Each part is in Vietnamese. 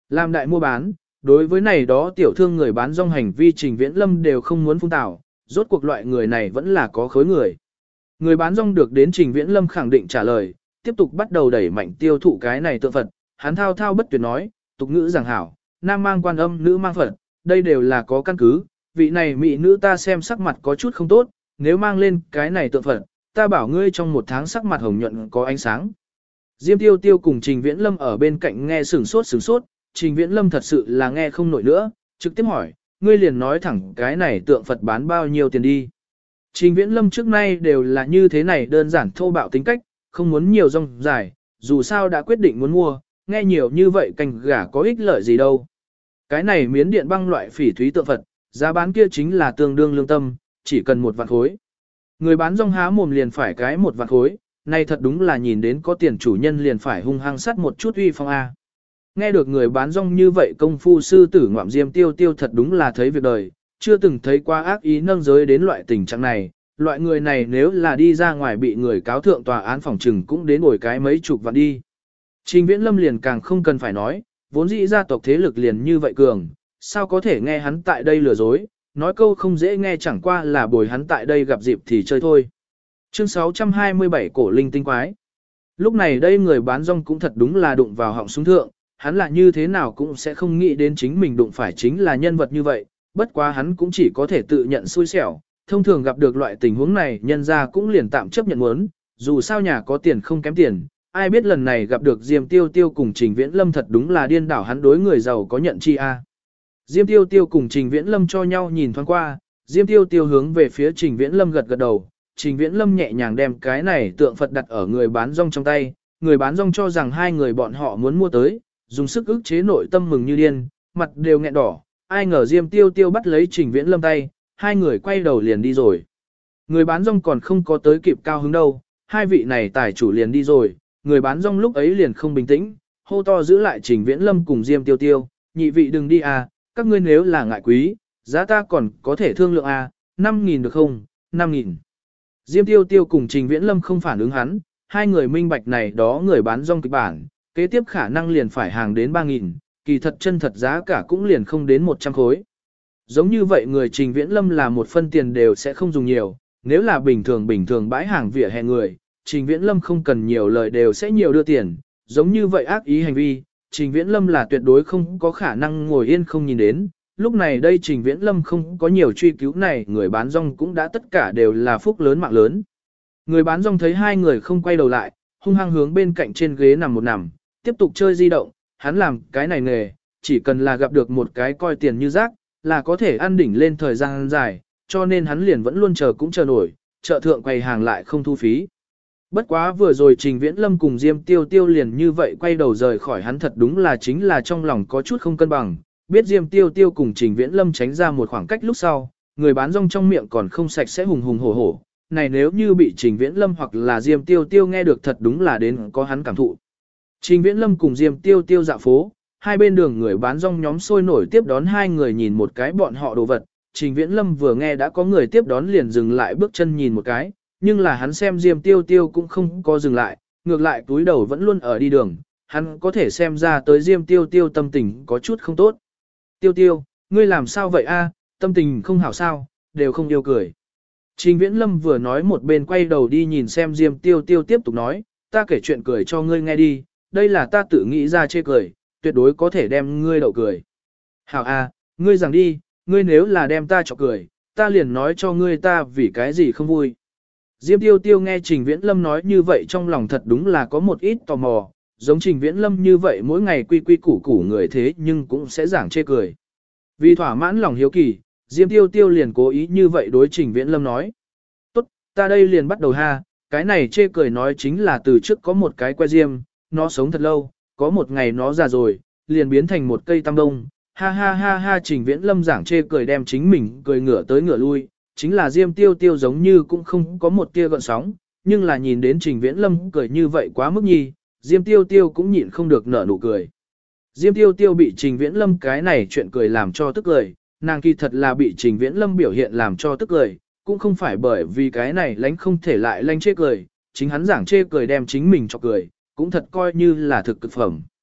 Làm đại mua bán, đối với này đó tiểu thương người bán rong hành vi Trình Viễn Lâm đều không muốn phun tảo, rốt cuộc loại người này vẫn là có khối người. Người bán rong được đến Trình Viễn Lâm khẳng định trả lời, tiếp tục bắt đầu đẩy mạnh tiêu thụ cái này tượng Phật, hắn thao thao bất tuyệt nói, tục ngữ giảng hảo, nam mang quan âm, nữ mang Phật, đây đều là có căn cứ, vị này mỹ nữ ta xem sắc mặt có chút không tốt, nếu mang lên cái này tượng Phật, ta bảo ngươi trong một tháng sắc mặt hồng nhuận có ánh sáng. Diêm Tiêu Tiêu cùng Trình Viễn Lâm ở bên cạnh nghe sửng sốt, Trình Viễn Lâm thật sự là nghe không nổi nữa, trực tiếp hỏi, ngươi liền nói thẳng cái này tượng Phật bán bao nhiêu tiền đi. Trình Viễn Lâm trước nay đều là như thế này đơn giản thô bạo tính cách, không muốn nhiều rong dài, dù sao đã quyết định muốn mua, nghe nhiều như vậy canh gà có ích lợi gì đâu. Cái này miến điện băng loại phỉ thúy tượng Phật, giá bán kia chính là tương đương lương tâm, chỉ cần 1 vạn khối. Người bán rong há mồm liền phải cái 1 vạn khối, này thật đúng là nhìn đến có tiền chủ nhân liền phải hung hăng sắt một chút uy phong A. Nghe được người bán rong như vậy công phu sư tử ngoạm Diêm Tiêu Tiêu thật đúng là thấy việc đời, chưa từng thấy qua ác ý nâng giới đến loại tình trạng này, loại người này nếu là đi ra ngoài bị người cáo thượng tòa án phòng trừng cũng đến đổi cái mấy chục vạn đi. Trình Viễn Lâm liền càng không cần phải nói, vốn dĩ gia tộc thế lực liền như vậy cường, sao có thể nghe hắn tại đây lừa dối, nói câu không dễ nghe chẳng qua là bồi hắn tại đây gặp dịp thì chơi thôi. Chương 627 Cổ Linh Tinh Quái. Lúc này đây người bán rong cũng thật đúng là đụng vào họng súng thượng, hắn là như thế nào cũng sẽ không nghĩ đến chính mình đụng phải chính là nhân vật như vậy, bất quá hắn cũng chỉ có thể tự nhận xui xẻo, thông thường gặp được loại tình huống này nhân ra cũng liền tạm chấp nhận muốn, dù sao nhà có tiền không kém tiền, ai biết lần này gặp được Diêm Tiêu Tiêu cùng Trình Viễn Lâm thật đúng là điên đảo hắn đối người giàu có nhận chi a. Diêm Tiêu Tiêu cùng Trình Viễn Lâm cho nhau nhìn thoáng qua, Diêm Tiêu Tiêu hướng về phía Trình Viễn Lâm gật gật đầu, Trình Viễn Lâm nhẹ nhàng đem cái này tượng Phật đặt ở người bán rong trong tay, người bán rong cho rằng hai người bọn họ muốn mua tới, dùng sức ức chế nội tâm mừng như điên, mặt đều nghẹn đỏ, ai ngờ Diêm Tiêu Tiêu bắt lấy Trình Viễn Lâm tay, hai người quay đầu liền đi rồi. Người bán rong còn không có tới kịp cao hứng đâu, hai vị này tài chủ liền đi rồi, người bán rong lúc ấy liền không bình tĩnh, hô to giữ lại Trình Viễn Lâm cùng Diêm Tiêu Tiêu, nhị vị đừng đi à, các ngươi nếu là ngại quý, giá ta còn có thể thương lượng à, 5.000 được không, 5.000. Diêm Tiêu Tiêu cùng Trình Viễn Lâm không phản ứng hắn, hai người minh bạch này đó người bán rong kịch bản, kế tiếp khả năng liền phải hàng đến 3.000, kỳ thật chân thật giá cả cũng liền không đến 100 khối. Giống như vậy người Trình Viễn Lâm là một phân tiền đều sẽ không dùng nhiều, nếu là bình thường bãi hàng vỉa hè người, Trình Viễn Lâm không cần nhiều lời đều sẽ nhiều đưa tiền, giống như vậy ác ý hành vi, Trình Viễn Lâm là tuyệt đối không có khả năng ngồi yên không nhìn đến. Lúc này đây Trình Viễn Lâm không có nhiều truy cứu này, người bán rong cũng đã tất cả đều là phúc lớn mạng lớn. Người bán rong thấy hai người không quay đầu lại, hung hăng hướng bên cạnh trên ghế nằm, tiếp tục chơi di động, hắn làm cái này nghề, chỉ cần là gặp được một cái coi tiền như rác, là có thể ăn đỉnh lên thời gian dài, cho nên hắn liền vẫn luôn chờ cũng chờ nổi, chợ thượng quầy hàng lại không thu phí. Bất quá vừa rồi Trình Viễn Lâm cùng Diêm Tiêu Tiêu liền như vậy quay đầu rời khỏi hắn thật đúng là chính là trong lòng có chút không cân bằng, biết Diêm Tiêu Tiêu cùng Trình Viễn Lâm tránh ra một khoảng cách lúc sau, người bán rong trong miệng còn không sạch sẽ hùng hùng hổ hổ, này nếu như bị Trình Viễn Lâm hoặc là Diêm Tiêu Tiêu nghe được thật đúng là đến có hắn cảm thụ. Trình Viễn Lâm cùng Diêm Tiêu Tiêu dạo phố, hai bên đường người bán rong nhóm sôi nổi tiếp đón hai người nhìn một cái bọn họ đồ vật, Trình Viễn Lâm vừa nghe đã có người tiếp đón liền dừng lại bước chân nhìn một cái, nhưng là hắn xem Diêm Tiêu Tiêu cũng không có dừng lại, ngược lại túi đầu vẫn luôn ở đi đường, hắn có thể xem ra tới Diêm Tiêu Tiêu tâm tình có chút không tốt. Tiêu Tiêu, ngươi làm sao vậy a? Tâm tình không hảo sao, đều không yêu cười. Trình Viễn Lâm vừa nói một bên quay đầu đi nhìn xem Diêm Tiêu Tiêu tiếp tục nói, ta kể chuyện cười cho ngươi nghe đi, đây là ta tự nghĩ ra chê cười, tuyệt đối có thể đem ngươi đậu cười. Hảo a, ngươi rằng đi, ngươi nếu là đem ta chọc cười, ta liền nói cho ngươi ta vì cái gì không vui. Diêm Tiêu Tiêu nghe Trình Viễn Lâm nói như vậy trong lòng thật đúng là có một ít tò mò, giống Trình Viễn Lâm như vậy mỗi ngày quy quy củ củ người thế nhưng cũng sẽ giảng chê cười. Vì thỏa mãn lòng hiếu kỳ, Diêm Tiêu Tiêu liền cố ý như vậy đối Trình Viễn Lâm nói. Tốt, ta đây liền bắt đầu ha, cái này chê cười nói chính là từ trước có một cái que diêm, nó sống thật lâu, có một ngày nó già rồi, liền biến thành một cây tam đông. Ha ha ha ha Trình Viễn Lâm giảng chê cười đem chính mình cười ngửa tới ngửa lui, chính là Diêm Tiêu Tiêu giống như cũng không có một tia gợn sóng, nhưng là nhìn đến Trình Viễn Lâm cười như vậy quá mức nhi, Diêm Tiêu Tiêu cũng nhịn không được nở nụ cười. Diêm Tiêu Tiêu bị Trình Viễn Lâm cái này chuyện cười làm cho tức cười, nàng kỳ thật là bị Trình Viễn Lâm biểu hiện làm cho tức cười, cũng không phải bởi vì cái này lánh không thể lại lánh chê cười, chính hắn giảng chê cười đem chính mình cho cười, cũng thật coi như là thực cực phẩm.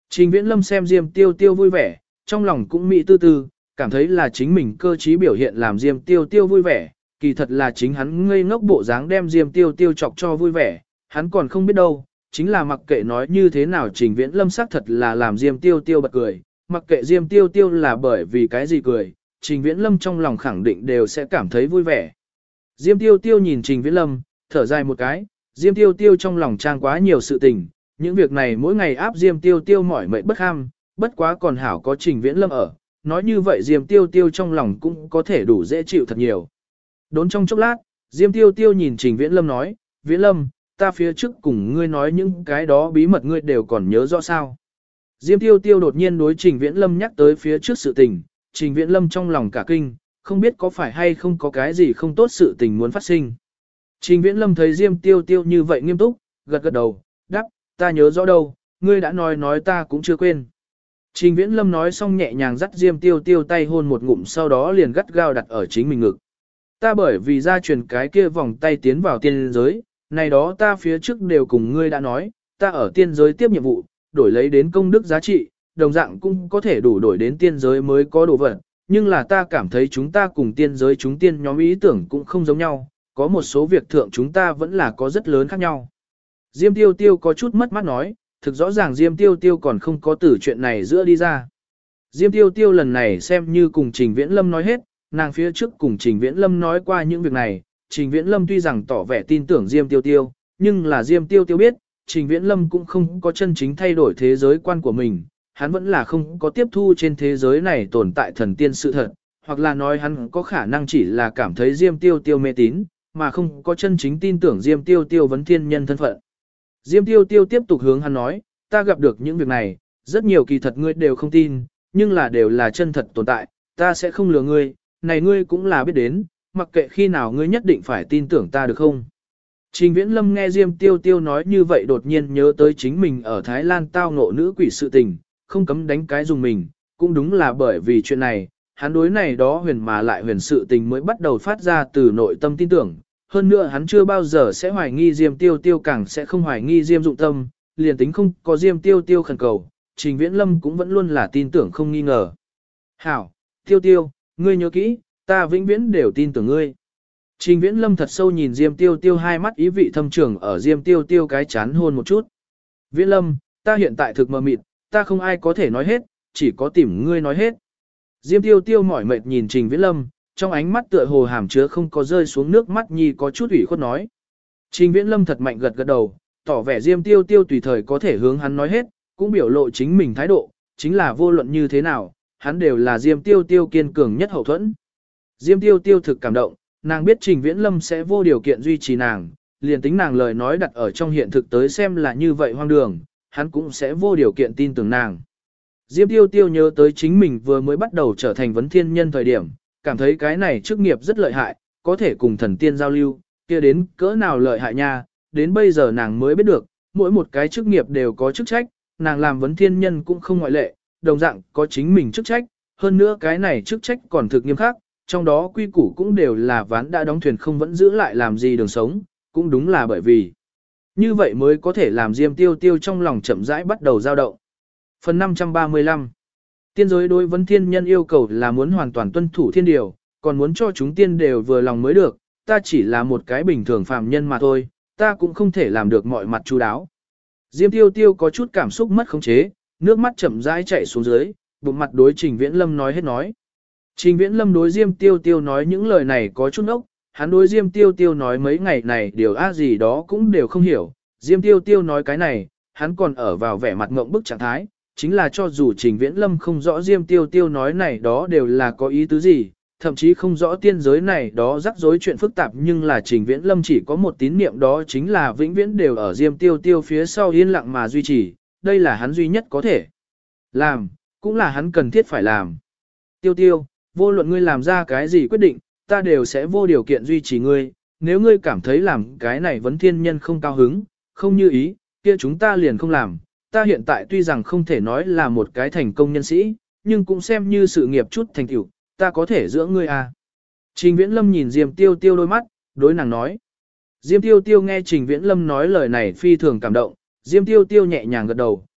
Trình Viễn Lâm xem Diêm Tiêu Tiêu vui vẻ, trong lòng cũng mỹ tư tư, cảm thấy là chính mình cơ trí biểu hiện làm Diêm Tiêu Tiêu vui vẻ, kỳ thật là chính hắn ngây ngốc bộ dáng đem Diêm Tiêu Tiêu chọc cho vui vẻ, hắn còn không biết đâu, chính là mặc kệ nói như thế nào Trình Viễn Lâm xác thật là làm Diêm Tiêu Tiêu bật cười, mặc kệ Diêm Tiêu Tiêu là bởi vì cái gì cười, Trình Viễn Lâm trong lòng khẳng định đều sẽ cảm thấy vui vẻ. Diêm Tiêu Tiêu nhìn Trình Viễn Lâm, thở dài một cái, Diêm Tiêu Tiêu trong lòng trang quá nhiều sự tình, những việc này mỗi ngày áp Diêm Tiêu Tiêu mỏi mệt bất ham, bất quá còn hảo có Trình Viễn Lâm ở, nói như vậy Diêm Tiêu Tiêu trong lòng cũng có thể đủ dễ chịu thật nhiều. Đốn trong chốc lát, Diêm Tiêu Tiêu nhìn Trình Viễn Lâm nói, Viễn Lâm, ta phía trước cùng ngươi nói những cái đó bí mật ngươi đều còn nhớ rõ sao. Diêm Tiêu Tiêu đột nhiên đối Trình Viễn Lâm nhắc tới phía trước sự tình, Trình Viễn Lâm trong lòng cả kinh, không biết có phải hay không có cái gì không tốt sự tình muốn phát sinh. Trình Viễn Lâm thấy Diêm Tiêu Tiêu như vậy nghiêm túc, gật gật đầu, đáp, ta nhớ rõ đâu, ngươi đã nói ta cũng chưa quên. Trình Viễn Lâm nói xong nhẹ nhàng dắt Diêm Tiêu Tiêu tay hôn một ngụm sau đó liền gắt gao đặt ở chính mình ngực. Ta bởi vì gia truyền cái kia vòng tay tiến vào tiên giới, này đó ta phía trước đều cùng ngươi đã nói, ta ở tiên giới tiếp nhiệm vụ, đổi lấy đến công đức giá trị, đồng dạng cũng có thể đủ đổi đến tiên giới mới có đồ vật, nhưng là ta cảm thấy chúng ta cùng tiên giới chúng tiên nhóm ý tưởng cũng không giống nhau, có một số việc thượng chúng ta vẫn là có rất lớn khác nhau. Diêm Tiêu Tiêu có chút mất mát nói, thực rõ ràng Diêm Tiêu Tiêu còn không có từ chuyện này giữa đi ra. Diêm Tiêu Tiêu lần này xem như cùng Trình Viễn Lâm nói hết, nàng phía trước cùng Trình Viễn Lâm nói qua những việc này, Trình Viễn Lâm tuy rằng tỏ vẻ tin tưởng Diêm Tiêu Tiêu, nhưng là Diêm Tiêu Tiêu biết, Trình Viễn Lâm cũng không có chân chính thay đổi thế giới quan của mình, hắn vẫn là không có tiếp thu trên thế giới này tồn tại thần tiên sự thật, hoặc là nói hắn có khả năng chỉ là cảm thấy Diêm Tiêu Tiêu mê tín, mà không có chân chính tin tưởng Diêm Tiêu Tiêu vấn thiên nhân thân phận. Diêm Tiêu Tiêu tiếp tục hướng hắn nói, ta gặp được những việc này, rất nhiều kỳ thật ngươi đều không tin, nhưng là đều là chân thật tồn tại, ta sẽ không lừa ngươi, này ngươi cũng là biết đến, mặc kệ khi nào ngươi nhất định phải tin tưởng ta được không? Trình Viễn Lâm nghe Diêm Tiêu Tiêu nói như vậy đột nhiên nhớ tới chính mình ở Thái Lan tao ngộ nữ quỷ sự tình, không cấm đánh cái dùng mình, cũng đúng là bởi vì chuyện này, hắn đối này đó huyền mà lại huyền sự tình mới bắt đầu phát ra từ nội tâm tin tưởng. Hơn nữa hắn chưa bao giờ sẽ hoài nghi Diêm Tiêu Tiêu càng sẽ không hoài nghi Diêm Dụng Tâm, liền tính không có Diêm Tiêu Tiêu khẩn cầu, Trình Viễn Lâm cũng vẫn luôn là tin tưởng không nghi ngờ. Hảo, Tiêu Tiêu, ngươi nhớ kỹ, ta vĩnh viễn đều tin tưởng ngươi. Trình Viễn Lâm thật sâu nhìn Diêm Tiêu Tiêu hai mắt ý vị thâm trường ở Diêm Tiêu Tiêu cái chán hôn một chút. Viễn Lâm, ta hiện tại thực mờ mịt, ta không ai có thể nói hết, chỉ có tìm ngươi nói hết. Diêm Tiêu Tiêu mỏi mệt nhìn Trình Viễn Lâm, trong ánh mắt tựa hồ hàm chứa không có rơi xuống nước mắt nhi có chút ủy khuất nói. Trình Viễn Lâm thật mạnh gật gật đầu, tỏ vẻ Diêm Tiêu Tiêu tùy thời có thể hướng hắn nói hết, cũng biểu lộ chính mình thái độ, chính là vô luận như thế nào, hắn đều là Diêm Tiêu Tiêu kiên cường nhất hậu thuẫn. Diêm Tiêu Tiêu thực cảm động, nàng biết Trình Viễn Lâm sẽ vô điều kiện duy trì nàng, liền tính nàng lời nói đặt ở trong hiện thực tới xem là như vậy hoang đường, hắn cũng sẽ vô điều kiện tin tưởng nàng. Diêm Tiêu Tiêu nhớ tới chính mình vừa mới bắt đầu trở thành vấn thiên nhân thời điểm, cảm thấy cái này chức nghiệp rất lợi hại, có thể cùng thần tiên giao lưu, kia đến cỡ nào lợi hại nha, đến bây giờ nàng mới biết được, mỗi một cái chức nghiệp đều có chức trách, nàng làm vấn thiên nhân cũng không ngoại lệ, đồng dạng có chính mình chức trách, hơn nữa cái này chức trách còn thực nghiêm khắc, trong đó quy củ cũng đều là ván đã đóng thuyền không vẫn giữ lại làm gì đường sống, cũng đúng là bởi vì như vậy mới có thể làm Diêm Tiêu Tiêu trong lòng chậm rãi bắt đầu dao động. Phần 535 Tiên giới đối vấn thiên nhân yêu cầu là muốn hoàn toàn tuân thủ thiên điều, còn muốn cho chúng tiên đều vừa lòng mới được, ta chỉ là một cái bình thường phàm nhân mà thôi, ta cũng không thể làm được mọi mặt chu đáo. Diêm Tiêu Tiêu có chút cảm xúc mất khống chế, nước mắt chậm rãi chảy xuống dưới, bụng mặt đối Trình Viễn Lâm nói hết nói. Trình Viễn Lâm đối Diêm Tiêu Tiêu nói những lời này có chút ốc, hắn đối Diêm Tiêu Tiêu nói mấy ngày này điều gì đó cũng đều không hiểu, Diêm Tiêu Tiêu nói cái này, hắn còn ở vào vẻ mặt ngộng bức trạng thái, chính là cho dù Trình Viễn Lâm không rõ Diêm Tiêu Tiêu nói này đó đều là có ý tứ gì, thậm chí không rõ tiên giới này đó rắc rối chuyện phức tạp nhưng là Trình Viễn Lâm chỉ có một tín niệm đó chính là vĩnh viễn đều ở Diêm Tiêu Tiêu phía sau yên lặng mà duy trì, đây là hắn duy nhất có thể làm, cũng là hắn cần thiết phải làm. Tiêu Tiêu, vô luận ngươi làm ra cái gì quyết định, ta đều sẽ vô điều kiện duy trì ngươi, nếu ngươi cảm thấy làm cái này vấn thiên nhân không cao hứng, không như ý, kia chúng ta liền không làm. Ta hiện tại tuy rằng không thể nói là một cái thành công nhân sĩ, nhưng cũng xem như sự nghiệp chút thành tựu, ta có thể giữa ngươi à. Trình Viễn Lâm nhìn Diêm Tiêu Tiêu đôi mắt, đối nàng nói. Diêm Tiêu Tiêu nghe Trình Viễn Lâm nói lời này phi thường cảm động, Diêm Tiêu Tiêu nhẹ nhàng gật đầu,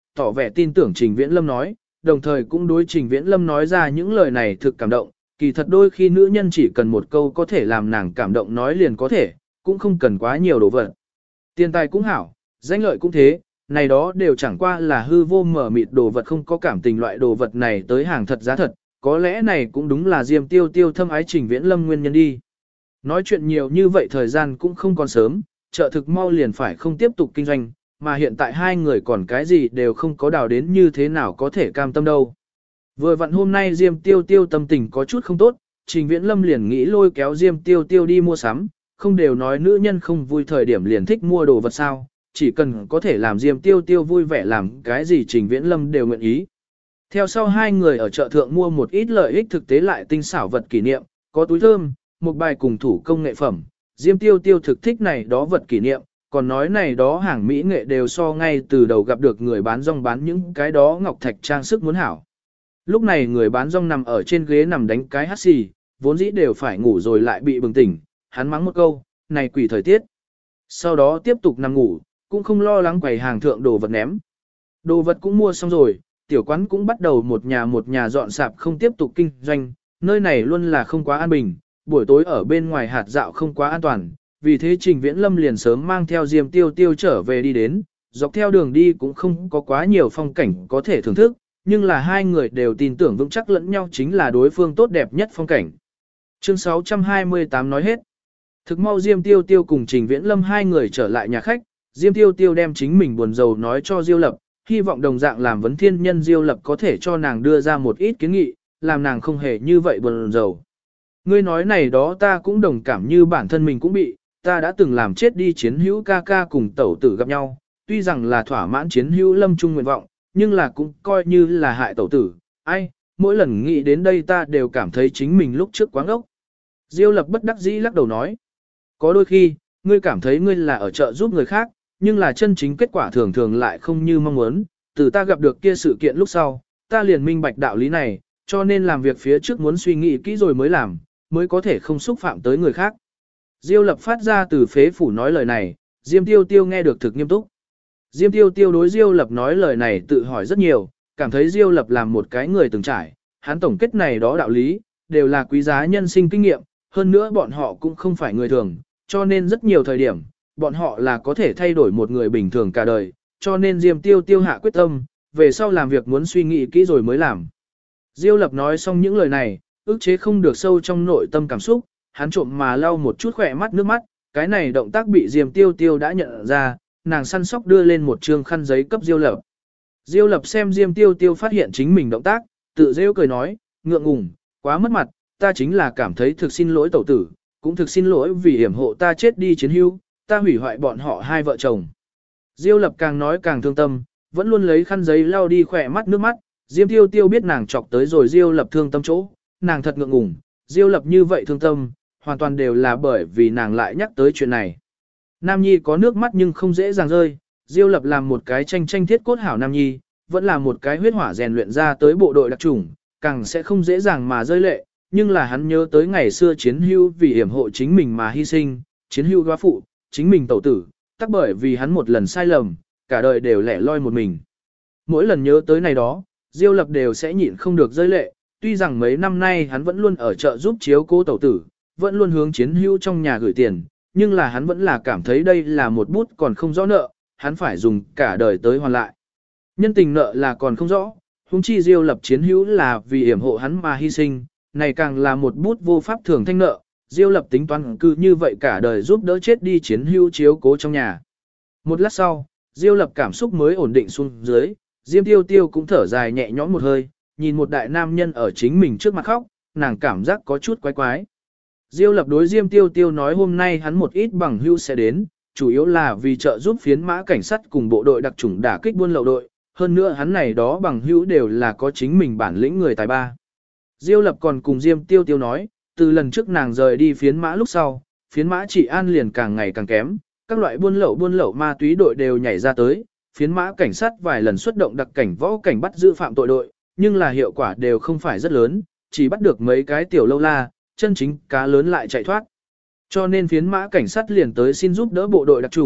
tỏ vẻ tin tưởng Trình Viễn Lâm nói, đồng thời cũng đối Trình Viễn Lâm nói ra những lời này thực cảm động, kỳ thật đôi khi nữ nhân chỉ cần một câu có thể làm nàng cảm động nói liền có thể, cũng không cần quá nhiều đồ vật. Tiền tài cũng hảo, danh lợi cũng thế, này đó đều chẳng qua là hư vô mở mịt đồ vật, không có cảm tình loại đồ vật này tới hàng thật giá thật, có lẽ này cũng đúng là Diêm Tiêu Tiêu thâm ái Trình Viễn Lâm nguyên nhân đi. Nói chuyện nhiều như vậy thời gian cũng không còn sớm, chợ thực mau liền phải không tiếp tục kinh doanh, mà hiện tại hai người còn cái gì đều không có đào đến, như thế nào có thể cam tâm đâu. Vừa vặn hôm nay Diêm Tiêu Tiêu tâm tình có chút không tốt, Trình Viễn Lâm liền nghĩ lôi kéo Diêm Tiêu Tiêu đi mua sắm, không đều nói nữ nhân không vui thời điểm liền thích mua đồ vật sao, chỉ cần có thể làm Diêm Tiêu Tiêu vui vẻ làm cái gì Trình Viễn Lâm đều nguyện ý. Theo sau hai người ở chợ thượng mua một ít lợi ích thực tế lại tinh xảo vật kỷ niệm, có túi thơm, một bài cùng thủ công nghệ phẩm, Diêm Tiêu Tiêu thực thích này đó vật kỷ niệm, còn nói này đó hàng mỹ nghệ đều so ngay từ đầu gặp được người bán rong bán những cái đó ngọc thạch trang sức muốn hảo. Lúc này người bán rong nằm ở trên ghế nằm đánh cái hắt xì, vốn dĩ đều phải ngủ rồi lại bị bừng tỉnh, hắn mắng một câu, này quỷ thời tiết. Sau đó tiếp tục nằm ngủ, cũng không lo lắng quầy hàng thượng đồ vật ném. Đồ vật cũng mua xong rồi, tiểu quán cũng bắt đầu một nhà dọn sạp không tiếp tục kinh doanh, nơi này luôn là không quá an bình, buổi tối ở bên ngoài hạt dạo không quá an toàn, vì thế Trình Viễn Lâm liền sớm mang theo Diêm Tiêu Tiêu trở về đi đến, dọc theo đường đi cũng không có quá nhiều phong cảnh có thể thưởng thức, nhưng là hai người đều tin tưởng vững chắc lẫn nhau chính là đối phương tốt đẹp nhất phong cảnh. Chương 628 nói hết. Thực mau Diêm Tiêu Tiêu cùng Trình Viễn Lâm hai người trở lại nhà khách, Diêm Tiêu Tiêu đem chính mình buồn rầu nói cho Diêu Lập, hy vọng đồng dạng làm vấn thiên nhân Diêu Lập có thể cho nàng đưa ra một ít kiến nghị, làm nàng không hề như vậy buồn rầu. Ngươi nói này đó ta cũng đồng cảm, như bản thân mình cũng bị, ta đã từng làm chết đi chiến hữu ca ca cùng tẩu tử gặp nhau, tuy rằng là thỏa mãn chiến hữu lâm trung nguyện vọng, nhưng là cũng coi như là hại tẩu tử, ai, mỗi lần nghĩ đến đây ta đều cảm thấy chính mình lúc trước quá ngốc. Diêu Lập bất đắc dĩ lắc đầu nói, có đôi khi, ngươi cảm thấy ngươi là ở chợ giúp người khác, nhưng là chân chính kết quả thường thường lại không như mong muốn, từ ta gặp được kia sự kiện lúc sau, ta liền minh bạch đạo lý này, cho nên làm việc phía trước muốn suy nghĩ kỹ rồi mới làm, mới có thể không xúc phạm tới người khác. Diêu Lập phát ra từ phế phủ nói lời này, Diêm Tiêu Tiêu nghe được thực nghiêm túc. Diêm Tiêu Tiêu đối Diêu Lập nói lời này tự hỏi rất nhiều, cảm thấy Diêu Lập làm một cái người từng trải, hắn tổng kết này đó đạo lý, đều là quý giá nhân sinh kinh nghiệm, hơn nữa bọn họ cũng không phải người thường, cho nên rất nhiều thời điểm, bọn họ là có thể thay đổi một người bình thường cả đời, cho nên Diêm Tiêu Tiêu hạ quyết tâm, về sau làm việc muốn suy nghĩ kỹ rồi mới làm. Diêu Lập nói xong những lời này, ức chế không được sâu trong nội tâm cảm xúc, hắn trộm mà lau một chút khỏe mắt nước mắt, cái này động tác bị Diêm Tiêu Tiêu đã nhận ra, nàng săn sóc đưa lên một trương khăn giấy cấp Diêu Lập. Diêu Lập xem Diêm Tiêu Tiêu phát hiện chính mình động tác, tự rêu cười nói, ngượng ngùng, quá mất mặt, ta chính là cảm thấy thực xin lỗi tẩu tử, cũng thực xin lỗi vì hiểm hộ ta chết đi chiến hữu, ta hủy hoại bọn họ hai vợ chồng. Diêu Lập càng nói càng thương tâm, vẫn luôn lấy khăn giấy lau đi khỏe mắt nước mắt, Diêm Tiêu Tiêu biết nàng chọc tới rồi Diêu Lập thương tâm chỗ, nàng thật ngượng ngùng, Diêu Lập như vậy thương tâm, hoàn toàn đều là bởi vì nàng lại nhắc tới chuyện này. Nam Nhi có nước mắt nhưng không dễ dàng rơi, Diêu Lập làm một cái tranh thiết cốt hảo Nam Nhi, vẫn là một cái huyết hỏa rèn luyện ra tới bộ đội đặc chủng, càng sẽ không dễ dàng mà rơi lệ, nhưng là hắn nhớ tới ngày xưa chiến hưu vì hiểm hộ chính mình mà hy sinh, chiến hưu góa phụ, chính mình tẩu tử, tắc bởi vì hắn một lần sai lầm, cả đời đều lẻ loi một mình. Mỗi lần nhớ tới này đó, Diêu Lập đều sẽ nhịn không được rơi lệ, tuy rằng mấy năm nay hắn vẫn luôn ở chợ giúp chiếu cố tẩu tử, vẫn luôn hướng chiến hữu trong nhà gửi tiền, nhưng là hắn vẫn là cảm thấy đây là một bút còn không rõ nợ, hắn phải dùng cả đời tới hoàn lại. Nhân tình nợ là còn không rõ, huống chi Diêu Lập chiến hữu là vì yểm hộ hắn mà hy sinh, này càng là một bút vô pháp thường thanh nợ, Diêu Lập tính toán cứ như vậy cả đời giúp đỡ chết đi chiến hữu chiếu cố trong nhà. Một lát sau, Diêu Lập cảm xúc mới ổn định xuống dưới, Diêm Tiêu Tiêu cũng thở dài nhẹ nhõm một hơi, nhìn một đại nam nhân ở chính mình trước mặt khóc, nàng cảm giác có chút quái quái. Diêu Lập đối Diêm Tiêu Tiêu nói hôm nay hắn một ít bằng hữu sẽ đến, chủ yếu là vì trợ giúp phiến mã cảnh sát cùng bộ đội đặc chủng đả kích buôn lậu đội, hơn nữa hắn này đó bằng hữu đều là có chính mình bản lĩnh người tài ba. Diêu Lập còn cùng Diêm Tiêu Tiêu nói, từ lần trước nàng rời đi phiến mã lúc sau, phiến mã trị an liền càng ngày càng kém, các loại buôn lậu ma túy đội đều nhảy ra tới, phiến mã cảnh sát vài lần xuất động đặc cảnh võ cảnh bắt giữ phạm tội đội, nhưng là hiệu quả đều không phải rất lớn, chỉ bắt được mấy cái tiểu lâu la, chân chính cá lớn lại chạy thoát. Cho nên phiến mã cảnh sát liền tới xin giúp đỡ bộ đội đặc chủng,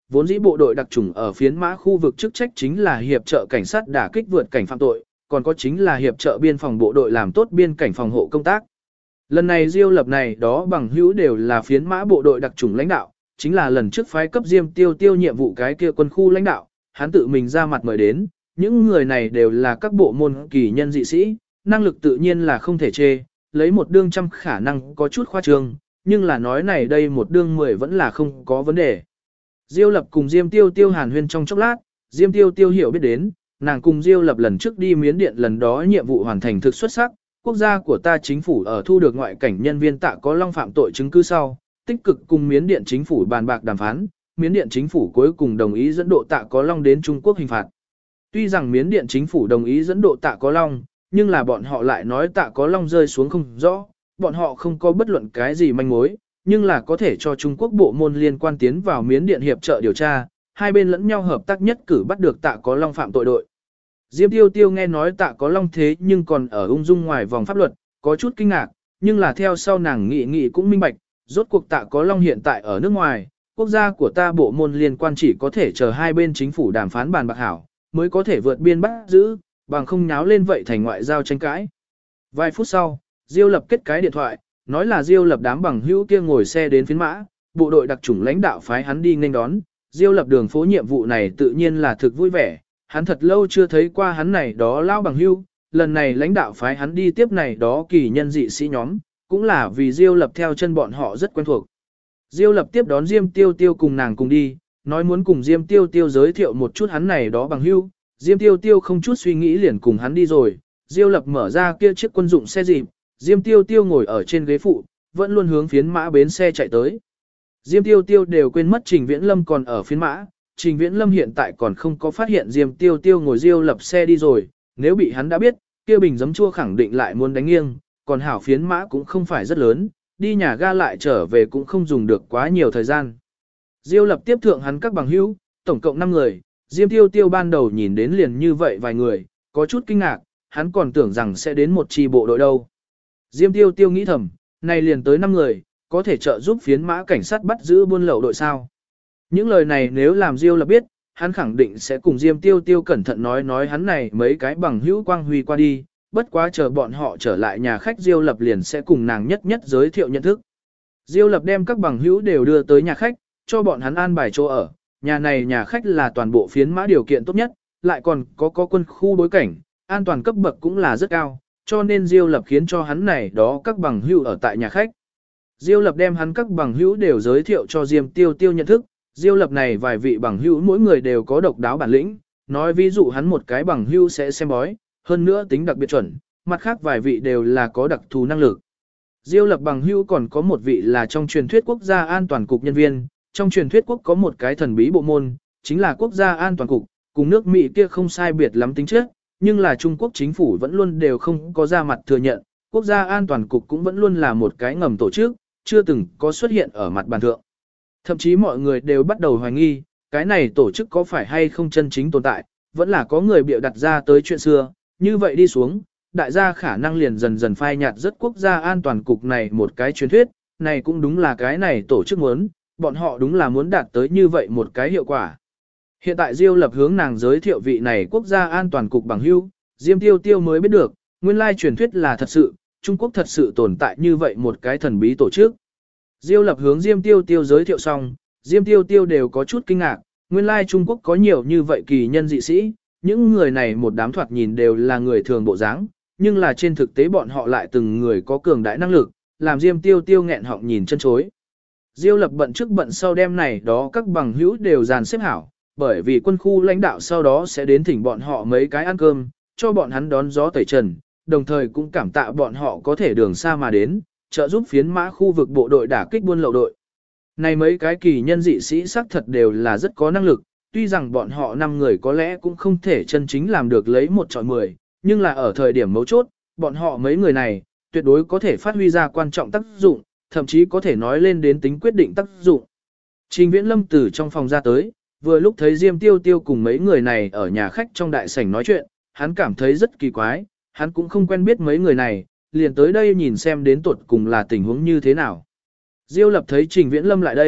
vốn dĩ bộ đội đặc chủng ở phiến mã khu vực chức trách chính là hiệp trợ cảnh sát đả kích vượt cảnh phạm tội, còn có chính là hiệp trợ biên phòng bộ đội làm tốt biên cảnh phòng hộ công tác. Lần này Diêu Lập này đó bằng hữu đều là phiến mã bộ đội đặc chủng lãnh đạo, chính là lần trước phái cấp Diêm Tiêu Tiêu nhiệm vụ cái kia quân khu lãnh đạo, hắn tự mình ra mặt mời đến, những người này đều là các bộ môn kỳ nhân dị sĩ, năng lực tự nhiên là không thể chê, lấy một đương trăm khả năng có chút khoa trương, nhưng là nói này đây một đương 10 vẫn là không có vấn đề. Diêu Lập cùng Diêm Tiêu Tiêu hàn huyên trong chốc lát, Diêm Tiêu Tiêu hiểu biết đến, nàng cùng Diêu Lập lần trước đi Miến Điện lần đó nhiệm vụ hoàn thành thực xuất sắc, quốc gia của ta chính phủ ở thu được ngoại cảnh nhân viên Tạ Có Long phạm tội chứng cứ sau, tích cực cùng Miến Điện chính phủ bàn bạc đàm phán, Miến Điện chính phủ cuối cùng đồng ý dẫn độ Tạ Có Long đến Trung Quốc hình phạt. Tuy rằng Miến Điện chính phủ đồng ý dẫn độ Tạ Có Long, nhưng là bọn họ lại nói Tạ Có Long rơi xuống không rõ, bọn họ không có bất luận cái gì manh mối, nhưng là có thể cho Trung Quốc bộ môn liên quan tiến vào Miến Điện hiệp trợ điều tra, hai bên lẫn nhau hợp tác nhất cử bắt được Tạ Có Long phạm tội đội. Diêm Tiêu Tiêu nghe nói Tạ Có Long thế nhưng còn ở ung dung ngoài vòng pháp luật, có chút kinh ngạc, nhưng là theo sau nàng nghĩ cũng minh bạch, rốt cuộc Tạ Có Long hiện tại ở nước ngoài, quốc gia của ta bộ môn liên quan chỉ có thể chờ hai bên chính phủ đàm phán bàn bạc hảo, mới có thể vượt biên bắt giữ, bằng không nháo lên vậy thành ngoại giao tranh cãi. Vài phút sau, Diêu Lập kết cái điện thoại, nói là Diêu Lập đám bằng hữu kia ngồi xe đến phiến mã, bộ đội đặc chủng lãnh đạo phái hắn đi nghênh đón, Diêu Lập đường phố nhiệm vụ này tự nhiên là thực vui vẻ, hắn thật lâu chưa thấy qua hắn này đó lao bằng hữu, lần này lãnh đạo phái hắn đi tiếp này đó kỳ nhân dị sĩ nhóm, cũng là vì Diêu Lập theo chân bọn họ rất quen thuộc. Diêu Lập tiếp đón Diêm Tiêu Tiêu cùng nàng cùng đi, nói muốn cùng Diêm Tiêu Tiêu giới thiệu một chút hắn này đó bằng hữu, Diêm Tiêu Tiêu không chút suy nghĩ liền cùng hắn đi rồi, Diêu Lập mở ra kia chiếc quân dụng xe dịp, Diêm Tiêu Tiêu ngồi ở trên ghế phụ, vẫn luôn hướng phiến mã bến xe chạy tới. Diêm Tiêu Tiêu đều quên mất Trình Viễn Lâm còn ở phiến mã, Trình Viễn Lâm hiện tại còn không có phát hiện Diêm Tiêu Tiêu ngồi Diêu Lập xe đi rồi, nếu bị hắn đã biết, kia bình giấm chua khẳng định lại muốn đánh nghiêng, còn hảo phiến mã cũng không phải rất lớn, đi nhà ga lại trở về cũng không dùng được quá nhiều thời gian. Diêu Lập tiếp thượng hắn các bằng hữu, tổng cộng 5 người, Diêm Tiêu Tiêu ban đầu nhìn đến liền như vậy vài người, có chút kinh ngạc, hắn còn tưởng rằng sẽ đến một chi bộ đội đâu. Diêm Tiêu Tiêu nghĩ thầm, này liền tới 5 người, có thể trợ giúp phiến mã cảnh sát bắt giữ buôn lậu đội sao. Những lời này nếu làm Diêu Lập biết, hắn khẳng định sẽ cùng Diêm Tiêu Tiêu cẩn thận nói hắn này mấy cái bằng hữu quang huy qua đi, bất quá chờ bọn họ trở lại nhà khách Diêu Lập liền sẽ cùng nàng nhất giới thiệu nhận thức. Diêu Lập đem các bằng hữu đều đưa tới nhà khách, cho bọn hắn an bài chỗ ở, nhà này nhà khách là toàn bộ phiến mã điều kiện tốt nhất, lại còn có quân khu bối cảnh, an toàn cấp bậc cũng là rất cao, cho nên Diêu Lập khiến cho hắn này đó các bằng hữu ở tại nhà khách. Diêu Lập đem hắn các bằng hữu đều giới thiệu cho Diêm Tiêu Tiêu nhận thức, Diêu Lập này vài vị bằng hữu mỗi người đều có độc đáo bản lĩnh, nói ví dụ hắn một cái bằng hữu sẽ xem bói, hơn nữa tính đặc biệt chuẩn, mặt khác vài vị đều là có đặc thù năng lực. Diêu Lập bằng hữu còn có một vị là trong truyền thuyết quốc gia an toàn cục nhân viên, trong truyền thuyết quốc có một cái thần bí bộ môn, chính là quốc gia an toàn cục, cùng nước Mỹ kia không sai biệt lắm tính chất, nhưng là Trung Quốc chính phủ vẫn luôn đều không có ra mặt thừa nhận, quốc gia an toàn cục cũng vẫn luôn là một cái ngầm tổ chức, chưa từng có xuất hiện ở mặt bàn thượng. Thậm chí mọi người đều bắt đầu hoài nghi, cái này tổ chức có phải hay không chân chính tồn tại, vẫn là có người bịa đặt ra tới chuyện xưa, như vậy đi xuống, đại gia khả năng liền dần dần phai nhạt rất quốc gia an toàn cục này một cái truyền thuyết, này cũng đúng là cái này tổ chức muốn, bọn họ đúng là muốn đạt tới như vậy một cái hiệu quả. Hiện tại Diêu Lập hướng nàng giới thiệu vị này quốc gia an toàn cục bằng hữu, Diêm Tiêu Tiêu mới biết được, nguyên lai truyền thuyết là thật sự, Trung Quốc thật sự tồn tại như vậy một cái thần bí tổ chức. Diêu Lập hướng Diêm Tiêu Tiêu giới thiệu xong, Diêm Tiêu Tiêu đều có chút kinh ngạc, nguyên lai Trung Quốc có nhiều như vậy kỳ nhân dị sĩ, những người này một đám thoạt nhìn đều là người thường bộ dáng, nhưng là trên thực tế bọn họ lại từng người có cường đại năng lực, làm Diêm Tiêu Tiêu nghẹn họng nhìn chân chối. Diêu Lập bận trước bận sau đêm này đó các bằng hữu đều dàn xếp hảo, bởi vì quân khu lãnh đạo sau đó sẽ đến thỉnh bọn họ mấy cái ăn cơm, cho bọn hắn đón gió tẩy trần, đồng thời cũng cảm tạ bọn họ có thể đường xa mà đến, trợ giúp phiến mã khu vực bộ đội đả kích buôn lậu đội. Này mấy cái kỳ nhân dị sĩ xác thật đều là rất có năng lực, tuy rằng bọn họ 5 người có lẽ cũng không thể chân chính làm được lấy 1 chọi 10, nhưng là ở thời điểm mấu chốt, bọn họ mấy người này, tuyệt đối có thể phát huy ra quan trọng tác dụng, thậm chí có thể nói lên đến tính quyết định tác dụng. Trình Viễn Lâm từ trong phòng ra tới, vừa lúc thấy Diêm Tiêu Tiêu cùng mấy người này ở nhà khách trong đại sảnh nói chuyện, hắn cảm thấy rất kỳ quái, hắn cũng không quen biết mấy người này, liền tới đây nhìn xem đến tuột cùng là tình huống như thế nào. Diêu Lập thấy Trình Viễn Lâm lại đây,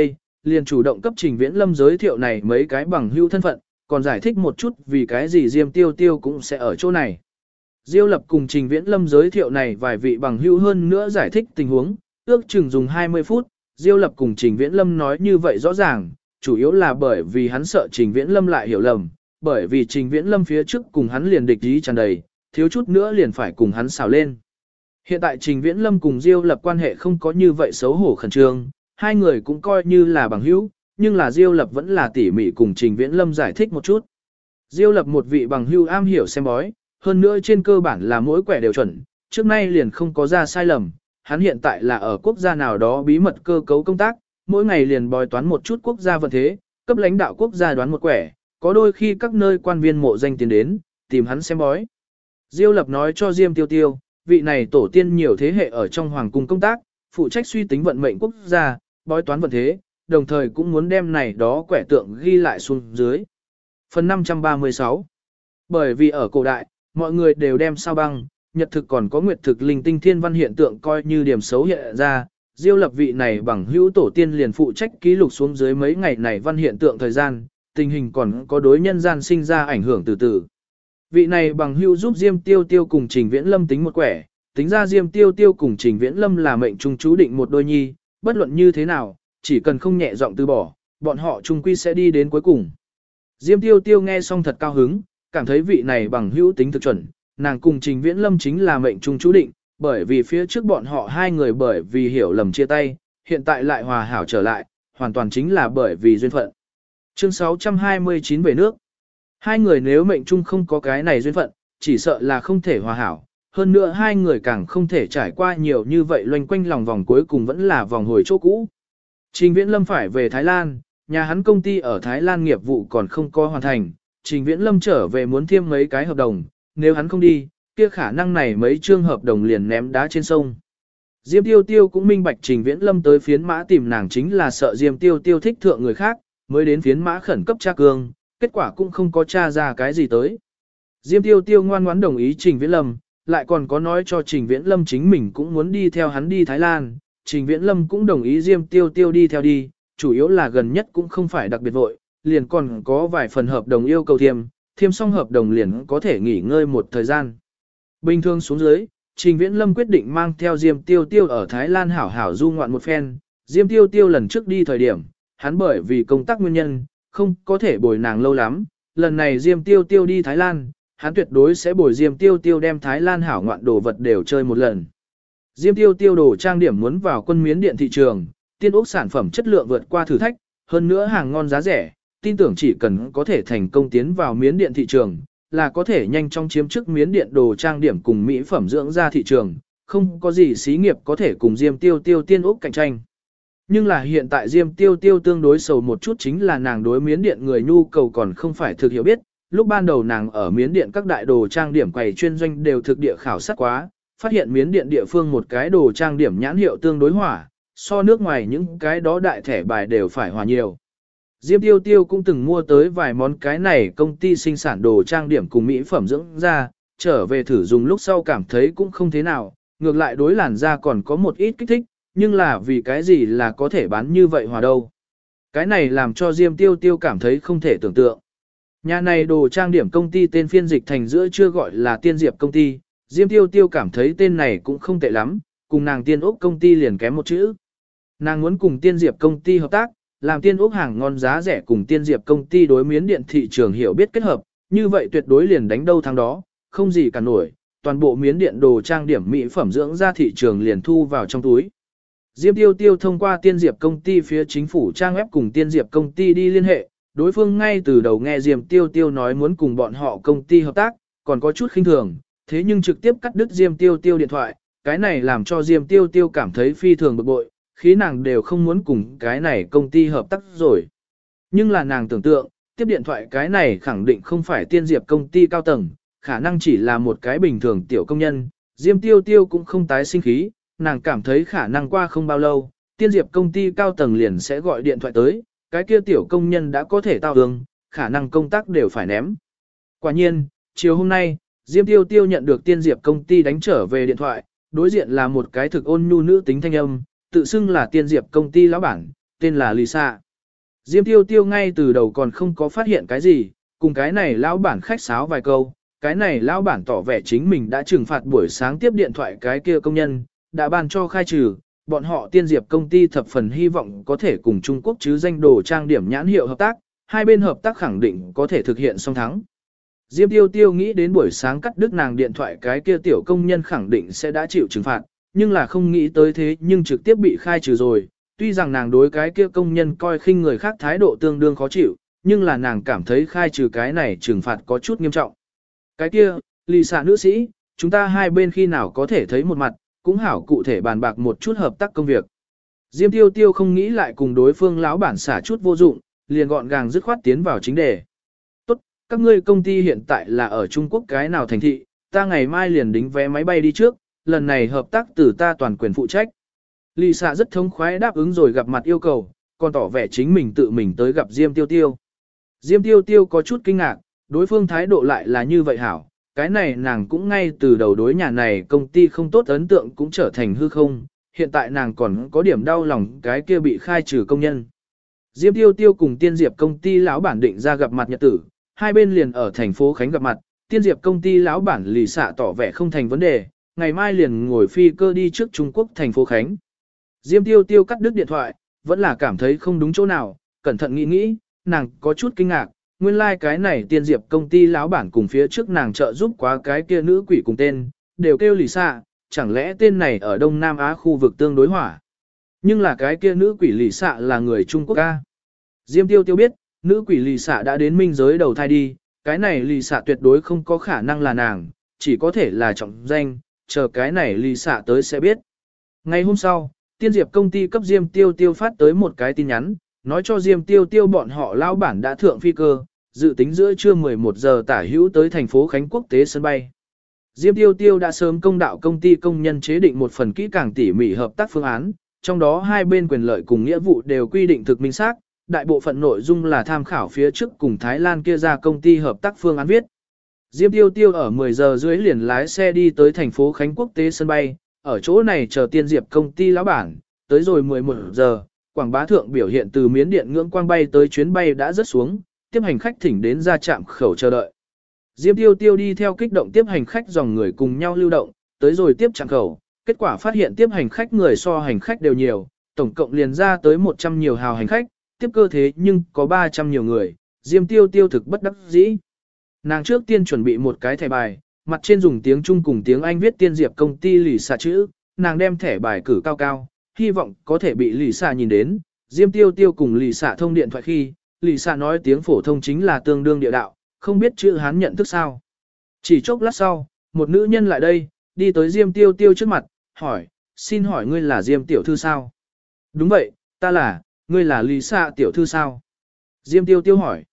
liền chủ động cấp Trình Viễn Lâm giới thiệu này mấy cái bằng hữu thân phận, còn giải thích một chút vì cái gì Diêm Tiêu Tiêu cũng sẽ ở chỗ này. Diêu Lập cùng Trình Viễn Lâm giới thiệu này vài vị bằng hữu hơn nữa giải thích tình huống, ước chừng dùng 20 phút, Diêu Lập cùng Trình Viễn Lâm nói như vậy rõ ràng, chủ yếu là bởi vì hắn sợ Trình Viễn Lâm lại hiểu lầm, bởi vì Trình Viễn Lâm phía trước cùng hắn liền địch ý tràn đầy, thiếu chút nữa liền phải cùng hắn xào lên. Hiện tại Trình Viễn Lâm cùng Diêu Lập quan hệ không có như vậy xấu hổ khẩn trương, hai người cũng coi như là bằng hữu, nhưng là Diêu Lập vẫn là tỉ mỉ cùng Trình Viễn Lâm giải thích một chút. Diêu Lập một vị bằng hữu am hiểu xem bói, hơn nữa trên cơ bản là mỗi quẻ đều chuẩn, trước nay liền không có ra sai lầm, hắn hiện tại là ở quốc gia nào đó bí mật cơ cấu công tác, mỗi ngày liền bói toán một chút quốc gia vận thế, cấp lãnh đạo quốc gia đoán một quẻ, có đôi khi các nơi quan viên mộ danh tiến đến, tìm hắn xem bói. Diêu Lập nói cho Diêm Tiêu Tiêu, vị này tổ tiên nhiều thế hệ ở trong hoàng cung công tác, phụ trách suy tính vận mệnh quốc gia, bói toán vận thế, đồng thời cũng muốn đem này đó quẻ tượng ghi lại xuống dưới. Phần 536. Bởi vì ở cổ đại, mọi người đều đem sao băng, nhật thực còn có nguyệt thực linh tinh thiên văn hiện tượng coi như điểm xấu hiện ra, Diêu Lập vị này bằng hữu tổ tiên liền phụ trách ký lục xuống dưới mấy ngày này văn hiện tượng thời gian, tình hình còn có đối nhân gian sinh ra ảnh hưởng từ từ. Vị này bằng hữu giúp Diêm Tiêu Tiêu cùng Trình Viễn Lâm tính một quẻ, tính ra Diêm Tiêu Tiêu cùng Trình Viễn Lâm là mệnh trung chú định một đôi nhi, bất luận như thế nào, chỉ cần không nhẹ giọng từ bỏ, bọn họ chung quy sẽ đi đến cuối cùng. Diêm Tiêu Tiêu nghe xong thật cao hứng, cảm thấy vị này bằng hữu tính thực chuẩn, nàng cùng Trình Viễn Lâm chính là mệnh trung chú định, bởi vì phía trước bọn họ hai người bởi vì hiểu lầm chia tay, hiện tại lại hòa hảo trở lại, hoàn toàn chính là bởi vì duyên phận. Chương 629 về nước. Hai người nếu mệnh trung không có cái này duyên phận, chỉ sợ là không thể hòa hảo, hơn nữa hai người càng không thể trải qua nhiều như vậy loanh quanh lòng vòng cuối cùng vẫn là vòng hồi chỗ cũ. Trình Viễn Lâm phải về Thái Lan, nhà hắn công ty ở Thái Lan nghiệp vụ còn không có hoàn thành, Trình Viễn Lâm trở về muốn thêm mấy cái hợp đồng, nếu hắn không đi, kia khả năng này mấy chương hợp đồng liền ném đá trên sông. Diêm Tiêu Tiêu cũng minh bạch Trình Viễn Lâm tới phiến mã tìm nàng chính là sợ Diêm Tiêu Tiêu thích thượng người khác, mới đến phiến mã khẩn cấp tra cương, kết quả cũng không có tra ra cái gì tới. Diêm Tiêu Tiêu ngoan ngoãn đồng ý Trình Viễn Lâm, lại còn có nói cho Trình Viễn Lâm chính mình cũng muốn đi theo hắn đi Thái Lan, Trình Viễn Lâm cũng đồng ý Diêm Tiêu Tiêu đi theo đi, chủ yếu là gần nhất cũng không phải đặc biệt vội, liền còn có vài phần hợp đồng yêu cầu thêm xong hợp đồng liền có thể nghỉ ngơi một thời gian. Bình thường xuống dưới, Trình Viễn Lâm quyết định mang theo Diêm Tiêu Tiêu ở Thái Lan hảo hảo du ngoạn một phen, Diêm Tiêu Tiêu lần trước đi thời điểm, hắn bởi vì công tác nguyên nhân, không có thể bồi nàng lâu lắm, lần này Diêm Tiêu Tiêu đi Thái Lan, hắn tuyệt đối sẽ bồi Diêm Tiêu Tiêu đem Thái Lan hảo ngoạn đồ vật đều chơi một lần. Diêm Tiêu Tiêu đồ trang điểm muốn vào quân miến điện thị trường, tiên ốc sản phẩm chất lượng vượt qua thử thách, hơn nữa hàng ngon giá rẻ, tin tưởng chỉ cần có thể thành công tiến vào miến điện thị trường, là có thể nhanh chóng chiếm chức miến điện đồ trang điểm cùng mỹ phẩm dưỡng da thị trường, không có gì xí nghiệp có thể cùng Diêm Tiêu Tiêu tiên ốc cạnh tranh. Nhưng là hiện tại Diêm Tiêu Tiêu tương đối sầu một chút chính là nàng đối miến điện người nhu cầu còn không phải thực hiểu biết, lúc ban đầu nàng ở miến điện các đại đồ trang điểm quầy chuyên doanh đều thực địa khảo sát quá, phát hiện miến điện địa phương một cái đồ trang điểm nhãn hiệu tương đối hỏa, so nước ngoài những cái đó đại thẻ bài đều phải hòa nhiều. Diêm Tiêu Tiêu cũng từng mua tới vài món cái này công ty sinh sản đồ trang điểm cùng mỹ phẩm dưỡng da, trở về thử dùng lúc sau cảm thấy cũng không thế nào, ngược lại đối làn da còn có một ít kích thích, nhưng là vì cái gì là có thể bán như vậy hòa đâu. Cái này làm cho Diêm Tiêu Tiêu cảm thấy không thể tưởng tượng. Nhà này đồ trang điểm công ty tên phiên dịch thành giữa chưa gọi là Tiên Diệp công ty, Diêm Tiêu Tiêu cảm thấy tên này cũng không tệ lắm, cùng nàng Tiên Úc công ty liền kém một chữ. Nàng muốn cùng Tiên Diệp công ty hợp tác, làm Tiên Úc hàng ngon giá rẻ cùng Tiên Diệp công ty đối miến điện thị trường hiểu biết kết hợp, như vậy tuyệt đối liền đánh đâu thắng đó, không gì cả nổi, toàn bộ miến điện đồ trang điểm mỹ phẩm dưỡng da thị trường liền thu vào trong túi. Diêm Tiêu Tiêu thông qua Tiên Diệp công ty phía chính phủ trang web cùng Tiên Diệp công ty đi liên hệ, đối phương ngay từ đầu nghe Diêm Tiêu Tiêu nói muốn cùng bọn họ công ty hợp tác, còn có chút khinh thường, thế nhưng trực tiếp cắt đứt Diêm Tiêu Tiêu điện thoại, cái này làm cho Diêm Tiêu Tiêu cảm thấy phi thường bực bội, khí nàng đều không muốn cùng cái này công ty hợp tác rồi. Nhưng là nàng tưởng tượng, tiếp điện thoại cái này khẳng định không phải Tiên Diệp công ty cao tầng, khả năng chỉ là một cái bình thường tiểu công nhân, Diêm Tiêu Tiêu cũng không tái sinh khí, nàng cảm thấy khả năng qua không bao lâu, Tiên Diệp công ty cao tầng liền sẽ gọi điện thoại tới, cái kia tiểu công nhân đã có thể tao hương, khả năng công tác đều phải ném. Quả nhiên, chiều hôm nay, Diêm Tiêu Tiêu nhận được Tiên Diệp công ty đánh trở về điện thoại, đối diện là một cái thực ôn nhu nữ tính thanh âm, tự xưng là Tiên Diệp công ty lão bản, tên là Lisa. Diêm Tiêu Tiêu ngay từ đầu còn không có phát hiện cái gì, cùng cái này lão bản khách sáo vài câu, cái này lão bản tỏ vẻ chính mình đã trừng phạt buổi sáng tiếp điện thoại cái kia công nhân, đã ban cho khai trừ, bọn họ Tiên Diệp công ty thập phần hy vọng có thể cùng Trung Quốc chứ danh đồ trang điểm nhãn hiệu hợp tác, hai bên hợp tác khẳng định có thể thực hiện song thắng. Diêm Tiêu Tiêu nghĩ đến buổi sáng cắt đứt nàng điện thoại cái kia tiểu công nhân khẳng định sẽ đã chịu trừng phạt, nhưng là không nghĩ tới thế nhưng trực tiếp bị khai trừ rồi. Tuy rằng nàng đối cái kia công nhân coi khinh người khác thái độ tương đương khó chịu, nhưng là nàng cảm thấy khai trừ cái này trừng phạt có chút nghiêm trọng. Cái kia, lì xạ nữ sĩ, chúng ta hai bên khi nào có thể thấy một mặt, cũng hảo cụ thể bàn bạc một chút hợp tác công việc. Diêm Tiêu Tiêu không nghĩ lại cùng đối phương lão bản xả chút vô dụng, liền gọn gàng dứt khoát tiến vào chính đề. Tốt, các ngươi công ty hiện tại là ở Trung Quốc cái nào thành thị, ta ngày mai liền đính vé máy bay đi trước, lần này hợp tác từ ta toàn quyền phụ trách. Lì xạ rất thống khoái đáp ứng rồi gặp mặt yêu cầu, còn tỏ vẻ chính mình tự mình tới gặp Diêm Tiêu Tiêu. Diêm Tiêu Tiêu có chút kinh ngạc, đối phương thái độ lại là như vậy hảo, cái này nàng cũng ngay từ đầu đối nhà này công ty không tốt ấn tượng cũng trở thành hư không, hiện tại nàng còn có điểm đau lòng cái kia bị khai trừ công nhân. Diêm Tiêu Tiêu cùng Tiên Diệp công ty lão bản định ra gặp mặt nhật tử, hai bên liền ở thành phố Khánh gặp mặt, Tiên Diệp công ty lão bản lì xạ tỏ vẻ không thành vấn đề, ngày mai liền ngồi phi cơ đi trước Trung Quốc thành phố Khánh. Diêm Tiêu Tiêu cắt đứt điện thoại, vẫn là cảm thấy không đúng chỗ nào, cẩn thận nghĩ nghĩ, nàng có chút kinh ngạc, nguyên lai like cái này Tiên Diệp công ty lão bản cùng phía trước nàng trợ giúp quá cái kia nữ quỷ cùng tên, đều kêu lì xạ, chẳng lẽ tên này ở Đông Nam Á khu vực tương đối hỏa. Nhưng là cái kia nữ quỷ lì xạ là người Trung Quốc ca. Diêm Tiêu Tiêu biết, nữ quỷ lì xạ đã đến minh giới đầu thai đi, cái này lì xạ tuyệt đối không có khả năng là nàng, chỉ có thể là trọng danh, chờ cái này lì xạ tới sẽ biết. Ngày hôm sau, Tiên Diệp công ty cấp Diêm Tiêu Tiêu phát tới một cái tin nhắn, nói cho Diêm Tiêu Tiêu bọn họ lao bản đã thượng phi cơ, dự tính giữa trưa 11 giờ tả hữu tới thành phố Khánh quốc tế sân bay. Diêm Tiêu Tiêu đã sớm công đạo công ty công nhân chế định một phần kỹ càng tỉ mỉ hợp tác phương án, trong đó hai bên quyền lợi cùng nghĩa vụ đều quy định thực minh xác, đại bộ phận nội dung là tham khảo phía trước cùng Thái Lan kia ra công ty hợp tác phương án viết. Diêm Tiêu Tiêu ở 10 giờ dưới liền lái xe đi tới thành phố Khánh quốc tế sân bay, ở chỗ này chờ Tiên Diệp công ty lão bản, tới rồi 11 giờ, quảng bá thượng biểu hiện từ Miến Điện ngưỡng quang bay tới chuyến bay đã rớt xuống, tiếp hành khách thỉnh đến ra trạm khẩu chờ đợi. Diêm Tiêu Tiêu đi theo kích động tiếp hành khách dòng người cùng nhau lưu động, tới rồi tiếp trạm khẩu, kết quả phát hiện tiếp hành khách người so hành khách đều nhiều, tổng cộng liền ra tới 100 nhiều hào hành khách, tiếp cơ thế nhưng có 300 nhiều người, Diêm Tiêu Tiêu thực bất đắc dĩ. Nàng trước tiên chuẩn bị một cái thẻ bài, mặt trên dùng tiếng Trung cùng tiếng Anh viết Tiên Diệp công ty lì xà chữ, nàng đem thẻ bài cử cao cao, hy vọng có thể bị lì xà nhìn đến. Diêm Tiêu Tiêu cùng lì xà thông điện thoại khi, lì xà nói tiếng phổ thông chính là tương đương địa đạo, không biết chữ Hán nhận thức sao. Chỉ chốc lát sau, một nữ nhân lại đây, đi tới Diêm Tiêu Tiêu trước mặt, hỏi, xin hỏi ngươi là Diêm tiểu thư sao? Đúng vậy, ta là, ngươi là lì xà tiểu thư sao? Diêm Tiêu Tiêu hỏi.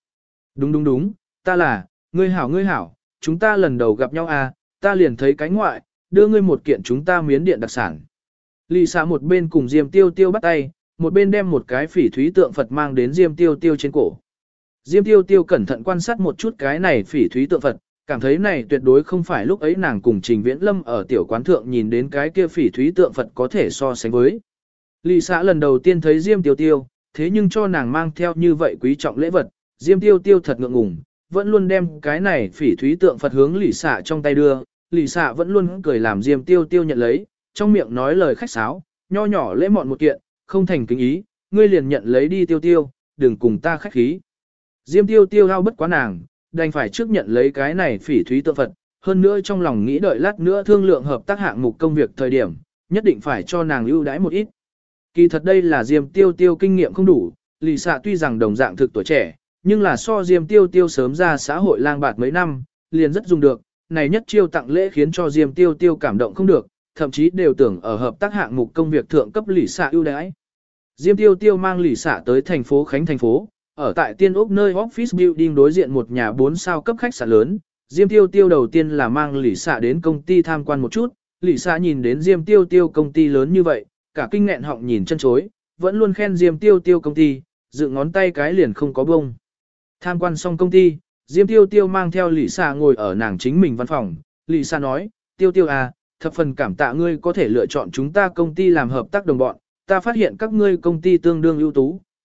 Đúng, ta là, ngươi hảo, chúng ta lần đầu gặp nhau à, ta liền thấy cái ngoại, đưa ngươi một kiện chúng ta Miến Điện đặc sản. Lì xà một bên cùng Diêm Tiêu Tiêu bắt tay, một bên đem một cái phỉ thúy tượng Phật mang đến Diêm Tiêu Tiêu trên cổ. Diêm Tiêu Tiêu cẩn thận quan sát một chút cái này phỉ thúy tượng Phật, cảm thấy này tuyệt đối không phải lúc ấy nàng cùng Trình Viễn Lâm ở tiểu quán thượng nhìn đến cái kia phỉ thúy tượng Phật có thể so sánh với. Lì xà lần đầu tiên thấy Diêm Tiêu Tiêu, thế nhưng cho nàng mang theo như vậy quý trọng lễ vật, Diêm Tiêu Tiêu thật ngượng ngùng, vẫn luôn đem cái này phỉ thúy tượng Phật hướng lì xà trong tay đưa, lì xà vẫn luôn cười làm Diêm Tiêu Tiêu nhận lấy, trong miệng nói lời khách sáo, nho nhỏ lễ mọn một kiện, không thành kính ý, ngươi liền nhận lấy đi Tiêu Tiêu, đừng cùng ta khách khí. Diêm Tiêu Tiêu hao bất quá nàng, đành phải trước nhận lấy cái này phỉ thúy tượng Phật, hơn nữa trong lòng nghĩ đợi lát nữa thương lượng hợp tác hạng mục công việc thời điểm, nhất định phải cho nàng ưu đãi một ít. Kỳ thật đây là Diêm Tiêu Tiêu kinh nghiệm không đủ, lì xạ tuy rằng đồng dạng thực tuổi trẻ, nhưng là so Diêm Tiêu Tiêu sớm ra xã hội lang bạt mấy năm, liền rất dùng được, này nhất chiêu tặng lễ khiến cho Diêm Tiêu Tiêu cảm động không được, thậm chí đều tưởng ở hợp tác hạng mục công việc thượng cấp lì xạ ưu đãi. Diêm Tiêu Tiêu mang lì xạ tới thành phố Khánh thành phố, ở tại Tiên Úc nơi office building đối diện một nhà 4 sao cấp khách sạn lớn. Diêm Tiêu Tiêu đầu tiên là mang lì xạ đến công ty tham quan một chút, lì xạ nhìn đến Diêm Tiêu Tiêu công ty lớn như vậy, cả kinh nghẹn họng nhìn chân chối, vẫn luôn khen Diêm Tiêu Tiêu công ty, dựng ngón tay cái liền không có bông. Tham quan xong công ty, Diêm Tiêu Tiêu mang theo lì xạ ngồi ở nàng chính mình văn phòng, lì xạ nói, Tiêu Tiêu à, thập phần cảm tạ ngươi có thể lựa chọn chúng ta công ty làm hợp tác đồng bọn, ta phát hiện các ngươi công ty tương đương ưu tú,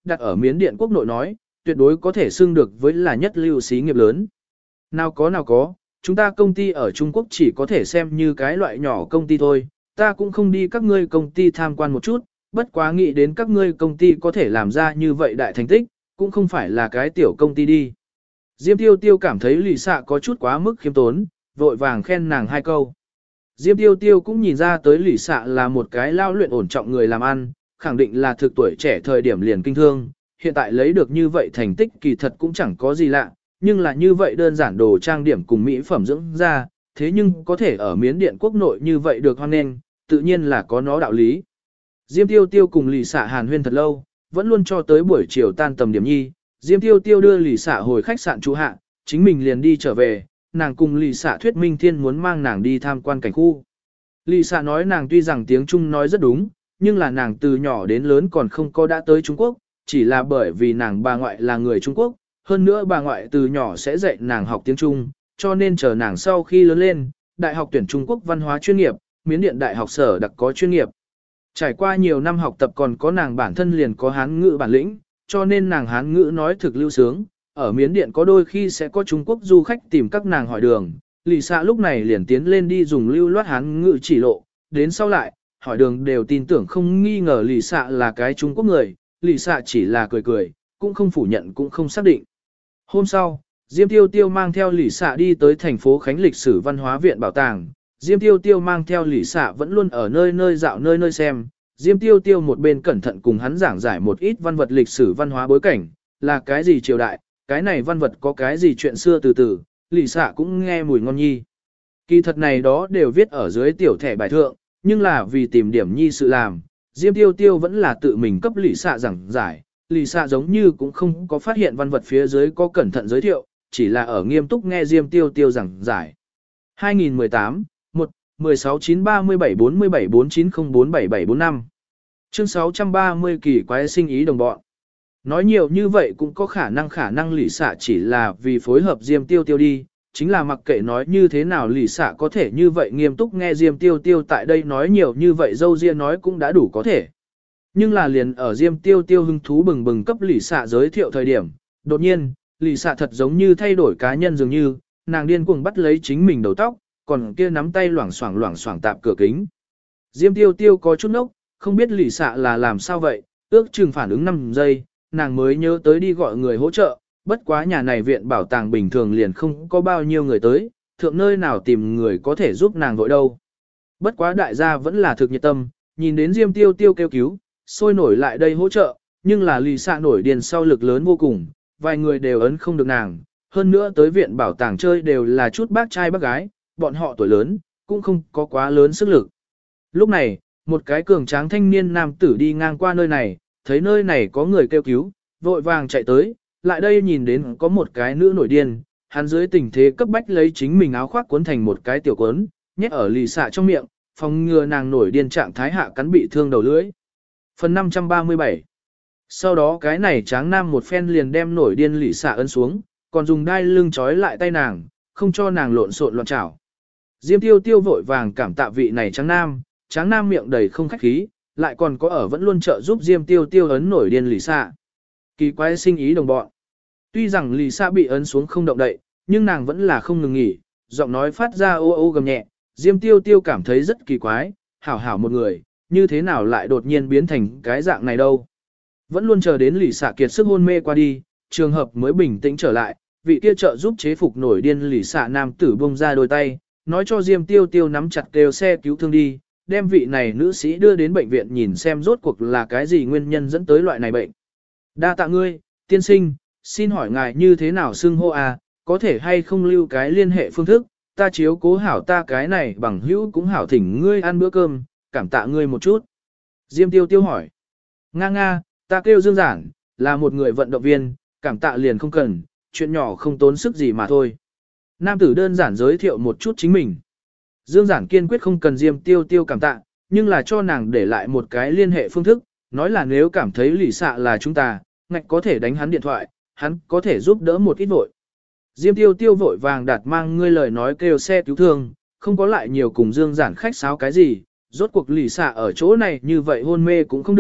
đặt ở Miến Điện quốc nội nói, tuyệt đối có thể xưng được với là nhất lưu xí nghiệp lớn. Nào có, chúng ta công ty ở Trung Quốc chỉ có thể xem như cái loại nhỏ công ty thôi, ta cũng không đi các ngươi công ty tham quan một chút, bất quá nghĩ đến các ngươi công ty có thể làm ra như vậy đại thành tích, cũng không phải là cái tiểu công ty đi. Diêm Tiêu Tiêu cảm thấy Lì Xạ có chút quá mức khiêm tốn, vội vàng khen nàng 2 câu. Diêm Tiêu Tiêu cũng nhìn ra tới Lì Xạ là một cái lao luyện ổn trọng người làm ăn, khẳng định là thực tuổi trẻ thời điểm liền kinh thương, hiện tại lấy được như vậy thành tích kỳ thật cũng chẳng có gì lạ, nhưng là như vậy đơn giản đồ trang điểm cùng mỹ phẩm dưỡng ra, thế nhưng có thể ở Miến Điện quốc nội như vậy được hoan nghênh, tự nhiên là có nó đạo lý. Diêm Tiêu Tiêu cùng Lì Xạ hàn huyên thật lâu, vẫn luôn cho tới buổi chiều tan tầm điểm nhi, Diêm Tiêu Tiêu đưa Lì Xạ hồi khách sạn trú hạ, chính mình liền đi trở về, nàng cùng Lì Xạ thuyết minh thiên muốn mang nàng đi tham quan cảnh khu. Lì Xạ nói nàng tuy rằng tiếng Trung nói rất đúng, nhưng là nàng từ nhỏ đến lớn còn không có đã tới Trung Quốc, chỉ là bởi vì nàng bà ngoại là người Trung Quốc, hơn nữa bà ngoại từ nhỏ sẽ dạy nàng học tiếng Trung, cho nên chờ nàng sau khi lớn lên, đại học tuyển Trung Quốc văn hóa chuyên nghiệp, Miến Điện đại học sở đặc có chuyên nghiệp. Trải qua nhiều năm học tập còn có nàng bản thân liền có Hán ngữ bản lĩnh, cho nên nàng Hán ngữ nói thực lưu sướng. Ở Miến Điện có đôi khi sẽ có Trung Quốc du khách tìm các nàng hỏi đường, Lì Xạ lúc này liền tiến lên đi dùng lưu loát Hán ngữ chỉ lộ, đến sau lại, hỏi đường đều tin tưởng không nghi ngờ Lì Xạ là cái Trung Quốc người, Lì Xạ chỉ là cười cười, cũng không phủ nhận cũng không xác định. Hôm sau, Diêm Tiêu Tiêu mang theo Lì Xạ đi tới thành phố Khánh lịch sử văn hóa viện bảo tàng, Diêm Tiêu Tiêu mang theo Lì Xạ vẫn luôn ở nơi nơi dạo nơi nơi xem, Diêm Tiêu Tiêu một bên cẩn thận cùng hắn giảng giải một ít văn vật lịch sử văn hóa bối cảnh, là cái gì triều đại, cái này văn vật có cái gì chuyện xưa từ từ, Lì Xạ cũng nghe mùi ngon nhi. Kỳ thật này đó đều viết ở dưới tiểu thẻ bài thượng, nhưng là vì tìm điểm nhi sự làm, Diêm Tiêu Tiêu vẫn là tự mình cấp Lì Xạ giảng giải, Lì Xạ giống như cũng không có phát hiện văn vật phía dưới có cẩn thận giới thiệu, chỉ là ở nghiêm túc nghe Diêm Tiêu Tiêu giảng giải. 2018 1-16-9-37-47-49-0-47-7-4-5 Chương 630 kỳ quái sinh ý đồng bọn. Nói nhiều như vậy cũng có khả năng Lì Xạ chỉ là vì phối hợp Diêm Tiêu Tiêu đi, chính là mặc kệ nói như thế nào Lì Xạ có thể như vậy nghiêm túc nghe Diêm Tiêu Tiêu tại đây nói nhiều như vậy dâu ria nói cũng đã đủ có thể. Nhưng là liền ở Diêm Tiêu Tiêu hứng thú bừng bừng cấp Lì Xạ giới thiệu thời điểm, đột nhiên, Lì Xạ thật giống như thay đổi cá nhân dường như, nàng điên cuồng bắt lấy chính mình đầu tóc, còn kia nắm tay loảng xoảng tạp cửa kính. Diêm Tiêu Tiêu có chút nốc, không biết Lì Xạ là làm sao vậy, ước chừng phản ứng 5 giây, nàng mới nhớ tới đi gọi người hỗ trợ, bất quá nhà này viện bảo tàng bình thường liền không có bao nhiêu người tới, thượng nơi nào tìm người có thể giúp nàng vội đâu. Bất quá đại gia vẫn là thực nhiệt tâm, nhìn đến Diêm Tiêu Tiêu kêu cứu, sôi nổi lại đây hỗ trợ, nhưng là Lì Xạ nổi điên sau lực lớn vô cùng, vài người đều ấn không được nàng, hơn nữa tới viện bảo tàng chơi đều là chút bác trai bác gái, bọn họ tuổi lớn, cũng không có quá lớn sức lực. Lúc này, một cái cường tráng thanh niên nam tử đi ngang qua nơi này, thấy nơi này có người kêu cứu, vội vàng chạy tới, lại đây nhìn đến có một cái nữ nổi điên, hắn dưới tình thế cấp bách lấy chính mình áo khoác cuốn thành một cái tiểu cuốn, nhét ở Lì Xạ trong miệng, phòng ngừa nàng nổi điên trạng thái hạ cắn bị thương đầu lưỡi. Phần 537 Sau đó cái này tráng nam một phen liền đem nổi điên Lì Xạ ấn xuống, còn dùng đai lưng trói lại tay nàng, không cho nàng lộn xộn loạn trảo. Diêm Tiêu Tiêu vội vàng cảm tạ vị này tráng nam miệng đầy không khách khí, lại còn có ở vẫn luôn trợ giúp Diêm Tiêu Tiêu ấn nổi điên Lì Xạ. Kỳ quái sinh ý đồng bọn. Tuy rằng Lì Xạ bị ấn xuống không động đậy, nhưng nàng vẫn là không ngừng nghỉ, giọng nói phát ra ô ô gầm nhẹ, Diêm Tiêu Tiêu cảm thấy rất kỳ quái, hảo một người, như thế nào lại đột nhiên biến thành cái dạng này đâu. Vẫn luôn chờ đến Lì Xạ kiệt sức hôn mê qua đi, trường hợp mới bình tĩnh trở lại, vị kia trợ giúp chế phục nổi điên Lì Xạ nam tử bông ra đôi tay, nói cho Diêm Tiêu Tiêu nắm chặt kêu xe cứu thương đi, đem vị này nữ sĩ đưa đến bệnh viện nhìn xem rốt cuộc là cái gì nguyên nhân dẫn tới loại này bệnh. Đa tạ ngươi, tiên sinh, xin hỏi ngài như thế nào xưng hô à, có thể hay không lưu cái liên hệ phương thức, ta chiếu cố hảo ta cái này bằng hữu cũng hảo thỉnh ngươi ăn bữa cơm, cảm tạ ngươi một chút. Diêm Tiêu Tiêu hỏi. Nga, ta kêu Dương Giản, là một người vận động viên, cảm tạ liền không cần, chuyện nhỏ không tốn sức gì mà thôi. Nam tử đơn giản giới thiệu một chút chính mình. Dương Giản kiên quyết không cần Diêm Tiêu Tiêu cảm tạ, nhưng là cho nàng để lại một cái liên hệ phương thức, nói là nếu cảm thấy Lì Xạ là chúng ta, ngạch có thể đánh hắn điện thoại, hắn có thể giúp đỡ một ít vội. Diêm Tiêu Tiêu vội vàng đặt mang ngươi lời nói kêu xe cứu thương, không có lại nhiều cùng Dương Giản khách sáo cái gì, rốt cuộc Lì Xạ ở chỗ này như vậy hôn mê cũng không được,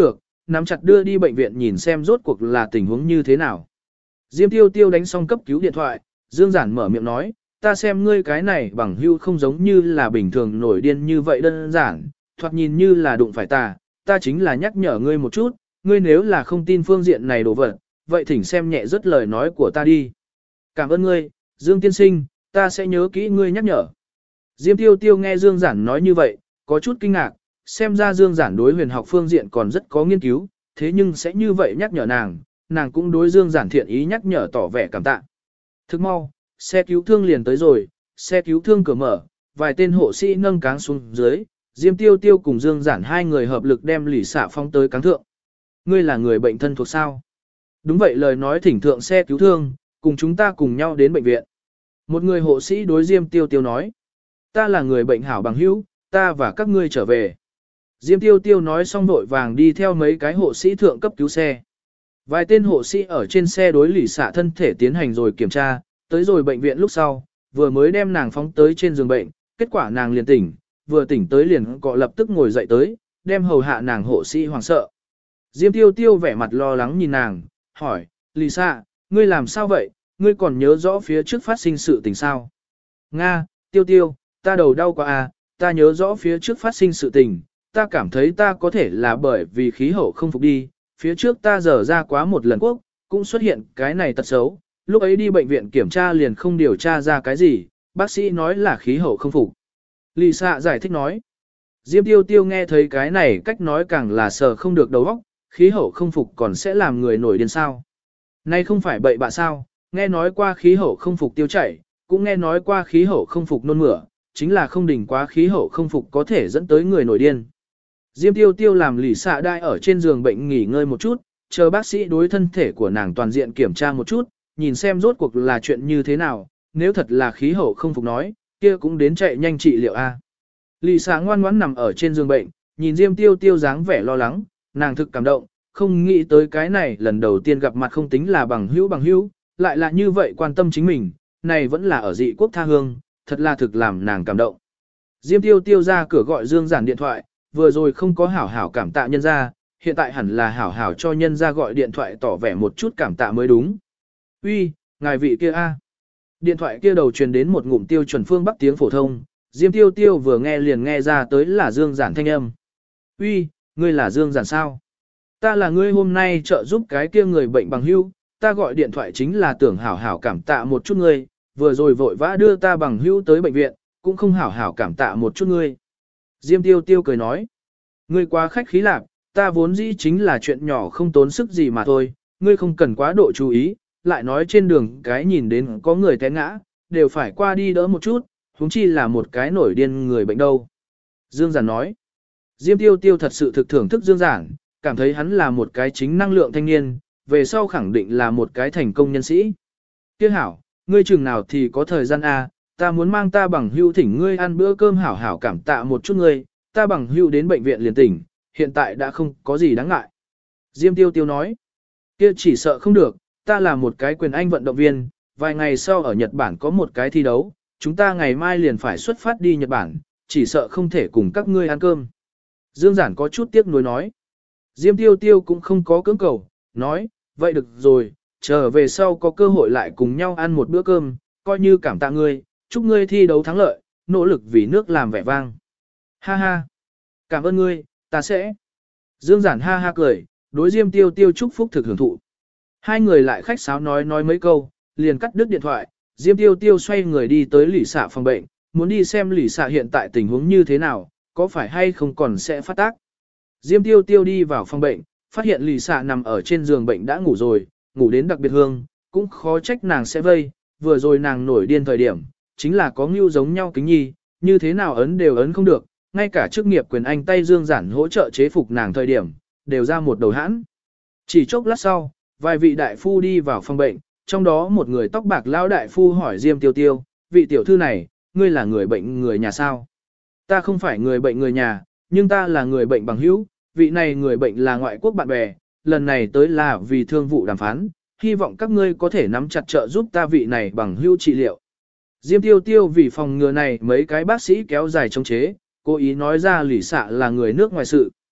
nắm chặt đưa đi bệnh viện nhìn xem rốt cuộc là tình huống như thế nào. Diêm Tiêu Tiêu đánh xong cấp cứu điện thoại, Dương Giản mở miệng nói, ta xem ngươi cái này bằng hữu không giống như là bình thường nổi điên như vậy đơn giản, thoạt nhìn như là đụng phải ta chính là nhắc nhở ngươi một chút, ngươi nếu là không tin phương diện này đồ vật, vậy thỉnh xem nhẹ rất lời nói của ta đi. Cảm ơn ngươi, Dương tiên sinh, ta sẽ nhớ kỹ ngươi nhắc nhở. Diêm Tiêu Tiêu nghe Dương Giản nói như vậy, có chút kinh ngạc, xem ra Dương Giản đối huyền học phương diện còn rất có nghiên cứu, thế nhưng sẽ như vậy nhắc nhở nàng cũng đối Dương Giản thiện ý nhắc nhở tỏ vẻ cảm tạ. Thức mau, xe cứu thương liền tới rồi, xe cứu thương cửa mở, vài tên hộ sĩ nâng cáng xuống dưới, Diêm Tiêu Tiêu cùng Dương Giản hai người hợp lực đem lỷ xạ phong tới cáng thượng. Ngươi là người bệnh thân thuộc sao? Đúng vậy, lời nói thỉnh thượng xe cứu thương, cùng chúng ta cùng nhau đến bệnh viện. Một người hộ sĩ đối Diêm Tiêu Tiêu nói, ta là người bệnh hảo bằng hữu, ta và các ngươi trở về. Diêm Tiêu Tiêu nói xong vội vàng đi theo mấy cái hộ sĩ thượng cấp cứu xe. Vài tên hộ sĩ ở trên xe đối lỷ xạ thân thể tiến hành rồi kiểm tra, tới rồi bệnh viện lúc sau, vừa mới đem nàng phóng tới trên giường bệnh, kết quả nàng liền tỉnh, vừa tỉnh tới liền cọ lập tức ngồi dậy tới, đem hầu hạ nàng hộ sĩ hoảng sợ. Diêm Tiêu Tiêu vẻ mặt lo lắng nhìn nàng, hỏi, lỷ xạ, ngươi làm sao vậy, ngươi còn nhớ rõ phía trước phát sinh sự tình sao? Nga, Tiêu Tiêu, ta đầu đau quá à, ta nhớ rõ phía trước phát sinh sự tình, ta cảm thấy ta có thể là bởi vì khí hậu không phục đi, phía trước ta dở ra quá một lần quốc, cũng xuất hiện cái này tật xấu, lúc ấy đi bệnh viện kiểm tra liền không điều tra ra cái gì, bác sĩ nói là khí hậu không phục. Lì xạ giải thích nói, Diêm Tiêu Tiêu nghe thấy cái này cách nói càng là sờ không được đầu óc, khí hậu không phục còn sẽ làm người nổi điên sao. Nay không phải bậy bạ sao, nghe nói qua khí hậu không phục tiêu chảy, cũng nghe nói qua khí hậu không phục nôn mửa, chính là không đỉnh quá khí hậu không phục có thể dẫn tới người nổi điên. Diêm Tiêu Tiêu làm lì xạ đai ở trên giường bệnh nghỉ ngơi một chút, chờ bác sĩ đối thân thể của nàng toàn diện kiểm tra một chút, nhìn xem rốt cuộc là chuyện như thế nào, nếu thật là khí hậu không phục nói, kia cũng đến chạy nhanh trị liệu A. Lì xạ ngoan ngoãn nằm ở trên giường bệnh, nhìn Diêm Tiêu Tiêu dáng vẻ lo lắng, nàng thực cảm động, không nghĩ tới cái này lần đầu tiên gặp mặt không tính là bằng hữu, lại là như vậy quan tâm chính mình, này vẫn là ở dị quốc tha hương, thật là thực làm nàng cảm động. Diêm Tiêu Tiêu ra cửa gọi Dương Giản điện thoại, vừa rồi không có hảo hảo cảm tạ nhân ra, hiện tại hẳn là hảo hảo cho nhân ra gọi điện thoại tỏ vẻ một chút cảm tạ mới đúng. Uy, ngài vị kia a. Điện thoại kia đầu truyền đến một ngụm tiêu chuẩn phương Bắc tiếng phổ thông, Diêm Tiêu Tiêu vừa nghe liền nghe ra tới là Dương Giản thanh âm. Uy, ngươi là Dương Giản sao? Ta là ngươi hôm nay trợ giúp cái kia người bệnh bằng hữu, ta gọi điện thoại chính là tưởng hảo hảo cảm tạ một chút ngươi, vừa rồi vội vã đưa ta bằng hữu tới bệnh viện, cũng không hảo hảo cảm tạ một chút ngươi. Diêm Tiêu Tiêu cười nói, ngươi quá khách khí lạc, ta vốn dĩ chính là chuyện nhỏ không tốn sức gì mà thôi, ngươi không cần quá độ chú ý, lại nói trên đường cái nhìn đến có người té ngã, đều phải qua đi đỡ một chút, huống chi là một cái nổi điên người bệnh đâu. Dương Giản nói, Diêm Tiêu Tiêu thật sự thực thưởng thức Dương Giản, cảm thấy hắn là một cái chính năng lượng thanh niên, về sau khẳng định là một cái thành công nhân sĩ. Tiếc hảo, ngươi chừng nào thì có thời gian a, ta muốn mang ta bằng hữu thỉnh ngươi ăn bữa cơm hảo hảo cảm tạ một chút ngươi, ta bằng hữu đến bệnh viện liền tỉnh, hiện tại đã không có gì đáng ngại. Diêm Tiêu Tiêu nói, kia chỉ sợ không được, ta là một cái quyền anh vận động viên, vài ngày sau ở Nhật Bản có một cái thi đấu, chúng ta ngày mai liền phải xuất phát đi Nhật Bản, chỉ sợ không thể cùng các ngươi ăn cơm. Dương Giản có chút tiếc nuối nói. Diêm Tiêu Tiêu cũng không có cưỡng cầu, nói, vậy được rồi, trở về sau có cơ hội lại cùng nhau ăn một bữa cơm, coi như cảm tạ ngươi, chúc ngươi thi đấu thắng lợi, nỗ lực vì nước làm vẻ vang. Ha ha, cảm ơn ngươi, ta sẽ. Dương Giản ha ha cười, đối Diêm Tiêu Tiêu chúc phúc thực hưởng thụ. Hai người lại khách sáo nói mấy câu, liền cắt đứt điện thoại, Diêm Tiêu Tiêu xoay người đi tới lỷ xạ phòng bệnh, muốn đi xem lỷ xạ hiện tại tình huống như thế nào, có phải hay không còn sẽ phát tác. Diêm Tiêu Tiêu đi vào phòng bệnh, phát hiện lỷ xạ nằm ở trên giường bệnh đã ngủ rồi, ngủ đến đặc biệt hương, cũng khó trách nàng sẽ vây, vừa rồi nàng nổi điên thời điểm, chính là có ngưu giống nhau kính nhi, như thế nào ấn đều ấn không được, ngay cả chức nghiệp quyền anh tay Dương Giản hỗ trợ chế phục nàng thời điểm, đều ra một đầu hãn. Chỉ chốc lát sau, vài vị đại phu đi vào phòng bệnh, trong đó một người tóc bạc lão đại phu hỏi Diêm Tiêu Tiêu, vị tiểu thư này, ngươi là người bệnh người nhà sao? Ta không phải người bệnh người nhà, nhưng ta là người bệnh bằng hữu, vị này người bệnh là ngoại quốc bạn bè, lần này tới là vì thương vụ đàm phán, hy vọng các ngươi có thể nắm chặt trợ giúp ta vị này bằng hữu trị liệu. Diêm Tiêu Tiêu vì phòng ngừa này mấy cái bác sĩ kéo dài chống chế, cố ý nói ra lỷ xạ là người nước ngoài sự.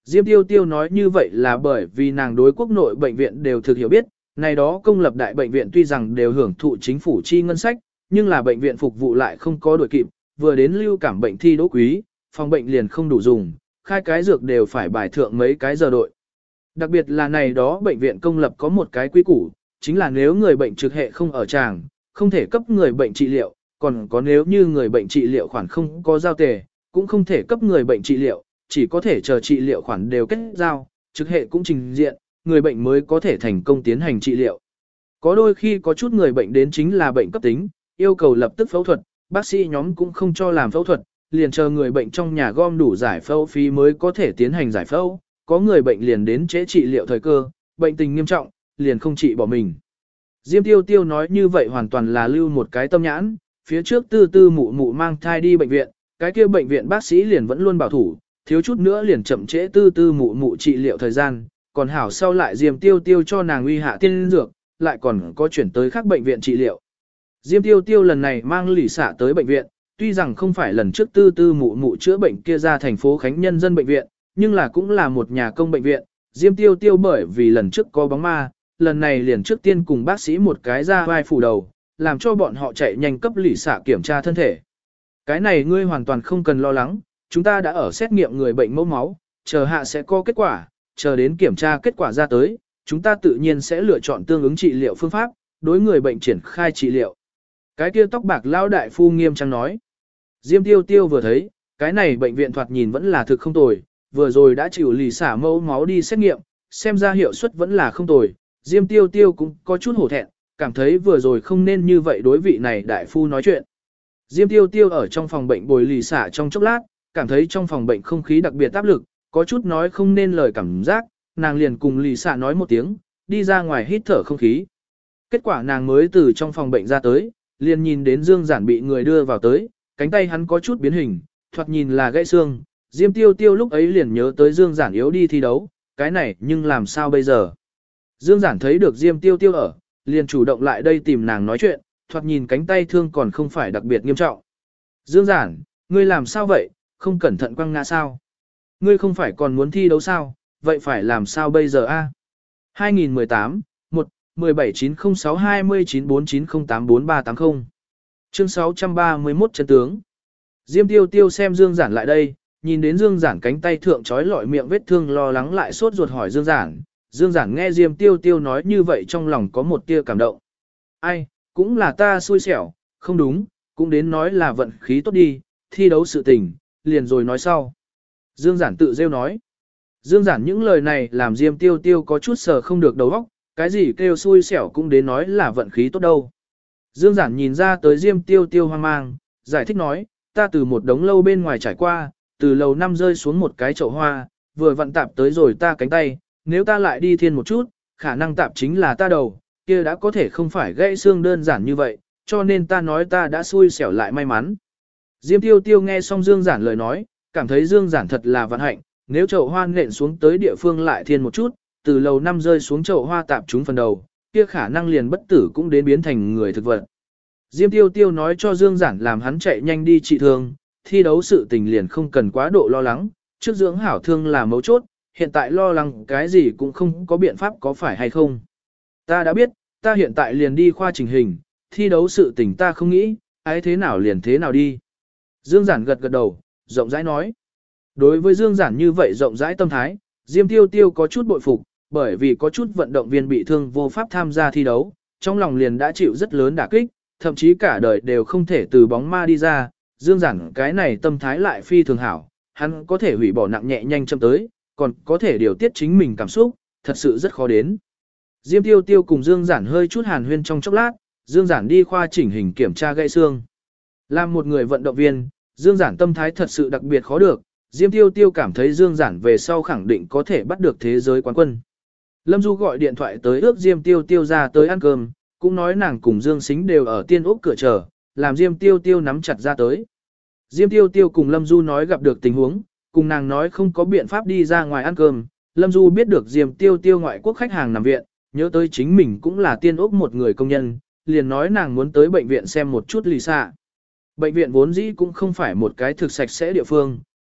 Diêm Tiêu Tiêu nói như vậy là bởi vì nàng đối quốc nội bệnh viện đều thực hiểu biết, này đó công lập đại bệnh viện tuy rằng đều hưởng thụ chính phủ chi ngân sách, nhưng là bệnh viện phục vụ lại không có đổi kịp, vừa đến lưu cảm bệnh thi đỗ quý, phòng bệnh liền không đủ dùng, khai cái dược đều phải bài thượng mấy cái giờ đội. Đặc biệt là này đó bệnh viện công lập có một cái quy củ, chính là nếu người bệnh trực hệ không ở tràng, không thể cấp người bệnh trị liệu, còn có nếu như người bệnh trị liệu khoản không có giao tề, cũng không thể cấp người bệnh trị liệu, chỉ có thể chờ trị liệu khoản đều kết giao, trực hệ cũng trình diện, người bệnh mới có thể thành công tiến hành trị liệu. Có đôi khi có chút người bệnh đến chính là bệnh cấp tính, yêu cầu lập tức phẫu thuật, bác sĩ nhóm cũng không cho làm phẫu thuật, liền chờ người bệnh trong nhà gom đủ giải phẫu phí mới có thể tiến hành giải phẫu, có người bệnh liền đến trễ trị liệu thời cơ, bệnh tình nghiêm trọng, liền không trị bỏ mình. Diêm Tiêu Tiêu nói như vậy hoàn toàn là lưu một cái tâm nhãn, phía trước tư tư mụ mụ mang thai đi bệnh viện, cái kia bệnh viện bác sĩ liền vẫn luôn bảo thủ, thiếu chút nữa liền chậm trễ tư tư mụ mụ trị liệu thời gian, còn hảo sau lại Diêm Tiêu Tiêu cho nàng uy hạ tiên dược, lại còn có chuyển tới khác bệnh viện trị liệu. Diêm Tiêu Tiêu lần này mang lỷ xạ tới bệnh viện, tuy rằng không phải lần trước tư tư mụ mụ chữa bệnh kia ra thành phố Khánh Nhân dân bệnh viện, nhưng là cũng là một nhà công bệnh viện. Diêm Tiêu Tiêu bởi vì lần trước có bóng ma, lần này liền trước tiên cùng bác sĩ một cái ra vai phủ đầu, làm cho bọn họ chạy nhanh cấp lỷ xạ kiểm tra thân thể. Cái này ngươi hoàn toàn không cần lo lắng, chúng ta đã ở xét nghiệm người bệnh mẫu máu, chờ hạ sẽ có kết quả, chờ đến kiểm tra kết quả ra tới, chúng ta tự nhiên sẽ lựa chọn tương ứng trị liệu phương pháp, đối người bệnh triển khai trị liệu. Cái kia tóc bạc lão đại phu nghiêm trang nói. Diêm Tiêu Tiêu vừa thấy, cái này bệnh viện thoạt nhìn vẫn là thực không tồi, vừa rồi đã chịu lì xả mẫu máu đi xét nghiệm, xem ra hiệu suất vẫn là không tồi. Diêm Tiêu Tiêu cũng có chút hổ thẹn, cảm thấy vừa rồi không nên như vậy đối vị này đại phu nói chuyện. Diêm Tiêu Tiêu ở trong phòng bệnh bồi lì xả trong chốc lát, cảm thấy trong phòng bệnh không khí đặc biệt áp lực, có chút nói không nên lời cảm giác, nàng liền cùng lì xả nói một tiếng, đi ra ngoài hít thở không khí. Kết quả nàng mới từ trong phòng bệnh ra tới, liền nhìn đến Dương Giản bị người đưa vào tới, cánh tay hắn có chút biến hình, thoạt nhìn là gãy xương. Diêm Tiêu Tiêu lúc ấy liền nhớ tới Dương Giản yếu đi thi đấu, cái này nhưng làm sao bây giờ? Dương Giản thấy được Diêm Tiêu Tiêu ở, liền chủ động lại đây tìm nàng nói chuyện, thoạt nhìn cánh tay thương còn không phải đặc biệt nghiêm trọng. Dương Giản, ngươi làm sao vậy, không cẩn thận quăng ngã sao? Ngươi không phải còn muốn thi đấu sao, vậy phải làm sao bây giờ a? 2018, 1-179062949084380. Chương 631 chân tướng. Diêm Tiêu Tiêu xem Dương Giản lại đây, nhìn đến Dương Giản cánh tay thượng trói lọi miệng vết thương lo lắng lại sốt ruột hỏi Dương Giản. Dương Giản nghe Diêm Tiêu Tiêu nói như vậy trong lòng có một tia cảm động. Ai, cũng là ta xui xẻo, không đúng, cũng đến nói là vận khí tốt đi, thi đấu sự tình, liền rồi nói sau. Dương Giản tự rêu nói. Dương Giản những lời này làm Diêm Tiêu Tiêu có chút sờ không được đầu óc, cái gì kêu xui xẻo cũng đến nói là vận khí tốt đâu. Dương Giản nhìn ra tới Diêm Tiêu Tiêu hoang mang, giải thích nói, ta từ một đống lâu bên ngoài trải qua, từ lầu 5 rơi xuống một cái chậu hoa, vừa vặn tạp tới rồi ta cánh tay, nếu ta lại đi thiên một chút, khả năng tạp chính là ta đầu, kia đã có thể không phải gãy xương đơn giản như vậy, cho nên ta nói ta đã xui xẻo lại may mắn. Diêm Tiêu Tiêu nghe xong Dương Giản lời nói, cảm thấy Dương Giản thật là vận hạnh, nếu chậu hoa nện xuống tới địa phương lại thiên một chút, từ lầu 5 rơi xuống chậu hoa tạp trúng phần đầu, kia khả năng liền bất tử cũng đến biến thành người thực vật. Diêm Tiêu Tiêu nói cho Dương Giản làm hắn chạy nhanh đi trị thương, thi đấu sự tình liền không cần quá độ lo lắng, trước dưỡng hảo thương là mấu chốt, hiện tại lo lắng cái gì cũng không có biện pháp có phải hay không. Ta đã biết, ta hiện tại liền đi khoa chỉnh hình, thi đấu sự tình ta không nghĩ, ái thế nào liền thế nào đi. Dương Giản gật gật đầu, rộng rãi nói. Đối với Dương Giản như vậy rộng rãi tâm thái, Diêm Tiêu Tiêu có chút bội phục, bởi vì có chút vận động viên bị thương vô pháp tham gia thi đấu, trong lòng liền đã chịu rất lớn đả kích, thậm chí cả đời đều không thể từ bóng ma đi ra. Dương Giản cái này tâm thái lại phi thường hảo, hắn có thể hủy bỏ nặng nhẹ nhanh chậm tới, còn có thể điều tiết chính mình cảm xúc, thật sự rất khó đến. Diêm Tiêu Tiêu cùng Dương Giản hơi chút hàn huyên trong chốc lát, Dương Giản đi khoa chỉnh hình kiểm tra gãy xương. Làm một người vận động viên, Dương Giản tâm thái thật sự đặc biệt khó được, Diêm Tiêu Tiêu cảm thấy Dương Giản về sau khẳng định có thể bắt được thế giới quán quân. Lâm Du gọi điện thoại tới ước Diêm Tiêu Tiêu ra tới ăn cơm, cũng nói nàng cùng Dương Sính đều ở Tiên Úc cửa chờ, làm Diêm Tiêu Tiêu nắm chặt ra tới. Diêm Tiêu Tiêu cùng Lâm Du nói gặp được tình huống, cùng nàng nói không có biện pháp đi ra ngoài ăn cơm. Lâm Du biết được Diêm Tiêu Tiêu ngoại quốc khách hàng nằm viện, nhớ tới chính mình cũng là Tiên Úc một người công nhân, liền nói nàng muốn tới bệnh viện xem một chút lì xạ. Bệnh viện vốn dĩ cũng không phải một cái thực sạch sẽ địa phương,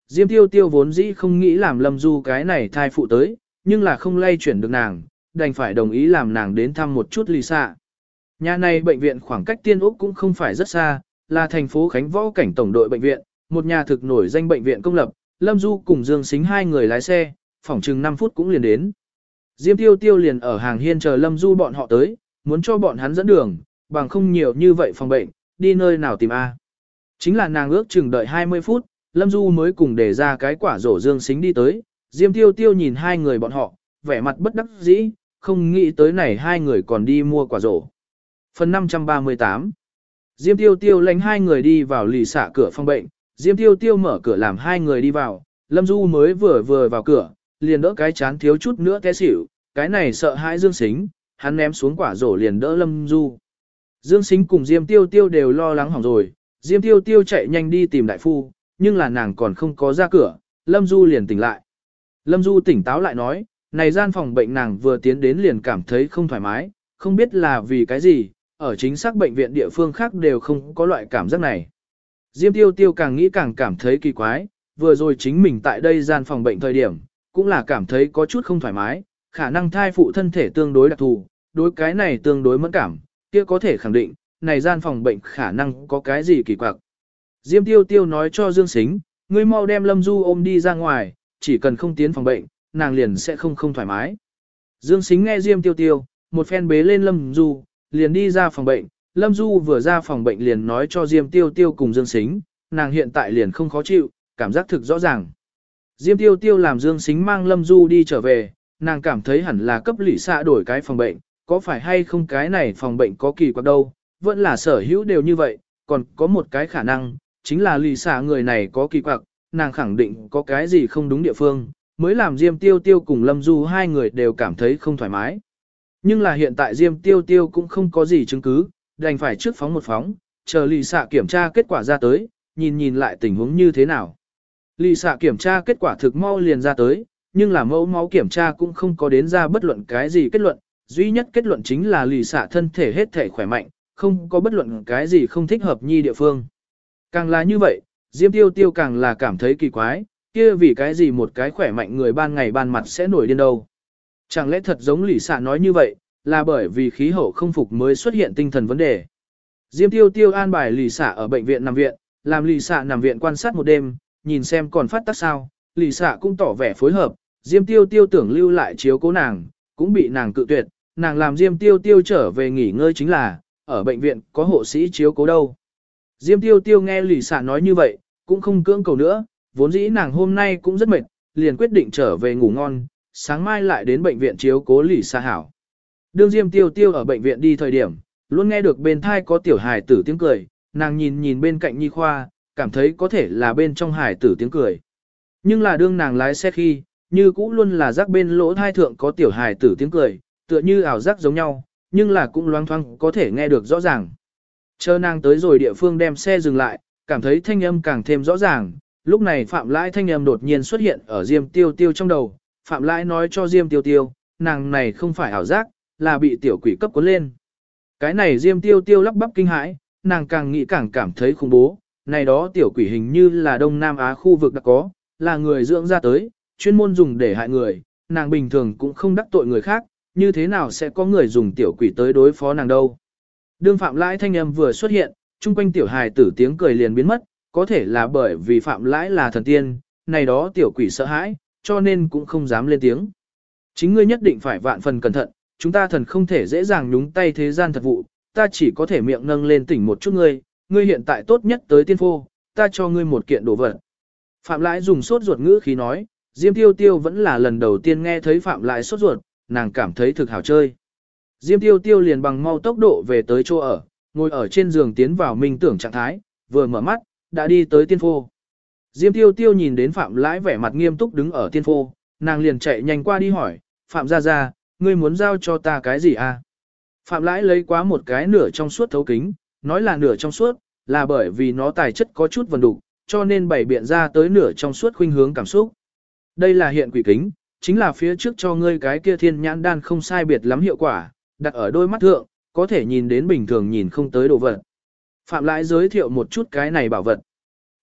Diêm Tiêu Tiêu vốn dĩ không nghĩ làm Lâm Du cái này thai phụ tới, nhưng là không lay chuyển được nàng, đành phải đồng ý làm nàng đến thăm một chút Lisa. Nhà này bệnh viện khoảng cách Tiên Úc cũng không phải rất xa, là thành phố Khánh Võ cảnh tổng đội bệnh viện, một nhà thực nổi danh bệnh viện công lập, Lâm Du cùng Dương Sính hai người lái xe, phỏng chừng 5 phút cũng liền đến. Diêm Tiêu Tiêu liền ở hàng hiên chờ Lâm Du bọn họ tới, muốn cho bọn hắn dẫn đường, bằng không nhiều như vậy phòng bệnh, đi nơi nào tìm A. Chính là nàng ước chừng đợi 20 phút, Lâm Du mới cùng để ra cái quả rổ Dương Sính đi tới, Diêm Tiêu Tiêu nhìn hai người bọn họ, vẻ mặt bất đắc dĩ, không nghĩ tới này hai người còn đi mua quả rổ. Phần 538 Diêm Tiêu Tiêu lãnh hai người đi vào lì xả cửa phòng bệnh, Diêm Tiêu Tiêu mở cửa làm hai người đi vào, Lâm Du mới vừa vào cửa, liền đỡ cái chán thiếu chút nữa té xỉu, cái này sợ hãi Dương Sính, hắn ném xuống quả rổ liền đỡ Lâm Du. Dương Sính cùng Diêm Tiêu Tiêu đều lo lắng hỏng rồi, Diêm Tiêu Tiêu chạy nhanh đi tìm đại phu, nhưng là nàng còn không có ra cửa, Lâm Du liền tỉnh lại. Lâm Du tỉnh táo lại nói, này gian phòng bệnh nàng vừa tiến đến liền cảm thấy không thoải mái, không biết là vì cái gì, ở chính xác bệnh viện địa phương khác đều không có loại cảm giác này. Diêm Tiêu Tiêu càng nghĩ càng cảm thấy kỳ quái, vừa rồi chính mình tại đây gian phòng bệnh thời điểm, cũng là cảm thấy có chút không thoải mái, khả năng thai phụ thân thể tương đối đặc thù, đối cái này tương đối mẫn cảm, kia có thể khẳng định, này gian phòng bệnh khả năng có cái gì kỳ quặc. Diêm Tiêu Tiêu nói cho Dương Sính, ngươi mau đem Lâm Du ôm đi ra ngoài, chỉ cần không tiến phòng bệnh, nàng liền sẽ không thoải mái. Dương Sính nghe Diêm Tiêu Tiêu, một phen bế lên Lâm Du, liền đi ra phòng bệnh, Lâm Du vừa ra phòng bệnh liền nói cho Diêm Tiêu Tiêu cùng Dương Sính, nàng hiện tại liền không khó chịu, cảm giác thực rõ ràng. Diêm Tiêu Tiêu làm Dương Sính mang Lâm Du đi trở về, nàng cảm thấy hẳn là cấp lỷ xạ đổi cái phòng bệnh, có phải hay không cái này phòng bệnh có kỳ quặc đâu, vẫn là sở hữu đều như vậy, còn có một cái khả năng, chính là lỷ xạ người này có kỳ quặc, nàng khẳng định có cái gì không đúng địa phương, mới làm Diêm Tiêu Tiêu cùng Lâm Du hai người đều cảm thấy không thoải mái. Nhưng là hiện tại Diêm Tiêu Tiêu cũng không có gì chứng cứ, đành phải trước phóng một phóng, chờ lì xạ kiểm tra kết quả ra tới, nhìn lại tình huống như thế nào. Lì xạ kiểm tra kết quả thực mau liền ra tới, nhưng là mẫu máu kiểm tra cũng không có đến ra bất luận cái gì kết luận, duy nhất kết luận chính là lì xạ thân thể hết thể khỏe mạnh, không có bất luận cái gì không thích hợp nhi địa phương. Càng là như vậy, Diêm Tiêu Tiêu càng là cảm thấy kỳ quái, kia vì cái gì một cái khỏe mạnh người ban ngày ban mặt sẽ nổi điên đâu. Chẳng lẽ thật giống lì xạ nói như vậy, là bởi vì khí hậu không phục mới xuất hiện tinh thần vấn đề. Diêm Tiêu Tiêu an bài lì xạ ở bệnh viện nằm viện, làm lì xạ nằm viện quan sát một đêm, nhìn xem còn phát tác sao, lì xạ cũng tỏ vẻ phối hợp, Diêm Tiêu Tiêu tưởng lưu lại chiếu cố nàng, cũng bị nàng cự tuyệt, nàng làm Diêm Tiêu Tiêu trở về nghỉ ngơi chính là, ở bệnh viện có hộ sĩ chiếu cố đâu. Diêm Tiêu Tiêu nghe lì xạ nói như vậy, cũng không cưỡng cầu nữa, vốn dĩ nàng hôm nay cũng rất mệt, liền quyết định trở về ngủ ngon, sáng mai lại đến bệnh viện chiếu cố lì xạ hảo. Đương Diêm Tiêu Tiêu ở bệnh viện đi thời điểm, luôn nghe được bên thai có tiểu hài tử tiếng cười, nàng nhìn bên cạnh nhi khoa, cảm thấy có thể là bên trong hài tử tiếng cười. Nhưng là đương nàng lái xe khi, như cũ luôn là giác bên lỗ thai thượng có tiểu hài tử tiếng cười, tựa như ảo giác giống nhau, nhưng là cũng loang thoang có thể nghe được rõ ràng. Chờ nàng tới rồi địa phương đem xe dừng lại, cảm thấy thanh âm càng thêm rõ ràng, lúc này Phạm Lãi thanh âm đột nhiên xuất hiện ở Diêm Tiêu Tiêu trong đầu, Phạm Lãi nói cho Diêm Tiêu Tiêu, nàng này không phải ảo giác, là bị tiểu quỷ cấp cuốn lên. Cái này Diêm Tiêu Tiêu lắp bắp kinh hãi, nàng càng nghĩ càng cảm thấy khủng bố, này đó tiểu quỷ hình như là Đông Nam Á khu vực đã có, là người dưỡng ra tới, chuyên môn dùng để hại người, nàng bình thường cũng không đắc tội người khác, như thế nào sẽ có người dùng tiểu quỷ tới đối phó nàng đâu. Đương Phạm Lãi thanh âm vừa xuất hiện, chung quanh tiểu hài tử tiếng cười liền biến mất, có thể là bởi vì Phạm Lãi là thần tiên, này đó tiểu quỷ sợ hãi, cho nên cũng không dám lên tiếng. Chính ngươi nhất định phải vạn phần cẩn thận, chúng ta thần không thể dễ dàng nhúng tay thế gian thật vụ, ta chỉ có thể miệng nâng lên tỉnh một chút ngươi hiện tại tốt nhất tới tiên phô, ta cho ngươi một kiện đồ vật. Phạm Lãi dùng sốt ruột ngữ khí nói, Diêm Tiêu Tiêu vẫn là lần đầu tiên nghe thấy Phạm Lãi sốt ruột, nàng cảm thấy thực hảo chơi. Diêm Tiêu Tiêu liền bằng mau tốc độ về tới chỗ ở, ngồi ở trên giường tiến vào minh tưởng trạng thái, vừa mở mắt, đã đi tới tiên phô. Diêm Tiêu Tiêu nhìn đến Phạm Lãi vẻ mặt nghiêm túc đứng ở tiên phô, nàng liền chạy nhanh qua đi hỏi, Phạm gia, ngươi muốn giao cho ta cái gì à? Phạm Lãi lấy quá một cái nửa trong suốt thấu kính, nói là nửa trong suốt, là bởi vì nó tài chất có chút vần đục, cho nên bày biện ra tới nửa trong suốt khuynh hướng cảm xúc. Đây là hiện quỷ kính, chính là phía trước cho ngươi cái kia thiên nhãn đan không sai biệt lắm hiệu quả, đặt ở đôi mắt thượng, có thể nhìn đến bình thường nhìn không tới đồ vật. Phạm Lãi giới thiệu một chút cái này bảo vật.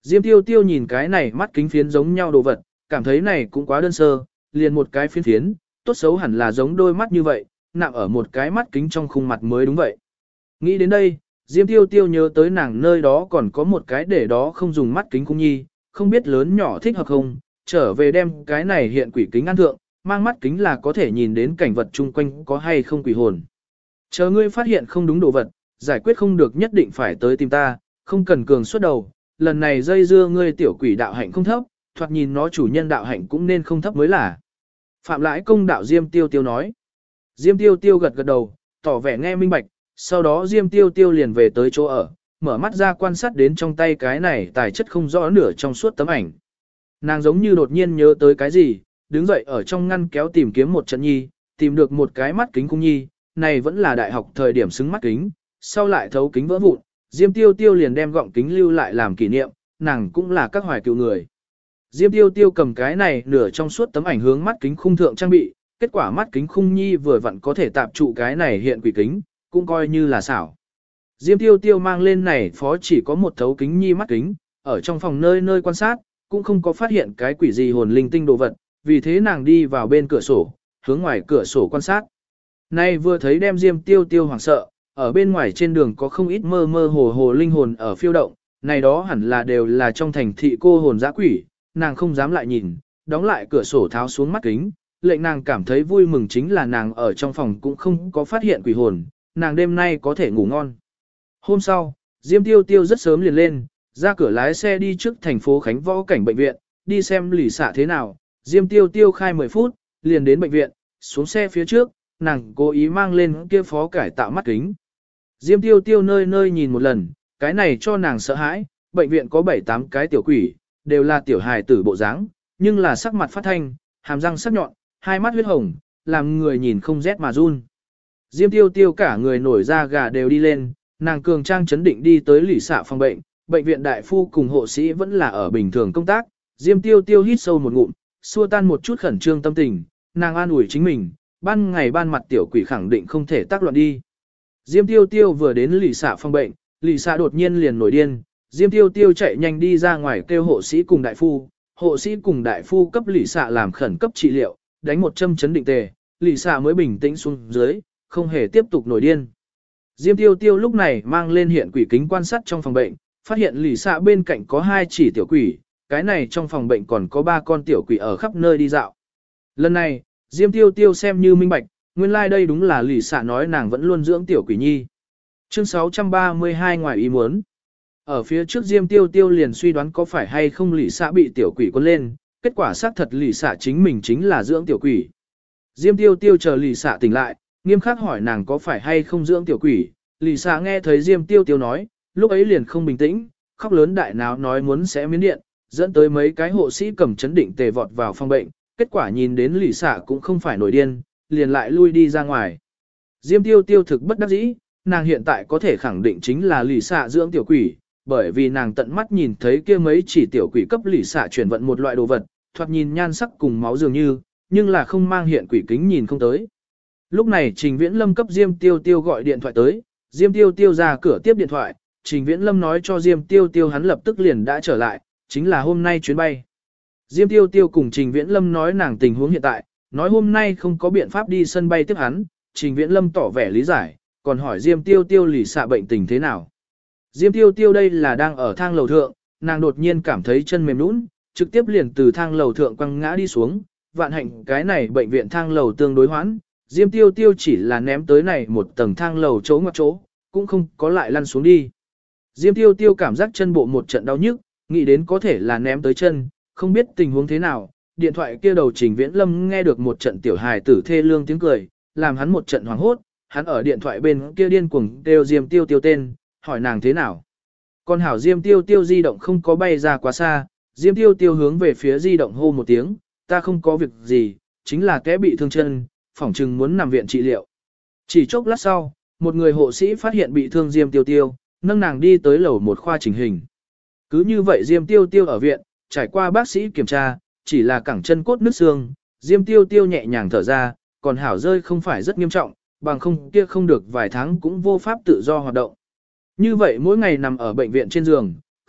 Diêm Tiêu Tiêu nhìn cái này mắt kính phiến giống nhau đồ vật, cảm thấy này cũng quá đơn sơ, liền một cái phiến phiến, tốt xấu hẳn là giống đôi mắt như vậy, nặng ở một cái mắt kính trong khung mặt mới đúng vậy. Nghĩ đến đây, Diêm Tiêu Tiêu nhớ tới nàng nơi đó còn có một cái để đó không dùng mắt kính khung nhi, không biết lớn nhỏ thích hợp không, trở về đem cái này hiện quỷ kính ăn thượng, mang mắt kính là có thể nhìn đến cảnh vật chung quanh có hay không quỷ hồn. Chờ ngươi phát hiện không đúng đồ vật, giải quyết không được nhất định phải tới tìm ta, không cần cường suốt đầu, lần này dây dưa ngươi tiểu quỷ đạo hạnh không thấp, thoạt nhìn nó chủ nhân đạo hạnh cũng nên không thấp mới là. Phạm Lãi Công đạo Diêm Tiêu Tiêu nói. Diêm Tiêu Tiêu gật gật đầu, tỏ vẻ nghe minh bạch, sau đó Diêm Tiêu Tiêu liền về tới chỗ ở, mở mắt ra quan sát đến trong tay cái này tài chất không rõ nửa trong suốt tấm ảnh. Nàng giống như đột nhiên nhớ tới cái gì, đứng dậy ở trong ngăn kéo tìm kiếm một trận nhi, tìm được một cái mắt kính cung nhi, này vẫn là đại học thời điểm xứng mắt kính, sau lại thấu kính vỡ vụn, Diêm Tiêu Tiêu liền đem gọng kính lưu lại làm kỷ niệm, nàng cũng là các hoài cựu người. Diêm Tiêu Tiêu cầm cái này nửa trong suốt tấm ảnh hướng mắt kính khung thượng trang bị, kết quả mắt kính khung nhi vừa vặn có thể tạp trụ cái này hiện quỷ kính, cũng coi như là xảo. Diêm Tiêu Tiêu mang lên này phó chỉ có một thấu kính nhi mắt kính, ở trong phòng nơi nơi quan sát, cũng không có phát hiện cái quỷ gì hồn linh tinh đồ vật, vì thế nàng đi vào bên cửa sổ, hướng ngoài cửa sổ quan sát. Nay vừa thấy đem Diêm Tiêu Tiêu hoảng sợ, ở bên ngoài trên đường có không ít mơ mơ hồ hồ linh hồn ở phiêu động, này đó hẳn là đều là trong thành thị cô hồn dã quỷ, nàng không dám lại nhìn, đóng lại cửa sổ tháo xuống mắt kính, lệnh nàng cảm thấy vui mừng chính là nàng ở trong phòng cũng không có phát hiện quỷ hồn, nàng đêm nay có thể ngủ ngon. Hôm sau, Diêm Tiêu Tiêu rất sớm liền lên, ra cửa lái xe đi trước thành phố Khánh Võ cảnh bệnh viện, đi xem lì xạ thế nào. Diêm Tiêu Tiêu khai 10 phút, liền đến bệnh viện, xuống xe phía trước, nàng cố ý mang lên kia phó cải tạo mắt kính. Diêm Tiêu Tiêu nơi nơi nhìn một lần, cái này cho nàng sợ hãi, bệnh viện có 7-8 cái tiểu quỷ, đều là tiểu hài tử bộ dáng, nhưng là sắc mặt phát thanh, hàm răng sắc nhọn, hai mắt huyết hồng, làm người nhìn không rét mà run. Diêm Tiêu Tiêu cả người nổi da gà đều đi lên, nàng cường trang chấn định đi tới lì xạ phòng bệnh, bệnh viện đại phu cùng hộ sĩ vẫn là ở bình thường công tác. Diêm Tiêu Tiêu hít sâu một ngụm, xua tan một chút khẩn trương tâm tình, nàng an ủi chính mình, ban ngày ban mặt tiểu quỷ khẳng định không thể tác loạn đi. Diêm Tiêu Tiêu vừa đến lì xạ phòng bệnh, lì xạ đột nhiên liền nổi điên, Diêm Tiêu Tiêu chạy nhanh đi ra ngoài kêu hộ sĩ cùng đại phu cấp lì xạ làm khẩn cấp trị liệu, đánh một châm chấn định tề, lì xạ mới bình tĩnh xuống dưới, không hề tiếp tục nổi điên. Diêm Tiêu Tiêu lúc này mang lên hiện quỷ kính quan sát trong phòng bệnh, phát hiện lì xạ bên cạnh có 2 chỉ tiểu quỷ, cái này trong phòng bệnh còn có 3 con tiểu quỷ ở khắp nơi đi dạo. Lần này, Diêm Tiêu Tiêu xem như minh bạch, nguyên lai like đây đúng là lì xạ nói nàng vẫn luôn dưỡng tiểu quỷ nhi. Chương 632 ngoài ý muốn. Ở phía trước Diêm Tiêu Tiêu liền suy đoán có phải hay không lì xạ bị tiểu quỷ cuốn lên, kết quả xác thật lì xạ chính mình chính là dưỡng tiểu quỷ. Diêm Tiêu Tiêu chờ lì xạ tỉnh lại, nghiêm khắc hỏi nàng có phải hay không dưỡng tiểu quỷ, lì xạ nghe thấy Diêm Tiêu Tiêu nói, lúc ấy liền không bình tĩnh, khóc lớn đại náo nói muốn sẽ miến điện, dẫn tới mấy cái hộ sĩ cầm chấn định tề vọt vào phòng bệnh, kết quả nhìn đến lì xạ cũng không phải nổi điên, liền lại lui đi ra ngoài. Diêm Tiêu Tiêu thực bất đắc dĩ, nàng hiện tại có thể khẳng định chính là lì xạ dưỡng tiểu quỷ, bởi vì nàng tận mắt nhìn thấy kia mấy chỉ tiểu quỷ cấp lì xạ chuyển vận một loại đồ vật, thoạt nhìn nhan sắc cùng máu dường như, nhưng là không mang hiện quỷ kính nhìn không tới. Lúc này Trình Viễn Lâm cấp Diêm Tiêu Tiêu gọi điện thoại tới, Diêm Tiêu Tiêu ra cửa tiếp điện thoại, Trình Viễn Lâm nói cho Diêm Tiêu Tiêu hắn lập tức liền đã trở lại, chính là hôm nay chuyến bay. Diêm Tiêu Tiêu cùng Trình Viễn Lâm nói nàng tình huống hiện tại, nói hôm nay không có biện pháp đi sân bay tiếp hắn, Trình Viễn Lâm tỏ vẻ lý giải, còn hỏi Diêm Tiêu Tiêu lì xạ bệnh tình thế nào. Diêm Tiêu Tiêu đây là đang ở thang lầu thượng, nàng đột nhiên cảm thấy chân mềm nhũn, trực tiếp liền từ thang lầu thượng quăng ngã đi xuống, vạn hạnh cái này bệnh viện thang lầu tương đối hoãn, Diêm Tiêu Tiêu chỉ là ném tới này một tầng thang lầu chỗ ngoặc chỗ, cũng không có lại lăn xuống đi. Diêm Tiêu Tiêu cảm giác chân bộ một trận đau nhức, nghĩ đến có thể là ném tới chân, không biết tình huống thế nào, điện thoại kia đầu Trình Viễn Lâm nghe được một trận tiểu hài tử thê lương tiếng cười, làm hắn một trận hoảng hốt, hắn ở điện thoại bên kia điên cuồng kêu Diêm Tiêu Tiêu tên, hỏi nàng thế nào. Còn hảo Diêm Tiêu Tiêu di động không có bay ra quá xa, Diêm Tiêu Tiêu hướng về phía di động hô một tiếng, ta không có việc gì, chính là kẽ bị thương chân, phỏng chừng muốn nằm viện trị liệu. Chỉ chốc lát sau, một người hộ sĩ phát hiện bị thương Diêm Tiêu Tiêu, nâng nàng đi tới lầu một khoa chỉnh hình. Cứ như vậy Diêm Tiêu Tiêu ở viện, trải qua bác sĩ kiểm tra, chỉ là cẳng chân cốt nứt xương, Diêm Tiêu Tiêu nhẹ nhàng thở ra, còn hảo rơi không phải rất nghiêm trọng, bằng không kia không được vài tháng cũng vô pháp tự do hoạt động. Như vậy mỗi ngày nằm ở bệnh viện trên giường,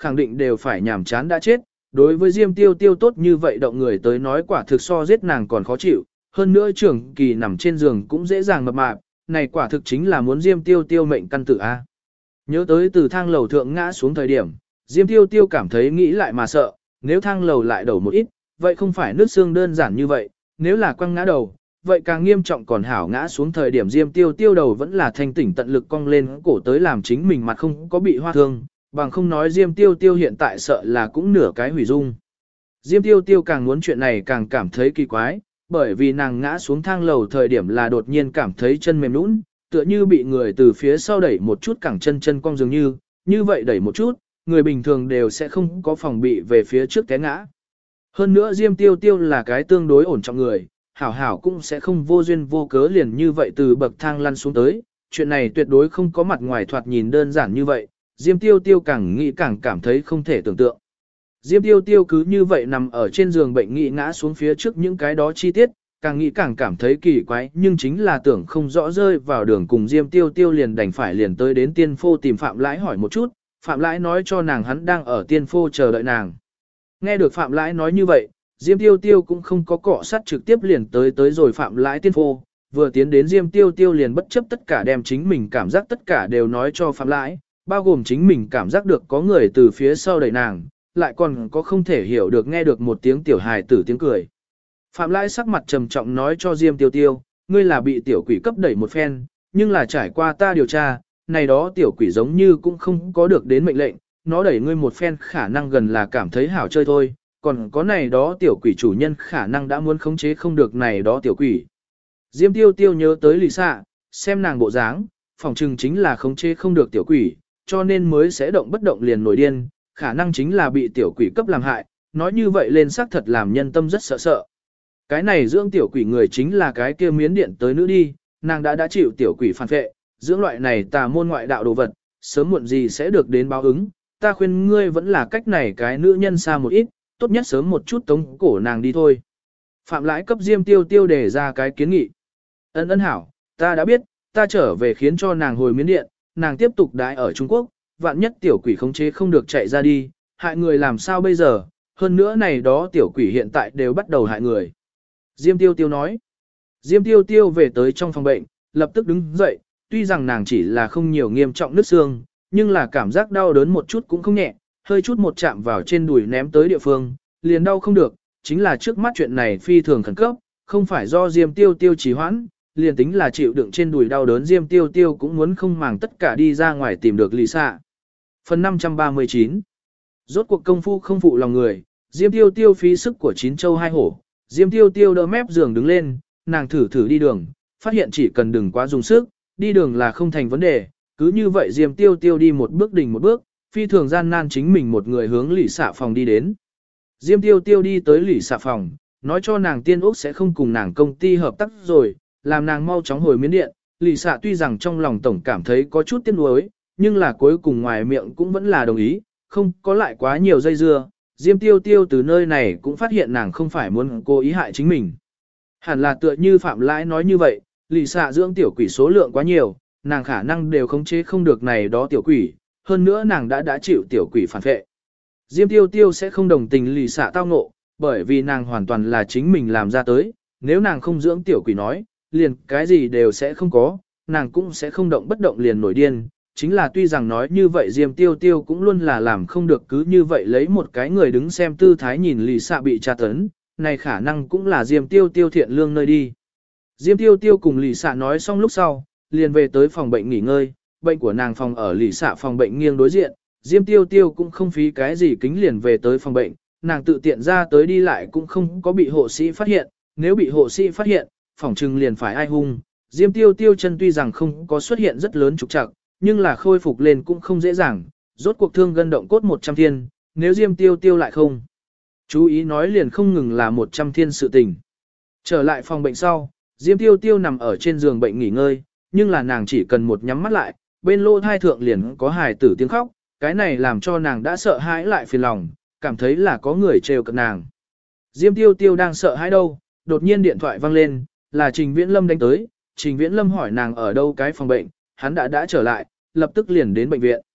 khẳng định đều phải nhàm chán đã chết. Đối với Diêm Tiêu Tiêu tốt như vậy động người tới nói quả thực so giết nàng còn khó chịu, hơn nữa trưởng kỳ nằm trên giường cũng dễ dàng mập mạp, này quả thực chính là muốn Diêm Tiêu Tiêu mệnh căn tử a. Nhớ tới từ thang lầu thượng ngã xuống thời điểm, Diêm Tiêu Tiêu cảm thấy nghĩ lại mà sợ, nếu thang lầu lại đầu một ít, vậy không phải nứt xương đơn giản như vậy, nếu là quăng ngã đầu, vậy càng nghiêm trọng còn hảo ngã xuống thời điểm Diêm Tiêu Tiêu đầu vẫn là thanh tỉnh tận lực cong lên cổ tới làm chính mình mặt không có bị hoa thương, bằng không nói Diêm Tiêu Tiêu hiện tại sợ là cũng nửa cái hủy dung. Diêm Tiêu Tiêu càng muốn chuyện này càng cảm thấy kỳ quái, bởi vì nàng ngã xuống thang lầu thời điểm là đột nhiên cảm thấy chân mềm nhũn, tựa như bị người từ phía sau đẩy một chút cẳng chân chân cong dường như vậy đẩy một chút, người bình thường đều sẽ không có phòng bị về phía trước té ngã. Hơn nữa Diêm Tiêu Tiêu là cái tương đối ổn trọng người, hảo hảo cũng sẽ không vô duyên vô cớ liền như vậy từ bậc thang lăn xuống tới, chuyện này tuyệt đối không có mặt ngoài thoạt nhìn đơn giản như vậy, Diêm Tiêu Tiêu càng nghĩ càng cảm thấy không thể tưởng tượng. Diêm Tiêu Tiêu cứ như vậy nằm ở trên giường bệnh nghị ngã xuống phía trước những cái đó chi tiết, càng nghĩ càng cảm thấy kỳ quái, nhưng chính là tưởng không rõ rơi vào đường cùng Diêm Tiêu Tiêu liền đành phải liền tới đến tiên phô tìm Phạm Lãi hỏi một chút, Phạm Lãi nói cho nàng hắn đang ở tiên phô chờ đợi nàng. Nghe được Phạm Lãi nói như vậy, Diêm Tiêu Tiêu cũng không có cọ sát trực tiếp liền tới rồi Phạm Lãi tiên phô, vừa tiến đến Diêm Tiêu Tiêu liền bất chấp tất cả đem chính mình cảm giác tất cả đều nói cho Phạm Lãi, bao gồm chính mình cảm giác được có người từ phía sau đẩy nàng, lại còn có không thể hiểu được nghe được một tiếng tiểu hài tử tiếng cười. Phạm Lãi sắc mặt trầm trọng nói cho Diêm Tiêu Tiêu, ngươi là bị tiểu quỷ cấp đẩy một phen, nhưng là trải qua ta điều tra, này đó tiểu quỷ giống như cũng không có được đến mệnh lệnh, nó đẩy ngươi một phen khả năng gần là cảm thấy hảo chơi thôi, còn có này đó tiểu quỷ chủ nhân khả năng đã muốn khống chế không được này đó tiểu quỷ. Diêm Tiêu Tiêu nhớ tới Lì Xạ, xem nàng bộ dáng, phòng trừng chính là khống chế không được tiểu quỷ, cho nên mới sẽ động bất động liền nổi điên, khả năng chính là bị tiểu quỷ cấp làm hại, nói như vậy lên xác thật làm nhân tâm rất sợ sợ. Cái này dưỡng tiểu quỷ người chính là cái kia miến điện tới nữ đi, nàng đã chịu tiểu quỷ phản vệ, dưỡng loại này tà môn ngoại đạo đồ vật, sớm muộn gì sẽ được đến báo ứng, ta khuyên ngươi vẫn là cách này cái nữ nhân xa một ít, tốt nhất sớm một chút tống cổ nàng đi thôi. Phạm Lãi cấp Diêm Tiêu Tiêu đề ra cái kiến nghị. Ân hảo, ta đã biết, ta trở về khiến cho nàng hồi miến điện, nàng tiếp tục đãi ở Trung Quốc, vạn nhất tiểu quỷ khống chế không được chạy ra đi, hại người làm sao bây giờ, hơn nữa này đó tiểu quỷ hiện tại đều bắt đầu hại người. Diêm Tiêu Tiêu nói. Diêm Tiêu Tiêu về tới trong phòng bệnh, lập tức đứng dậy, tuy rằng nàng chỉ là không nhiều nghiêm trọng nứt xương, nhưng là cảm giác đau đớn một chút cũng không nhẹ, hơi chút một chạm vào trên đùi ném tới địa phương, liền đau không được, chính là trước mắt chuyện này phi thường khẩn cấp, không phải do Diêm Tiêu Tiêu trì hoãn, liền tính là chịu đựng trên đùi đau đớn Diêm Tiêu Tiêu cũng muốn không màng tất cả đi ra ngoài tìm được Lì Xạ. Phần 539. Rốt cuộc công phu không phụ lòng người, Diêm Tiêu Tiêu phí sức của chín châu hai hổ, Diêm Tiêu Tiêu đỡ mép giường đứng lên, nàng thử đi đường, phát hiện chỉ cần đừng quá dùng sức, đi đường là không thành vấn đề, cứ như vậy Diêm Tiêu Tiêu đi một bước đỉnh một bước, phi thường gian nan chính mình một người hướng Lì Xạ phòng đi đến. Diêm Tiêu Tiêu đi tới Lì Xạ phòng, nói cho nàng Tiên Úc sẽ không cùng nàng công ty hợp tác rồi, làm nàng mau chóng hồi miến điện. Lì Xạ tuy rằng trong lòng tổng cảm thấy có chút tiếc nuối, nhưng là cuối cùng ngoài miệng cũng vẫn là đồng ý, không có lại quá nhiều dây dưa. Diêm Tiêu Tiêu từ nơi này cũng phát hiện nàng không phải muốn cố ý hại chính mình. Hẳn là tựa như Phạm Lãi nói như vậy, Lì Xạ dưỡng tiểu quỷ số lượng quá nhiều, nàng khả năng đều khống chế không được này đó tiểu quỷ, hơn nữa nàng đã chịu tiểu quỷ phản vệ. Diêm Tiêu Tiêu sẽ không đồng tình Lì Xạ tao ngộ, bởi vì nàng hoàn toàn là chính mình làm ra tới, nếu nàng không dưỡng tiểu quỷ nói, liền cái gì đều sẽ không có, nàng cũng sẽ không động bất động liền nổi điên. Chính là tuy rằng nói như vậy Diêm Tiêu Tiêu cũng luôn là làm không được cứ như vậy lấy một cái người đứng xem tư thái nhìn Lì Xạ bị tra tấn, này khả năng cũng là Diêm Tiêu Tiêu thiện lương nơi đi. Diêm Tiêu Tiêu cùng Lì Xạ nói xong lúc sau, liền về tới phòng bệnh nghỉ ngơi, bệnh của nàng phòng ở Lì Xạ phòng bệnh nghiêng đối diện, Diêm Tiêu Tiêu cũng không phí cái gì kính liền về tới phòng bệnh, nàng tự tiện ra tới đi lại cũng không có bị hộ sĩ phát hiện, nếu bị hộ sĩ phát hiện, phỏng chừng liền phải ai hung. Diêm Tiêu Tiêu chân tuy rằng không có xuất hiện rất lớn trục trặc, nhưng là khôi phục lên cũng không dễ dàng, rốt cuộc thương gân động cốt 100 thiên, nếu Diêm Tiêu Tiêu lại không chú ý nói liền không ngừng là 100 thiên sự tình. Trở lại phòng bệnh sau, Diêm Tiêu Tiêu nằm ở trên giường bệnh nghỉ ngơi, nhưng là nàng chỉ cần một nhắm mắt lại, bên lô thai thượng liền có hài tử tiếng khóc, cái này làm cho nàng đã sợ hãi lại phiền lòng, cảm thấy là có người trêu cợt nàng. Diêm Tiêu Tiêu đang sợ hãi đâu, đột nhiên điện thoại vang lên, là Trình Viễn Lâm đánh tới, Trình Viễn Lâm hỏi nàng ở đâu cái phòng bệnh, hắn đã trở lại, lập tức liền đến bệnh viện.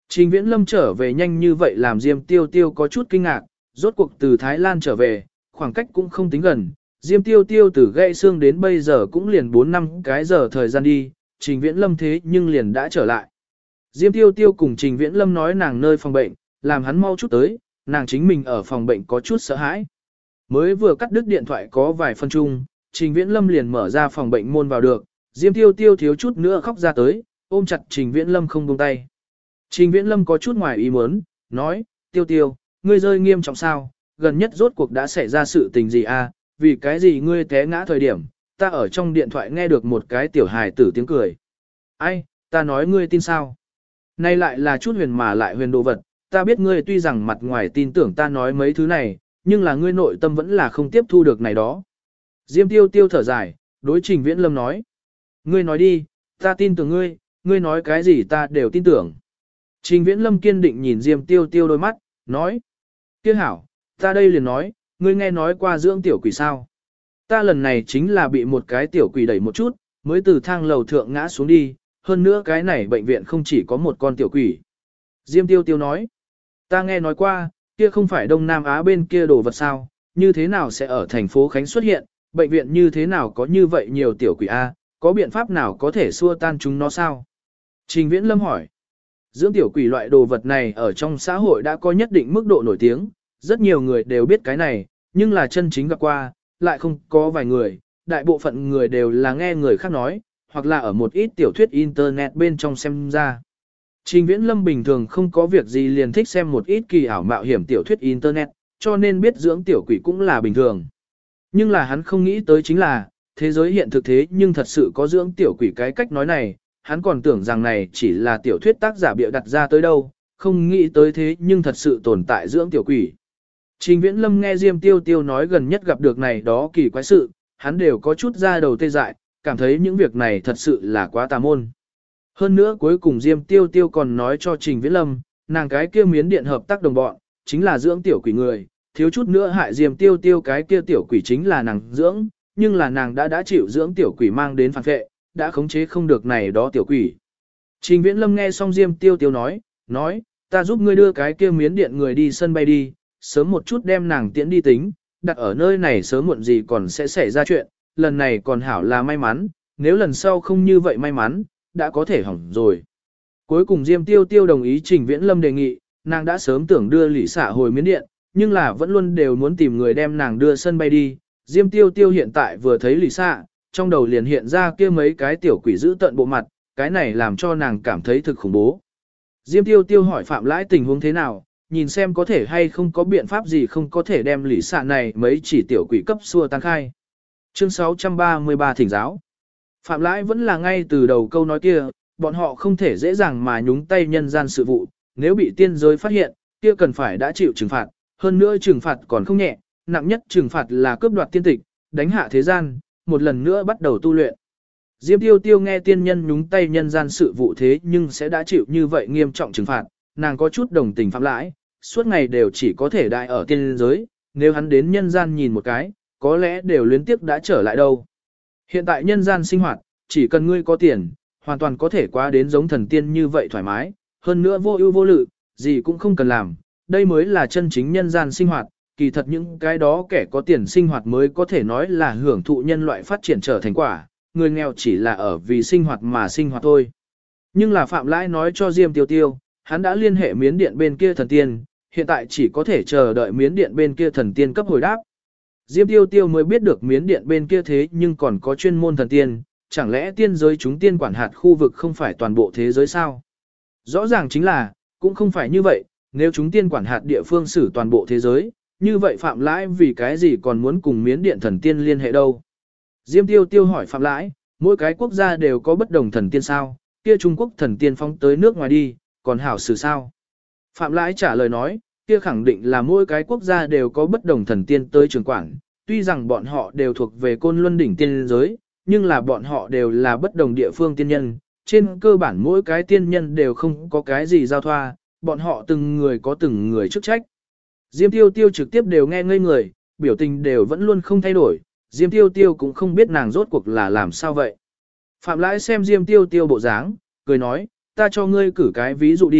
Trình Viễn Lâm trở về nhanh như vậy làm Diêm Tiêu Tiêu có chút kinh ngạc, rốt cuộc từ Thái Lan trở về, khoảng cách cũng không tính gần. Diêm Tiêu Tiêu từ gãy xương đến bây giờ cũng liền 4 năm cái giờ thời gian đi, Trình Viễn Lâm thế nhưng liền đã trở lại. Diêm Tiêu Tiêu cùng Trình Viễn Lâm nói nàng nơi phòng bệnh, làm hắn mau chút tới, nàng chính mình ở phòng bệnh có chút sợ hãi. Mới vừa cắt đứt điện thoại có vài phân chung, Trình Viễn Lâm liền mở ra phòng bệnh môn vào được, Diêm Tiêu Tiêu thiếu chút nữa khóc ra tới, ôm chặt Trình Viễn Lâm không buông tay. Trình Viễn Lâm có chút ngoài ý muốn, nói, Tiêu Tiêu, ngươi rơi nghiêm trọng sao, gần nhất rốt cuộc đã xảy ra sự tình gì à, vì cái gì ngươi té ngã thời điểm, ta ở trong điện thoại nghe được một cái tiểu hài tử tiếng cười. Ai, ta nói ngươi tin sao? Nay lại là chút huyền mà lại huyền đồ vật, ta biết ngươi tuy rằng mặt ngoài tin tưởng ta nói mấy thứ này, nhưng là ngươi nội tâm vẫn là không tiếp thu được này đó. Diêm Tiêu Tiêu thở dài, đối Trình Viễn Lâm nói. Ngươi nói đi, ta tin tưởng ngươi, ngươi nói cái gì ta đều tin tưởng. Trình Viễn Lâm kiên định nhìn Diêm Tiêu Tiêu đôi mắt, nói. Kia hảo, ta đây liền nói, ngươi nghe nói qua dưỡng tiểu quỷ sao. Ta lần này chính là bị một cái tiểu quỷ đẩy một chút, mới từ thang lầu thượng ngã xuống đi, hơn nữa cái này bệnh viện không chỉ có một con tiểu quỷ. Diêm Tiêu Tiêu nói. Ta nghe nói qua, kia không phải Đông Nam Á bên kia đồ vật sao, như thế nào sẽ ở thành phố Khánh xuất hiện, bệnh viện như thế nào có như vậy nhiều tiểu quỷ A, có biện pháp nào có thể xua tan chúng nó sao? Trình Viễn Lâm hỏi. Dưỡng tiểu quỷ loại đồ vật này ở trong xã hội đã có nhất định mức độ nổi tiếng, rất nhiều người đều biết cái này, nhưng là chân chính gặp qua, lại không có vài người, đại bộ phận người đều là nghe người khác nói, hoặc là ở một ít tiểu thuyết internet bên trong xem ra. Trình Viễn Lâm bình thường không có việc gì liền thích xem một ít kỳ ảo mạo hiểm tiểu thuyết internet, cho nên biết dưỡng tiểu quỷ cũng là bình thường. Nhưng là hắn không nghĩ tới chính là, thế giới hiện thực thế nhưng thật sự có dưỡng tiểu quỷ cái cách nói này, hắn còn tưởng rằng này chỉ là tiểu thuyết tác giả bịa đặt ra tới đâu, không nghĩ tới thế nhưng thật sự tồn tại dưỡng tiểu quỷ. Trình Viễn Lâm nghe Diêm Tiêu Tiêu nói gần nhất gặp được này đó kỳ quái sự, hắn đều có chút ra đầu tê dại, cảm thấy những việc này thật sự là quá tà môn. Hơn nữa cuối cùng Diêm Tiêu Tiêu còn nói cho Trình Viễn Lâm, nàng cái kia miến điện hợp tác đồng bọn, chính là dưỡng tiểu quỷ người, thiếu chút nữa hại Diêm Tiêu Tiêu cái kia tiểu quỷ chính là nàng dưỡng, nhưng là nàng đã chịu dưỡng tiểu quỷ mang đến phản vệ, đã khống chế không được này đó tiểu quỷ. Trình Viễn Lâm nghe xong Diêm Tiêu Tiêu nói, ta giúp ngươi đưa cái kia miến điện người đi sân bay đi, sớm một chút đem nàng tiễn đi tính, đặt ở nơi này sớm muộn gì còn sẽ xảy ra chuyện, lần này còn hảo là may mắn, nếu lần sau không như vậy may mắn, đã có thể hỏng rồi. Cuối cùng Diêm Tiêu Tiêu đồng ý Trình Viễn Lâm đề nghị, nàng đã sớm tưởng đưa Lý Xạ hồi miến điện, nhưng là vẫn luôn đều muốn tìm người đem nàng đưa sân bay đi. Diêm Tiêu Tiêu hiện tại vừa thấy Lý Xạ, trong đầu liền hiện ra kia mấy cái tiểu quỷ giữ tận bộ mặt, cái này làm cho nàng cảm thấy thực khủng bố. Diêm Tiêu Tiêu hỏi Phạm Lãi tình huống thế nào, nhìn xem có thể hay không có biện pháp gì không có thể đem Lý Xạ này mấy chỉ tiểu quỷ cấp xua tan khai. Chương 633 Thỉnh giáo. Phạm Lãi vẫn là ngay từ đầu câu nói kia, bọn họ không thể dễ dàng mà nhúng tay nhân gian sự vụ, nếu bị tiên giới phát hiện, kia cần phải đã chịu trừng phạt, hơn nữa trừng phạt còn không nhẹ, nặng nhất trừng phạt là cướp đoạt tiên tịch, đánh hạ thế gian, một lần nữa bắt đầu tu luyện. Diêm Tiêu Tiêu nghe tiên nhân nhúng tay nhân gian sự vụ thế nhưng sẽ đã chịu như vậy nghiêm trọng trừng phạt, nàng có chút đồng tình Phạm Lãi, suốt ngày đều chỉ có thể đại ở tiên giới, nếu hắn đến nhân gian nhìn một cái, có lẽ đều luyến tiếc đã trở lại đâu. Hiện tại nhân gian sinh hoạt, chỉ cần ngươi có tiền, hoàn toàn có thể qua đến giống thần tiên như vậy thoải mái, hơn nữa vô ưu vô lự, gì cũng không cần làm, đây mới là chân chính nhân gian sinh hoạt, kỳ thật những cái đó kẻ có tiền sinh hoạt mới có thể nói là hưởng thụ nhân loại phát triển trở thành quả, người nghèo chỉ là ở vì sinh hoạt mà sinh hoạt thôi. Nhưng là Phạm Lãi nói cho Diêm Tiêu Tiêu, hắn đã liên hệ miến điện bên kia thần tiên, hiện tại chỉ có thể chờ đợi miến điện bên kia thần tiên cấp hồi đáp. Diêm Tiêu Tiêu mới biết được miến điện bên kia thế nhưng còn có chuyên môn thần tiên, chẳng lẽ tiên giới chúng tiên quản hạt khu vực không phải toàn bộ thế giới sao? Rõ ràng chính là, cũng không phải như vậy, nếu chúng tiên quản hạt địa phương xử toàn bộ thế giới, như vậy Phạm Lãi vì cái gì còn muốn cùng miến điện thần tiên liên hệ đâu? Diêm Tiêu Tiêu hỏi Phạm Lãi, mỗi cái quốc gia đều có bất đồng thần tiên sao, kia Trung Quốc thần tiên phóng tới nước ngoài đi, còn hảo xử sao? Phạm Lãi trả lời nói, kia khẳng định là mỗi cái quốc gia đều có bất đồng thần tiên tới trường quản, tuy rằng bọn họ đều thuộc về Côn Luân đỉnh tiên giới, nhưng là bọn họ đều là bất đồng địa phương tiên nhân, trên cơ bản mỗi cái tiên nhân đều không có cái gì giao thoa, bọn họ từng người có từng người chức trách. Diêm Tiêu Tiêu trực tiếp đều nghe ngây người, biểu tình đều vẫn luôn không thay đổi, Diêm Tiêu Tiêu cũng không biết nàng rốt cuộc là làm sao vậy. Phạm Lãi xem Diêm Tiêu Tiêu bộ dáng, cười nói, ta cho ngươi cử cái ví dụ đi,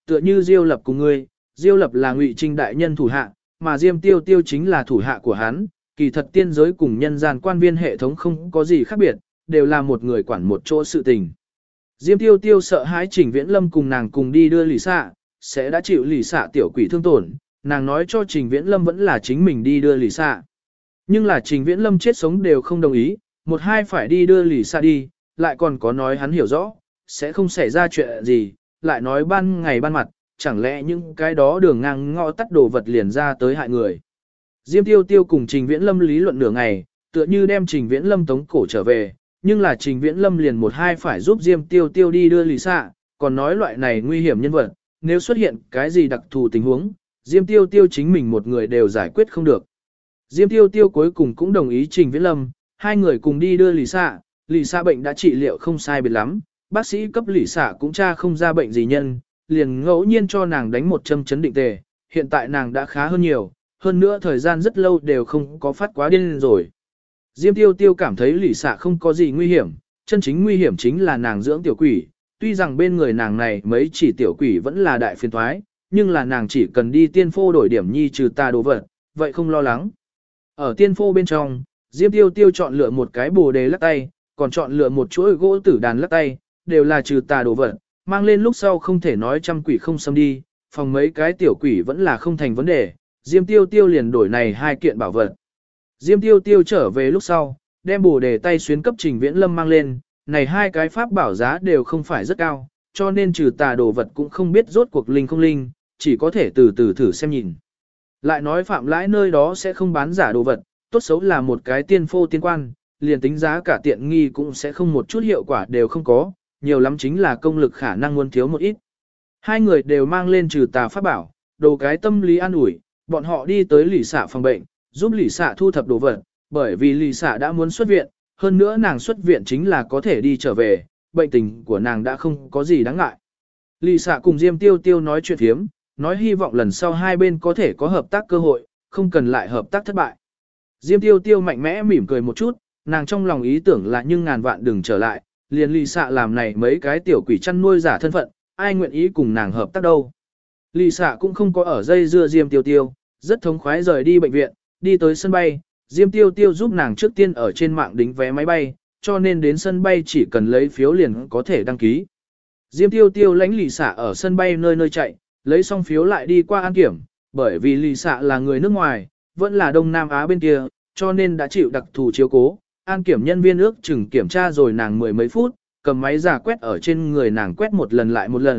tựa như Diêu Lập cùng ngươi, Diêu Lập là Ngụy Trinh đại nhân thủ hạ, mà Diêm Tiêu Tiêu chính là thủ hạ của hắn, kỳ thật tiên giới cùng nhân gian quan viên hệ thống không có gì khác biệt, đều là một người quản một chỗ sự tình. Diêm Tiêu Tiêu sợ hãi Trình Viễn Lâm cùng nàng cùng đi đưa lì xạ, sẽ đã chịu lì xạ tiểu quỷ thương tổn, nàng nói cho Trình Viễn Lâm vẫn là chính mình đi đưa lì xạ. Nhưng là Trình Viễn Lâm chết sống đều không đồng ý, một hai phải đi đưa lì xạ đi, lại còn có nói hắn hiểu rõ, sẽ không xảy ra chuyện gì, lại nói ban ngày ban mặt, chẳng lẽ những cái đó đường ngang ngõ tắt đồ vật liền ra tới hại người. Diêm Tiêu Tiêu cùng Trình Viễn Lâm lý luận nửa ngày, tựa như đem Trình Viễn Lâm tống cổ trở về, nhưng là Trình Viễn Lâm liền một hai phải giúp Diêm Tiêu Tiêu đi đưa lì xạ, còn nói loại này nguy hiểm nhân vật, nếu xuất hiện cái gì đặc thù tình huống, Diêm Tiêu Tiêu chính mình một người đều giải quyết không được. Diêm Tiêu Tiêu cuối cùng cũng đồng ý Trình Viễn Lâm, hai người cùng đi đưa lì xạ bệnh đã trị liệu không sai biệt lắm, bác sĩ cấp lì xạ cũng tra không ra bệnh gì nhân, liền ngẫu nhiên cho nàng đánh một châm chấn định tề, hiện tại nàng đã khá hơn nhiều, hơn nữa thời gian rất lâu đều không có phát quá điên rồi. Diêm Tiêu Tiêu cảm thấy lì xạ không có gì nguy hiểm, chân chính nguy hiểm chính là nàng dưỡng tiểu quỷ, tuy rằng bên người nàng này mấy chỉ tiểu quỷ vẫn là đại phiền toái, nhưng là nàng chỉ cần đi tiên phô đổi điểm nhi trừ tà đồ vật, vậy không lo lắng. Ở tiên phô bên trong, Diêm Tiêu Tiêu chọn lựa một cái bồ đề lắc tay, còn chọn lựa một chuỗi gỗ tử đàn lắc tay, đều là trừ tà đồ vật, mang lên lúc sau không thể nói trăm quỷ không xâm đi, phòng mấy cái tiểu quỷ vẫn là không thành vấn đề, Diêm Tiêu Tiêu liền đổi này hai kiện bảo vật. Diêm Tiêu Tiêu trở về lúc sau, đem bồ đề tay xuyến cấp Trình Viễn Lâm mang lên, này hai cái pháp bảo giá đều không phải rất cao, cho nên trừ tà đồ vật cũng không biết rốt cuộc linh không linh, chỉ có thể từ từ thử xem nhìn. Lại nói Phạm Lãi nơi đó sẽ không bán giả đồ vật, tốt xấu là một cái tiên phô tiên quan, liền tính giá cả tiện nghi cũng sẽ không một chút hiệu quả đều không có, nhiều lắm chính là công lực khả năng muốn thiếu một ít. Hai người đều mang lên trừ tà pháp bảo, đồ cái tâm lý an ủi, bọn họ đi tới lì xạ phòng bệnh, giúp lì xạ thu thập đồ vật, bởi vì lì xạ đã muốn xuất viện, hơn nữa nàng xuất viện chính là có thể đi trở về, bệnh tình của nàng đã không có gì đáng ngại. Lì xạ cùng Diêm Tiêu Tiêu nói chuyện thiếm, nói hy vọng lần sau hai bên có thể có hợp tác cơ hội, không cần lại hợp tác thất bại. Diêm Tiêu Tiêu mạnh mẽ mỉm cười một chút, nàng trong lòng ý tưởng là nhưng ngàn vạn đừng trở lại, liền lì xạ làm này mấy cái tiểu quỷ chăn nuôi giả thân phận, ai nguyện ý cùng nàng hợp tác đâu. Lì xạ cũng không có ở dây dưa Diêm Tiêu Tiêu, rất thống khoái rời đi bệnh viện, đi tới sân bay, Diêm Tiêu Tiêu giúp nàng trước tiên ở trên mạng đính vé máy bay, cho nên đến sân bay chỉ cần lấy phiếu liền có thể đăng ký. Diêm Tiêu Tiêu lãnh lì xạ ở sân bay nơi nơi chạy, lấy xong phiếu lại đi qua an kiểm, bởi vì lì xạ là người nước ngoài, vẫn là Đông Nam Á bên kia, cho nên đã chịu đặc thù chiếu cố. An kiểm nhân viên ước chừng kiểm tra rồi nàng mười mấy phút, cầm máy giả quét ở trên người nàng quét một lần,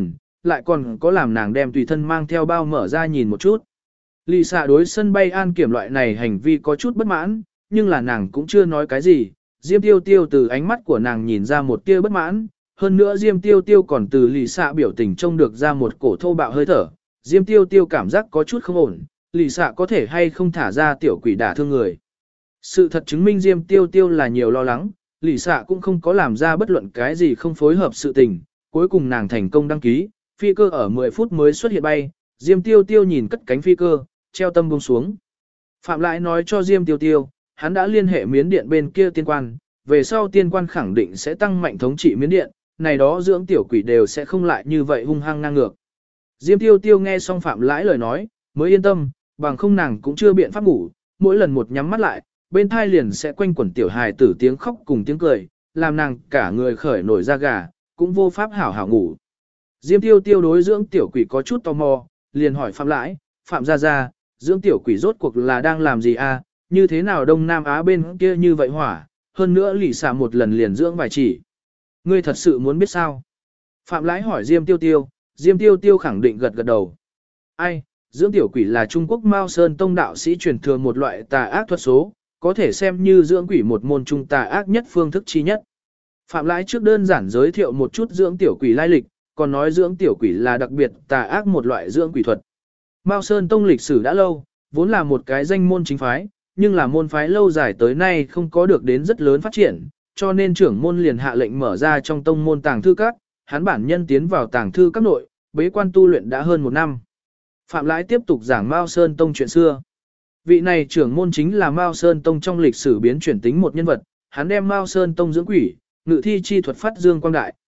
lại còn có làm nàng đem tùy thân mang theo bao mở ra nhìn một chút. Lì xạ đối sân bay an kiểm loại này hành vi có chút bất mãn, nhưng là nàng cũng chưa nói cái gì. Diêm Tiêu Tiêu từ ánh mắt của nàng nhìn ra một tia bất mãn, hơn nữa Diêm Tiêu Tiêu còn từ lì xạ biểu tình trông được ra một cổ thô bạo hơi thở. Diêm Tiêu Tiêu cảm giác có chút không ổn, lì xạ có thể hay không thả ra tiểu quỷ đả thương người. Sự thật chứng minh Diêm Tiêu Tiêu là nhiều lo lắng, lì xạ cũng không có làm ra bất luận cái gì không phối hợp sự tình, cuối cùng nàng thành công đăng ký, phi cơ ở 10 phút mới xuất hiện bay, Diêm Tiêu Tiêu nhìn cất cánh phi cơ, treo tâm buông xuống. Phạm Lại nói cho Diêm Tiêu Tiêu, hắn đã liên hệ Miến Điện bên kia tiên quan, về sau tiên quan khẳng định sẽ tăng mạnh thống trị Miến Điện, này đó dưỡng tiểu quỷ đều sẽ không lại như vậy hung hăng ngang ngược. Diêm Tiêu Tiêu nghe xong Phạm Lãi lời nói, mới yên tâm, bằng không nàng cũng chưa biện pháp ngủ, mỗi lần một nhắm mắt lại, bên thai liền sẽ quanh quẩn tiểu hài tử tiếng khóc cùng tiếng cười, làm nàng cả người khởi nổi da gà, cũng vô pháp hảo hảo ngủ. Diêm Tiêu Tiêu đối dưỡng tiểu quỷ có chút tò mò, liền hỏi Phạm Lãi, Phạm gia, dưỡng tiểu quỷ rốt cuộc là đang làm gì a? Như thế nào Đông Nam Á bên kia như vậy hỏa, hơn nữa lì xả một lần liền dưỡng vài chỉ. Ngươi thật sự muốn biết sao? Phạm Lãi hỏi Diêm Tiêu Tiêu, Diêm Tiêu Tiêu khẳng định gật đầu. Ai, dưỡng tiểu quỷ là Trung Quốc Mao Sơn Tông đạo sĩ truyền thừa một loại tà ác thuật số, có thể xem như dưỡng quỷ một môn trung tà ác nhất phương thức chi nhất. Phạm Lãi trước đơn giản giới thiệu một chút dưỡng tiểu quỷ lai lịch, còn nói dưỡng tiểu quỷ là đặc biệt tà ác một loại dưỡng quỷ thuật. Mao Sơn Tông lịch sử đã lâu, vốn là một cái danh môn chính phái, nhưng là môn phái lâu dài tới nay không có được đến rất lớn phát triển, cho nên trưởng môn liền hạ lệnh mở ra trong tông môn tàng thư các, hắn bản nhân tiến vào tàng thư các nội, bế quan tu luyện đã hơn 1 năm. Phạm Lãi tiếp tục giảng Mao Sơn Tông chuyện xưa. Vị này trưởng môn chính là Mao Sơn Tông trong lịch sử biến chuyển tính một nhân vật, hắn đem Mao Sơn Tông dưỡng quỷ, ngự thi chi thuật phát dương quang đại,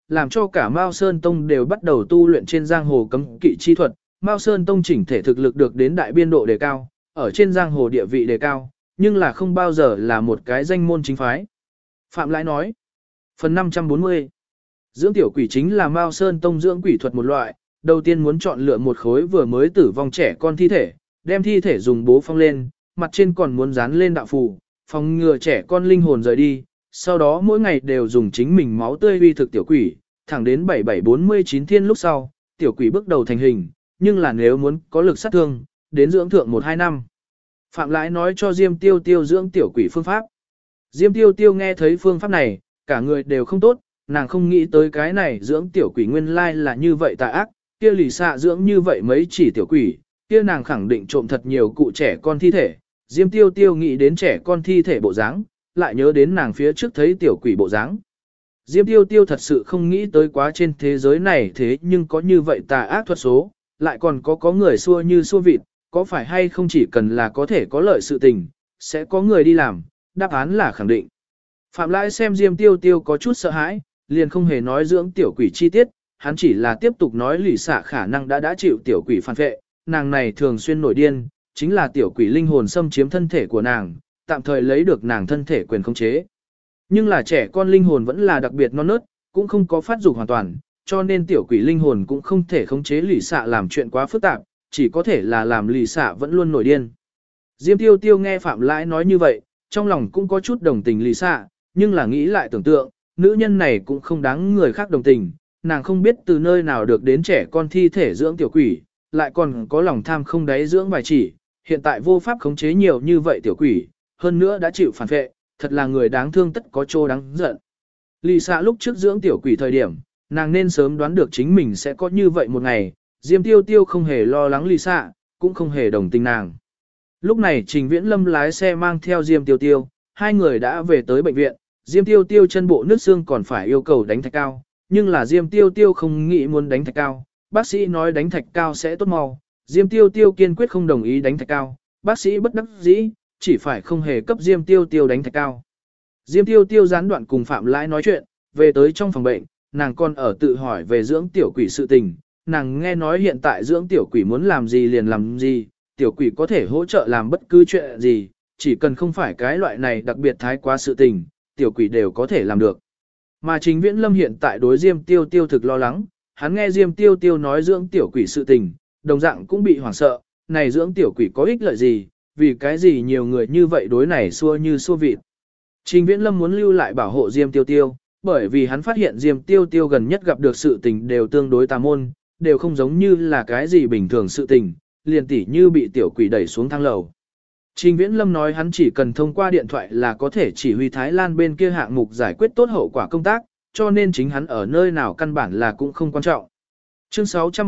làm cho cả Mao Sơn Tông đều bắt đầu tu luyện trên giang hồ cấm kỵ chi thuật. Mao Sơn Tông chỉnh thể thực lực được đến đại biên độ đề cao, ở trên giang hồ địa vị đề cao, nhưng là không bao giờ là một cái danh môn chính phái. Phạm Lãi nói, phần 540, dưỡng tiểu quỷ chính là Mao Sơn Tông dưỡng quỷ thuật một loại, đầu tiên muốn chọn lựa một khối vừa mới tử vong trẻ con thi thể, đem thi thể dùng bố phong lên, mặt trên còn muốn dán lên đạo phù, phòng ngừa trẻ con linh hồn rời đi, sau đó mỗi ngày đều dùng chính mình máu tươi uy thực tiểu quỷ, thẳng đến 7749 thiên lúc sau, tiểu quỷ bước đầu thành hình, nhưng là nếu muốn có lực sát thương, đến dưỡng thượng 1-2 năm. Phạm Lãi nói cho Diêm Tiêu Tiêu dưỡng tiểu quỷ phương pháp. Diêm Tiêu Tiêu nghe thấy phương pháp này, cả người đều không tốt, nàng không nghĩ tới cái này dưỡng tiểu quỷ nguyên lai là như vậy tà ác, kia lì xạ dưỡng như vậy mấy chỉ tiểu quỷ, kia nàng khẳng định trộm thật nhiều cụ trẻ con thi thể. Diêm Tiêu Tiêu nghĩ đến trẻ con thi thể bộ dáng, lại nhớ đến nàng phía trước thấy tiểu quỷ bộ dáng. Diêm Tiêu Tiêu thật sự không nghĩ tới quá trên thế giới này thế nhưng có như vậy tà ác thuật số, lại còn có người xua như xua vịt, có phải hay không chỉ cần là có thể có lợi sự tình, sẽ có người đi làm, đáp án là khẳng định. Phạm Lãi xem Diêm Tiêu Tiêu có chút sợ hãi, liền không hề nói dưỡng tiểu quỷ chi tiết, hắn chỉ là tiếp tục nói lì xạ khả năng đã chịu tiểu quỷ phản vệ, nàng này thường xuyên nổi điên, chính là tiểu quỷ linh hồn xâm chiếm thân thể của nàng, tạm thời lấy được nàng thân thể quyền khống chế. Nhưng là trẻ con linh hồn vẫn là đặc biệt non nớt, cũng không có phát dục hoàn toàn, cho nên tiểu quỷ linh hồn cũng không thể khống chế lì xạ làm chuyện quá phức tạp, chỉ có thể là làm lì xạ vẫn luôn nổi điên. Diêm Tiêu Tiêu nghe Phạm Lãi nói như vậy, trong lòng cũng có chút đồng tình lì xạ, nhưng là nghĩ lại tưởng tượng, nữ nhân này cũng không đáng người khác đồng tình, nàng không biết từ nơi nào được đến trẻ con thi thể dưỡng tiểu quỷ, lại còn có lòng tham không đáy dưỡng vài chỉ, hiện tại vô pháp khống chế nhiều như vậy tiểu quỷ, hơn nữa đã chịu phản vệ, thật là người đáng thương tất có chỗ đáng giận. Lì xạ lúc trước dưỡng tiểu quỷ thời điểm, nàng nên sớm đoán được chính mình sẽ có như vậy một ngày, Diêm Tiêu Tiêu không hề lo lắng lì xạ, cũng không hề đồng tình nàng. Lúc này Trình Viễn Lâm lái xe mang theo Diêm Tiêu Tiêu, hai người đã về tới bệnh viện, Diêm Tiêu Tiêu chân bộ nứt xương còn phải yêu cầu đánh thạch cao, nhưng là Diêm Tiêu Tiêu không nghĩ muốn đánh thạch cao, bác sĩ nói đánh thạch cao sẽ tốt mau, Diêm Tiêu Tiêu kiên quyết không đồng ý đánh thạch cao, bác sĩ bất đắc dĩ, chỉ phải không hề cấp Diêm Tiêu Tiêu đánh thạch cao. Diêm Tiêu Tiêu gián đoạn cùng Phạm Lãi nói chuyện, về tới trong phòng bệnh, nàng còn ở tự hỏi về dưỡng tiểu quỷ sự tình, nàng nghe nói hiện tại dưỡng tiểu quỷ muốn làm gì liền làm gì, tiểu quỷ có thể hỗ trợ làm bất cứ chuyện gì, chỉ cần không phải cái loại này đặc biệt thái quá sự tình, tiểu quỷ đều có thể làm được. Mà Trình Viễn Lâm hiện tại đối Diêm Tiêu Tiêu thực lo lắng, hắn nghe Diêm Tiêu Tiêu nói dưỡng tiểu quỷ sự tình, đồng dạng cũng bị hoảng sợ, này dưỡng tiểu quỷ có ích lợi gì, vì cái gì nhiều người như vậy đối này xua như xua vịt. Trình Viễn Lâm muốn lưu lại bảo hộ Diêm Tiêu Tiêu, bởi vì hắn phát hiện Diêm Tiêu Tiêu gần nhất gặp được sự tình đều tương đối tà môn, đều không giống như là cái gì bình thường sự tình, liền tỉ như bị tiểu quỷ đẩy xuống thang lầu. Trình Viễn Lâm nói hắn chỉ cần thông qua điện thoại là có thể chỉ huy Thái Lan bên kia hạng mục giải quyết tốt hậu quả công tác, cho nên chính hắn ở nơi nào căn bản là cũng không quan trọng. Chương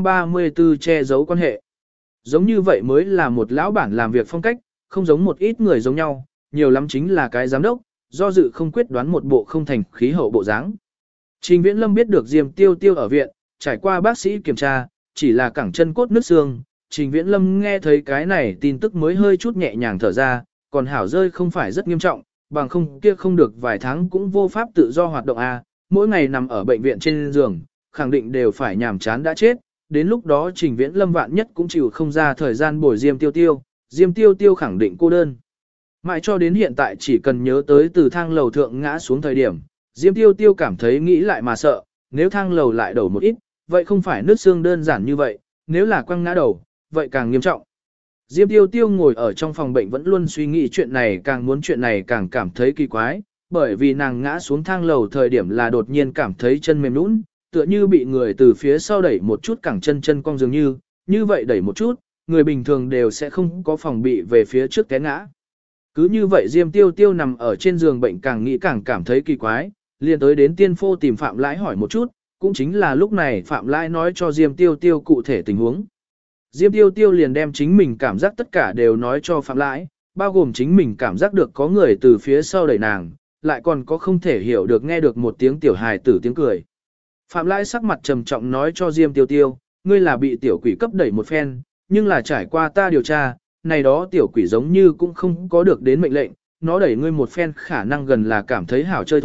634 che giấu quan hệ. Giống như vậy mới là một lão bản làm việc phong cách, không giống một ít người giống nhau, nhiều lắm chính là cái giám đốc, do dự không quyết đoán một bộ không thành khí hậu bộ dáng. Trình Viễn Lâm biết được Diêm Tiêu Tiêu ở viện, trải qua bác sĩ kiểm tra, chỉ là cẳng chân cốt nứt xương. Trình Viễn Lâm nghe thấy cái này tin tức mới hơi chút nhẹ nhàng thở ra, còn hảo rơi không phải rất nghiêm trọng, bằng không kia không được vài tháng cũng vô pháp tự do hoạt động a, mỗi ngày nằm ở bệnh viện trên giường, khẳng định đều phải nhàm chán đã chết, đến lúc đó Trình Viễn Lâm vạn nhất cũng chịu không ra thời gian bồi Diêm Tiêu Tiêu, Diêm Tiêu Tiêu khẳng định cô đơn. Mãi cho đến hiện tại chỉ cần nhớ tới từ thang lầu thượng ngã xuống thời điểm, Diêm Tiêu Tiêu cảm thấy nghĩ lại mà sợ, nếu thang lầu lại đầu một ít, vậy không phải nứt xương đơn giản như vậy, nếu là quăng ngã đầu, vậy càng nghiêm trọng. Diêm Tiêu Tiêu ngồi ở trong phòng bệnh vẫn luôn suy nghĩ chuyện này, càng muốn chuyện này càng cảm thấy kỳ quái, bởi vì nàng ngã xuống thang lầu thời điểm là đột nhiên cảm thấy chân mềm nhũn, tựa như bị người từ phía sau đẩy một chút cẳng chân chân cong dường như vậy đẩy một chút, người bình thường đều sẽ không có phòng bị về phía trước té ngã. Cứ như vậy Diêm Tiêu Tiêu nằm ở trên giường bệnh càng nghĩ càng cảm thấy kỳ quái, liền tới đến Tiên Phô tìm Phạm Lãi hỏi một chút, cũng chính là lúc này Phạm Lãi nói cho Diêm Tiêu Tiêu cụ thể tình huống. Diêm Tiêu Tiêu liền đem chính mình cảm giác tất cả đều nói cho Phạm Lãi, bao gồm chính mình cảm giác được có người từ phía sau đẩy nàng, lại còn có không thể hiểu được nghe được một tiếng tiểu hài tử tiếng cười. Phạm Lãi sắc mặt trầm trọng nói cho Diêm Tiêu Tiêu, ngươi là bị tiểu quỷ cấp đẩy một phen, nhưng là trải qua ta điều tra, này đó tiểu quỷ giống như cũng không có được đến mệnh lệnh, nó đẩy ngươi một phen khả năng gần là cảm thấy hảo chơi thôi,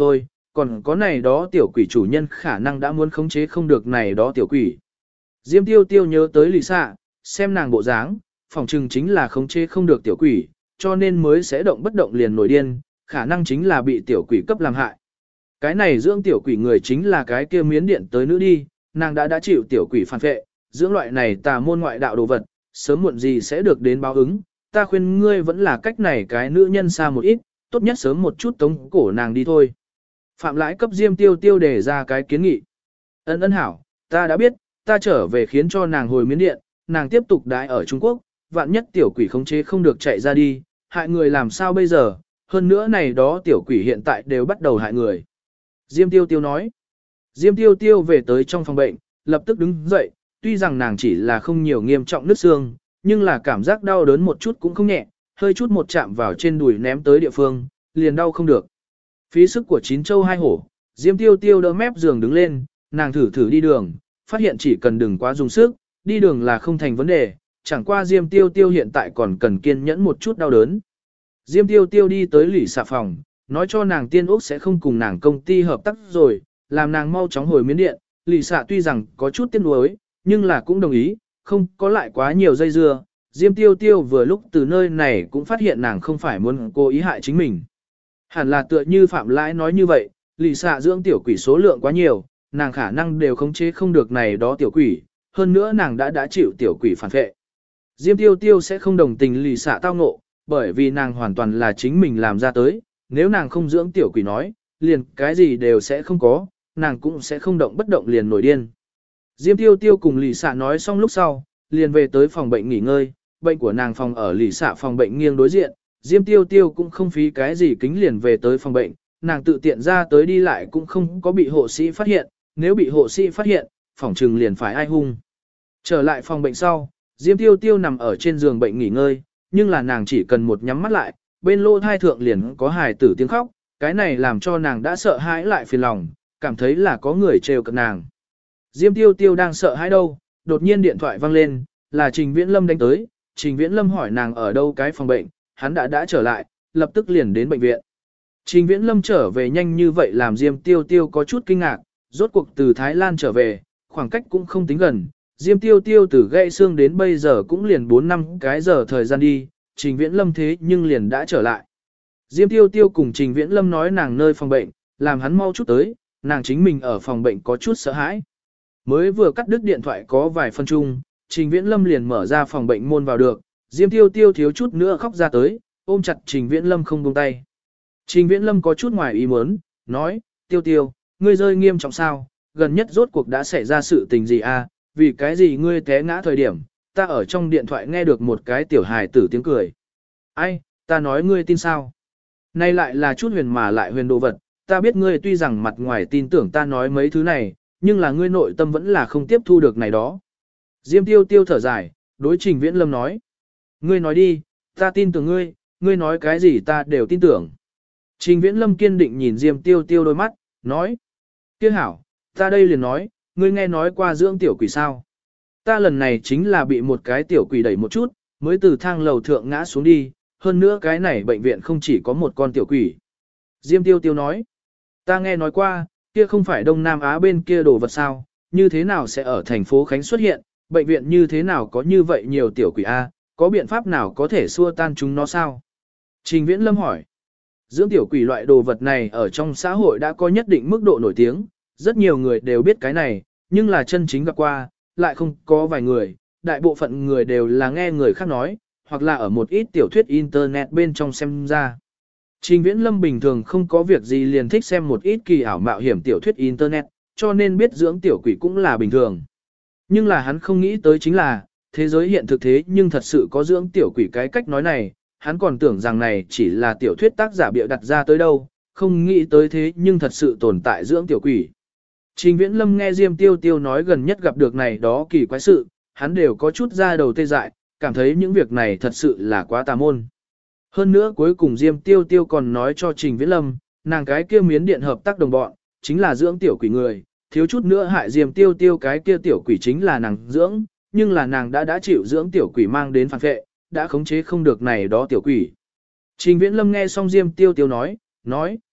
còn có này đó tiểu quỷ chủ nhân khả năng đã muốn khống chế không được này đó tiểu quỷ. Diêm Tiêu Tiêu nhớ tới Lì Xạ, xem nàng bộ dáng, phỏng chừng chính là khống chế không được tiểu quỷ, cho nên mới sẽ động bất động liền nổi điên, khả năng chính là bị tiểu quỷ cấp làm hại. Cái này dưỡng tiểu quỷ người chính là cái kia miến điện tới nữ đi, nàng đã chịu tiểu quỷ phản vệ, dưỡng loại này tà môn ngoại đạo đồ vật, sớm muộn gì sẽ được đến báo ứng, ta khuyên ngươi vẫn là cách này cái nữ nhân xa một ít, tốt nhất sớm một chút tống cổ nàng đi thôi. Phạm Lãi cấp Diêm Tiêu Tiêu đề ra cái kiến nghị. Ân ân hảo, ta đã biết, ta trở về khiến cho nàng hồi miến điện, nàng tiếp tục đãi ở Trung Quốc, vạn nhất tiểu quỷ khống chế không được chạy ra đi, hại người làm sao bây giờ, hơn nữa này đó tiểu quỷ hiện tại đều bắt đầu hại người. Diêm Tiêu Tiêu nói. Diêm Tiêu Tiêu về tới trong phòng bệnh, lập tức đứng dậy, tuy rằng nàng chỉ là không nhiều nghiêm trọng nứt xương, nhưng là cảm giác đau đớn một chút cũng không nhẹ, hơi chút một chạm vào trên đùi ném tới địa phương, liền đau không được. Phí sức của chín châu hai hổ, Diêm Tiêu Tiêu đỡ mép giường đứng lên, nàng thử đi đường, phát hiện chỉ cần đừng quá dùng sức, đi đường là không thành vấn đề, chẳng qua Diêm Tiêu Tiêu hiện tại còn cần kiên nhẫn một chút đau đớn. Diêm Tiêu Tiêu đi tới Lỷ Xạ phòng, nói cho nàng Tiên Úc sẽ không cùng nàng công ty hợp tác rồi, làm nàng mau chóng hồi miến điện. Lỷ Xạ tuy rằng có chút tiếc nuối, nhưng là cũng đồng ý, không có lại quá nhiều dây dưa. Diêm Tiêu Tiêu vừa lúc từ nơi này cũng phát hiện nàng không phải muốn cố ý hại chính mình. Hẳn là tựa như Phạm Lãi nói như vậy, Lỷ Xạ dưỡng tiểu quỷ số lượng quá nhiều, nàng khả năng đều khống chế không được này đó tiểu quỷ, hơn nữa nàng đã chịu tiểu quỷ phản vệ. Diêm Tiêu Tiêu sẽ không đồng tình Lỷ Xạ tao ngộ, bởi vì nàng hoàn toàn là chính mình làm ra tới, nếu nàng không dưỡng tiểu quỷ nói, liền cái gì đều sẽ không có, nàng cũng sẽ không động bất động liền nổi điên. Diêm Tiêu Tiêu cùng Lỷ Xạ nói xong lúc sau, liền về tới phòng bệnh nghỉ ngơi, bệnh của nàng phòng ở Lỷ Xạ phòng bệnh nghiêng đối diện, Diêm Tiêu Tiêu cũng không phí cái gì kính liền về tới phòng bệnh, nàng tự tiện ra tới đi lại cũng không có bị hộ sĩ phát hiện, nếu bị hộ sĩ phát hiện, phỏng trừng liền phải ai hung. Trở lại phòng bệnh sau, Diêm Tiêu Tiêu nằm ở trên giường bệnh nghỉ ngơi, nhưng là nàng chỉ cần một nhắm mắt lại, bên lô thai thượng liền có hài tử tiếng khóc, cái này làm cho nàng đã sợ hãi lại phiền lòng, cảm thấy là có người trêu cợt nàng. Diêm Tiêu Tiêu đang sợ hãi đâu, đột nhiên điện thoại vang lên, là Trình Viễn Lâm đánh tới, Trình Viễn Lâm hỏi nàng ở đâu cái phòng bệnh, hắn đã trở lại, lập tức liền đến bệnh viện. Trình Viễn Lâm trở về nhanh như vậy làm Diêm Tiêu Tiêu có chút kinh ngạc, rốt cuộc từ Thái Lan trở về, khoảng cách cũng không tính gần, Diêm Tiêu Tiêu từ gãy xương đến bây giờ cũng liền 4 năm cái giờ thời gian đi, Trình Viễn Lâm thế nhưng liền đã trở lại. Diêm Tiêu Tiêu cùng Trình Viễn Lâm nói nàng nơi phòng bệnh, làm hắn mau chút tới, nàng chính mình ở phòng bệnh có chút sợ hãi. Mới vừa cắt đứt điện thoại có vài phân chung, Trình Viễn Lâm liền mở ra phòng bệnh môn vào được, Diêm Tiêu Tiêu thiếu chút nữa khóc ra tới, ôm chặt Trình Viễn Lâm không buông tay. Trình Viễn Lâm có chút ngoài ý muốn, nói, Tiêu Tiêu, ngươi rơi nghiêm trọng sao, gần nhất rốt cuộc đã xảy ra sự tình gì à, vì cái gì ngươi té ngã thời điểm, ta ở trong điện thoại nghe được một cái tiểu hài tử tiếng cười. Ai, ta nói ngươi tin sao? Nay lại là chút huyền mà lại huyền đồ vật, ta biết ngươi tuy rằng mặt ngoài tin tưởng ta nói mấy thứ này, nhưng là ngươi nội tâm vẫn là không tiếp thu được này đó. Diêm Tiêu Tiêu thở dài, đối Trình Viễn Lâm nói. Ngươi nói đi, ta tin tưởng ngươi, ngươi nói cái gì ta đều tin tưởng. Trình Viễn Lâm kiên định nhìn Diêm Tiêu Tiêu đôi mắt, nói. Kia hảo, ta đây liền nói, ngươi nghe nói qua dưỡng tiểu quỷ sao? Ta lần này chính là bị một cái tiểu quỷ đẩy một chút, mới từ thang lầu thượng ngã xuống đi, hơn nữa cái này bệnh viện không chỉ có một con tiểu quỷ. Diêm Tiêu Tiêu nói, ta nghe nói qua, kia không phải Đông Nam Á bên kia đồ vật sao, như thế nào sẽ ở thành phố Khánh xuất hiện, bệnh viện như thế nào có như vậy nhiều tiểu quỷ A, có biện pháp nào có thể xua tan chúng nó sao? Trình Viễn Lâm hỏi, dưỡng tiểu quỷ loại đồ vật này ở trong xã hội đã có nhất định mức độ nổi tiếng, rất nhiều người đều biết cái này, nhưng là chân chính gặp qua, lại không có vài người, đại bộ phận người đều là nghe người khác nói, hoặc là ở một ít tiểu thuyết internet bên trong xem ra. Trình Viễn Lâm bình thường không có việc gì liền thích xem một ít kỳ ảo mạo hiểm tiểu thuyết internet, cho nên biết dưỡng tiểu quỷ cũng là bình thường. Nhưng là hắn không nghĩ tới chính là, thế giới hiện thực thế nhưng thật sự có dưỡng tiểu quỷ cái cách nói này, hắn còn tưởng rằng này chỉ là tiểu thuyết tác giả bịa đặt ra tới đâu, không nghĩ tới thế nhưng thật sự tồn tại dưỡng tiểu quỷ. Trình Viễn Lâm nghe Diêm Tiêu Tiêu nói gần nhất gặp được này đó kỳ quái sự, hắn đều có chút ra đầu tê dại, cảm thấy những việc này thật sự là quá tà môn. Hơn nữa cuối cùng Diêm Tiêu Tiêu còn nói cho Trình Viễn Lâm, nàng cái kia miến điện hợp tác đồng bọn, chính là dưỡng tiểu quỷ người, thiếu chút nữa hại Diêm Tiêu Tiêu cái kia tiểu quỷ chính là nàng dưỡng, nhưng là nàng đã chịu dưỡng tiểu quỷ mang đến phản vệ, đã khống chế không được này đó tiểu quỷ. Trình Viễn Lâm nghe xong Diêm Tiêu Tiêu nói,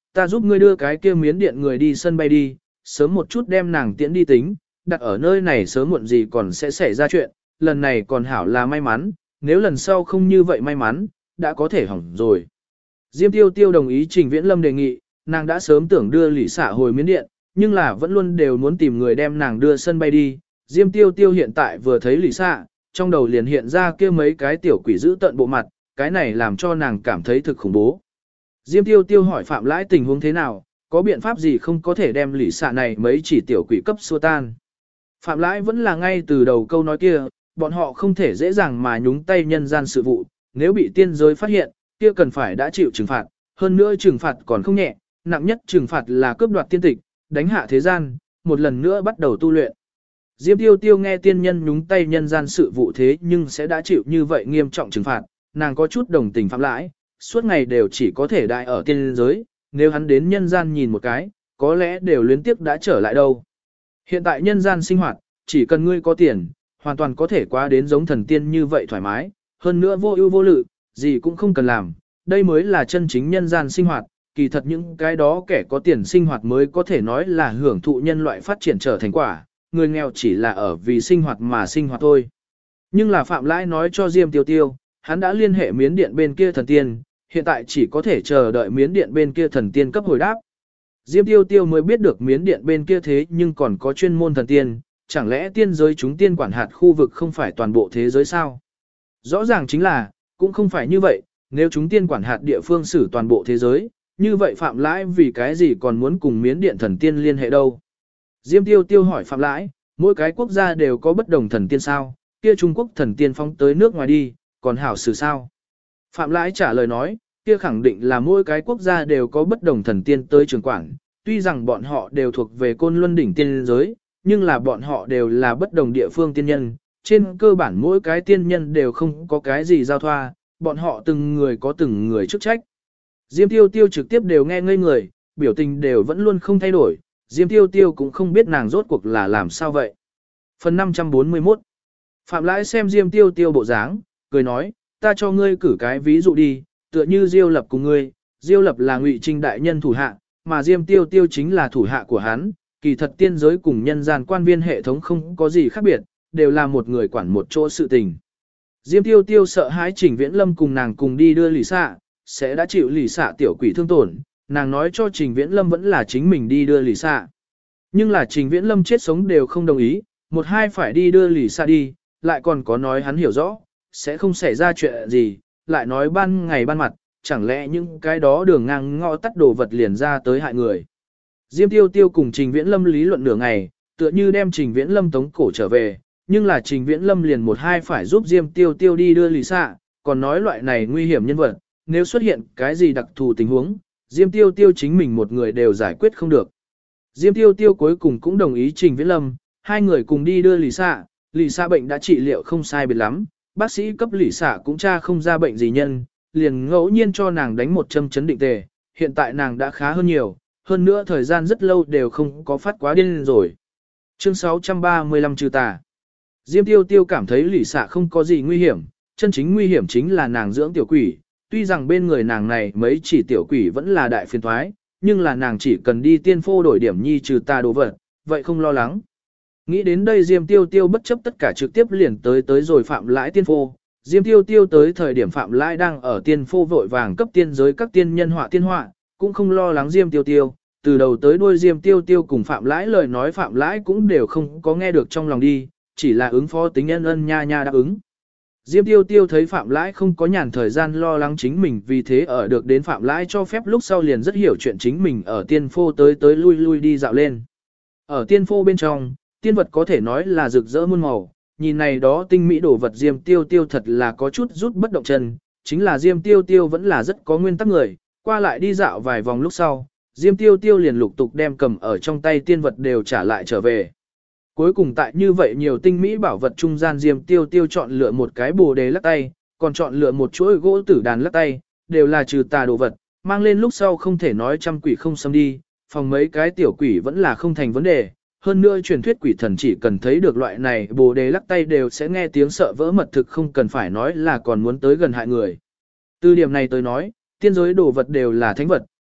ta giúp ngươi đưa cái kia Miến Điện người đi sân bay đi, sớm một chút đem nàng tiễn đi tính, đặt ở nơi này sớm muộn gì còn sẽ xảy ra chuyện, lần này còn hảo là may mắn, nếu lần sau không như vậy may mắn, đã có thể hỏng rồi. Diêm Tiêu Tiêu đồng ý Trình Viễn Lâm đề nghị, nàng đã sớm tưởng đưa Lý Xạ hồi Miến Điện, nhưng là vẫn luôn đều muốn tìm người đem nàng đưa sân bay đi. Diêm Tiêu Tiêu hiện tại vừa thấy Lý Xạ, trong đầu liền hiện ra kia mấy cái tiểu quỷ giữ tận bộ mặt, cái này làm cho nàng cảm thấy thực khủng bố. Diêm Tiêu Tiêu hỏi Phạm Lãi tình huống thế nào, có biện pháp gì không có thể đem Lý Xạ này mấy chỉ tiểu quỷ cấp xua tan. Phạm Lãi vẫn là ngay từ đầu câu nói kia, bọn họ không thể dễ dàng mà nhúng tay nhân gian sự vụ, nếu bị tiên giới phát hiện, kia cần phải đã chịu trừng phạt, hơn nữa trừng phạt còn không nhẹ, nặng nhất trừng phạt là cướp đoạt tiên tịch, đánh hạ thế gian, một lần nữa bắt đầu tu luyện. Diêm Tiêu Tiêu nghe tiên nhân nhúng tay nhân gian sự vụ thế nhưng sẽ đã chịu như vậy nghiêm trọng trừng phạt, nàng có chút đồng tình Phạm Lãi, suốt ngày đều chỉ có thể đại ở tiên giới, nếu hắn đến nhân gian nhìn một cái, có lẽ đều luyến tiếc đã trở lại đâu. Hiện tại nhân gian sinh hoạt, chỉ cần ngươi có tiền, hoàn toàn có thể qua đến giống thần tiên như vậy thoải mái, hơn nữa vô ưu vô lự, gì cũng không cần làm, đây mới là chân chính nhân gian sinh hoạt, kỳ thật những cái đó kẻ có tiền sinh hoạt mới có thể nói là hưởng thụ nhân loại phát triển trở thành quả, người nghèo chỉ là ở vì sinh hoạt mà sinh hoạt thôi. Nhưng là Phạm Lãi nói cho Diêm Tiêu Tiêu, hắn đã liên hệ Miến Điện bên kia thần tiên, hiện tại chỉ có thể chờ đợi Miến Điện bên kia thần tiên cấp hồi đáp. Diêm Tiêu Tiêu mới biết được Miến Điện bên kia thế nhưng còn có chuyên môn thần tiên, chẳng lẽ tiên giới chúng tiên quản hạt khu vực không phải toàn bộ thế giới sao? Rõ ràng chính là, cũng không phải như vậy, nếu chúng tiên quản hạt địa phương xử toàn bộ thế giới, như vậy Phạm Lãi vì cái gì còn muốn cùng Miến Điện thần tiên liên hệ đâu? Diêm Tiêu Tiêu hỏi Phạm Lãi, mỗi cái quốc gia đều có bất đồng thần tiên sao, kia Trung Quốc thần tiên phóng tới nước ngoài đi, còn hảo xử sao? Phạm Lãi trả lời nói, kia khẳng định là mỗi cái quốc gia đều có bất đồng thần tiên tới trường quản, tuy rằng bọn họ đều thuộc về Côn Luân đỉnh tiên giới, nhưng là bọn họ đều là bất đồng địa phương tiên nhân, trên cơ bản mỗi cái tiên nhân đều không có cái gì giao thoa, bọn họ từng người có từng người chức trách. Diêm Tiêu Tiêu trực tiếp đều nghe ngây người, biểu tình đều vẫn luôn không thay đổi, Diêm Tiêu Tiêu cũng không biết nàng rốt cuộc là làm sao vậy. Phần 541 Phạm Lãi xem Diêm Tiêu Tiêu bộ dáng, cười nói, ta cho ngươi cử cái ví dụ đi, tựa như Diêu Lập cùng ngươi, Diêu Lập là Ngụy Trinh đại nhân thủ hạ, mà Diêm Tiêu Tiêu chính là thủ hạ của hắn, kỳ thật tiên giới cùng nhân gian quan viên hệ thống không có gì khác biệt, đều là một người quản một chỗ sự tình. Diêm Tiêu Tiêu sợ hãi Trình Viễn Lâm cùng nàng cùng đi đưa Lý Xạ, sẽ đã chịu Lý Xạ tiểu quỷ thương tổn, nàng nói cho Trình Viễn Lâm vẫn là chính mình đi đưa Lý Xạ. Nhưng là Trình Viễn Lâm chết sống đều không đồng ý, một hai phải đi đưa Lý Xạ đi, lại còn có nói hắn hiểu rõ, sẽ không xảy ra chuyện gì, lại nói ban ngày ban mặt, chẳng lẽ những cái đó đường ngang ngõ tắt đồ vật liền ra tới hại người. Diêm Tiêu Tiêu cùng Trình Viễn Lâm lý luận nửa ngày, tựa như đem Trình Viễn Lâm tống cổ trở về, nhưng là Trình Viễn Lâm liền một hai phải giúp Diêm Tiêu Tiêu đi đưa Lý Xạ, còn nói loại này nguy hiểm nhân vật, nếu xuất hiện cái gì đặc thù tình huống, Diêm Tiêu Tiêu chính mình một người đều giải quyết không được. Diêm Tiêu Tiêu cuối cùng cũng đồng ý Trình Viễn Lâm, hai người cùng đi đưa Lý Xạ bệnh đã trị liệu không sai biệt lắm, bác sĩ cấp Lý Xạ cũng tra không ra bệnh gì nhân, liền ngẫu nhiên cho nàng đánh một châm chấn định tề, hiện tại nàng đã khá hơn nhiều, hơn nữa thời gian rất lâu đều không có phát quá điên rồi. Chương 635 trừ tà. Diêm Tiêu Tiêu cảm thấy Lý Xạ không có gì nguy hiểm, chân chính nguy hiểm chính là nàng dưỡng tiểu quỷ, tuy rằng bên người nàng này mấy chỉ tiểu quỷ vẫn là đại phiền toái, nhưng là nàng chỉ cần đi tiên phô đổi điểm nhi trừ tà đồ vật, vậy không lo lắng. Nghĩ đến đây Diêm Tiêu Tiêu bất chấp tất cả trực tiếp liền tới rồi Phạm Lãi tiên phô. Diêm Tiêu Tiêu tới thời điểm Phạm Lãi đang ở tiên phô vội vàng cấp tiên giới các tiên nhân họa tiên họa, cũng không lo lắng Diêm Tiêu Tiêu, từ đầu tới đuôi Diêm Tiêu Tiêu cùng Phạm Lãi lời nói Phạm Lãi cũng đều không có nghe được trong lòng đi, chỉ là ứng phó tính nhân ân nha nha đáp ứng. Diêm Tiêu Tiêu thấy Phạm Lãi không có nhàn thời gian lo lắng chính mình vì thế ở được đến Phạm Lãi cho phép lúc sau liền rất hiểu chuyện chính mình ở tiên phô tới lui lui đi dạo lên. Ở tiên phô bên trong, tiên vật có thể nói là rực rỡ muôn màu, nhìn này đó tinh mỹ đồ vật Diêm Tiêu Tiêu thật là có chút rút bất động chân, chính là Diêm Tiêu Tiêu vẫn là rất có nguyên tắc người, qua lại đi dạo vài vòng lúc sau, Diêm Tiêu Tiêu liền lục tục đem cầm ở trong tay tiên vật đều trả lại trở về. Cuối cùng tại như vậy nhiều tinh mỹ bảo vật trung gian Diêm Tiêu Tiêu chọn lựa một cái bồ đề lắc tay, còn chọn lựa một chuỗi gỗ tử đàn lắc tay, đều là trừ tà đồ vật, mang lên lúc sau không thể nói trăm quỷ không xâm đi, phòng mấy cái tiểu quỷ vẫn là không thành vấn đề. Hơn nữa truyền thuyết quỷ thần chỉ cần thấy được loại này bồ đề lắc tay đều sẽ nghe tiếng sợ vỡ mật thực không cần phải nói là còn muốn tới gần hại người. Từ điểm này tới nói, tiên giới đồ vật đều là thánh vật,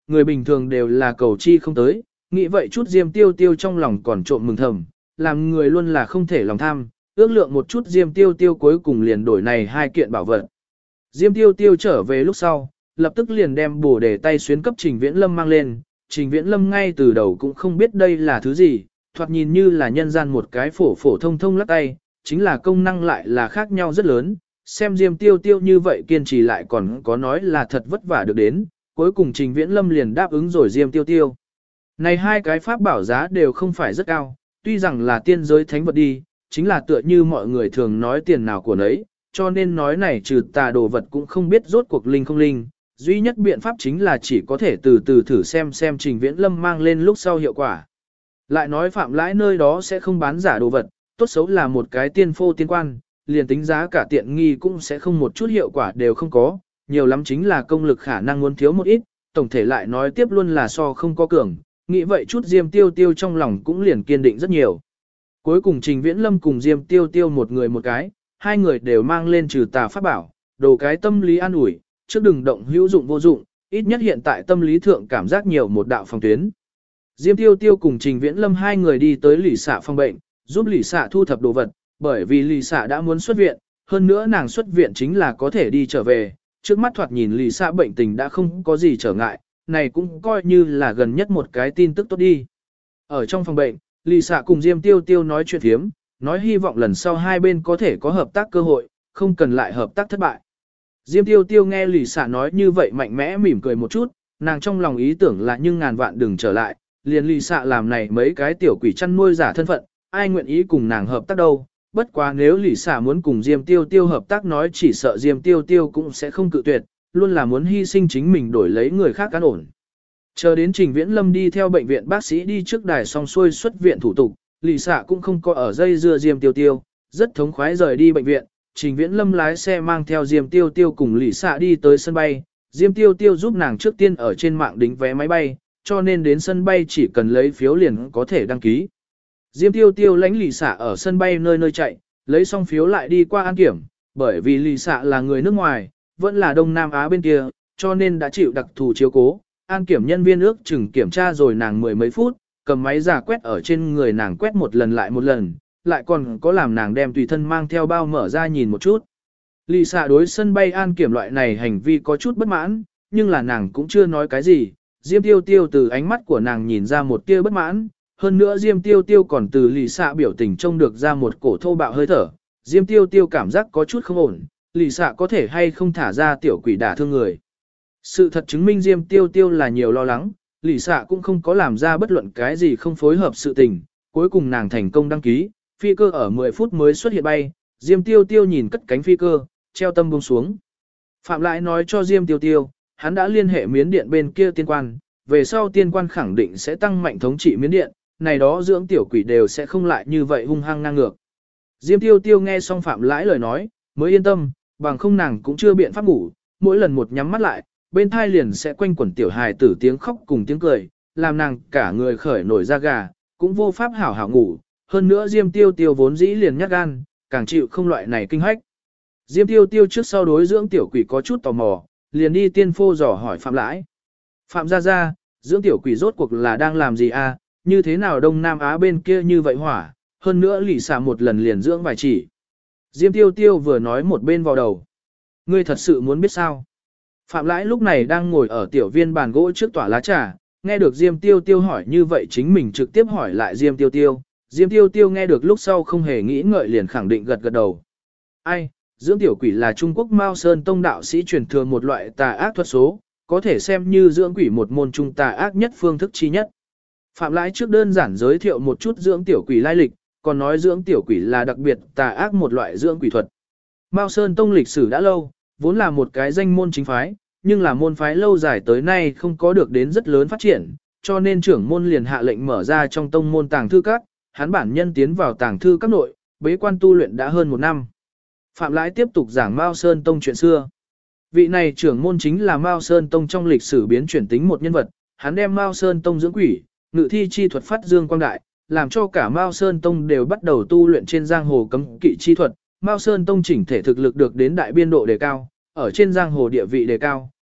người bình thường đều là cầu chi không tới, nghĩ vậy chút Diêm Tiêu Tiêu trong lòng còn trộm mừng thầm, làm người luôn là không thể lòng tham, ước lượng một chút Diêm Tiêu Tiêu cuối cùng liền đổi này hai kiện bảo vật. Diêm Tiêu Tiêu trở về lúc sau, lập tức liền đem bổ để tay xuyến cấp Trình Viễn Lâm mang lên, Trình Viễn Lâm ngay từ đầu cũng không biết đây là thứ gì, thoạt nhìn như là nhân gian một cái phổ phổ thông thông lắc tay, chính là công năng lại là khác nhau rất lớn, xem Diêm Tiêu Tiêu như vậy kiên trì lại còn có nói là thật vất vả được đến, cuối cùng Trình Viễn Lâm liền đáp ứng rồi Diêm Tiêu Tiêu. Này hai cái pháp bảo giá đều không phải rất cao, tuy rằng là tiên giới thánh vật đi, chính là tựa như mọi người thường nói tiền nào của nấy, cho nên nói này trừ tà đồ vật cũng không biết rốt cuộc linh không linh, duy nhất biện pháp chính là chỉ có thể từ từ thử xem Trình Viễn Lâm mang lên lúc sau hiệu quả. Lại nói Phạm Lãi nơi đó sẽ không bán giả đồ vật, tốt xấu là một cái tiên phô tiên quan, liền tính giá cả tiện nghi cũng sẽ không một chút hiệu quả đều không có, nhiều lắm chính là công lực khả năng muốn thiếu một ít, tổng thể lại nói tiếp luôn là so không có cường, nghĩ vậy chút Diêm Tiêu Tiêu trong lòng cũng liền kiên định rất nhiều. Cuối cùng Trình Viễn Lâm cùng Diêm Tiêu Tiêu một người một cái, hai người đều mang lên trừ tà pháp bảo, đồ cái tâm lý an ủi, trước đừng động hữu dụng vô dụng, ít nhất hiện tại tâm lý thượng cảm giác nhiều một đạo phòng tuyến. Diêm Tiêu Tiêu cùng Trình Viễn Lâm hai người đi tới lỷ xạ phòng bệnh, giúp lỷ xạ thu thập đồ vật, bởi vì lỷ xạ đã muốn xuất viện, hơn nữa nàng xuất viện chính là có thể đi trở về, trước mắt thoạt nhìn lỷ xạ bệnh tình đã không có gì trở ngại, này cũng coi như là gần nhất một cái tin tức tốt đi. Ở trong phòng bệnh, lỷ xạ cùng Diêm Tiêu Tiêu nói chuyện thiếm, nói hy vọng lần sau hai bên có thể có hợp tác cơ hội, không cần lại hợp tác thất bại. Diêm Tiêu Tiêu nghe lỷ xạ nói như vậy mạnh mẽ mỉm cười một chút, nàng trong lòng ý tưởng là nhưng ngàn vạn đừng trở lại, liền lì xạ làm này mấy cái tiểu quỷ chăn nuôi giả thân phận, ai nguyện ý cùng nàng hợp tác đâu, bất quá nếu lì xạ muốn cùng Diêm Tiêu Tiêu hợp tác nói chỉ sợ Diêm Tiêu Tiêu cũng sẽ không cự tuyệt, luôn là muốn hy sinh chính mình đổi lấy người khác an ổn. Chờ đến Trình Viễn Lâm đi theo bệnh viện bác sĩ đi trước đài xong xuôi xuất viện thủ tục, lì xạ cũng không có ở dây dưa Diêm Tiêu Tiêu, rất thống khoái rời đi bệnh viện, Trình Viễn Lâm lái xe mang theo Diêm Tiêu Tiêu cùng lì xạ đi tới sân bay, Diêm Tiêu Tiêu giúp nàng trước tiên ở trên mạng đính vé máy bay, cho nên đến sân bay chỉ cần lấy phiếu liền có thể đăng ký. Diêm Tiêu Tiêu lãnh lì xạ ở sân bay nơi nơi chạy, lấy xong phiếu lại đi qua an kiểm, bởi vì lì xạ là người nước ngoài, vẫn là Đông Nam Á bên kia, cho nên đã chịu đặc thù chiếu cố. An kiểm nhân viên ước chừng kiểm tra rồi nàng mười mấy phút, cầm máy giả quét ở trên người nàng quét một lần, lại còn có làm nàng đem tùy thân mang theo bao mở ra nhìn một chút. Lì xạ đối sân bay an kiểm loại này hành vi có chút bất mãn, nhưng là nàng cũng chưa nói cái gì. Diêm Tiêu Tiêu từ ánh mắt của nàng nhìn ra một tia bất mãn, hơn nữa Diêm Tiêu Tiêu còn từ lì xạ biểu tình trông được ra một cổ thô bạo hơi thở. Diêm Tiêu Tiêu cảm giác có chút không ổn, lì xạ có thể hay không thả ra tiểu quỷ đả thương người. Sự thật chứng minh Diêm Tiêu Tiêu là nhiều lo lắng, lì xạ cũng không có làm ra bất luận cái gì không phối hợp sự tình, cuối cùng nàng thành công đăng ký, phi cơ ở 10 phút mới xuất hiện bay, Diêm Tiêu Tiêu nhìn cất cánh phi cơ, treo tâm buông xuống. Phạm lại nói cho Diêm Tiêu Tiêu, hắn đã liên hệ Miến Điện bên kia tiên quan, về sau tiên quan khẳng định sẽ tăng mạnh thống trị Miến Điện, này đó dưỡng tiểu quỷ đều sẽ không lại như vậy hung hăng ngang ngược. Diêm Tiêu Tiêu nghe xong Phạm Lãi lời nói, mới yên tâm, bằng không nàng cũng chưa biện pháp ngủ, mỗi lần một nhắm mắt lại, bên thai liền sẽ quanh quẩn tiểu hài tử tiếng khóc cùng tiếng cười, làm nàng cả người khởi nổi da gà, cũng vô pháp hảo hảo ngủ, hơn nữa Diêm Tiêu Tiêu vốn dĩ liền nhát gan, càng chịu không loại này kinh hách. Diêm Tiêu Tiêu trước sau đối dưỡng tiểu quỷ có chút tò mò, liền đi tiên phô dò hỏi Phạm Lãi. Phạm gia, dưỡng tiểu quỷ rốt cuộc là đang làm gì a? Như thế nào Đông Nam Á bên kia như vậy hỏa, hơn nữa lì xả một lần liền dưỡng vài chỉ. Diêm Tiêu Tiêu vừa nói một bên vào đầu. Ngươi thật sự muốn biết sao? Phạm Lãi lúc này đang ngồi ở tiểu viên bàn gỗ trước tỏa lá trà, nghe được Diêm Tiêu Tiêu hỏi như vậy chính mình trực tiếp hỏi lại Diêm Tiêu Tiêu. Diêm Tiêu Tiêu nghe được lúc sau không hề nghĩ ngợi liền khẳng định gật đầu. Ai, dưỡng tiểu quỷ là Trung Quốc Mao Sơn Tông đạo sĩ truyền thừa một loại tà ác thuật số, có thể xem như dưỡng quỷ một môn trung tà ác nhất phương thức chi nhất. Phạm Lãi trước đơn giản giới thiệu một chút dưỡng tiểu quỷ lai lịch, còn nói dưỡng tiểu quỷ là đặc biệt tà ác một loại dưỡng quỷ thuật. Mao Sơn Tông lịch sử đã lâu, vốn là một cái danh môn chính phái, nhưng là môn phái lâu dài tới nay không có được đến rất lớn phát triển, cho nên trưởng môn liền hạ lệnh mở ra trong tông môn tàng thư các, hắn bản nhân tiến vào tàng thư các nội, bế quan tu luyện đã hơn 1 năm. Phạm Lãi tiếp tục giảng Mao Sơn Tông chuyện xưa. Vị này trưởng môn chính là Mao Sơn Tông trong lịch sử biến chuyển tính một nhân vật, hắn đem Mao Sơn Tông dưỡng quỷ, ngự thi chi thuật phát dương quang đại, làm cho cả Mao Sơn Tông đều bắt đầu tu luyện trên giang hồ cấm kỵ chi thuật. Mao Sơn Tông chỉnh thể thực lực được đến đại biên độ đề cao, ở trên giang hồ địa vị đề cao,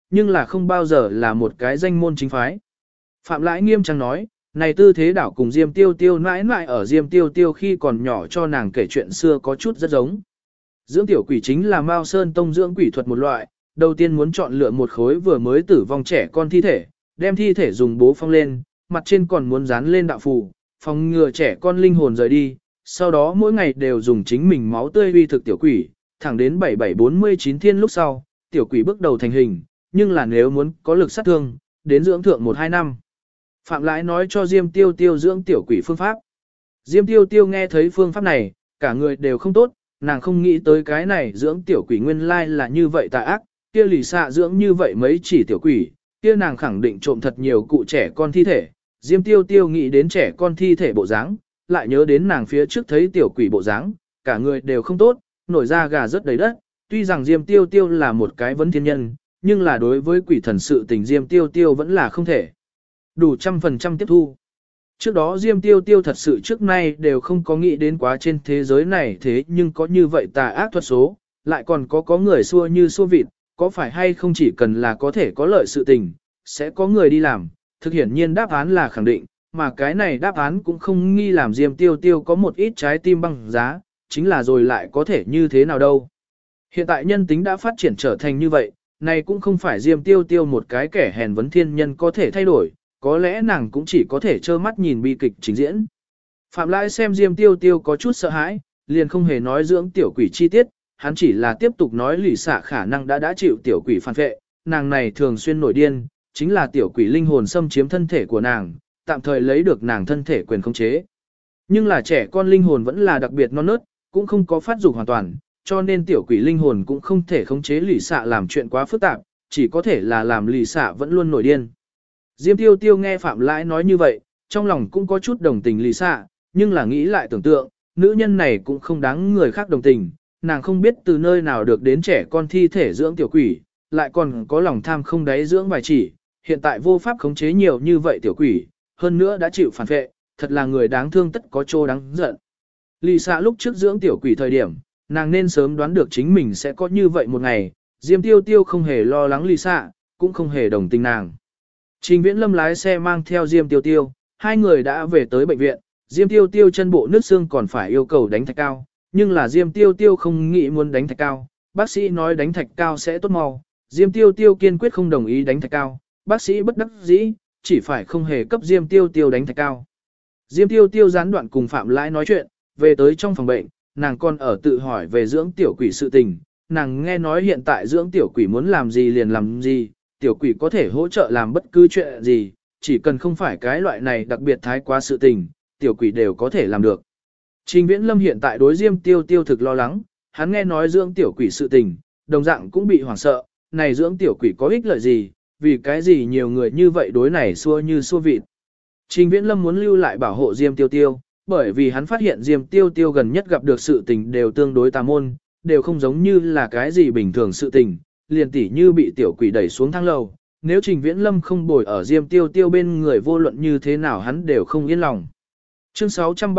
nhưng là không bao giờ là một cái danh môn chính phái. Phạm Lãi nghiêm trang nói, này Tư Thế Đảo cùng Diêm Tiêu Tiêu mãi mãi ở Diêm Tiêu Tiêu khi còn nhỏ cho nàng kể chuyện xưa có chút rất giống. Dưỡng tiểu quỷ chính là Mao Sơn Tông dưỡng quỷ thuật một loại, đầu tiên muốn chọn lựa một khối vừa mới tử vong trẻ con thi thể, đem thi thể dùng bố phong lên, mặt trên còn muốn dán lên đạo phù, phòng ngừa trẻ con linh hồn rời đi, sau đó mỗi ngày đều dùng chính mình máu tươi uy thực tiểu quỷ, thẳng đến 7749 thiên lúc sau, tiểu quỷ bước đầu thành hình, nhưng là nếu muốn có lực sát thương, đến dưỡng thượng 1-2 năm. Phạm Lãi nói cho Diêm Tiêu Tiêu dưỡng tiểu quỷ phương pháp. Diêm Tiêu Tiêu nghe thấy phương pháp này, cả người đều không tốt, nàng không nghĩ tới cái này dưỡng tiểu quỷ nguyên lai là như vậy tà ác, kia lì xạ dưỡng như vậy mấy chỉ tiểu quỷ, kia nàng khẳng định trộm thật nhiều cụ trẻ con thi thể. Diêm Tiêu Tiêu nghĩ đến trẻ con thi thể bộ dáng, lại nhớ đến nàng phía trước thấy tiểu quỷ bộ dáng, cả người đều không tốt, nổi da gà rất đầy đất. Tuy rằng Diêm Tiêu Tiêu là một cái vấn thiên nhân, nhưng là đối với quỷ thần sự tình Diêm Tiêu Tiêu vẫn là không thể đủ 100% tiếp thu. Trước đó Diêm Tiêu Tiêu thật sự trước nay đều không có nghĩ đến quá trên thế giới này, thế nhưng có như vậy tà ác thuật số, lại còn có người xua như xua vịt, có phải hay không chỉ cần là có thể có lợi sự tình, sẽ có người đi làm. Thực hiển nhiên đáp án là khẳng định, mà cái này đáp án cũng không nghi làm Diêm Tiêu Tiêu có một ít trái tim băng giá, chính là rồi lại có thể như thế nào đâu. Hiện tại nhân tính đã phát triển trở thành như vậy, này cũng không phải Diêm Tiêu Tiêu một cái kẻ hèn vấn thiên nhân có thể thay đổi, có lẽ nàng cũng chỉ có thể trơ mắt nhìn bi kịch trình diễn. Phạm Lãi xem Diêm Tiêu Tiêu có chút sợ hãi, liền không hề nói dưỡng tiểu quỷ chi tiết, hắn chỉ là tiếp tục nói lì xạ khả năng đã chịu tiểu quỷ phản vệ, nàng này thường xuyên nổi điên, chính là tiểu quỷ linh hồn xâm chiếm thân thể của nàng, tạm thời lấy được nàng thân thể quyền khống chế. Nhưng là trẻ con linh hồn vẫn là đặc biệt non nớt, cũng không có phát dục hoàn toàn, cho nên tiểu quỷ linh hồn cũng không thể khống chế lì xạ làm chuyện quá phức tạp, chỉ có thể là làm lì xạ vẫn luôn nổi điên. Diêm Tiêu Tiêu nghe Phạm Lãi nói như vậy, trong lòng cũng có chút đồng tình lì xạ, nhưng là nghĩ lại tưởng tượng, nữ nhân này cũng không đáng người khác đồng tình, nàng không biết từ nơi nào được đến trẻ con thi thể dưỡng tiểu quỷ, lại còn có lòng tham không đáy dưỡng vài chỉ, hiện tại vô pháp khống chế nhiều như vậy tiểu quỷ, hơn nữa đã chịu phản vệ, thật là người đáng thương tất có chỗ đáng giận. Lì xạ lúc trước dưỡng tiểu quỷ thời điểm, nàng nên sớm đoán được chính mình sẽ có như vậy một ngày, Diêm Tiêu Tiêu không hề lo lắng lì xạ, cũng không hề đồng tình nàng. Trình Viễn Lâm lái xe mang theo Diêm Tiêu Tiêu, hai người đã về tới bệnh viện, Diêm Tiêu Tiêu chân bộ nứt xương còn phải yêu cầu đánh thạch cao, nhưng là Diêm Tiêu Tiêu không nghĩ muốn đánh thạch cao, bác sĩ nói đánh thạch cao sẽ tốt mau, Diêm Tiêu Tiêu kiên quyết không đồng ý đánh thạch cao, bác sĩ bất đắc dĩ, chỉ phải không hề cấp Diêm Tiêu Tiêu đánh thạch cao. Diêm Tiêu Tiêu gián đoạn cùng Phạm Lãi nói chuyện, về tới trong phòng bệnh, nàng còn ở tự hỏi về dưỡng tiểu quỷ sự tình, nàng nghe nói hiện tại dưỡng tiểu quỷ muốn làm gì liền làm gì, tiểu quỷ có thể hỗ trợ làm bất cứ chuyện gì, chỉ cần không phải cái loại này đặc biệt thái quá sự tình, tiểu quỷ đều có thể làm được. Trình Viễn Lâm hiện tại đối Diêm Tiêu Tiêu thực lo lắng, hắn nghe nói dưỡng tiểu quỷ sự tình, đồng dạng cũng bị hoảng sợ, này dưỡng tiểu quỷ có ích lợi gì, vì cái gì nhiều người như vậy đối này xua như xua vịt. Trình Viễn Lâm muốn lưu lại bảo hộ Diêm Tiêu Tiêu, bởi vì hắn phát hiện Diêm Tiêu Tiêu gần nhất gặp được sự tình đều tương đối tà môn, đều không giống như là cái gì bình thường sự tình, liền tỉ như bị tiểu quỷ đẩy xuống thang lầu. Nếu Trình Viễn Lâm không bồi ở Diêm Tiêu Tiêu bên người vô luận như thế nào hắn đều không yên lòng. Chương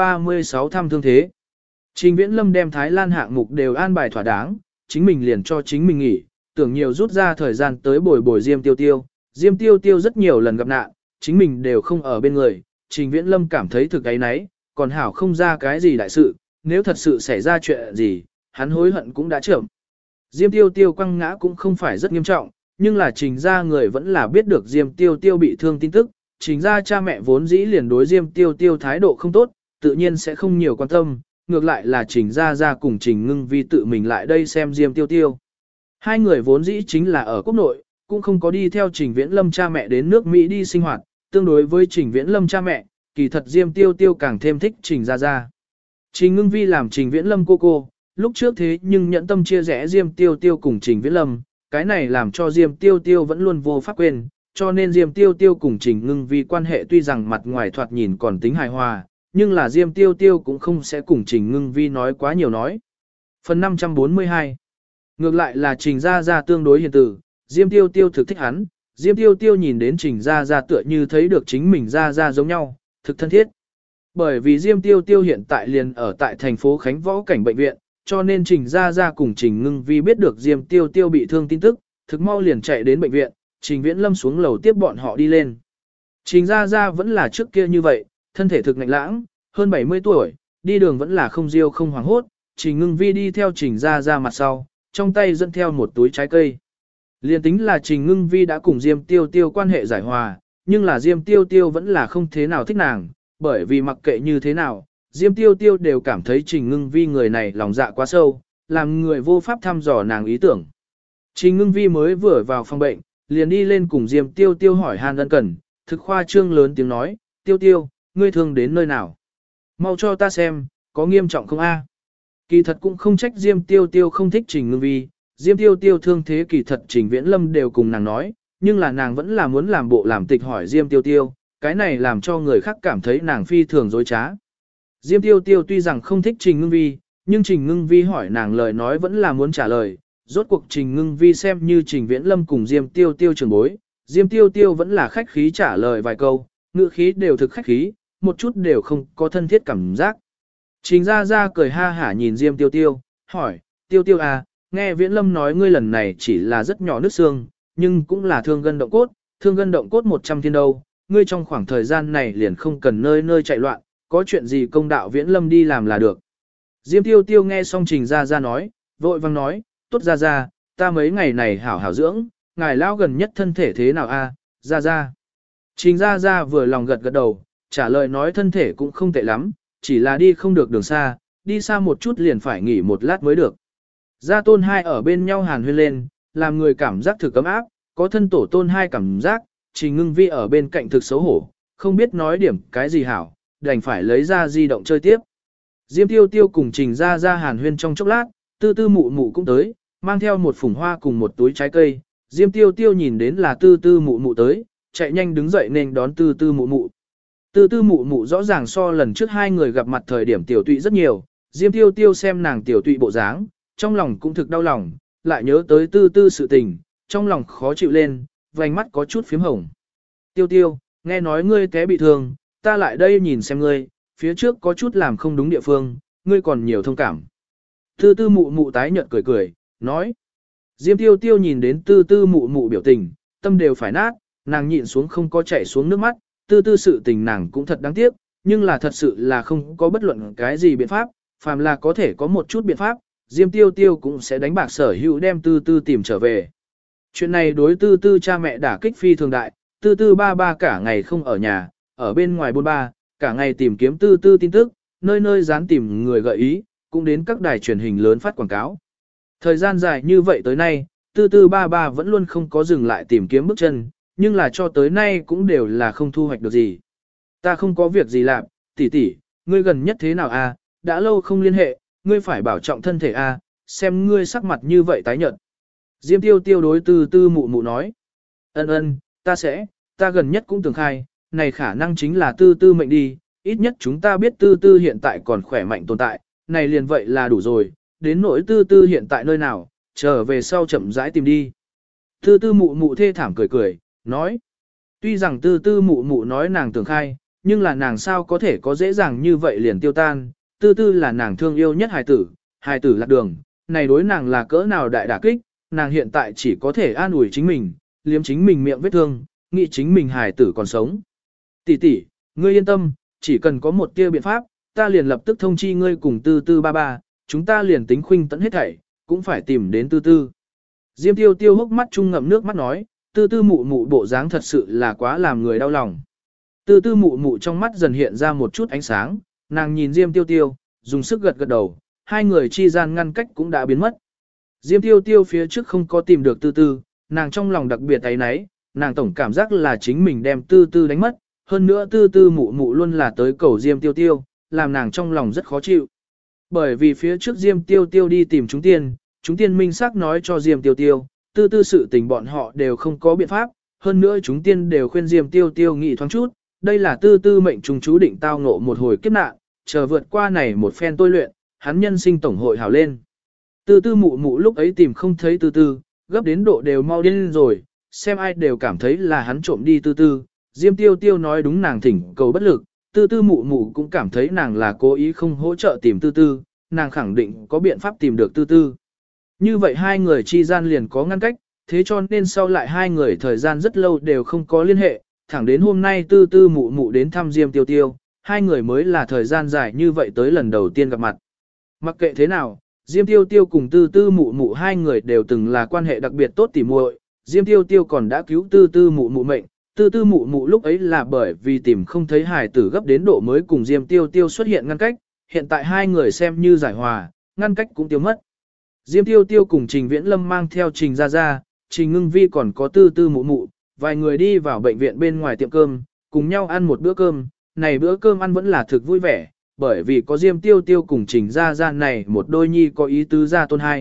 636 thăm thương thế. Trình Viễn Lâm đem Thái Lan hạng mục đều an bài thỏa đáng, chính mình liền cho chính mình nghỉ, tưởng nhiều rút ra thời gian tới bồi Diêm Tiêu Tiêu. Diêm Tiêu Tiêu rất nhiều lần gặp nạn, chính mình đều không ở bên người, Trình Viễn Lâm cảm thấy thực ấy nấy, còn hảo không ra cái gì đại sự, nếu thật sự xảy ra chuyện gì, hắn hối hận cũng đã chậm. Diêm Tiêu Tiêu quăng ngã cũng không phải rất nghiêm trọng, nhưng là Trình gia người vẫn là biết được Diêm Tiêu Tiêu bị thương tin tức, Trình gia cha mẹ vốn dĩ liền đối Diêm Tiêu Tiêu thái độ không tốt, tự nhiên sẽ không nhiều quan tâm, ngược lại là Trình gia cùng Trình Ngưng Vi tự mình lại đây xem Diêm Tiêu Tiêu. Hai người vốn dĩ chính là ở quốc nội, cũng không có đi theo Trình Viễn Lâm cha mẹ đến nước Mỹ đi sinh hoạt, tương đối với Trình Viễn Lâm cha mẹ, kỳ thật Diêm Tiêu Tiêu càng thêm thích Trình gia. Trình Ngưng Vi làm Trình Viễn Lâm cô, lúc trước thế nhưng nhẫn tâm chia rẽ Diêm Tiêu Tiêu cùng Trình Viễn Lâm, cái này làm cho Diêm Tiêu Tiêu vẫn luôn vô pháp quên, cho nên Diêm Tiêu Tiêu cùng Trình Ngưng Vi quan hệ tuy rằng mặt ngoài thoạt nhìn còn tính hài hòa, nhưng là Diêm Tiêu Tiêu cũng không sẽ cùng Trình Ngưng Vi nói quá nhiều nói. Phần 542. Ngược lại là Trình Gia tương đối hiền từ, Diêm Tiêu Tiêu thực thích hắn, Diêm Tiêu Tiêu nhìn đến Trình Gia tựa như thấy được chính mình Gia giống nhau, thực thân thiết. Bởi vì Diêm Tiêu Tiêu hiện tại liền ở tại thành phố Khánh Võ cảnh bệnh viện, cho nên Trình Gia cùng Trình Ngưng Vi biết được Diêm Tiêu Tiêu bị thương tin tức, thực mau liền chạy đến bệnh viện, Trình Viễn Lâm xuống lầu tiếp bọn họ đi lên. Trình Gia Gia vẫn là trước kia như vậy, thân thể thực ngạnh lãng, hơn 70 tuổi, đi đường vẫn là không riêu không hoảng hốt, Trình Ngưng Vi đi theo Trình Gia Gia mặt sau, trong tay dẫn theo một túi trái cây. Liên tính là Trình Ngưng Vi đã cùng Diêm Tiêu Tiêu quan hệ giải hòa, nhưng là Diêm Tiêu Tiêu vẫn là không thế nào thích nàng, bởi vì mặc kệ như thế nào, Diêm Tiêu Tiêu đều cảm thấy Trình Ngưng Vi người này lòng dạ quá sâu, làm người vô pháp thăm dò nàng ý tưởng. Trình Ngưng Vi mới vừa vào phòng bệnh, liền đi lên cùng Diêm Tiêu Tiêu hỏi han ân cần, thực khoa trương lớn tiếng nói, Tiêu Tiêu, ngươi thương đến nơi nào? Mau cho ta xem, có nghiêm trọng không a? Kỳ thật cũng không trách Diêm Tiêu Tiêu không thích Trình Ngưng Vi, Diêm Tiêu Tiêu thương thế kỳ thật Trình Viễn Lâm đều cùng nàng nói, nhưng là nàng vẫn là muốn làm bộ làm tịch hỏi Diêm Tiêu Tiêu, cái này làm cho người khác cảm thấy nàng phi thường dối trá. Diêm Tiêu Tiêu tuy rằng không thích Trình Ngưng Vi, nhưng Trình Ngưng Vi hỏi nàng lời nói vẫn là muốn trả lời, rốt cuộc Trình Ngưng Vi xem như Trình Viễn Lâm cùng Diêm Tiêu Tiêu trường bối, Diêm Tiêu Tiêu vẫn là khách khí trả lời vài câu, ngữ khí đều thực khách khí, một chút đều không có thân thiết cảm giác. Trình Gia Gia cười ha hả nhìn Diêm Tiêu Tiêu, hỏi, Tiêu Tiêu à, nghe Viễn Lâm nói ngươi lần này chỉ là rất nhỏ nứt xương, nhưng cũng là thương gân động cốt, thương gân động cốt 100 thiên đâu, ngươi trong khoảng thời gian này liền không cần nơi nơi chạy loạn, có chuyện gì công đạo Viễn Lâm đi làm là được. Diêm Tiêu Tiêu nghe xong Trình Gia Gia nói, vội vang nói, tốt Gia Gia, ta mấy ngày này hảo hảo dưỡng, ngài lão gần nhất thân thể thế nào a, Gia Gia. Trình Gia Gia vừa lòng gật gật đầu, trả lời nói thân thể cũng không tệ lắm, chỉ là đi không được đường xa, đi xa một chút liền phải nghỉ một lát mới được. Gia tôn hai ở bên nhau hàn huyên lên, làm người cảm giác thực ấm áp, có thân tổ tôn hai cảm giác, Trình Ngưng Vi ở bên cạnh thực xấu hổ, không biết nói điểm cái gì hảo, đành phải lấy ra di động chơi tiếp. Diêm Tiêu Tiêu cùng Trình Gia Gia hàn huyên trong chốc lát, Tư Tư Mụ Mụ cũng tới, mang theo một phủng hoa cùng một túi trái cây. Diêm Tiêu Tiêu nhìn đến là Tư Tư Mụ Mụ tới, chạy nhanh đứng dậy nên đón Tư Tư Mụ Mụ. Tư Tư Mụ Mụ rõ ràng so lần trước hai người gặp mặt thời điểm tiểu tụy rất nhiều, Diêm Tiêu Tiêu xem nàng tiểu tụy bộ dáng, trong lòng cũng thực đau lòng, lại nhớ tới Tư Tư sự tình, trong lòng khó chịu lên, vành mắt có chút phím hồng. Tiêu Tiêu, nghe nói ngươi té bị thương, ta lại đây nhìn xem ngươi, phía trước có chút làm không đúng địa phương, ngươi còn nhiều thông cảm. Tư Tư Mụ Mụ tái nhợt cười cười, nói. Diêm Tiêu Tiêu nhìn đến Tư Tư Mụ Mụ biểu tình, tâm đều phải nát, nàng nhịn xuống không có chảy xuống nước mắt, Tư Tư sự tình nàng cũng thật đáng tiếc, nhưng là thật sự là không có bất luận cái gì biện pháp, phàm là có thể có một chút biện pháp, Diêm Tiêu Tiêu cũng sẽ đánh bạc sở hữu đem Tư Tư tìm trở về. Chuyện này đối Tư Tư cha mẹ đả kích phi thường đại, Tư Tư ba ba cả ngày không ở nhà, ở bên ngoài bôn ba, cả ngày tìm kiếm Tư Tư tin tức, nơi nơi dán tìm người gợi ý, cũng đến các đài truyền hình lớn phát quảng cáo. Thời gian dài như vậy tới nay, Tư Tư ba ba vẫn luôn không có dừng lại tìm kiếm bước chân, nhưng là cho tới nay cũng đều là không thu hoạch được gì. Ta không có việc gì làm, tỷ tỷ, ngươi gần nhất thế nào a? Đã lâu không liên hệ, ngươi phải bảo trọng thân thể a, xem ngươi sắc mặt như vậy tái nhợt. Diêm Tiêu Tiêu đối Tư Tư Mụ Mụ nói. Ân, ta gần nhất cũng tưởng khai, này khả năng chính là Tư Tư mệnh đi, ít nhất chúng ta biết Tư Tư hiện tại còn khỏe mạnh tồn tại, này liền vậy là đủ rồi, đến nỗi Tư Tư hiện tại nơi nào, trở về sau chậm rãi tìm đi. Tư Tư Mụ Mụ thê thảm cười cười, nói. Tuy rằng Tư Tư Mụ Mụ nói nàng tưởng khai, nhưng là nàng sao có thể có dễ dàng như vậy liền tiêu tan, Tư Tư là nàng thương yêu nhất hài tử lạc đường, này đối nàng là cỡ nào đại đả kích, nàng hiện tại chỉ có thể an ủi chính mình, liếm chính mình miệng vết thương, nghĩ chính mình hài tử còn sống. Tỷ tỷ, ngươi yên tâm, chỉ cần có một tia biện pháp, ta liền lập tức thông chi ngươi cùng Tư Tư ba ba, chúng ta liền tính khuynh tận hết thảy, cũng phải tìm đến Tư Tư. Diêm Tiêu Tiêu hốc mắt trung ngậm nước mắt nói, Tư Tư Mụ Mụ bộ dáng thật sự là quá làm người đau lòng. Tư Tư Mụ Mụ trong mắt dần hiện ra một chút ánh sáng, nàng nhìn Diêm Tiêu Tiêu, dùng sức gật gật đầu, hai người chi gian ngăn cách cũng đã biến mất. Diêm Tiêu Tiêu phía trước không có tìm được Tư Tư, nàng trong lòng đặc biệt áy náy, nàng tổng cảm giác là chính mình đem Tư Tư đánh mất, hơn nữa Tư Tư Mụ Mụ luôn là tới cầu Diêm Tiêu Tiêu, làm nàng trong lòng rất khó chịu. Bởi vì phía trước Diêm Tiêu Tiêu đi tìm chúng tiên minh xác nói cho Diêm Tiêu Tiêu, Tư Tư sự tình bọn họ đều không có biện pháp, hơn nữa chúng tiên đều khuyên Diêm Tiêu Tiêu nghĩ thoáng chút, đây là Tư Tư mệnh trùng chú định tao ngộ một hồi kiếp nạn, chờ vượt qua này một phen tôi luyện, hắn nhân sinh tổng hội hảo lên. Tư Tư Mụ Mụ lúc ấy tìm không thấy Tư Tư, gấp đến độ đều mau điên rồi, xem ai đều cảm thấy là hắn trộm đi Tư Tư, Diêm Tiêu Tiêu nói đúng nàng thỉnh cầu bất lực, Tư Tư Mụ Mụ cũng cảm thấy nàng là cố ý không hỗ trợ tìm Tư Tư, nàng khẳng định có biện pháp tìm được Tư Tư. Như vậy hai người chi gian liền có ngăn cách, thế cho nên sau lại hai người thời gian rất lâu đều không có liên hệ, thẳng đến hôm nay tư tư mụ mụ đến thăm Diêm Tiêu Tiêu, hai người mới là thời gian dài như vậy tới lần đầu tiên gặp mặt. Mặc kệ thế nào, Diêm Tiêu Tiêu cùng tư tư mụ mụ hai người đều từng là quan hệ đặc biệt tốt tỉ muội. Diêm Tiêu Tiêu còn đã cứu tư tư mụ mụ mệnh, tư tư mụ mụ lúc ấy là bởi vì tìm không thấy hài tử gấp đến độ mới cùng Diêm Tiêu Tiêu xuất hiện ngăn cách, hiện tại hai người xem như giải hòa, ngăn cách cũng tiêu mất. Diêm Tiêu Tiêu cùng Trình Viễn Lâm mang theo Trình Gia Gia, Trình Ngưng Vi còn có tư tư mụ mụ, vài người đi vào bệnh viện bên ngoài tiệm cơm, cùng nhau ăn một bữa cơm, này bữa cơm ăn vẫn là thực vui vẻ, bởi vì có Diêm Tiêu Tiêu cùng Trình Gia Gia này một đôi nhi có ý tứ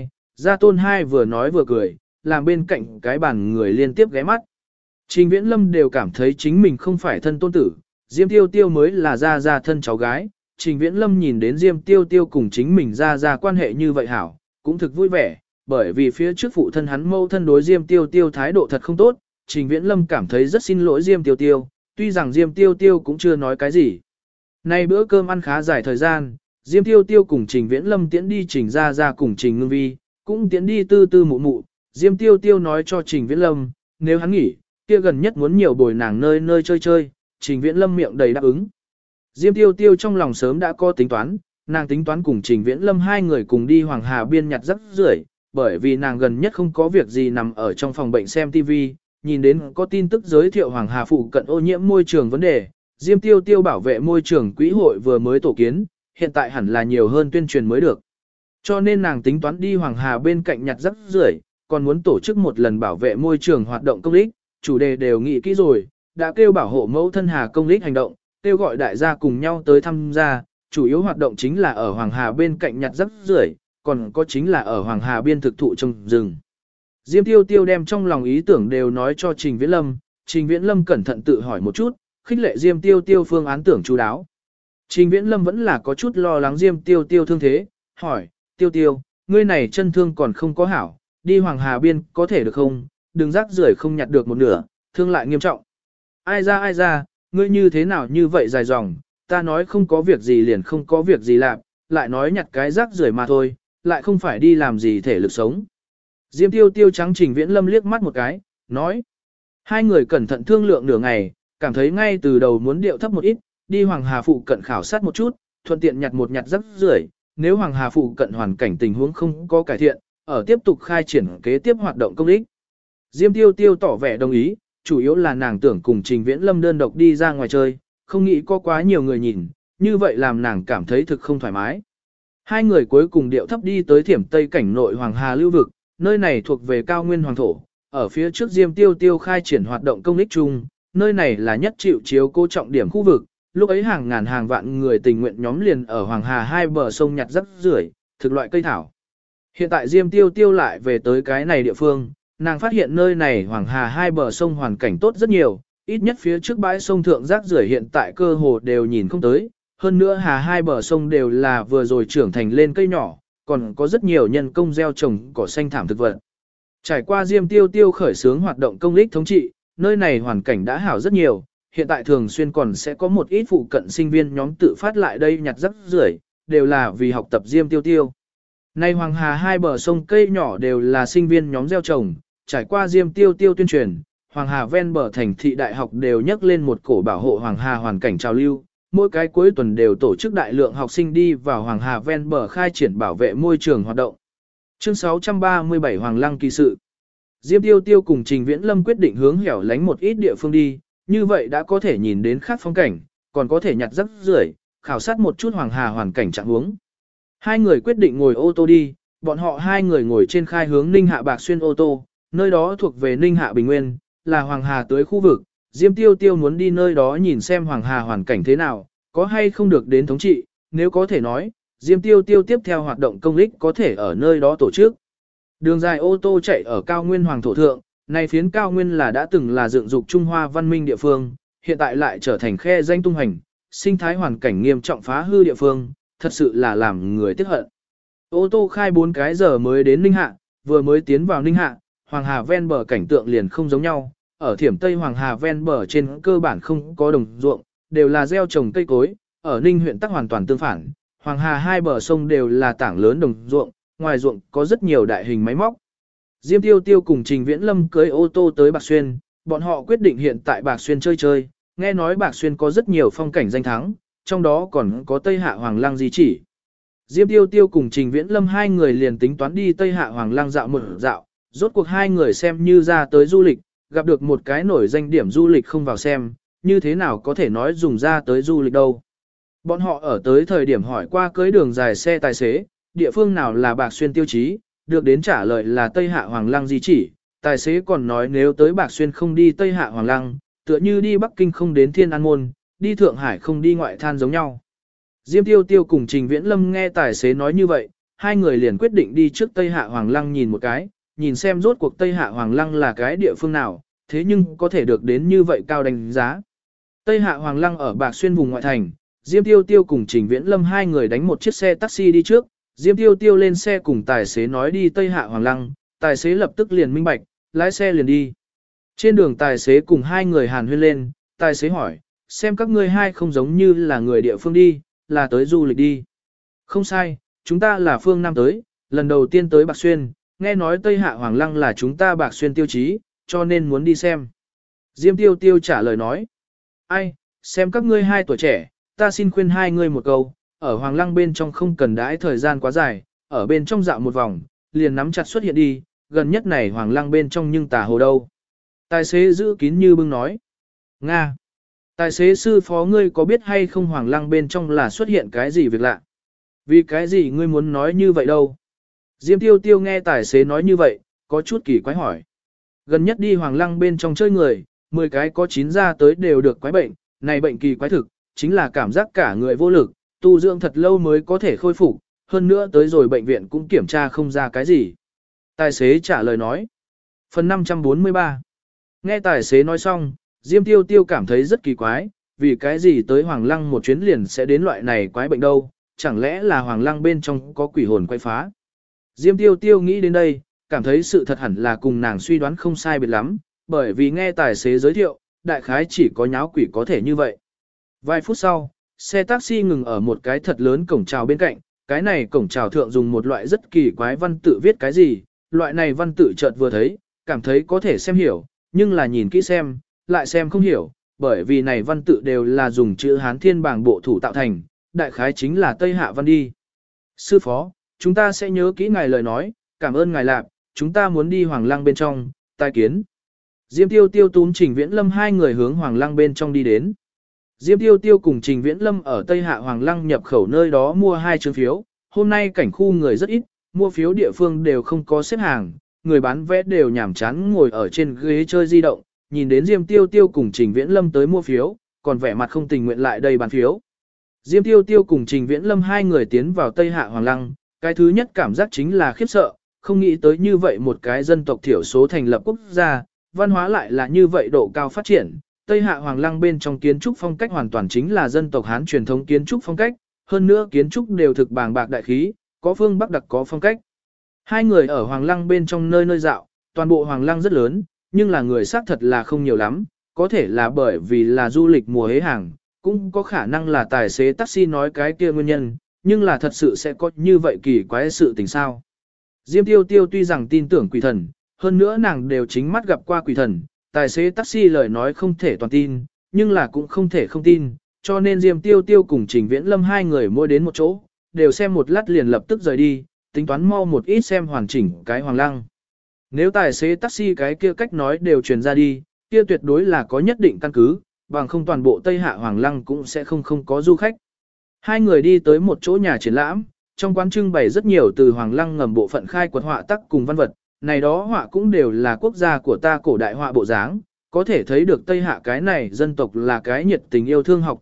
Gia Tôn hai vừa nói vừa cười, làm bên cạnh cái bàn người liên tiếp ghé mắt. Trình Viễn Lâm đều cảm thấy chính mình không phải thân tôn tử, Diêm Tiêu Tiêu mới là Gia Gia thân cháu gái. Trình Viễn Lâm nhìn đến Diêm Tiêu Tiêu cùng chính mình Gia Gia quan hệ như vậy hảo, cũng thực vui vẻ, bởi vì phía trước phụ thân hắn mâu thân đối Diêm Tiêu Tiêu thái độ thật không tốt, Trình Viễn Lâm cảm thấy rất xin lỗi Diêm Tiêu Tiêu, tuy rằng Diêm Tiêu Tiêu cũng chưa nói cái gì. Nay bữa cơm ăn khá dài thời gian, Diêm Tiêu Tiêu cùng Trình Viễn Lâm tiễn đi Trình Gia Gia cùng Trình Ngưng Vi, cũng tiễn đi tư tư mụ mụ. Diêm Tiêu Tiêu nói cho Trình Viễn Lâm, nếu hắn nghỉ, kia gần nhất muốn nhiều bồi nàng nơi nơi chơi chơi, Trình Viễn Lâm miệng đầy đáp ứng. Diêm Tiêu Tiêu trong lòng sớm đã có tính toán, nàng tính toán cùng Trình Viễn Lâm hai người cùng đi Hoàng Hà biên nhặt rác rưởi, bởi vì nàng gần nhất không có việc gì nằm ở trong phòng bệnh xem TV, nhìn đến có tin tức giới thiệu Hoàng Hà phụ cận ô nhiễm môi trường vấn đề, Diêm Tiêu Tiêu bảo vệ môi trường quỹ hội vừa mới tổ kiến, hiện tại hẳn là nhiều hơn tuyên truyền mới được. Cho nên nàng tính toán đi Hoàng Hà bên cạnh nhặt rác rưởi, còn muốn tổ chức một lần bảo vệ môi trường hoạt động công ích, chủ đề đều nghĩ kỹ rồi, đã kêu bảo hộ mẫu thân Hà công ích hành động, kêu gọi đại gia cùng nhau tới tham gia, chủ yếu hoạt động chính là ở Hoàng Hà bên cạnh nhặt rác rưởi, còn có chính là ở Hoàng Hà biên thực thụ trồng rừng. Diêm Tiêu Tiêu đem trong lòng ý tưởng đều nói cho Trình Viễn Lâm, Trình Viễn Lâm cẩn thận tự hỏi một chút, khích lệ Diêm Tiêu Tiêu phương án tưởng chú đáo. Trình Viễn Lâm vẫn là có chút lo lắng Diêm Tiêu Tiêu thương thế, hỏi, Tiêu Tiêu, ngươi này chân thương còn không có hảo, đi Hoàng Hà biên có thể được không, đừng rác rưởi không nhặt được một nửa, thương lại nghiêm trọng. Ai ra, ngươi như thế nào như vậy dài dòng, ta nói không có việc gì liền không có việc gì làm, lại nói nhặt cái rác rưởi mà thôi, lại không phải đi làm gì thể lực sống. Diêm Tiêu Tiêu trắng Trình Viễn Lâm liếc mắt một cái, nói. Hai người cẩn thận thương lượng nửa ngày, cảm thấy ngay từ đầu muốn điệu thấp một ít, đi Hoàng Hà phụ cận khảo sát một chút, thuận tiện nhặt rác rưởi. Nếu Hoàng Hà phụ cận hoàn cảnh tình huống không có cải thiện, ở tiếp tục khai triển kế tiếp hoạt động công ích. Diêm Tiêu Tiêu tỏ vẻ đồng ý, chủ yếu là nàng tưởng cùng Trình Viễn Lâm đơn độc đi ra ngoài chơi, không nghĩ có quá nhiều người nhìn, như vậy làm nàng cảm thấy thực không thoải mái. Hai người cuối cùng điệu thấp đi tới Thiểm Tây cảnh nội Hoàng Hà lưu vực, nơi này thuộc về cao nguyên hoàng thổ, ở phía trước Diêm Tiêu Tiêu khai triển hoạt động công ích chung, nơi này là nhất chịu chiếu cố trọng điểm khu vực, lúc ấy hàng ngàn hàng vạn người tình nguyện nhóm liền ở Hoàng Hà hai bờ sông nhặt rác rưởi, thực loại cây thảo. Hiện tại Diêm Tiêu Tiêu lại về tới cái này địa phương, nàng phát hiện nơi này Hoàng Hà hai bờ sông hoàn cảnh tốt rất nhiều, ít nhất phía trước bãi sông thượng rác rưởi hiện tại cơ hồ đều nhìn không tới, hơn nữa Hà hai bờ sông đều là vừa rồi trưởng thành lên cây nhỏ, còn có rất nhiều nhân công gieo trồng cỏ xanh thảm thực vật. Trải qua Diêm Tiêu Tiêu khởi xướng hoạt động công ích thống trị, nơi này hoàn cảnh đã hảo rất nhiều, hiện tại thường xuyên còn sẽ có một ít phụ cận sinh viên nhóm tự phát lại đây nhặt rác rưởi, đều là vì học tập Diêm Tiêu Tiêu. Nay Hoàng Hà hai bờ sông cây nhỏ đều là sinh viên nhóm gieo trồng, trải qua Diêm Tiêu Tiêu tuyên truyền, Hoàng Hà ven bờ thành thị đại học đều nhắc lên một cổ bảo hộ Hoàng Hà hoàn cảnh trào lưu, mỗi cái cuối tuần đều tổ chức đại lượng học sinh đi vào Hoàng Hà ven bờ khai triển bảo vệ môi trường hoạt động. Chương 637 Hoàng Lăng kỳ sự. Diêm Tiêu Tiêu cùng Trình Viễn Lâm quyết định hướng hẻo lánh một ít địa phương đi, như vậy đã có thể nhìn đến khác phong cảnh, còn có thể nhặt rác rưởi, khảo sát một chút Hoàng Hà hoàn cảnh trạng huống. Hai người quyết định ngồi ô tô đi, bọn họ hai người ngồi trên khai hướng Ninh Hạ Bạc Xuyên ô tô, nơi đó thuộc về Ninh Hạ Bình Nguyên, là Hoàng Hà tới khu vực. Diêm Tiêu Tiêu muốn đi nơi đó nhìn xem Hoàng Hà hoàn cảnh thế nào, có hay không được đến thống trị, nếu có thể nói, Diêm Tiêu Tiêu tiếp theo hoạt động công ích có thể ở nơi đó tổ chức. Đường dài ô tô chạy ở cao nguyên hoàng thổ thượng, này phiến cao nguyên là đã từng là dựng dục Trung Hoa văn minh địa phương, hiện tại lại trở thành khe danh tung hành, sinh thái hoàn cảnh nghiêm trọng phá hư địa phương, thật sự là làm người tiếc hận. Ô tô khai 4 cái giờ mới đến Ninh Hạ, vừa mới tiến vào Ninh Hạ, Hoàng Hà ven bờ cảnh tượng liền không giống nhau, ở Thiểm Tây Hoàng Hà ven bờ trên cơ bản không có đồng ruộng, đều là gieo trồng cây cối, ở Ninh huyện tắc hoàn toàn tương phản, Hoàng Hà hai bờ sông đều là tảng lớn đồng ruộng, ngoài ruộng có rất nhiều đại hình máy móc. Diêm Tiêu Tiêu cùng Trình Viễn Lâm cưới ô tô tới Bạc Xuyên, bọn họ quyết định hiện tại Bạc Xuyên chơi chơi, nghe nói Bạc Xuyên có rất nhiều phong cảnh danh thắng, trong đó còn có Tây Hạ Hoàng Lăng di chỉ. Diêm Tiêu Tiêu cùng Trình Viễn Lâm hai người liền tính toán đi Tây Hạ Hoàng Lăng dạo một dạo, rốt cuộc hai người xem như ra tới du lịch, gặp được một cái nổi danh điểm du lịch không vào xem, như thế nào có thể nói dùng ra tới du lịch đâu. Bọn họ ở tới thời điểm hỏi qua cưới đường dài xe tài xế, địa phương nào là Bạc Xuyên tiêu chí, được đến trả lời là Tây Hạ Hoàng Lăng di chỉ, tài xế còn nói nếu tới Bạc Xuyên không đi Tây Hạ Hoàng Lăng, tựa như đi Bắc Kinh không đến Thiên An Môn, đi Thượng Hải không đi ngoại than giống nhau. Diêm Tiêu Tiêu cùng Trình Viễn Lâm nghe tài xế nói như vậy, hai người liền quyết định đi trước Tây Hạ Hoàng Lăng nhìn một cái, nhìn xem rốt cuộc Tây Hạ Hoàng Lăng là cái địa phương nào, thế nhưng có thể được đến như vậy cao đánh giá. Tây Hạ Hoàng Lăng ở Bạc Xuyên vùng ngoại thành, Diêm Tiêu Tiêu cùng Trình Viễn Lâm hai người đánh một chiếc xe taxi đi trước, Diêm Tiêu Tiêu lên xe cùng tài xế nói đi Tây Hạ Hoàng Lăng, tài xế lập tức liền minh bạch, lái xe liền đi. Trên đường tài xế cùng hai người hàn huyên lên, tài xế hỏi, xem các ngươi hai không giống như là người địa phương đi, là tới du lịch đi. Không sai, chúng ta là phương Nam tới, lần đầu tiên tới Bạc Xuyên, nghe nói Tây Hạ Hoàng Lăng là chúng ta Bạc Xuyên tiêu chí, cho nên muốn đi xem. Diêm Tiêu Tiêu trả lời nói, ai, xem các ngươi hai tuổi trẻ, ta xin khuyên hai ngươi một câu, ở Hoàng Lăng bên trong không cần đãi thời gian quá dài, ở bên trong dạo một vòng, liền nắm chặt xuất hiện đi, gần nhất này Hoàng Lăng bên trong nhưng tà hồ đâu. Tài xế giữ kín như bưng nói, Nga. Tài xế sư phó ngươi có biết hay không Hoàng Lăng bên trong là xuất hiện cái gì việc lạ? Vì cái gì ngươi muốn nói như vậy đâu? Diêm Tiêu Tiêu nghe tài xế nói như vậy, có chút kỳ quái hỏi. Gần nhất đi Hoàng Lăng bên trong chơi người, 10 cái có 9 ra tới đều được quái bệnh, này bệnh kỳ quái thực, chính là cảm giác cả người vô lực, tu dưỡng thật lâu mới có thể khôi phục, hơn nữa tới rồi bệnh viện cũng kiểm tra không ra cái gì. Tài xế trả lời nói. Phần 543. Nghe tài xế nói xong, Diêm Tiêu Tiêu cảm thấy rất kỳ quái, vì cái gì tới Hoàng Lăng một chuyến liền sẽ đến loại này quái bệnh đâu, chẳng lẽ là Hoàng Lăng bên trong có quỷ hồn quay phá. Diêm Tiêu Tiêu nghĩ đến đây, cảm thấy sự thật hẳn là cùng nàng suy đoán không sai biệt lắm, bởi vì nghe tài xế giới thiệu, đại khái chỉ có nháo quỷ có thể như vậy. Vài phút sau, xe taxi ngừng ở một cái thật lớn cổng chào bên cạnh, cái này cổng chào thượng dùng một loại rất kỳ quái văn tự viết cái gì, loại này văn tự chợt vừa thấy, cảm thấy có thể xem hiểu, nhưng là nhìn kỹ xem, lại xem không hiểu, bởi vì này văn tự đều là dùng chữ Hán thiên bảng bộ thủ tạo thành, đại khái chính là Tây Hạ văn đi. Sư phó, chúng ta sẽ nhớ kỹ ngài lời nói, cảm ơn ngài lạp, chúng ta muốn đi Hoàng Lăng bên trong, tai kiến. Diêm Tiêu Tiêu túm Trình Viễn Lâm hai người hướng Hoàng Lăng bên trong đi đến. Diêm Tiêu Tiêu cùng Trình Viễn Lâm ở Tây Hạ Hoàng Lăng nhập khẩu nơi đó mua 2 chương phiếu, hôm nay cảnh khu người rất ít, mua phiếu địa phương đều không có xếp hàng, người bán vé đều nhảm chán ngồi ở trên ghế chơi di động, nhìn đến Diêm Tiêu Tiêu cùng Trình Viễn Lâm tới mua phiếu, còn vẻ mặt không tình nguyện lại đây bán phiếu. Diêm Tiêu Tiêu cùng Trình Viễn Lâm hai người tiến vào Tây Hạ Hoàng Lăng, cái thứ nhất cảm giác chính là khiếp sợ, không nghĩ tới như vậy một cái dân tộc thiểu số thành lập quốc gia, văn hóa lại là như vậy độ cao phát triển. Tây Hạ Hoàng Lăng bên trong kiến trúc phong cách hoàn toàn chính là dân tộc Hán truyền thống kiến trúc phong cách, hơn nữa kiến trúc đều thực bàng bạc đại khí, có phương Bắc đặc có phong cách. Hai người ở Hoàng Lăng bên trong nơi nơi dạo, toàn bộ Hoàng Lăng rất lớn, nhưng là người xác thật là không nhiều lắm, có thể là bởi vì là du lịch mùa hế hàng, cũng có khả năng là tài xế taxi nói cái kia nguyên nhân, nhưng là thật sự sẽ có như vậy kỳ quái sự tình sao. Diêm Tiêu Tiêu tuy rằng tin tưởng quỷ thần, hơn nữa nàng đều chính mắt gặp qua quỷ thần, tài xế taxi lời nói không thể toàn tin, nhưng là cũng không thể không tin, cho nên Diêm Tiêu Tiêu cùng Trình Viễn Lâm hai người mỗi đến một chỗ, đều xem một lát liền lập tức rời đi, tính toán mau một ít xem hoàn chỉnh cái Hoàng Lăng. Nếu tài xế taxi cái kia cách nói đều truyền ra đi, kia tuyệt đối là có nhất định căn cứ, bằng không toàn bộ Tây Hạ Hoàng Lăng cũng sẽ không có du khách. Hai người đi tới một chỗ nhà triển lãm, trong quán trưng bày rất nhiều từ Hoàng Lăng ngầm bộ phận khai quật họa tác cùng văn vật, này đó họa cũng đều là quốc gia của ta cổ đại họa bộ dáng, có thể thấy được Tây Hạ cái này dân tộc là cái nhiệt tình yêu thương học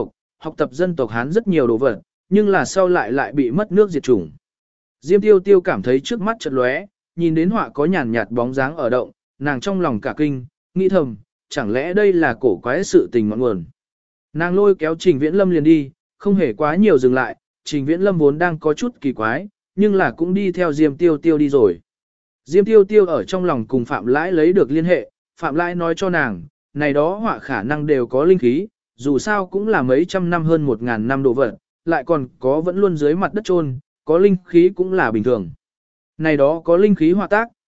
tập dân tộc Hán rất nhiều đồ vật, nhưng là sau lại bị mất nước diệt chủng. Diêm Tiêu Tiêu cảm thấy trước mắt chợt lóe, nhìn đến họa có nhàn nhạt bóng dáng ở động, nàng trong lòng cả kinh, nghĩ thầm, chẳng lẽ đây là cổ quái sự tình ngọn nguồn. Nàng lôi kéo Trình Viễn Lâm liền đi, không hề quá nhiều dừng lại, Trình Viễn Lâm vốn đang có chút kỳ quái, nhưng là cũng đi theo Diêm Tiêu Tiêu đi rồi. Diêm Tiêu Tiêu ở trong lòng cùng Phạm Lãi lấy được liên hệ, Phạm Lãi nói cho nàng, này đó họa khả năng đều có linh khí, dù sao cũng là mấy trăm năm hơn 1000 năm đồ vật, lại còn có vẫn luôn dưới mặt đất chôn, có linh khí cũng là bình thường. Này đó có linh khí họa tác,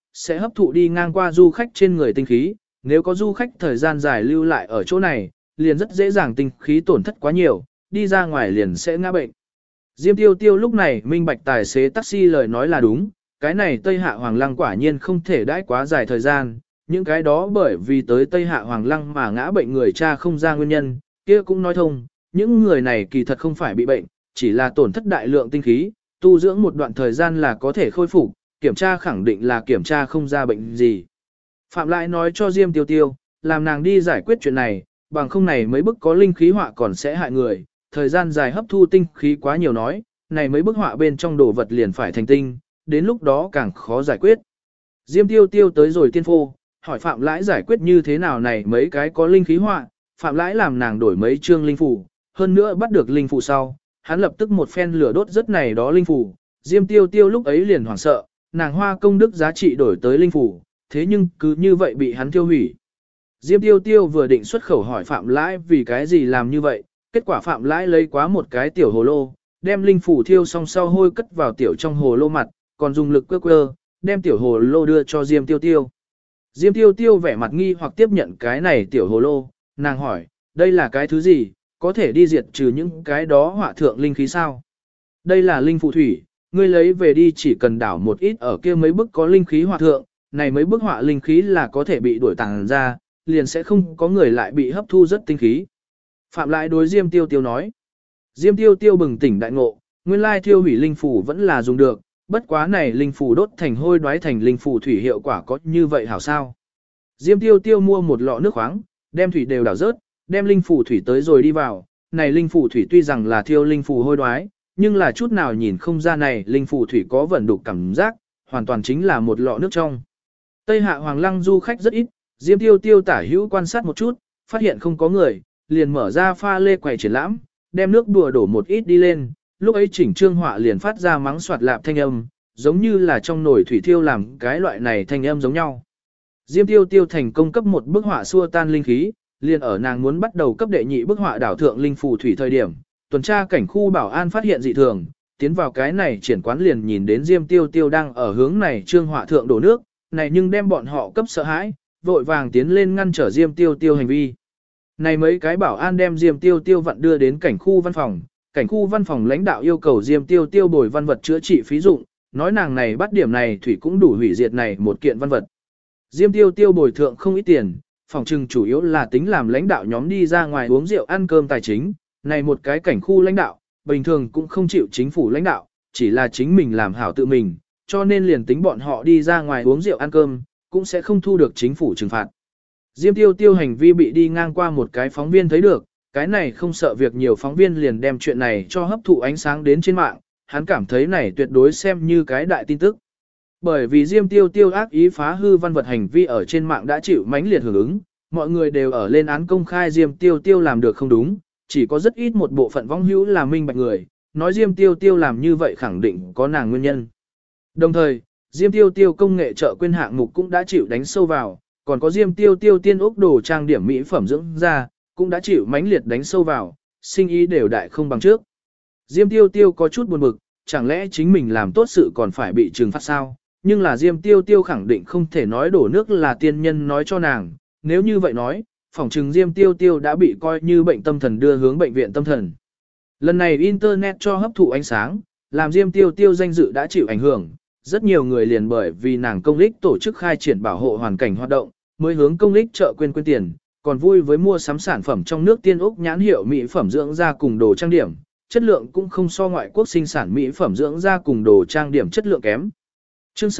sẽ hấp thụ đi ngang qua du khách trên người tinh khí, nếu có du khách thời gian dài lưu lại ở chỗ này, liền rất dễ dàng tinh khí tổn thất quá nhiều, đi ra ngoài liền sẽ ngã bệnh. Diêm Tiêu Tiêu lúc này minh bạch tài xế taxi lời nói là đúng, cái này Tây Hạ Hoàng Lăng quả nhiên không thể đãi quá dài thời gian, những cái đó bởi vì tới Tây Hạ Hoàng Lăng mà ngã bệnh người cha không ra nguyên nhân, kia cũng nói thông, những người này kỳ thật không phải bị bệnh, chỉ là tổn thất đại lượng tinh khí, tu dưỡng một đoạn thời gian là có thể khôi phục, kiểm tra khẳng định là kiểm tra không ra bệnh gì. Phạm lại nói cho Diêm Tiêu Tiêu, làm nàng đi giải quyết chuyện này, bằng không này mấy bức có linh khí họa còn sẽ hại người, thời gian dài hấp thu tinh khí quá nhiều nói, này mấy bức họa bên trong đồ vật liền phải thành tinh, đến lúc đó càng khó giải quyết. Diêm Tiêu Tiêu tới rồi tiên phô, hỏi Phạm Lãi giải quyết như thế nào này mấy cái có linh khí họa, Phạm Lãi làm nàng đổi mấy chương linh phủ, hơn nữa bắt được linh phủ sau, hắn lập tức một phen lửa đốt rất này đó linh phủ, Diêm Tiêu Tiêu lúc ấy liền hoảng sợ, nàng hoa công đức giá trị đổi tới linh phủ, thế nhưng cứ như vậy bị hắn tiêu hủy. Diêm Tiêu Tiêu vừa định xuất khẩu hỏi Phạm Lãi vì cái gì làm như vậy, kết quả Phạm Lãi lấy quá một cái tiểu hồ lô, đem linh phủ thiêu xong sau hôi cất vào tiểu trong hồ lô mặt, còn dùng lực quơ, đem tiểu hồ lô đưa cho Diêm Tiêu Tiêu. Diêm Tiêu Tiêu vẻ mặt nghi hoặc tiếp nhận cái này tiểu hồ lô, nàng hỏi, đây là cái thứ gì, có thể đi diệt trừ những cái đó hỏa thượng linh khí sao? Đây là linh phù thủy, ngươi lấy về đi chỉ cần đảo một ít ở kia mấy bức có linh khí hỏa thượng, này mấy bức hỏa linh khí là có thể bị đuổi tàng ra, liền sẽ không có người lại bị hấp thu rất tinh khí. Phạm lại đối Diêm Tiêu Tiêu nói. Diêm Tiêu Tiêu bừng tỉnh đại ngộ, nguyên lai thiêu hủy linh phù vẫn là dùng được, bất quá này linh phù đốt thành hôi đoái thành linh phù thủy hiệu quả có như vậy hảo sao? Diêm Tiêu Tiêu mua một lọ nước khoáng, đem thủy đều đảo rớt, đem linh phù thủy tới rồi đi vào, này linh phù thủy tuy rằng là thiêu linh phù hôi đoái, nhưng là chút nào nhìn không ra này linh phù thủy có vẩn đục cảm giác, hoàn toàn chính là một lọ nước trong. Tây Hạ Hoàng Lăng du khách rất ít, Diêm Tiêu Tiêu tả hữu quan sát một chút, phát hiện không có người, liền mở ra pha lê quầy triển lãm, đem nước đùa đổ một ít đi lên, lúc ấy chỉnh trương họa liền phát ra mắng soạt lạp thanh âm, giống như là trong nồi thủy thiêu làm cái loại này thanh âm giống nhau. Diêm Tiêu Tiêu thành công cấp một bức họa xua tan linh khí, liền ở nàng muốn bắt đầu cấp đệ nhị bức họa đảo thượng linh phù thủy thời điểm, tuần tra cảnh khu bảo an phát hiện dị thường, tiến vào cái này triển quán liền nhìn đến Diêm Tiêu Tiêu đang ở hướng này trương họa thượng đổ nước, này nhưng đem bọn họ cấp sợ hãi, vội vàng tiến lên ngăn trở Diêm Tiêu Tiêu hành vi. Này mấy cái bảo an đem Diêm Tiêu Tiêu vặn đưa đến cảnh khu văn phòng lãnh đạo yêu cầu Diêm Tiêu Tiêu bồi văn vật chữa trị phí dụng, nói nàng này bắt điểm này thủy cũng đủ hủy diệt này một kiện văn vật. Diêm Tiêu Tiêu bồi thượng không ít tiền, phòng trừng chủ yếu là tính làm lãnh đạo nhóm đi ra ngoài uống rượu ăn cơm tài chính, này một cái cảnh khu lãnh đạo, bình thường cũng không chịu chính phủ lãnh đạo, chỉ là chính mình làm hảo tự mình, cho nên liền tính bọn họ đi ra ngoài uống rượu ăn cơm, cũng sẽ không thu được chính phủ trừng phạt. Diêm Tiêu Tiêu hành vi bị đi ngang qua một cái phóng viên thấy được, cái này không sợ việc nhiều phóng viên liền đem chuyện này cho hấp thụ ánh sáng đến trên mạng, hắn cảm thấy này tuyệt đối xem như cái đại tin tức. Bởi vì Diêm Tiêu Tiêu ác ý phá hư văn vật hành vi ở trên mạng đã chịu mãnh liệt hưởng ứng, mọi người đều ở lên án công khai Diêm Tiêu Tiêu làm được không đúng, chỉ có rất ít một bộ phận vong hữu là minh bạch người, nói Diêm Tiêu Tiêu làm như vậy khẳng định có nàng nguyên nhân. Đồng thời, Diêm Tiêu Tiêu công nghệ trợ quyên hạng mục cũng đã chịu đánh sâu vào, còn có Diêm Tiêu Tiêu tiên ốc đồ trang điểm mỹ phẩm dưỡng da, cũng đã chịu mãnh liệt đánh sâu vào, sinh ý đều đại không bằng trước. Diêm Tiêu Tiêu có chút buồn bực, chẳng lẽ chính mình làm tốt sự còn phải bị trừng phạt sao? Nhưng là Diêm Tiêu Tiêu khẳng định không thể nói đổ nước là tiên nhân nói cho nàng, nếu như vậy nói, phỏng chừng Diêm Tiêu Tiêu đã bị coi như bệnh tâm thần đưa hướng bệnh viện tâm thần. Lần này Internet cho hấp thụ ánh sáng, làm Diêm Tiêu Tiêu danh dự đã chịu ảnh hưởng, rất nhiều người liền bởi vì nàng công lích tổ chức khai triển bảo hộ hoàn cảnh hoạt động, mới hướng công lích trợ quyên tiền, còn vui với mua sắm sản phẩm trong nước tiên úc nhãn hiệu mỹ phẩm dưỡng da cùng đồ trang điểm, chất lượng cũng không so ngoại quốc sinh sản mỹ phẩm dưỡng da cùng đồ trang điểm chất lượng kém. Chương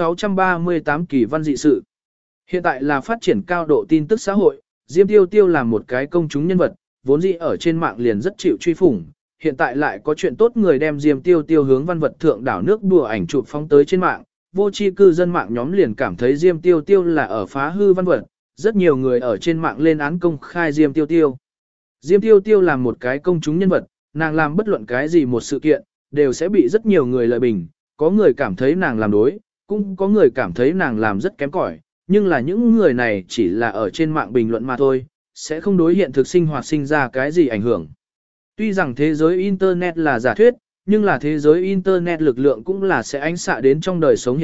638 kỳ văn dị sự. Hiện tại là phát triển cao độ tin tức xã hội, Diêm Tiêu Tiêu là một cái công chúng nhân vật, vốn dĩ ở trên mạng liền rất chịu truy phủng, hiện tại lại có chuyện tốt người đem Diêm Tiêu Tiêu hướng văn vật thượng đảo nước đùa ảnh chụp phóng tới trên mạng, vô tri cư dân mạng nhóm liền cảm thấy Diêm Tiêu Tiêu là ở phá hư văn vật, rất nhiều người ở trên mạng lên án công khai Diêm Tiêu Tiêu. Diêm Tiêu Tiêu là một cái công chúng nhân vật, nàng làm bất luận cái gì một sự kiện, đều sẽ bị rất nhiều người lợi bình, có người cảm thấy nàng làm đối, cũng có người cảm thấy nàng làm rất kém cỏi, nhưng là những người này chỉ là ở trên mạng bình luận mà thôi, sẽ không đối hiện thực sinh hoạt sinh ra cái gì ảnh hưởng. Tuy rằng thế giới Internet là giả thuyết, nhưng là thế giới Internet lực lượng cũng là sẽ ánh xạ đến trong đời sống hiện thực,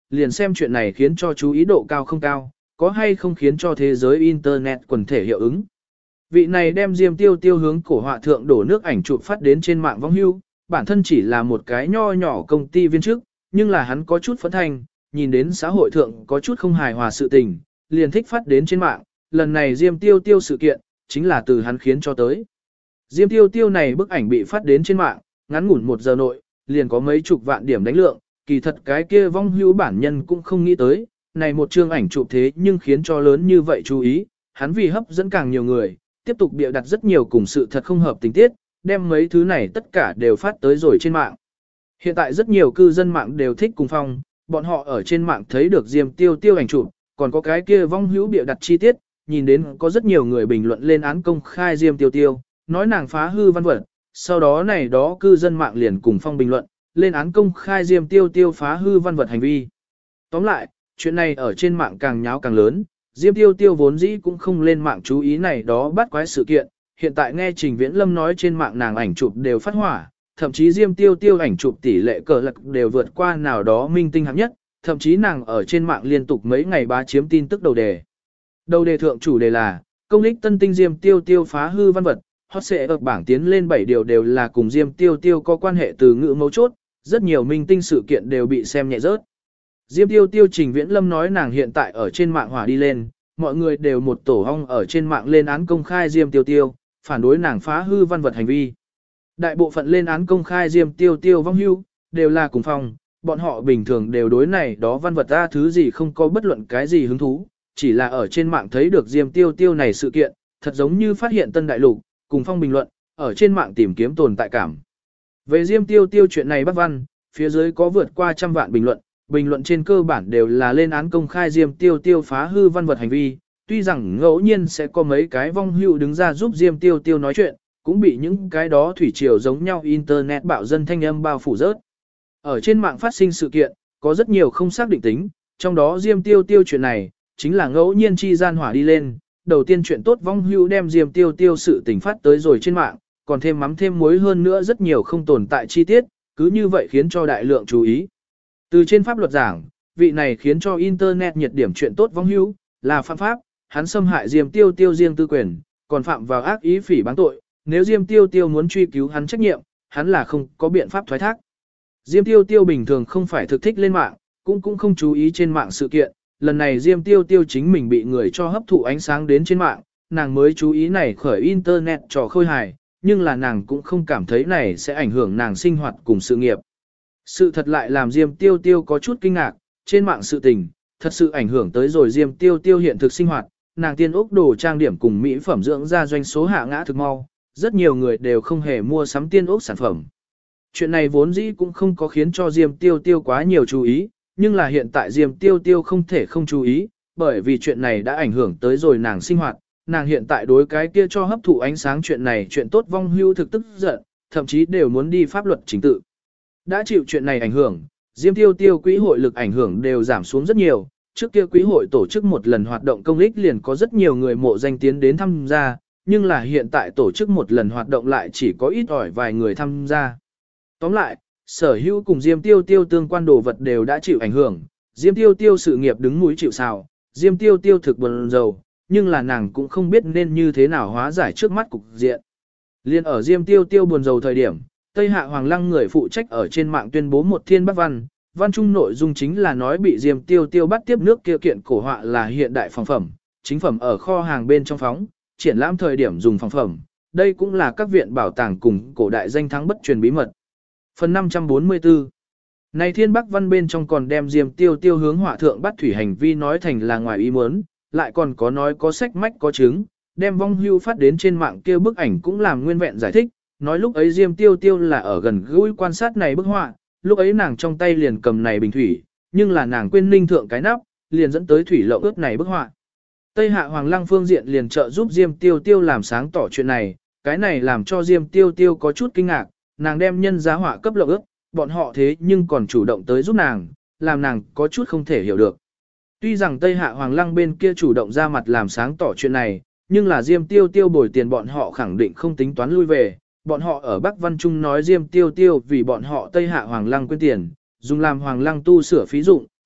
liền xem chuyện này khiến cho chú ý độ cao không cao, có hay không khiến cho thế giới Internet quần thể hiệu ứng. Vị này đem Diêm Tiêu Tiêu hướng cổ họa thượng đổ nước ảnh chụp phát đến trên mạng vong hưu, bản thân chỉ là một cái nho nhỏ công ty viên chức, nhưng là hắn có chút phẫn thanh, nhìn đến xã hội thượng có chút không hài hòa sự tình, liền thích phát đến trên mạng, lần này Diêm Tiêu Tiêu sự kiện, chính là từ hắn khiến cho tới. Diêm Tiêu Tiêu này bức ảnh bị phát đến trên mạng, ngắn ngủn 1 giờ nội, liền có mấy chục vạn điểm đánh lượng, kỳ thật cái kia vong hữu bản nhân cũng không nghĩ tới, này một chương ảnh chụp thế nhưng khiến cho lớn như vậy chú ý, hắn vì hấp dẫn càng nhiều người, tiếp tục bịa đặt rất nhiều cùng sự thật không hợp tình tiết, đem mấy thứ này tất cả đều phát tới rồi trên mạng. Hiện tại rất nhiều cư dân mạng đều thích cùng phong, bọn họ ở trên mạng thấy được Diêm Tiêu Tiêu ảnh chụp, còn có cái kia vong hữu bịa đặt chi tiết, nhìn đến có rất nhiều người bình luận lên án công khai Diêm Tiêu Tiêu, nói nàng phá hư văn vật, sau đó này đó cư dân mạng liền cùng phong bình luận, lên án công khai Diêm Tiêu Tiêu phá hư văn vật hành vi. Tóm lại, chuyện này ở trên mạng càng nháo càng lớn, Diêm Tiêu Tiêu vốn dĩ cũng không lên mạng chú ý này đó bắt quái sự kiện, hiện tại nghe Trình Viễn Lâm nói trên mạng nàng ảnh chụp đều phát hỏa, thậm chí Diêm Tiêu Tiêu ảnh chụp tỷ lệ cờ lạc đều vượt qua nào đó minh tinh hạng nhất, thậm chí nàng ở trên mạng liên tục mấy ngày bá chiếm tin tức đầu đề. Đầu đề thượng chủ đề là, công lích tân tinh Diêm Tiêu Tiêu phá hư văn vật, hot sẽ ở bảng tiến lên 7 điều đều là cùng Diêm Tiêu Tiêu có quan hệ từ ngữ mấu chốt, rất nhiều minh tinh sự kiện đều bị xem nhẹ rớt. Diêm Tiêu Tiêu Trình Viễn Lâm nói nàng hiện tại ở trên mạng hỏa đi lên, mọi người đều một tổ hong ở trên mạng lên án công khai Diêm Tiêu Tiêu, phản đối nàng phá hư văn vật hành vi. Đại bộ phận lên án công khai Diêm Tiêu Tiêu vong hưu, đều là cùng phong, bọn họ bình thường đều đối này đó văn vật ra thứ gì không có bất luận cái gì hứng thú, chỉ là ở trên mạng thấy được Diêm Tiêu Tiêu này sự kiện, thật giống như phát hiện tân đại lục, cùng phong bình luận, ở trên mạng tìm kiếm tồn tại cảm. Về Diêm Tiêu Tiêu chuyện này bắt văn, phía dưới có vượt qua 100 vạn bình luận trên cơ bản đều là lên án công khai Diêm Tiêu Tiêu phá hư văn vật hành vi, tuy rằng ngẫu nhiên sẽ có mấy cái vong hữu đứng ra giúp Diêm Tiêu Tiêu nói chuyện, cũng bị những cái đó thủy triều giống nhau internet bạo dân thanh âm bao phủ rớt. Ở trên mạng phát sinh sự kiện, có rất nhiều không xác định tính, trong đó Diêm Tiêu Tiêu chuyện này, chính là ngẫu nhiên chi gian hỏa đi lên, đầu tiên chuyện tốt vong hữu đem Diêm Tiêu Tiêu sự tình phát tới rồi trên mạng, còn thêm mắm thêm muối hơn nữa rất nhiều không tồn tại chi tiết, cứ như vậy khiến cho đại lượng chú ý. Từ trên pháp luật giảng, vị này khiến cho internet nhiệt điểm chuyện tốt vong hữu, là phạm pháp, hắn xâm hại Diêm Tiêu Tiêu riêng tư quyền, còn phạm vào ác ý phỉ báng tội, nếu Diêm Tiêu Tiêu muốn truy cứu hắn trách nhiệm, hắn là không có biện pháp thoái thác. Diêm Tiêu Tiêu bình thường không phải thực thích lên mạng, cũng không chú ý trên mạng sự kiện, lần này Diêm Tiêu Tiêu chính mình bị người cho hấp thụ ánh sáng đến trên mạng, nàng mới chú ý này khởi internet trò khôi hài, nhưng là nàng cũng không cảm thấy này sẽ ảnh hưởng nàng sinh hoạt cùng sự nghiệp. Sự thật lại làm Diêm Tiêu Tiêu có chút kinh ngạc, trên mạng sự tình, thật sự ảnh hưởng tới rồi Diêm Tiêu Tiêu hiện thực sinh hoạt, nàng tiên ốc đồ trang điểm cùng mỹ phẩm dưỡng da doanh số hạ ngã thực mau, rất nhiều người đều không hề mua sắm tiên ốc sản phẩm. Chuyện này vốn dĩ cũng không có khiến cho Diêm Tiêu Tiêu quá nhiều chú ý, nhưng là hiện tại Diêm Tiêu Tiêu không thể không chú ý, bởi vì chuyện này đã ảnh hưởng tới rồi nàng sinh hoạt, nàng hiện tại đối cái kia cho hấp thụ ánh sáng chuyện này chuyện tốt vong hưu thực tức giận, thậm chí đều muốn đi pháp luật chính tự. Đã chịu chuyện này ảnh hưởng, Diêm Tiêu Tiêu quỹ hội lực ảnh hưởng đều giảm xuống rất nhiều, trước kia quỹ hội tổ chức một lần hoạt động công ích liền có rất nhiều người mộ danh tiến đến tham gia, nhưng là hiện tại tổ chức một lần hoạt động lại chỉ có ít ỏi vài người tham gia. Tóm lại, sở hữu cùng Diêm Tiêu Tiêu tương quan đồ vật đều đã chịu ảnh hưởng, Diêm Tiêu Tiêu sự nghiệp đứng núi chịu sào, Diêm Tiêu Tiêu thực buồn rầu, nhưng là nàng cũng không biết nên như thế nào hóa giải trước mắt cục diện. Liên ở Diêm Tiêu Tiêu buồn rầu thời điểm, Tây Hạ Hoàng Lăng người phụ trách ở trên mạng tuyên bố một thiên bắc văn, văn trung nội dung chính là nói bị Diêm Tiêu Tiêu bắt tiếp nước kia kiện cổ họa là hiện đại phòng phẩm, chính phẩm ở kho hàng bên trong phóng, triển lãm thời điểm dùng phòng phẩm, đây cũng là các viện bảo tàng cùng cổ đại danh thắng bất truyền bí mật. Phần 544 Này thiên bắc văn bên trong còn đem Diêm Tiêu Tiêu hướng họa thượng bắt thủy hành vi nói thành là ngoài ý muốn, lại còn có nói có sách mách có chứng, đem vong hưu phát đến trên mạng kia bức ảnh cũng làm nguyên vẹn giải thích, nói lúc ấy Diêm Tiêu Tiêu là ở gần gũi quan sát này bức họa, lúc ấy nàng trong tay liền cầm này bình thủy, nhưng là nàng quên ninh thượng cái nắp, liền dẫn tới thủy lậu ướt này bức họa. Tây Hạ Hoàng Lăng phương diện liền trợ giúp Diêm Tiêu Tiêu làm sáng tỏ chuyện này, cái này làm cho Diêm Tiêu Tiêu có chút kinh ngạc, nàng đem nhân giá họa cấp lậu ướt, bọn họ thế nhưng còn chủ động tới giúp nàng, làm nàng có chút không thể hiểu được. Tuy rằng Tây Hạ Hoàng Lăng bên kia chủ động ra mặt làm sáng tỏ chuyện này, nhưng là Diêm Tiêu Tiêu bồi tiền bọn họ khẳng định không tính toán lui về, bọn họ ở Bắc Văn Trung nói Diêm Tiêu Tiêu vì bọn họ Tây Hạ Hoàng Lăng quên tiền, dùng làm Hoàng Lăng tu sửa phí dụng,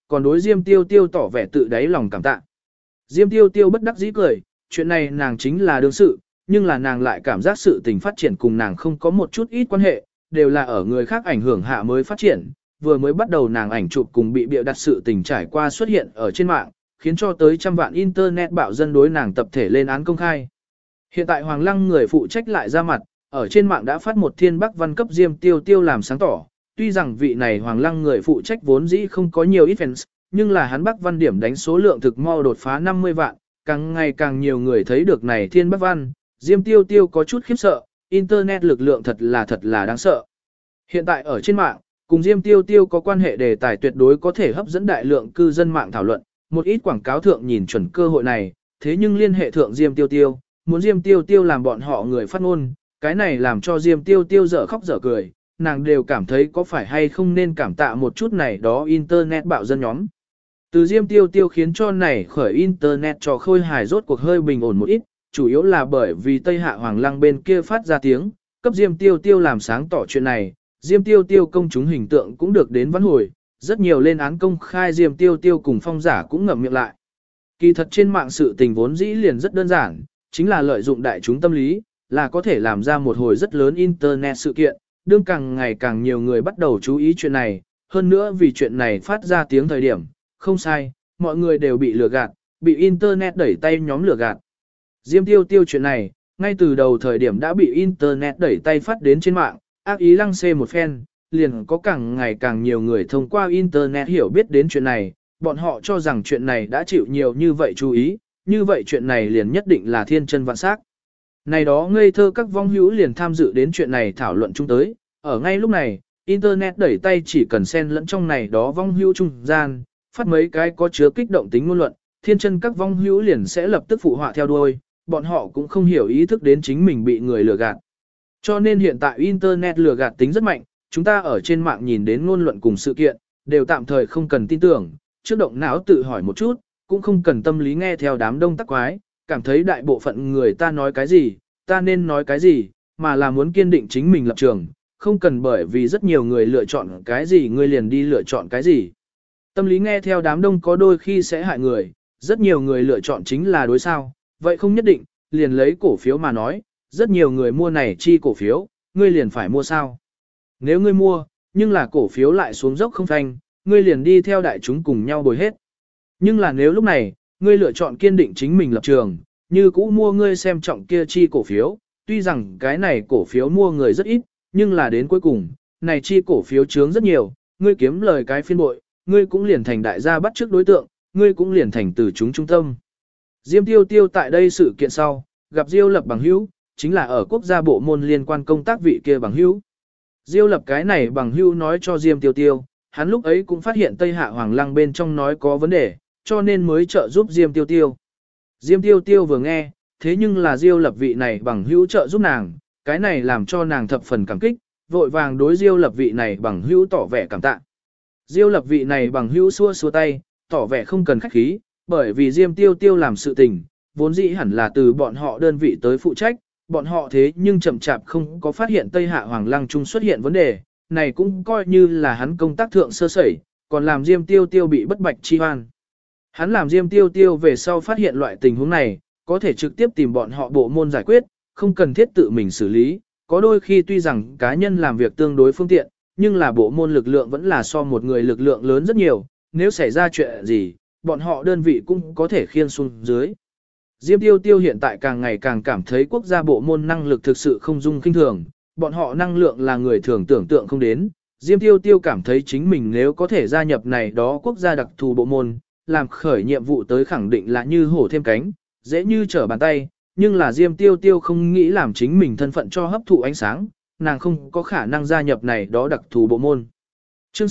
còn đối Diêm Tiêu Tiêu tỏ vẻ tự đáy lòng cảm tạ. Diêm Tiêu Tiêu bất đắc dĩ cười, chuyện này nàng chính là đương sự, nhưng là nàng lại cảm giác sự tình phát triển cùng nàng không có một chút ít quan hệ, đều là ở người khác ảnh hưởng hạ mới phát triển. Vừa mới bắt đầu nàng ảnh chụp cùng bị bịa đặt sự tình trải qua xuất hiện ở trên mạng, khiến cho tới trăm vạn internet bạo dân đối nàng tập thể lên án công khai. Hiện tại Hoàng Lăng người phụ trách lại ra mặt, ở trên mạng đã phát một thiên bắc văn cấp Diêm Tiêu Tiêu làm sáng tỏ, tuy rằng vị này Hoàng Lăng người phụ trách vốn dĩ không có nhiều ít fans, nhưng là hắn bắc văn điểm đánh số lượng thực mau đột phá 50 vạn, càng ngày càng nhiều người thấy được này thiên bắc văn, Diêm Tiêu Tiêu có chút khiếp sợ, internet lực lượng thật là đáng sợ. Hiện tại ở trên mạng, cùng Diêm Tiêu Tiêu có quan hệ đề tài tuyệt đối có thể hấp dẫn đại lượng cư dân mạng thảo luận, một ít quảng cáo thượng nhìn chuẩn cơ hội này, thế nhưng liên hệ thượng Diêm Tiêu Tiêu, muốn Diêm Tiêu Tiêu làm bọn họ người phát ngôn, cái này làm cho Diêm Tiêu Tiêu dở khóc dở cười, nàng đều cảm thấy có phải hay không nên cảm tạ một chút này đó internet bạo dân nhóm. Từ Diêm Tiêu Tiêu khiến cho này khởi internet trò khôi hài rốt cuộc hơi bình ổn một ít, chủ yếu là bởi vì Tây Hạ Hoàng Lăng bên kia phát ra tiếng, cấp Diêm Tiêu Tiêu làm sáng tỏ chuyện này, Diêm Tiêu Tiêu công chúng hình tượng cũng được đến vãn hồi, rất nhiều lên án công khai Diêm Tiêu Tiêu cùng phong giả cũng ngậm miệng lại. Kỳ thật trên mạng sự tình vốn dĩ liền rất đơn giản, chính là lợi dụng đại chúng tâm lý, là có thể làm ra một hồi rất lớn internet sự kiện, đương càng ngày càng nhiều người bắt đầu chú ý chuyện này, hơn nữa vì chuyện này phát ra tiếng thời điểm, không sai, mọi người đều bị lừa gạt, bị internet đẩy tay nhóm lừa gạt. Diêm Tiêu Tiêu chuyện này, ngay từ đầu thời điểm đã bị internet đẩy tay phát đến trên mạng, ác ý lăng xê một phen, liền có càng ngày càng nhiều người thông qua internet hiểu biết đến chuyện này, bọn họ cho rằng chuyện này đã chịu nhiều như vậy chú ý, như vậy chuyện này liền nhất định là thiên chân vạn sắc. Này đó ngây thơ các vong hữu liền tham dự đến chuyện này thảo luận chung tới, ở ngay lúc này, internet đẩy tay chỉ cần xen lẫn trong này đó vong hữu trung gian, phát mấy cái có chứa kích động tính ngôn luận, thiên chân các vong hữu liền sẽ lập tức phụ họa theo đuôi, bọn họ cũng không hiểu ý thức đến chính mình bị người lừa gạt. Cho nên hiện tại internet lừa gạt tính rất mạnh, chúng ta ở trên mạng nhìn đến ngôn luận cùng sự kiện, đều tạm thời không cần tin tưởng, trước động não tự hỏi một chút, cũng không cần tâm lý nghe theo đám đông tắc quái, cảm thấy đại bộ phận người ta nói cái gì, ta nên nói cái gì, mà là muốn kiên định chính mình lập trường, không cần bởi vì rất nhiều người lựa chọn cái gì người liền đi lựa chọn cái gì. Tâm lý nghe theo đám đông có đôi khi sẽ hại người, rất nhiều người lựa chọn chính là đối sao, vậy không nhất định, liền lấy cổ phiếu mà nói, rất nhiều người mua này chi cổ phiếu, ngươi liền phải mua sao. Nếu ngươi mua, nhưng là cổ phiếu lại xuống dốc không phanh, ngươi liền đi theo đại chúng cùng nhau bồi hết. Nhưng là nếu lúc này, ngươi lựa chọn kiên định chính mình lập trường, như cũ mua ngươi xem trọng kia chi cổ phiếu, tuy rằng cái này cổ phiếu mua người rất ít, nhưng là đến cuối cùng, này chi cổ phiếu chướng rất nhiều, ngươi kiếm lời cái phiên bội, ngươi cũng liền thành đại gia bắt trước đối tượng, ngươi cũng liền thành từ chúng trung tâm. Diêm Tiêu Tiêu tại đây sự kiện sau, gặp Diêu Lập bằng hữu, chính là ở quốc gia bộ môn liên quan công tác vị kia bằng hữu. Diêu Lập cái này bằng hữu nói cho Diêm Tiêu Tiêu, hắn lúc ấy cũng phát hiện Tây Hạ Hoàng Lăng bên trong nói có vấn đề, cho nên mới trợ giúp Diêm Tiêu Tiêu. Diêm Tiêu Tiêu vừa nghe, thế nhưng là Diêu Lập vị này bằng hữu trợ giúp nàng, cái này làm cho nàng thập phần cảm kích, vội vàng đối Diêu Lập vị này bằng hữu tỏ vẻ cảm tạ. Diêu Lập vị này bằng hữu xua xua tay, tỏ vẻ không cần khách khí, bởi vì Diêm Tiêu Tiêu làm sự tình, vốn dĩ hẳn là từ bọn họ đơn vị tới phụ trách, bọn họ thế nhưng chậm chạp không có phát hiện Tây Hạ Hoàng Lăng Trung xuất hiện vấn đề, này cũng coi như là hắn công tác thượng sơ sẩy, còn làm Diêm Tiêu Tiêu bị bất bạch chi hoan. Hắn làm Diêm Tiêu Tiêu về sau phát hiện loại tình huống này, có thể trực tiếp tìm bọn họ bộ môn giải quyết, không cần thiết tự mình xử lý, có đôi khi tuy rằng cá nhân làm việc tương đối phương tiện, nhưng là bộ môn lực lượng vẫn là so một người lực lượng lớn rất nhiều, nếu xảy ra chuyện gì, bọn họ đơn vị cũng có thể khiêng xuống dưới. Diêm Tiêu Tiêu hiện tại càng ngày càng cảm thấy quốc gia bộ môn năng lực thực sự không dung kinh thường, bọn họ năng lượng là người thường tưởng tượng không đến. Diêm Tiêu Tiêu cảm thấy chính mình nếu có thể gia nhập này đó quốc gia đặc thù bộ môn, làm khởi nhiệm vụ tới khẳng định là như hổ thêm cánh, dễ như trở bàn tay, nhưng là Diêm Tiêu Tiêu không nghĩ làm chính mình thân phận cho hấp thụ ánh sáng, nàng không có khả năng gia nhập này đó đặc thù bộ môn. Chương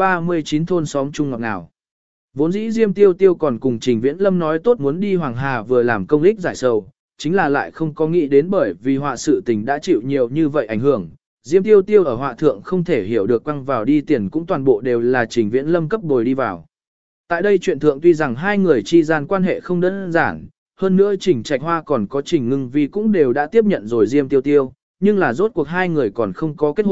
639 thôn xóm Trung ngọt ngào. Vốn dĩ Diêm Tiêu Tiêu còn cùng Trình Viễn Lâm nói tốt muốn đi Hoàng Hà vừa làm công ích giải sầu, chính là lại không có nghĩ đến bởi vì họa sự tình đã chịu nhiều như vậy ảnh hưởng. Diêm Tiêu Tiêu ở họa thượng không thể hiểu được quăng vào đi tiền cũng toàn bộ đều là Trình Viễn Lâm cấp bồi đi vào. Tại đây chuyện thượng tuy rằng hai người chi gian quan hệ không đơn giản, hơn nữa Trình Trạch Hoa còn có Trình Ngưng Vi cũng đều đã tiếp nhận rồi Diêm Tiêu Tiêu, nhưng là rốt cuộc hai người còn không có kết hôn,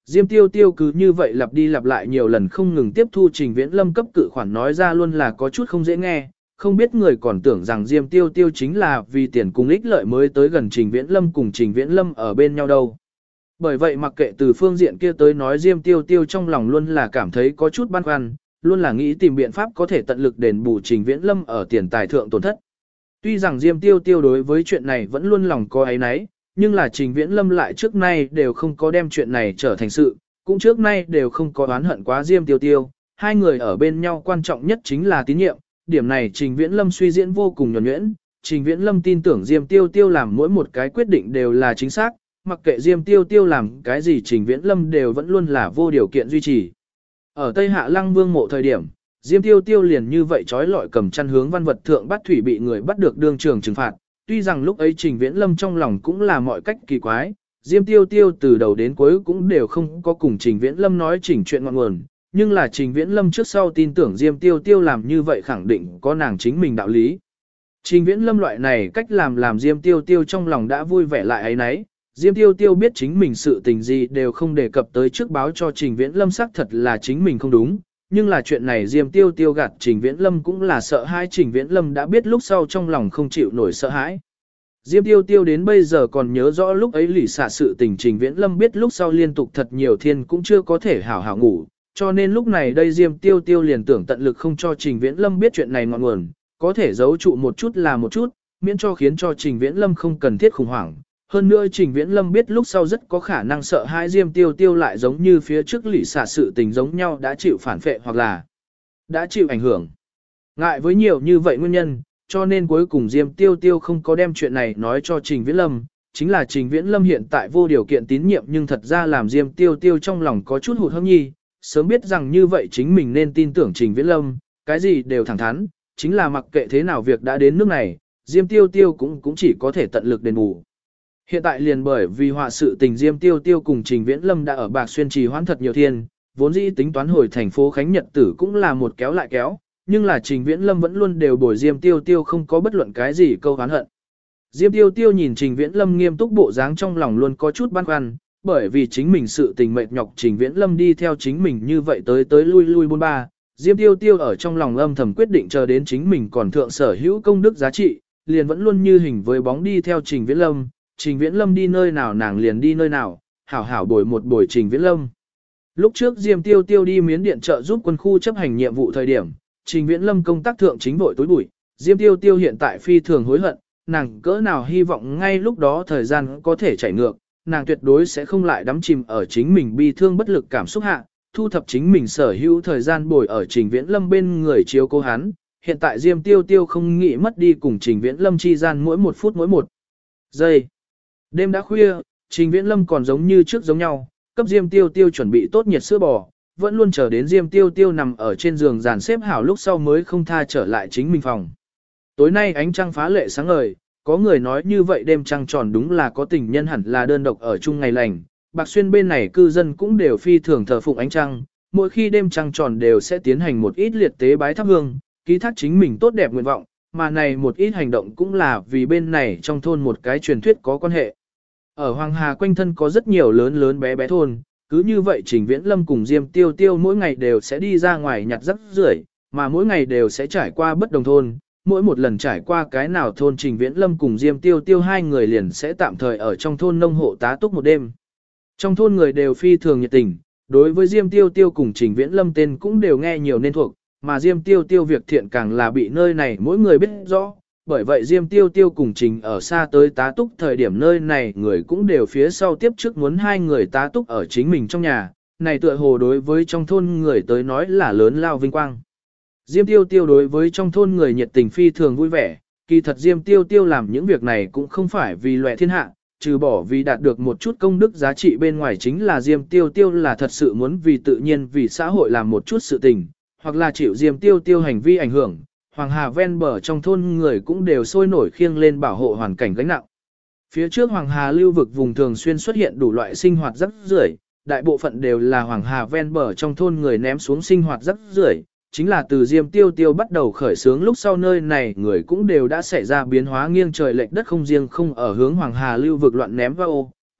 Diêm Tiêu Tiêu cứ như vậy lặp đi lặp lại nhiều lần không ngừng tiếp thu Trình Viễn Lâm cấp cự khoản nói ra luôn là có chút không dễ nghe, không biết người còn tưởng rằng Diêm Tiêu Tiêu chính là vì tiền cùng ích lợi mới tới gần Trình Viễn Lâm cùng Trình Viễn Lâm ở bên nhau đâu. Bởi vậy mặc kệ từ phương diện kia tới nói Diêm Tiêu Tiêu trong lòng luôn là cảm thấy có chút băn khoăn, luôn là nghĩ tìm biện pháp có thể tận lực đền bù Trình Viễn Lâm ở tiền tài thượng tổn thất. Tuy rằng Diêm Tiêu Tiêu đối với chuyện này vẫn luôn lòng có áy náy, nhưng là Trình Viễn Lâm lại trước nay đều không có đem chuyện này trở thành sự, cũng trước nay đều không có oán hận quá Diêm Tiêu Tiêu, hai người ở bên nhau quan trọng nhất chính là tín nhiệm, điểm này Trình Viễn Lâm suy diễn vô cùng nhuần nhuyễn, Trình Viễn Lâm tin tưởng Diêm Tiêu Tiêu làm mỗi một cái quyết định đều là chính xác, mặc kệ Diêm Tiêu Tiêu làm cái gì Trình Viễn Lâm đều vẫn luôn là vô điều kiện duy trì. Ở Tây Hạ Lăng Vương mộ thời điểm, Diêm Tiêu Tiêu liền như vậy trói lọi cầm chăn hướng văn vật thượng bắt thủy bị người bắt được đương trường trừng phạt. Tuy rằng lúc ấy Trình Viễn Lâm trong lòng cũng là mọi cách kỳ quái, Diêm Tiêu Tiêu từ đầu đến cuối cũng đều không có cùng Trình Viễn Lâm nói chỉnh chuyện ngọn nguồn, nhưng là Trình Viễn Lâm trước sau tin tưởng Diêm Tiêu Tiêu làm như vậy khẳng định có nàng chính mình đạo lý. Trình Viễn Lâm loại này cách làm Diêm Tiêu Tiêu trong lòng đã vui vẻ lại ấy nấy. Diêm Tiêu Tiêu biết chính mình sự tình gì đều không đề cập tới trước báo cho Trình Viễn Lâm xác thật là chính mình không đúng, nhưng là chuyện này Diêm Tiêu Tiêu gạt Trình Viễn Lâm cũng là sợ hãi Trình Viễn Lâm đã biết lúc sau trong lòng không chịu nổi sợ hãi. Diêm Tiêu Tiêu đến bây giờ còn nhớ rõ lúc ấy lì xả sự tình Trình Viễn Lâm biết lúc sau liên tục thật nhiều thiên cũng chưa có thể hảo hảo ngủ, cho nên lúc này đây Diêm Tiêu Tiêu liền tưởng tận lực không cho Trình Viễn Lâm biết chuyện này ngọn nguồn, có thể giấu trụ một chút là một chút, miễn cho khiến cho Trình Viễn Lâm không cần thiết khủng hoảng. Hơn nữa Trình Viễn Lâm biết lúc sau rất có khả năng sợ hãi Diêm Tiêu Tiêu lại giống như phía trước lì xả sự tình giống nhau đã chịu phản phệ hoặc là đã chịu ảnh hưởng. Ngại với nhiều như vậy nguyên nhân, cho nên cuối cùng Diêm Tiêu Tiêu không có đem chuyện này nói cho Trình Viễn Lâm, chính là Trình Viễn Lâm hiện tại vô điều kiện tín nhiệm nhưng thật ra làm Diêm Tiêu Tiêu trong lòng có chút hụt hẫng nhi, sớm biết rằng như vậy chính mình nên tin tưởng Trình Viễn Lâm, cái gì đều thẳng thắn, chính là mặc kệ thế nào việc đã đến nước này, Diêm Tiêu Tiêu cũng chỉ có thể tận lực đền bù. Hiện tại liền bởi vì họa sự tình Diêm Tiêu Tiêu cùng Trình Viễn Lâm đã ở Bạc Xuyên trì hoãn thật nhiều thiên, vốn dĩ tính toán hồi thành phố Khánh Nhật Tử cũng là một kéo lại kéo, nhưng là Trình Viễn Lâm vẫn luôn đều bồi Diêm Tiêu Tiêu không có bất luận cái gì câu oán hận. Diêm Tiêu Tiêu nhìn Trình Viễn Lâm nghiêm túc bộ dáng trong lòng luôn có chút băn khoăn, bởi vì chính mình sự tình mệt nhọc Trình Viễn Lâm đi theo chính mình như vậy tới lui bôn ba, Diêm Tiêu Tiêu ở trong lòng âm thầm quyết định chờ đến chính mình còn thượng sở hữu công đức giá trị, liền vẫn luôn như hình với bóng đi theo Trình Viễn Lâm, Trình Viễn Lâm đi nơi nào nàng liền đi nơi nào, hảo hảo bồi một bồi Trình Viễn Lâm. Lúc trước Diêm Tiêu Tiêu đi Miến Điện trợ giúp quân khu chấp hành nhiệm vụ thời điểm, Trình Viễn Lâm công tác thượng chính vội tối bụi, Diêm Tiêu Tiêu hiện tại phi thường hối hận, nàng cỡ nào hy vọng ngay lúc đó thời gian có thể chảy ngược, nàng tuyệt đối sẽ không lại đắm chìm ở chính mình bi thương bất lực cảm xúc hạ, thu thập chính mình sở hữu thời gian bồi ở Trình Viễn Lâm bên người chiếu cố hắn. Hiện tại Diêm Tiêu Tiêu không nghĩ mất đi cùng Trình Viễn Lâm chi gian mỗi một phút mỗi một giây. Đêm đã khuya, Trình Viễn Lâm còn giống như trước giống nhau, cấp Diêm Tiêu Tiêu chuẩn bị tốt nhiệt sữa bò, vẫn luôn chờ đến Diêm Tiêu Tiêu nằm ở trên giường dàn xếp hảo lúc sau mới không tha trở lại chính mình phòng. Tối nay ánh trăng phá lệ sáng ngời, có người nói như vậy đêm trăng tròn đúng là có tình nhân hẳn là đơn độc ở chung ngày lành. Bạc Xuyên bên này cư dân cũng đều phi thường thờ phụng ánh trăng, mỗi khi đêm trăng tròn đều sẽ tiến hành một ít liệt tế bái thắp hương, ký thác chính mình tốt đẹp nguyện vọng, mà này một ít hành động cũng là vì bên này trong thôn một cái truyền thuyết có quan hệ. Ở Hoàng Hà quanh thân có rất nhiều lớn lớn bé bé thôn, cứ như vậy Trình Viễn Lâm cùng Diêm Tiêu Tiêu mỗi ngày đều sẽ đi ra ngoài nhặt rác rưởi, mà mỗi ngày đều sẽ trải qua bất đồng thôn, mỗi một lần trải qua cái nào thôn Trình Viễn Lâm cùng Diêm Tiêu Tiêu hai người liền sẽ tạm thời ở trong thôn nông hộ tá túc một đêm. Trong thôn người đều phi thường nhiệt tình, đối với Diêm Tiêu Tiêu cùng Trình Viễn Lâm tên cũng đều nghe nhiều nên thuộc, mà Diêm Tiêu Tiêu việc thiện càng là bị nơi này mỗi người biết rõ, bởi vậy Diêm Tiêu Tiêu cùng Trình ở xa tới tá túc thời điểm nơi này người cũng đều phía sau tiếp trước muốn hai người tá túc ở chính mình trong nhà, này tựa hồ đối với trong thôn người tới nói là lớn lao vinh quang. Diêm Tiêu Tiêu đối với trong thôn người nhiệt tình phi thường vui vẻ, kỳ thật Diêm Tiêu Tiêu làm những việc này cũng không phải vì loẹ thiên hạ, trừ bỏ vì đạt được một chút công đức giá trị bên ngoài chính là Diêm Tiêu Tiêu là thật sự muốn vì tự nhiên vì xã hội làm một chút sự tình, hoặc là chịu Diêm Tiêu Tiêu hành vi ảnh hưởng. Hoàng Hà ven bờ trong thôn người cũng đều sôi nổi khiêng lên bảo hộ hoàn cảnh gánh nặng. Phía trước Hoàng Hà lưu vực vùng thường xuyên xuất hiện đủ loại sinh hoạt rác rưởi, đại bộ phận đều là Hoàng Hà ven bờ trong thôn người ném xuống sinh hoạt rác rưởi, chính là từ Diêm Tiêu Tiêu bắt đầu khởi xướng lúc sau nơi này người cũng đều đã xảy ra biến hóa nghiêng trời lệch đất không riêng không ở hướng Hoàng Hà lưu vực loạn ném vào ô.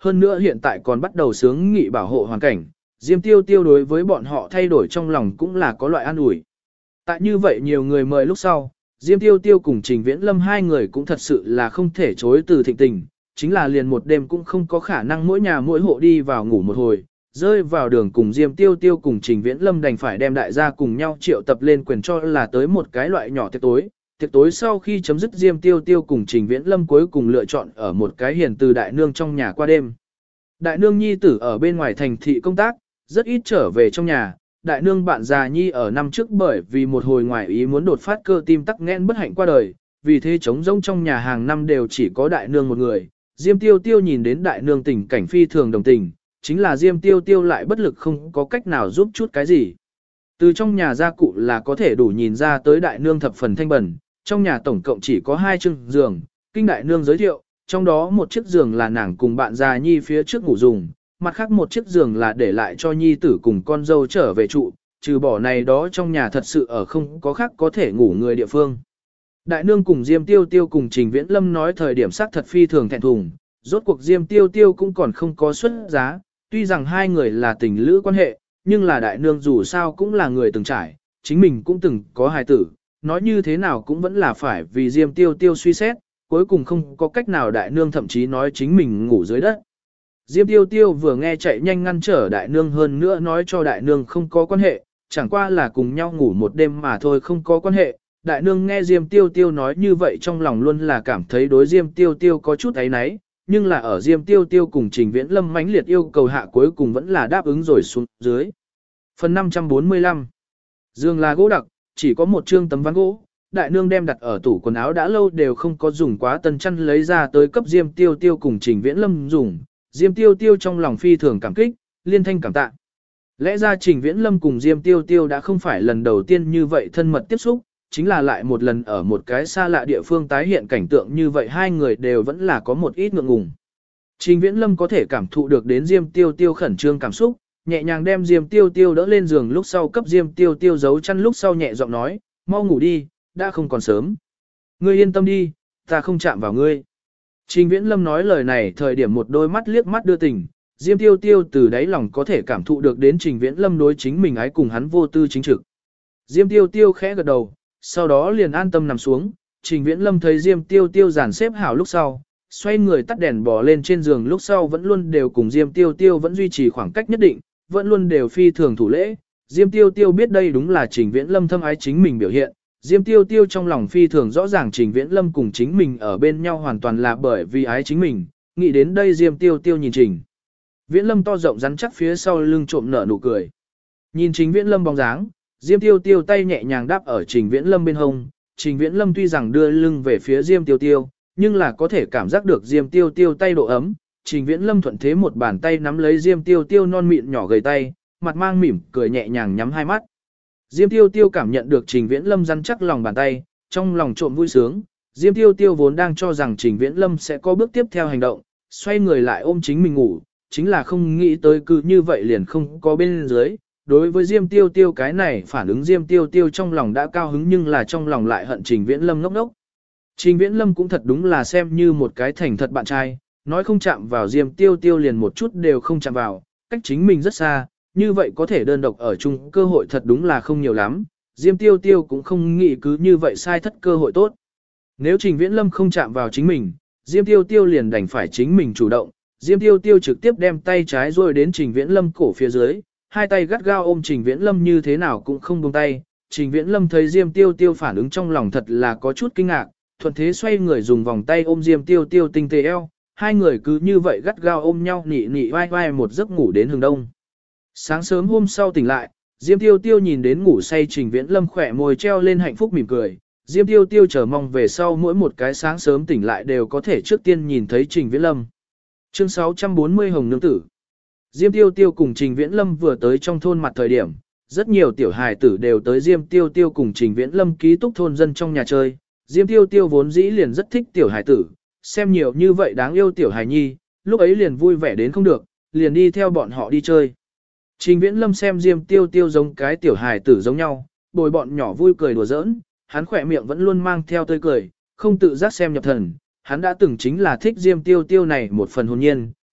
hơn nữa hiện tại còn bắt đầu sướng nghị bảo hộ hoàn cảnh, Diêm Tiêu Tiêu đối với bọn họ thay đổi trong lòng cũng là có loại an ủi. Tại như vậy nhiều người mời lúc sau, Diêm Tiêu Tiêu cùng Trình Viễn Lâm hai người cũng thật sự là không thể chối từ thịnh tình, chính là liền một đêm cũng không có khả năng mỗi nhà mỗi hộ đi vào ngủ một hồi, rơi vào đường cùng Diêm Tiêu Tiêu cùng Trình Viễn Lâm đành phải đem đại gia cùng nhau triệu tập lên quyền cho là tới một cái loại nhỏ tiệc tối. Tiệc tối sau khi chấm dứt Diêm Tiêu Tiêu cùng Trình Viễn Lâm cuối cùng lựa chọn ở một cái hiền từ đại nương trong nhà qua đêm. Đại nương nhi tử ở bên ngoài thành thị công tác, rất ít trở về trong nhà. Đại nương bạn già nhi ở năm trước bởi vì một hồi ngoài ý muốn đột phát cơ tim tắc nghẽn bất hạnh qua đời, vì thế trống rỗng trong nhà hàng năm đều chỉ có đại nương một người. Diêm Tiêu Tiêu nhìn đến đại nương tình cảnh phi thường đồng tình, chính là Diêm Tiêu Tiêu lại bất lực không có cách nào giúp chút cái gì. Từ trong nhà gia cụ là có thể đủ nhìn ra tới đại nương thập phần thanh bẩn, trong nhà tổng cộng chỉ có 2 chiếc giường, kinh đại nương giới thiệu, trong đó một chiếc giường là nàng cùng bạn già nhi phía trước ngủ dùng, mặt khác một chiếc giường là để lại cho nhi tử cùng con dâu trở về trụ, trừ bỏ này đó trong nhà thật sự ở không có khác có thể ngủ người địa phương. Đại nương cùng Diêm Tiêu Tiêu cùng Trình Viễn Lâm nói thời điểm sắc thật phi thường thẹn thùng, rốt cuộc Diêm Tiêu Tiêu cũng còn không có xuất giá, tuy rằng hai người là tình lữ quan hệ, nhưng là đại nương dù sao cũng là người từng trải, chính mình cũng từng có hài tử, nói như thế nào cũng vẫn là phải vì Diêm Tiêu Tiêu suy xét, cuối cùng không có cách nào đại nương thậm chí nói chính mình ngủ dưới đất. Diêm Tiêu Tiêu vừa nghe chạy nhanh ngăn trở đại nương hơn nữa nói cho đại nương không có quan hệ, chẳng qua là cùng nhau ngủ một đêm mà thôi không có quan hệ. Đại nương nghe Diêm Tiêu Tiêu nói như vậy trong lòng luôn là cảm thấy đối Diêm Tiêu Tiêu có chút áy náy, nhưng là ở Diêm Tiêu Tiêu cùng Trình Viễn Lâm mãnh liệt yêu cầu hạ cuối cùng vẫn là đáp ứng rồi xuống dưới. Phần 545 giường là gỗ đặc, chỉ có một trương tấm ván gỗ, đại nương đem đặt ở tủ quần áo đã lâu đều không có dùng quá tân chăn lấy ra tới cấp Diêm Tiêu Tiêu cùng Trình Viễn Lâm dùng. Diêm Tiêu Tiêu trong lòng phi thường cảm kích, liên thanh cảm tạ. Lẽ ra Trình Viễn Lâm cùng Diêm Tiêu Tiêu đã không phải lần đầu tiên như vậy thân mật tiếp xúc, chính là lại một lần ở một cái xa lạ địa phương tái hiện cảnh tượng như vậy hai người đều vẫn là có một ít ngượng ngùng. Trình Viễn Lâm có thể cảm thụ được đến Diêm Tiêu Tiêu khẩn trương cảm xúc, nhẹ nhàng đem Diêm Tiêu Tiêu đỡ lên giường lúc sau cấp Diêm Tiêu Tiêu giấu chăn lúc sau nhẹ giọng nói, mau ngủ đi, đã không còn sớm. Ngươi yên tâm đi, ta không chạm vào ngươi. Trình Viễn Lâm nói lời này thời điểm một đôi mắt liếc mắt đưa tình, Diêm Tiêu Tiêu từ đáy lòng có thể cảm thụ được đến Trình Viễn Lâm đối chính mình ái cùng hắn vô tư chính trực. Diêm Tiêu Tiêu khẽ gật đầu, sau đó liền an tâm nằm xuống, Trình Viễn Lâm thấy Diêm Tiêu Tiêu dàn xếp hảo lúc sau, xoay người tắt đèn bò lên trên giường lúc sau vẫn luôn đều cùng Diêm Tiêu Tiêu vẫn duy trì khoảng cách nhất định, vẫn luôn đều phi thường thủ lễ. Diêm Tiêu Tiêu biết đây đúng là Trình Viễn Lâm thâm ái chính mình biểu hiện. Diêm Tiêu Tiêu trong lòng phi thường rõ ràng Trình Viễn Lâm cùng chính mình ở bên nhau hoàn toàn là bởi vì ái chính mình, nghĩ đến đây Diêm Tiêu Tiêu nhìn Trình Viễn Lâm to rộng rắn chắc phía sau lưng trộm nở nụ cười. Nhìn Trình Viễn Lâm bóng dáng, Diêm Tiêu Tiêu tay nhẹ nhàng đáp ở Trình Viễn Lâm bên hông, Trình Viễn Lâm tuy rằng đưa lưng về phía Diêm Tiêu Tiêu, nhưng là có thể cảm giác được Diêm Tiêu Tiêu tay độ ấm, Trình Viễn Lâm thuận thế một bàn tay nắm lấy Diêm Tiêu Tiêu non mịn nhỏ gầy tay, mặt mang mỉm cười nhẹ nhàng nhắm hai mắt. Diêm Tiêu Tiêu cảm nhận được Trình Viễn Lâm rắn chắc lòng bàn tay, trong lòng trộm vui sướng. Diêm Tiêu Tiêu vốn đang cho rằng Trình Viễn Lâm sẽ có bước tiếp theo hành động, xoay người lại ôm chính mình ngủ, chính là không nghĩ tới cứ như vậy liền không có bên dưới. Đối với Diêm Tiêu Tiêu cái này phản ứng Diêm Tiêu Tiêu trong lòng đã cao hứng nhưng là trong lòng lại hận Trình Viễn Lâm ngốc ngốc. Trình Viễn Lâm cũng thật đúng là xem như một cái thành thật bạn trai, nói không chạm vào Diêm Tiêu Tiêu liền một chút đều không chạm vào, cách chính mình rất xa, như vậy có thể đơn độc ở chung cơ hội thật đúng là không nhiều lắm, Diêm Tiêu Tiêu cũng không nghĩ cứ như vậy sai thất cơ hội tốt. Nếu Trình Viễn Lâm không chạm vào chính mình, Diêm Tiêu Tiêu liền đành phải chính mình chủ động, Diêm Tiêu Tiêu trực tiếp đem tay trái rồi đến Trình Viễn Lâm cổ phía dưới, hai tay gắt gao ôm Trình Viễn Lâm như thế nào cũng không buông tay. Trình Viễn Lâm thấy Diêm Tiêu Tiêu phản ứng trong lòng thật là có chút kinh ngạc, thuận thế xoay người dùng vòng tay ôm Diêm Tiêu Tiêu tinh tế eo, hai người cứ như vậy gắt gao ôm nhau nị nị vai vai một giấc ngủ đến hừng đông. Sáng sớm hôm sau tỉnh lại, Diêm Tiêu Tiêu nhìn đến ngủ say Trình Viễn Lâm khỏe môi treo lên hạnh phúc mỉm cười. Diêm Tiêu Tiêu chờ mong về sau mỗi một cái sáng sớm tỉnh lại đều có thể trước tiên nhìn thấy Trình Viễn Lâm. Chương 640 Hồng Nương Tử. Diêm Tiêu Tiêu cùng Trình Viễn Lâm vừa tới trong thôn mặt thời điểm, rất nhiều tiểu hài tử đều tới Diêm Tiêu Tiêu cùng Trình Viễn Lâm ký túc thôn dân trong nhà chơi. Diêm Tiêu Tiêu vốn dĩ liền rất thích tiểu hài tử, xem nhiều như vậy đáng yêu tiểu hài nhi, lúc ấy liền vui vẻ đến không được, liền đi theo bọn họ đi chơi. Trình Viễn Lâm xem Diêm Tiêu Tiêu giống cái tiểu hài tử giống nhau, bồi bọn nhỏ vui cười đùa giỡn, hắn khỏe miệng vẫn luôn mang theo tươi cười, không tự giác xem nhập thần, hắn đã từng chính là thích Diêm Tiêu Tiêu này một phần hồn nhiên,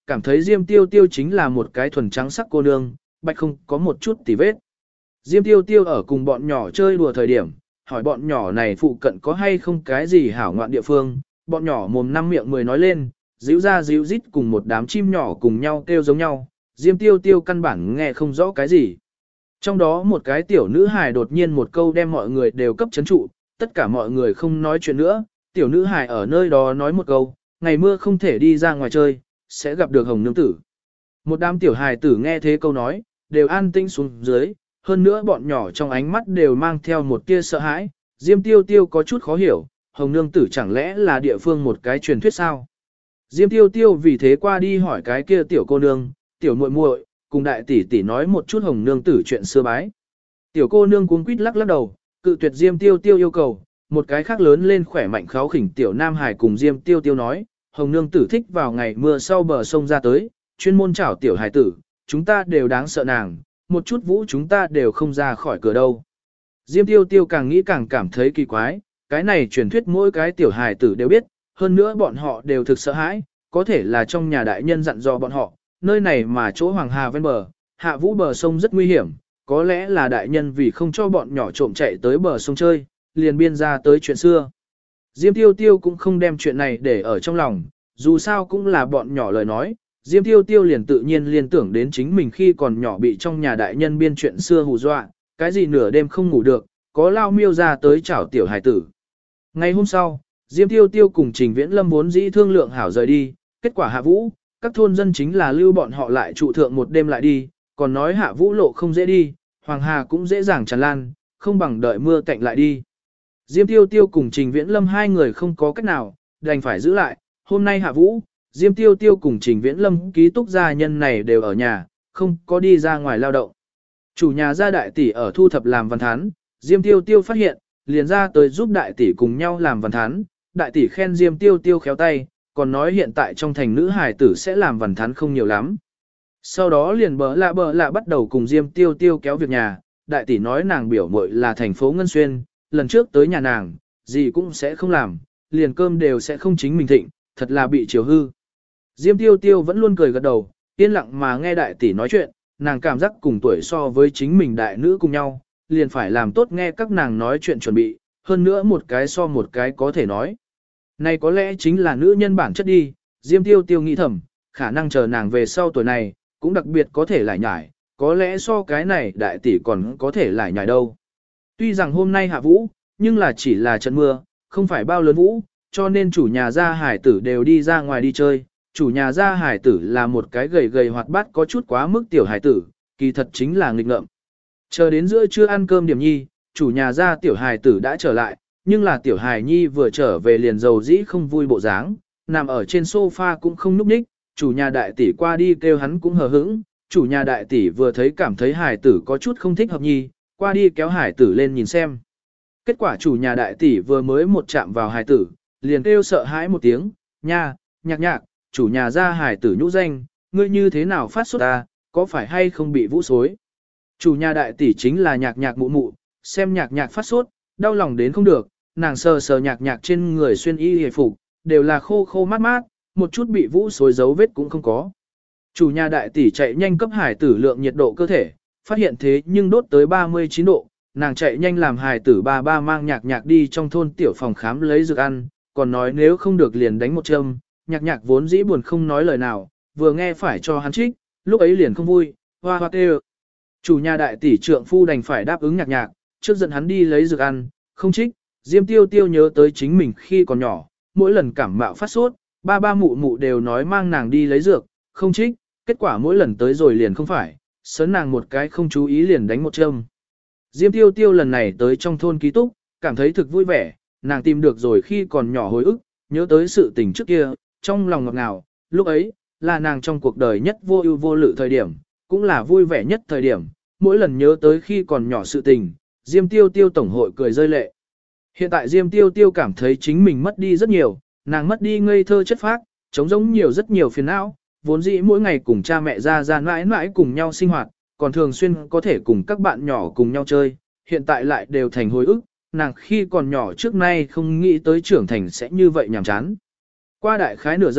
cảm thấy Diêm Tiêu Tiêu chính là một cái thuần trắng sắc cô nương, bạch không có một chút tì vết. Diêm Tiêu Tiêu ở cùng bọn nhỏ chơi đùa thời điểm, hỏi bọn nhỏ này phụ cận có hay không cái gì hảo ngoạn địa phương, bọn nhỏ mồm năm miệng mười nói lên, díu ra díu rít cùng một đám chim nhỏ cùng nhau kêu giống nhau, Diêm Tiêu Tiêu căn bản nghe không rõ cái gì. Trong đó một cái tiểu nữ hài đột nhiên một câu đem mọi người đều cấp chấn trụ, tất cả mọi người không nói chuyện nữa, tiểu nữ hài ở nơi đó nói một câu, ngày mưa không thể đi ra ngoài chơi, sẽ gặp được hồng nương tử. Một đám tiểu hài tử nghe thế câu nói, đều an tĩnh xuống dưới, hơn nữa bọn nhỏ trong ánh mắt đều mang theo một tia sợ hãi, Diêm Tiêu Tiêu có chút khó hiểu, hồng nương tử chẳng lẽ là địa phương một cái truyền thuyết sao? Diêm Tiêu Tiêu vì thế qua đi hỏi cái kia tiểu cô nương, tiểu muội muội, cùng đại tỷ tỷ nói một chút hồng nương tử chuyện xưa bái. Tiểu cô nương cuống quýt lắc lắc đầu, cự tuyệt Diêm Tiêu Tiêu yêu cầu, một cái khác lớn lên khỏe mạnh kháo khỉnh tiểu nam hải cùng Diêm Tiêu Tiêu nói, hồng nương tử thích vào ngày mưa sau bờ sông ra tới, chuyên môn chảo tiểu hải tử, chúng ta đều đáng sợ nàng, một chút vũ chúng ta đều không ra khỏi cửa đâu. Diêm Tiêu Tiêu càng nghĩ càng cảm thấy kỳ quái, cái này truyền thuyết mỗi cái tiểu hải tử đều biết, hơn nữa bọn họ đều thực sợ hãi, có thể là trong nhà đại nhân dặn dò bọn họ, nơi này mà chỗ Hoàng Hà ven bờ, hạ vũ bờ sông rất nguy hiểm, có lẽ là đại nhân vì không cho bọn nhỏ trộm chạy tới bờ sông chơi, liền biên ra tới chuyện xưa. Diêm Tiêu Tiêu cũng không đem chuyện này để ở trong lòng, dù sao cũng là bọn nhỏ lời nói, Diêm Tiêu Tiêu liền tự nhiên liên tưởng đến chính mình khi còn nhỏ bị trong nhà đại nhân biên chuyện xưa hù dọa, cái gì nửa đêm không ngủ được, có lao miêu ra tới chảo tiểu hài tử. Ngày hôm sau, Diêm Tiêu Tiêu cùng Trình Viễn Lâm vốn dĩ thương lượng hảo rời đi, kết quả hạ vũ, các thôn dân chính là lưu bọn họ lại trụ thượng một đêm lại đi, còn nói hạ vũ lộ không dễ đi, Hoàng Hà cũng dễ dàng tràn lan, không bằng đợi mưa cạnh lại đi. Diêm Tiêu Tiêu cùng Trình Viễn Lâm hai người không có cách nào, đành phải giữ lại, hôm nay hạ vũ, Diêm Tiêu Tiêu cùng Trình Viễn Lâm ký túc gia nhân này đều ở nhà, không có đi ra ngoài lao động. Chủ nhà gia đại tỷ ở thu thập làm văn thán, Diêm Tiêu Tiêu phát hiện, liền ra tới giúp đại tỷ cùng nhau làm văn thán, đại tỷ khen Diêm Tiêu Tiêu khéo tay, còn nói hiện tại trong thành nữ hài tử sẽ làm văn thán không nhiều lắm. Sau đó liền bỡ lạ bắt đầu cùng Diêm Tiêu Tiêu kéo việc nhà, đại tỷ nói nàng biểu muội là thành phố Ngân Xuyên, lần trước tới nhà nàng, gì cũng sẽ không làm, liền cơm đều sẽ không chính mình thịnh, thật là bị chiều hư. Diêm Tiêu Tiêu vẫn luôn cười gật đầu, yên lặng mà nghe đại tỷ nói chuyện, nàng cảm giác cùng tuổi so với chính mình đại nữ cùng nhau, liền phải làm tốt nghe các nàng nói chuyện chuẩn bị, hơn nữa một cái so một cái có thể nói. Này có lẽ chính là nữ nhân bản chất đi, Diêm Tiêu Tiêu nghĩ thầm, khả năng chờ nàng về sau tuổi này, cũng đặc biệt có thể lại nhải, có lẽ so cái này đại tỷ còn có thể lại nhải đâu. Tuy rằng hôm nay hạ vũ, nhưng là chỉ là trận mưa, không phải bao lớn vũ, cho nên chủ nhà gia hải tử đều đi ra ngoài đi chơi. Chủ nhà gia hải tử là một cái gầy gầy hoạt bát có chút quá mức tiểu hải tử, kỳ thật chính là nghịch ngợm. Chờ đến giữa trưa ăn cơm điểm nhi, chủ nhà gia tiểu hải tử đã trở lại, nhưng là tiểu hải nhi vừa trở về liền dầu dĩ không vui bộ dáng, nằm ở trên sofa cũng không núp ních, chủ nhà đại tỷ qua đi kêu hắn cũng hờ hững, chủ nhà đại tỷ vừa thấy cảm thấy hải tử có chút không thích hợp nhi, qua đi kéo hải tử lên nhìn xem. Kết quả chủ nhà đại tỷ vừa mới một chạm vào hải tử, liền kêu sợ hãi một tiếng, nha, nhạc nhạc, chủ nhà ra hải tử nhũ danh, ngươi như thế nào phát xuất ta, có phải hay không bị vũ xối. Chủ nhà đại tỷ chính là nhạc nhạc mụ mụ, xem nhạc nhạc phát sốt, đau lòng đến không được, nàng sờ sờ nhạc nhạc trên người xuyên y hề phục, đều là khô khô mát mát, một chút bị vũ xối dấu vết cũng không có. Chủ nhà đại tỷ chạy nhanh cấp hải tử lượng nhiệt độ cơ thể, phát hiện thế nhưng đốt tới 39 độ, nàng chạy nhanh làm hải tử ba mang nhạc nhạc đi trong thôn tiểu phòng khám lấy dược ăn, còn nói nếu không được liền đánh một châm, nhạc nhạc vốn dĩ buồn không nói lời nào, vừa nghe phải cho hắn trích, lúc ấy liền không vui, hoa hoa kêu. Chủ nhà đại tỷ trượng phu đành phải đáp ứng nhạc nhạc, trước dẫn hắn đi lấy dược ăn, không trích, Diêm Tiêu Tiêu nhớ tới chính mình khi còn nhỏ, mỗi lần cảm mạo phát sốt, ba mụ mụ đều nói mang nàng đi lấy dược, không trích, kết quả mỗi lần tới rồi liền không phải, sớn nàng một cái không chú ý liền đánh một châm. Diêm Tiêu Tiêu lần này tới trong thôn ký túc, cảm thấy thực vui vẻ, nàng tìm được rồi khi còn nhỏ hồi ức, nhớ tới sự tình trước kia, trong lòng ngọt ngào, lúc ấy, là nàng trong cuộc đời nhất vô ưu vô lự thời điểm, cũng là vui vẻ nhất thời điểm, mỗi lần nhớ tới khi còn nhỏ sự tình, Diêm Tiêu Tiêu tổng hội cười rơi lệ. Hiện tại Diêm Tiêu Tiêu cảm thấy chính mình mất đi rất nhiều, nàng mất đi ngây thơ chất phác, trống rỗng nhiều rất nhiều phiền não, vốn dĩ mỗi ngày cùng cha mẹ ra mãi mãi cùng nhau sinh hoạt, còn thường xuyên có thể cùng các bạn nhỏ cùng nhau chơi, hiện tại lại đều thành hồi ức, nàng khi còn nhỏ trước nay không nghĩ tới trưởng thành sẽ như vậy nhàm chán. Qua đại khái nửa giờ,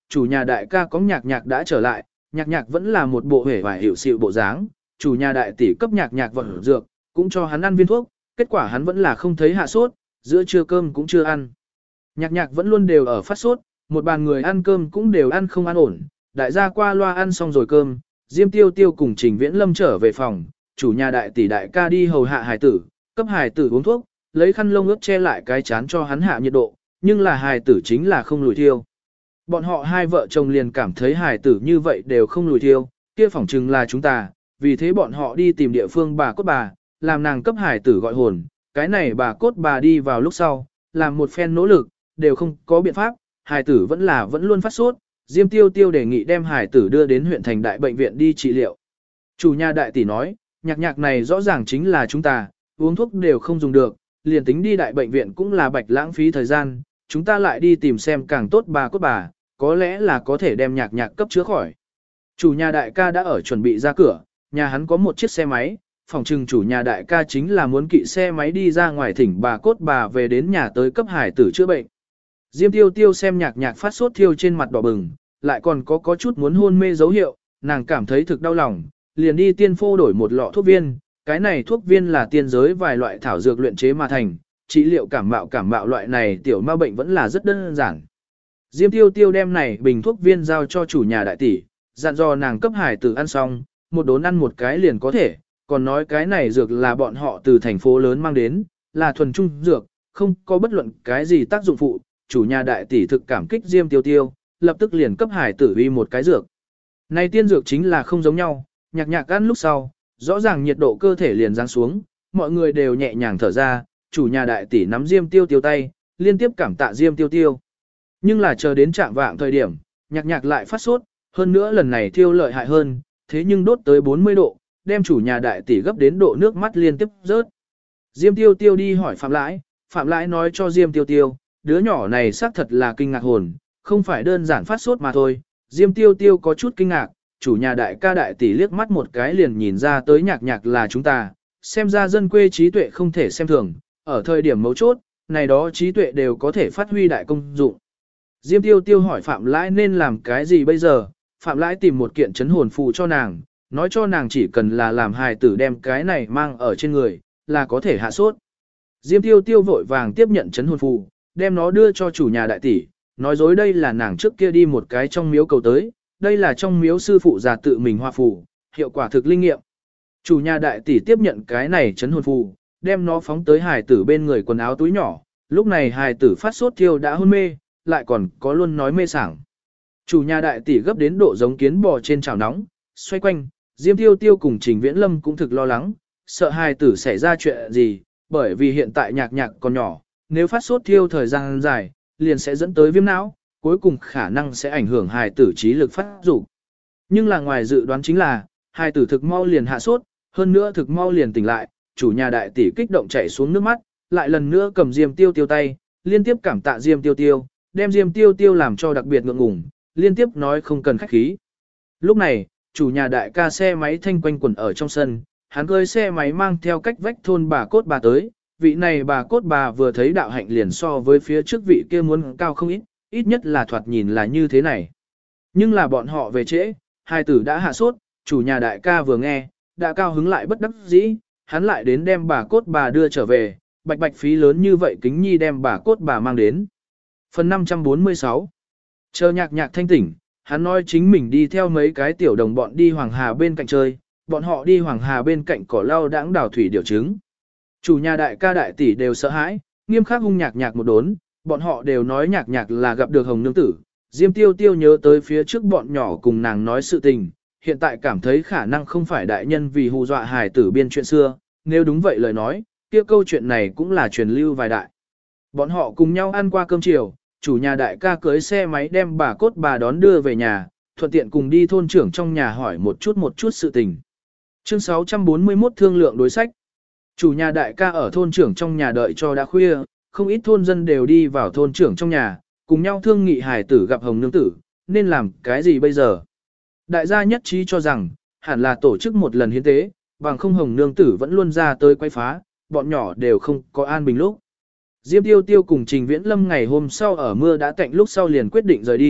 chủ nhà đại ca có nhạc nhạc đã trở lại, nhạc nhạc vẫn là một bộ hể vải hiểu xịu bộ dáng, chủ nhà đại tỷ cấp nhạc nhạc vật dược, cũng cho hắn ăn viên thuốc, kết quả hắn vẫn là không thấy hạ sốt, giữa trưa cơm cũng chưa ăn. Nhạc nhạc vẫn luôn đều ở phát sốt, một bàn người ăn cơm cũng đều ăn không an ổn, đại gia qua loa ăn xong rồi cơm, Diêm Tiêu Tiêu cùng Trình Viễn Lâm trở về phòng, chủ nhà đại tỷ đại ca đi hầu hạ hài tử, cấp hài tử uống thuốc, lấy khăn lông ướt che lại cái chán cho hắn hạ nhiệt độ, nhưng là hài tử chính là không lùi thiêu. Bọn họ hai vợ chồng liền cảm thấy hài tử như vậy đều không lùi thiêu, kia phỏng chừng là chúng ta, vì thế bọn họ đi tìm địa phương bà cốt bà, làm nàng cấp hài tử gọi hồn, cái này bà cốt bà đi vào lúc sau, làm một phen nỗ lực, đều không có biện pháp, hài tử vẫn luôn phát sốt, Diêm Tiêu Tiêu đề nghị đem hài tử đưa đến huyện thành đại bệnh viện đi trị liệu. Chủ nhà đại tỷ nói, nhạc nhạc này rõ ràng chính là chúng ta, uống thuốc đều không dùng được, liền tính đi đại bệnh viện cũng là bạch lãng phí thời gian, chúng ta lại đi tìm xem càng tốt bà cốt bà, có lẽ là có thể đem nhạc nhạc cấp chữa khỏi. Chủ nhà đại ca đã ở chuẩn bị ra cửa, nhà hắn có một chiếc xe máy, phòng trừng chủ nhà đại ca chính là muốn kỵ xe máy đi ra ngoài thỉnh bà cốt bà về đến nhà tới cấp hải tử chữa bệnh. Diêm Tiêu Tiêu xem nhạc nhạc phát sốt thiêu trên mặt đỏ bừng, lại còn có chút muốn hôn mê dấu hiệu, nàng cảm thấy thực đau lòng, liền đi tiên phô đổi một lọ thuốc viên, cái này thuốc viên là tiên giới vài loại thảo dược luyện chế mà thành, trị liệu cảm mạo loại này tiểu ma bệnh vẫn là rất đơn giản. Diêm Tiêu Tiêu đem này bình thuốc viên giao cho chủ nhà đại tỷ, dặn dò nàng cấp hải tử ăn xong, một đốn ăn một cái liền có thể, còn nói cái này dược là bọn họ từ thành phố lớn mang đến, là thuần trung dược, không có bất luận cái gì tác dụng phụ, chủ nhà đại tỷ thực cảm kích Diêm Tiêu Tiêu, lập tức liền cấp hải tử uy một cái dược. Này tiên dược chính là không giống nhau, nhạc nhạc ăn lúc sau, rõ ràng nhiệt độ cơ thể liền giáng xuống, mọi người đều nhẹ nhàng thở ra, chủ nhà đại tỷ nắm Diêm Tiêu Tiêu tay, liên tiếp cảm tạ Diêm Tiêu Tiêu. Nhưng là chờ đến trạng vạng thời điểm, nhạc nhạc lại phát sốt, hơn nữa lần này thiêu lợi hại hơn, thế nhưng đốt tới 40 độ, đem chủ nhà đại tỷ gấp đến độ nước mắt liên tiếp rớt. Diêm Tiêu Tiêu đi hỏi Phạm Lãi nói cho Diêm Tiêu Tiêu, đứa nhỏ này xác thật là kinh ngạc hồn, không phải đơn giản phát sốt mà thôi. Diêm Tiêu Tiêu có chút kinh ngạc, chủ nhà đại ca đại tỷ liếc mắt một cái liền nhìn ra tới nhạc nhạc là chúng ta, xem ra dân quê trí tuệ không thể xem thường, ở thời điểm mấu chốt, này đó trí tuệ đều có thể phát huy đại công dụng. Diêm Tiêu Tiêu hỏi Phạm Lãi nên làm cái gì bây giờ, Phạm Lãi tìm một kiện chấn hồn phù cho nàng, nói cho nàng chỉ cần là làm hài tử đem cái này mang ở trên người, là có thể hạ sốt. Diêm Tiêu Tiêu vội vàng tiếp nhận chấn hồn phù, đem nó đưa cho chủ nhà đại tỷ, nói dối đây là nàng trước kia đi một cái trong miếu cầu tới, đây là trong miếu sư phụ già tự mình hoa phù, hiệu quả thực linh nghiệm. Chủ nhà đại tỷ tiếp nhận cái này chấn hồn phù, đem nó phóng tới hài tử bên người quần áo túi nhỏ, lúc này hài tử phát sốt thiêu đã hôn mê, lại còn có luôn nói mê sảng. Chủ nhà đại tỷ gấp đến độ giống kiến bò trên chảo nóng, xoay quanh, Diêm Tiêu Tiêu cùng Trình Viễn Lâm cũng thực lo lắng, sợ hài tử xảy ra chuyện gì, bởi vì hiện tại nhạc nhạc còn nhỏ, nếu phát sốt thiêu thời gian dài, liền sẽ dẫn tới viêm não, cuối cùng khả năng sẽ ảnh hưởng hài tử trí lực phát dục. Nhưng là ngoài dự đoán chính là, hài tử thực mau liền hạ sốt, hơn nữa thực mau liền tỉnh lại, chủ nhà đại tỷ kích động chảy xuống nước mắt, lại lần nữa cầm Diêm Tiêu Tiêu tay, liên tiếp cảm tạ Diêm Tiêu Tiêu, đem Diêm Tiêu Tiêu làm cho đặc biệt ngượng ngùng, liên tiếp nói không cần khách khí. Lúc này, chủ nhà đại ca xe máy thanh quanh quẩn ở trong sân, hắn cơi xe máy mang theo cách vách thôn bà cốt bà tới, vị này bà cốt bà vừa thấy đạo hạnh liền so với phía trước vị kia muốn cao không ít, ít nhất là thoạt nhìn là như thế này. Nhưng là bọn họ về trễ, hai tử đã hạ sốt, chủ nhà đại ca vừa nghe, đã cao hứng lại bất đắc dĩ, hắn lại đến đem bà cốt bà đưa trở về, bạch phí lớn như vậy kính nhi đem bà cốt bà mang đến. Phần 546 Chờ nhạc nhạc thanh tỉnh, hắn nói chính mình đi theo mấy cái tiểu đồng bọn đi Hoàng Hà bên cạnh chơi, bọn họ đi Hoàng Hà bên cạnh cỏ lau đãng đào thủy điều trứng. Chủ nhà đại ca đại tỷ đều sợ hãi, nghiêm khắc hung nhạc nhạc một đốn, bọn họ đều nói nhạc nhạc là gặp được hồng nương tử. Diêm Tiêu Tiêu nhớ tới phía trước bọn nhỏ cùng nàng nói sự tình, hiện tại cảm thấy khả năng không phải đại nhân vì hù dọa hài tử biên chuyện xưa, nếu đúng vậy lời nói, kia câu chuyện này cũng là truyền lưu vài đại. Bọn họ cùng nhau ăn qua cơm chiều, chủ nhà đại ca cưới xe máy đem bà cốt bà đón đưa về nhà, thuận tiện cùng đi thôn trưởng trong nhà hỏi một chút sự tình. Chương 641 thương lượng đối sách. Chủ nhà đại ca ở thôn trưởng trong nhà đợi cho đã khuya, không ít thôn dân đều đi vào thôn trưởng trong nhà, cùng nhau thương nghị hài tử gặp hồng nương tử, nên làm cái gì bây giờ. Đại gia nhất trí cho rằng, hẳn là tổ chức một lần hiến tế, bằng không hồng nương tử vẫn luôn ra tới quay phá, bọn nhỏ đều không có an bình lúc. Diêm Tiêu Tiêu cùng Trình Viễn Lâm ngày hôm sau ở mưa đã tạnh lúc sau liền quyết định rời đi,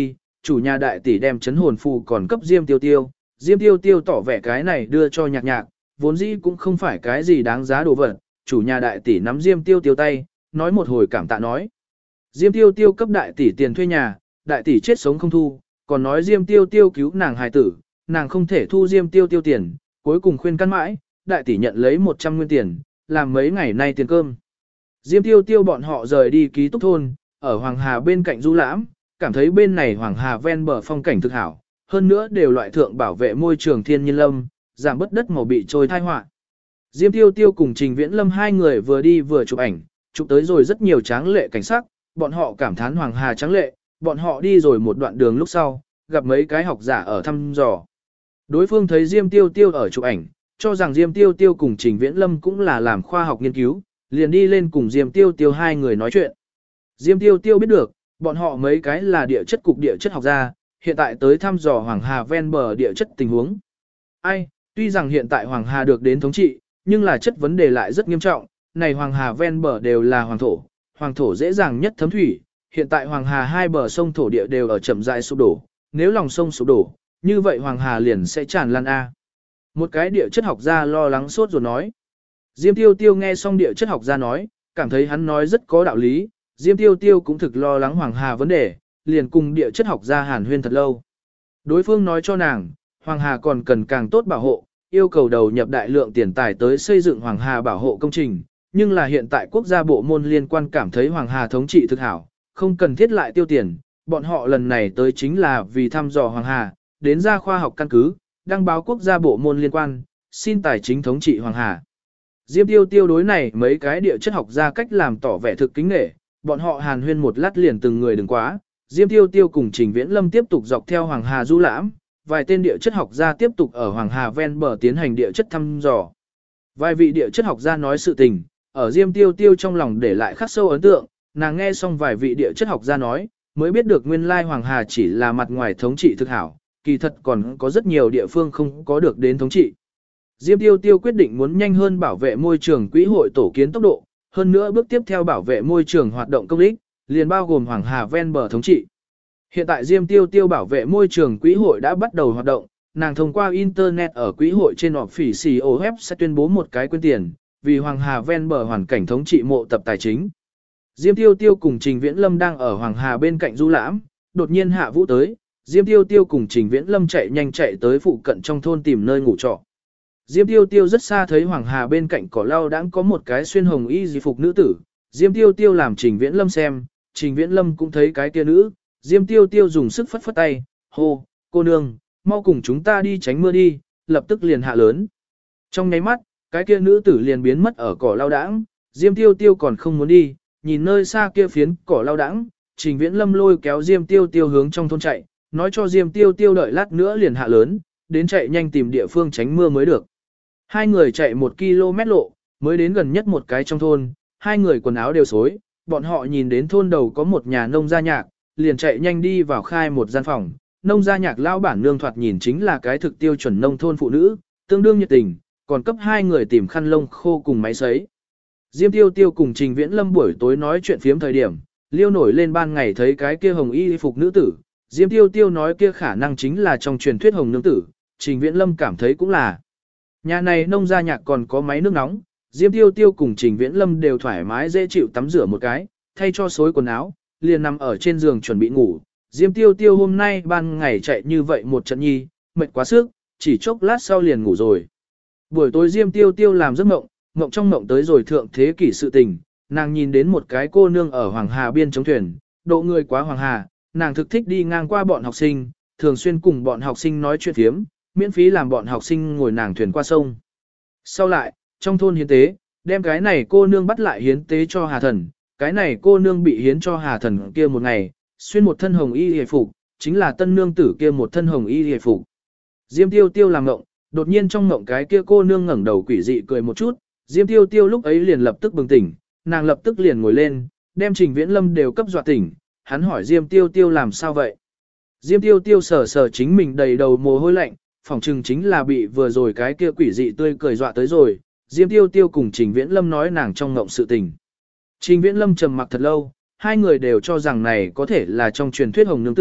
chủ nhà đại tỷ đem chấn hồn phù còn cấp Diêm Tiêu Tiêu, Diêm Tiêu Tiêu tỏ vẻ cái này đưa cho nhạc nhạc, vốn dĩ cũng không phải cái gì đáng giá đồ vật, chủ nhà đại tỷ nắm Diêm Tiêu Tiêu tay, nói một hồi cảm tạ nói. Diêm Tiêu Tiêu cấp đại tỷ tiền thuê nhà, đại tỷ chết sống không thu, còn nói Diêm Tiêu Tiêu cứu nàng hài tử, nàng không thể thu Diêm Tiêu Tiêu tiền, cuối cùng khuyên can mãi, đại tỷ nhận lấy 100 nguyên tiền, làm mấy ngày nay tiền cơm. Diêm Tiêu Tiêu bọn họ rời đi ký túc thôn, ở Hoàng Hà bên cạnh du lãm, cảm thấy bên này Hoàng Hà ven bờ phong cảnh thực hảo, hơn nữa đều loại thượng bảo vệ môi trường thiên nhiên lâm, giảm bớt đất màu bị trôi thai họa. Diêm Tiêu Tiêu cùng Trình Viễn Lâm hai người vừa đi vừa chụp ảnh, chụp tới rồi rất nhiều tráng lệ cảnh sắc, bọn họ cảm thán Hoàng Hà tráng lệ, bọn họ đi rồi một đoạn đường lúc sau, gặp mấy cái học giả ở thăm dò. Đối phương thấy Diêm Tiêu Tiêu ở chụp ảnh, cho rằng Diêm Tiêu Tiêu cùng Trình Viễn Lâm cũng là làm khoa học nghiên cứu, liền đi lên cùng Diêm Tiêu Tiêu hai người nói chuyện. Diêm Tiêu Tiêu biết được, bọn họ mấy cái là địa chất cục địa chất học gia, hiện tại tới thăm dò Hoàng Hà ven bờ địa chất tình huống. Ai, tuy rằng hiện tại Hoàng Hà được đến thống trị, nhưng là chất vấn đề lại rất nghiêm trọng, này Hoàng Hà ven bờ đều là hoàng thổ dễ dàng nhất thấm thủy, hiện tại Hoàng Hà hai bờ sông thổ địa đều ở chậm rãi sụp đổ, nếu lòng sông sụp đổ, như vậy Hoàng Hà liền sẽ tràn lan A. Một cái địa chất học gia lo lắng sốt ruột nói. Diêm Tiêu Tiêu nghe xong địa chất học gia nói, cảm thấy hắn nói rất có đạo lý, Diêm Tiêu Tiêu cũng thực lo lắng Hoàng Hà vấn đề, liền cùng địa chất học gia hàn huyên thật lâu. Đối phương nói cho nàng, Hoàng Hà còn cần càng tốt bảo hộ, yêu cầu đầu nhập đại lượng tiền tài tới xây dựng Hoàng Hà bảo hộ công trình, nhưng là hiện tại quốc gia bộ môn liên quan cảm thấy Hoàng Hà thống trị thực hảo, không cần thiết lại tiêu tiền, bọn họ lần này tới chính là vì thăm dò Hoàng Hà, đến ra khoa học căn cứ, đăng báo quốc gia bộ môn liên quan, xin tài chính thống trị Hoàng Hà. Diêm Tiêu Tiêu đối này mấy cái địa chất học ra cách làm tỏ vẻ thực kính nể, bọn họ hàn huyên một lát liền từng người đừng quá. Diêm Tiêu Tiêu cùng Trình Viễn Lâm tiếp tục dọc theo Hoàng Hà du lãm, vài tên địa chất học gia tiếp tục ở Hoàng Hà ven bờ tiến hành địa chất thăm dò. Vài vị địa chất học gia nói sự tình, ở Diêm Tiêu Tiêu trong lòng để lại khắc sâu ấn tượng, nàng nghe xong vài vị địa chất học gia nói, mới biết được nguyên lai Hoàng Hà chỉ là mặt ngoài thống trị thực hảo, kỳ thật còn có rất nhiều địa phương không có được đến thống trị. Diêm Tiêu Tiêu quyết định muốn nhanh hơn bảo vệ môi trường quỹ hội tổ kiến tốc độ, hơn nữa bước tiếp theo bảo vệ môi trường hoạt động công ích, liền bao gồm Hoàng Hà ven bờ thống trị. Hiện tại Diêm Tiêu Tiêu bảo vệ môi trường quỹ hội đã bắt đầu hoạt động, nàng thông qua Internet ở quỹ hội trên official web sẽ tuyên bố một cái quyên tiền, vì Hoàng Hà ven bờ hoàn cảnh thống trị mộ tập tài chính. Diêm Tiêu Tiêu cùng Trình Viễn Lâm đang ở Hoàng Hà bên cạnh du lãm, đột nhiên hạ vũ tới, Diêm Tiêu Tiêu cùng Trình Viễn Lâm chạy nhanh chạy tới phụ cận trong thôn tìm nơi ngủ trọ. Diêm Tiêu Tiêu rất xa thấy Hoàng Hà bên cạnh cỏ lau đãng có một cái xuyên hồng y di phục nữ tử, Diêm Tiêu Tiêu làm Trình Viễn Lâm xem, Trình Viễn Lâm cũng thấy cái kia nữ, Diêm Tiêu Tiêu dùng sức phất phất tay, hô, cô nương, mau cùng chúng ta đi tránh mưa đi, lập tức liền hạ lớn. Trong nháy mắt, cái kia nữ tử liền biến mất ở cỏ lau đãng, Diêm Tiêu Tiêu còn không muốn đi, nhìn nơi xa kia phiến cỏ lau đãng, Trình Viễn Lâm lôi kéo Diêm Tiêu Tiêu hướng trong thôn chạy, nói cho Diêm Tiêu Tiêu đợi lát nữa liền hạ lớn, đến chạy nhanh tìm địa phương tránh mưa mới được. Hai người chạy 1 km lộ, mới đến gần nhất một cái trong thôn, hai người quần áo đều xối, bọn họ nhìn đến thôn đầu có một nhà nông gia nhạc, liền chạy nhanh đi vào khai một gian phòng. Nông gia nhạc lão bản nương thoạt nhìn chính là cái thực tiêu chuẩn nông thôn phụ nữ, tương đương nhiệt tình, còn cấp hai người tìm khăn lông khô cùng máy sấy. Diêm Tiêu Tiêu cùng Trình Viễn Lâm buổi tối nói chuyện phiếm thời điểm, liêu nổi lên ban ngày thấy cái kia hồng y phục nữ tử, Diêm Tiêu Tiêu nói kia khả năng chính là trong truyền thuyết hồng nương tử, Trình Viễn Lâm cảm thấy cũng là. Nhà này nông gia nhạc còn có máy nước nóng, Diêm Tiêu Tiêu cùng Trình Viễn Lâm đều thoải mái dễ chịu tắm rửa một cái, thay cho xối quần áo, liền nằm ở trên giường chuẩn bị ngủ. Diêm Tiêu Tiêu hôm nay ban ngày chạy như vậy một trận nhi, mệt quá sức, chỉ chốc lát sau liền ngủ rồi. Buổi tối Diêm Tiêu Tiêu làm giấc mộng, mộng trong mộng tới rồi thượng thế kỷ sự tình, nàng nhìn đến một cái cô nương ở Hoàng Hà biên chống thuyền, độ người quá Hoàng Hà, nàng thực thích đi ngang qua bọn học sinh, thường xuyên cùng bọn học sinh nói chuyện thiếm, miễn phí làm bọn học sinh ngồi nàng thuyền qua sông. Sau lại, trong thôn hiến tế, đem cái này cô nương bắt lại hiến tế cho Hà Thần, cái này cô nương bị hiến cho Hà Thần kia một ngày, xuyên một thân hồng y hề phục, chính là tân nương tử kia một thân hồng y hề phục. Diêm Tiêu Tiêu làm ngộng, đột nhiên trong ngộng cái kia cô nương ngẩng đầu quỷ dị cười một chút, Diêm Tiêu Tiêu lúc ấy liền lập tức bừng tỉnh, nàng lập tức liền ngồi lên, đem Trình Viễn Lâm đều cấp dọa tỉnh, hắn hỏi Diêm Tiêu Tiêu làm sao vậy. Diêm Tiêu Tiêu sờ sờ chính mình đầy đầu mồ hôi lạnh, phỏng chừng chính là bị vừa rồi cái kia quỷ dị tươi cười dọa tới rồi. Diêm Tiêu Tiêu cùng Trình Viễn Lâm nói nàng trong ngộng sự tình. Trình Viễn Lâm trầm mặc thật lâu, hai người đều cho rằng này có thể là trong truyền thuyết hồng nương tử,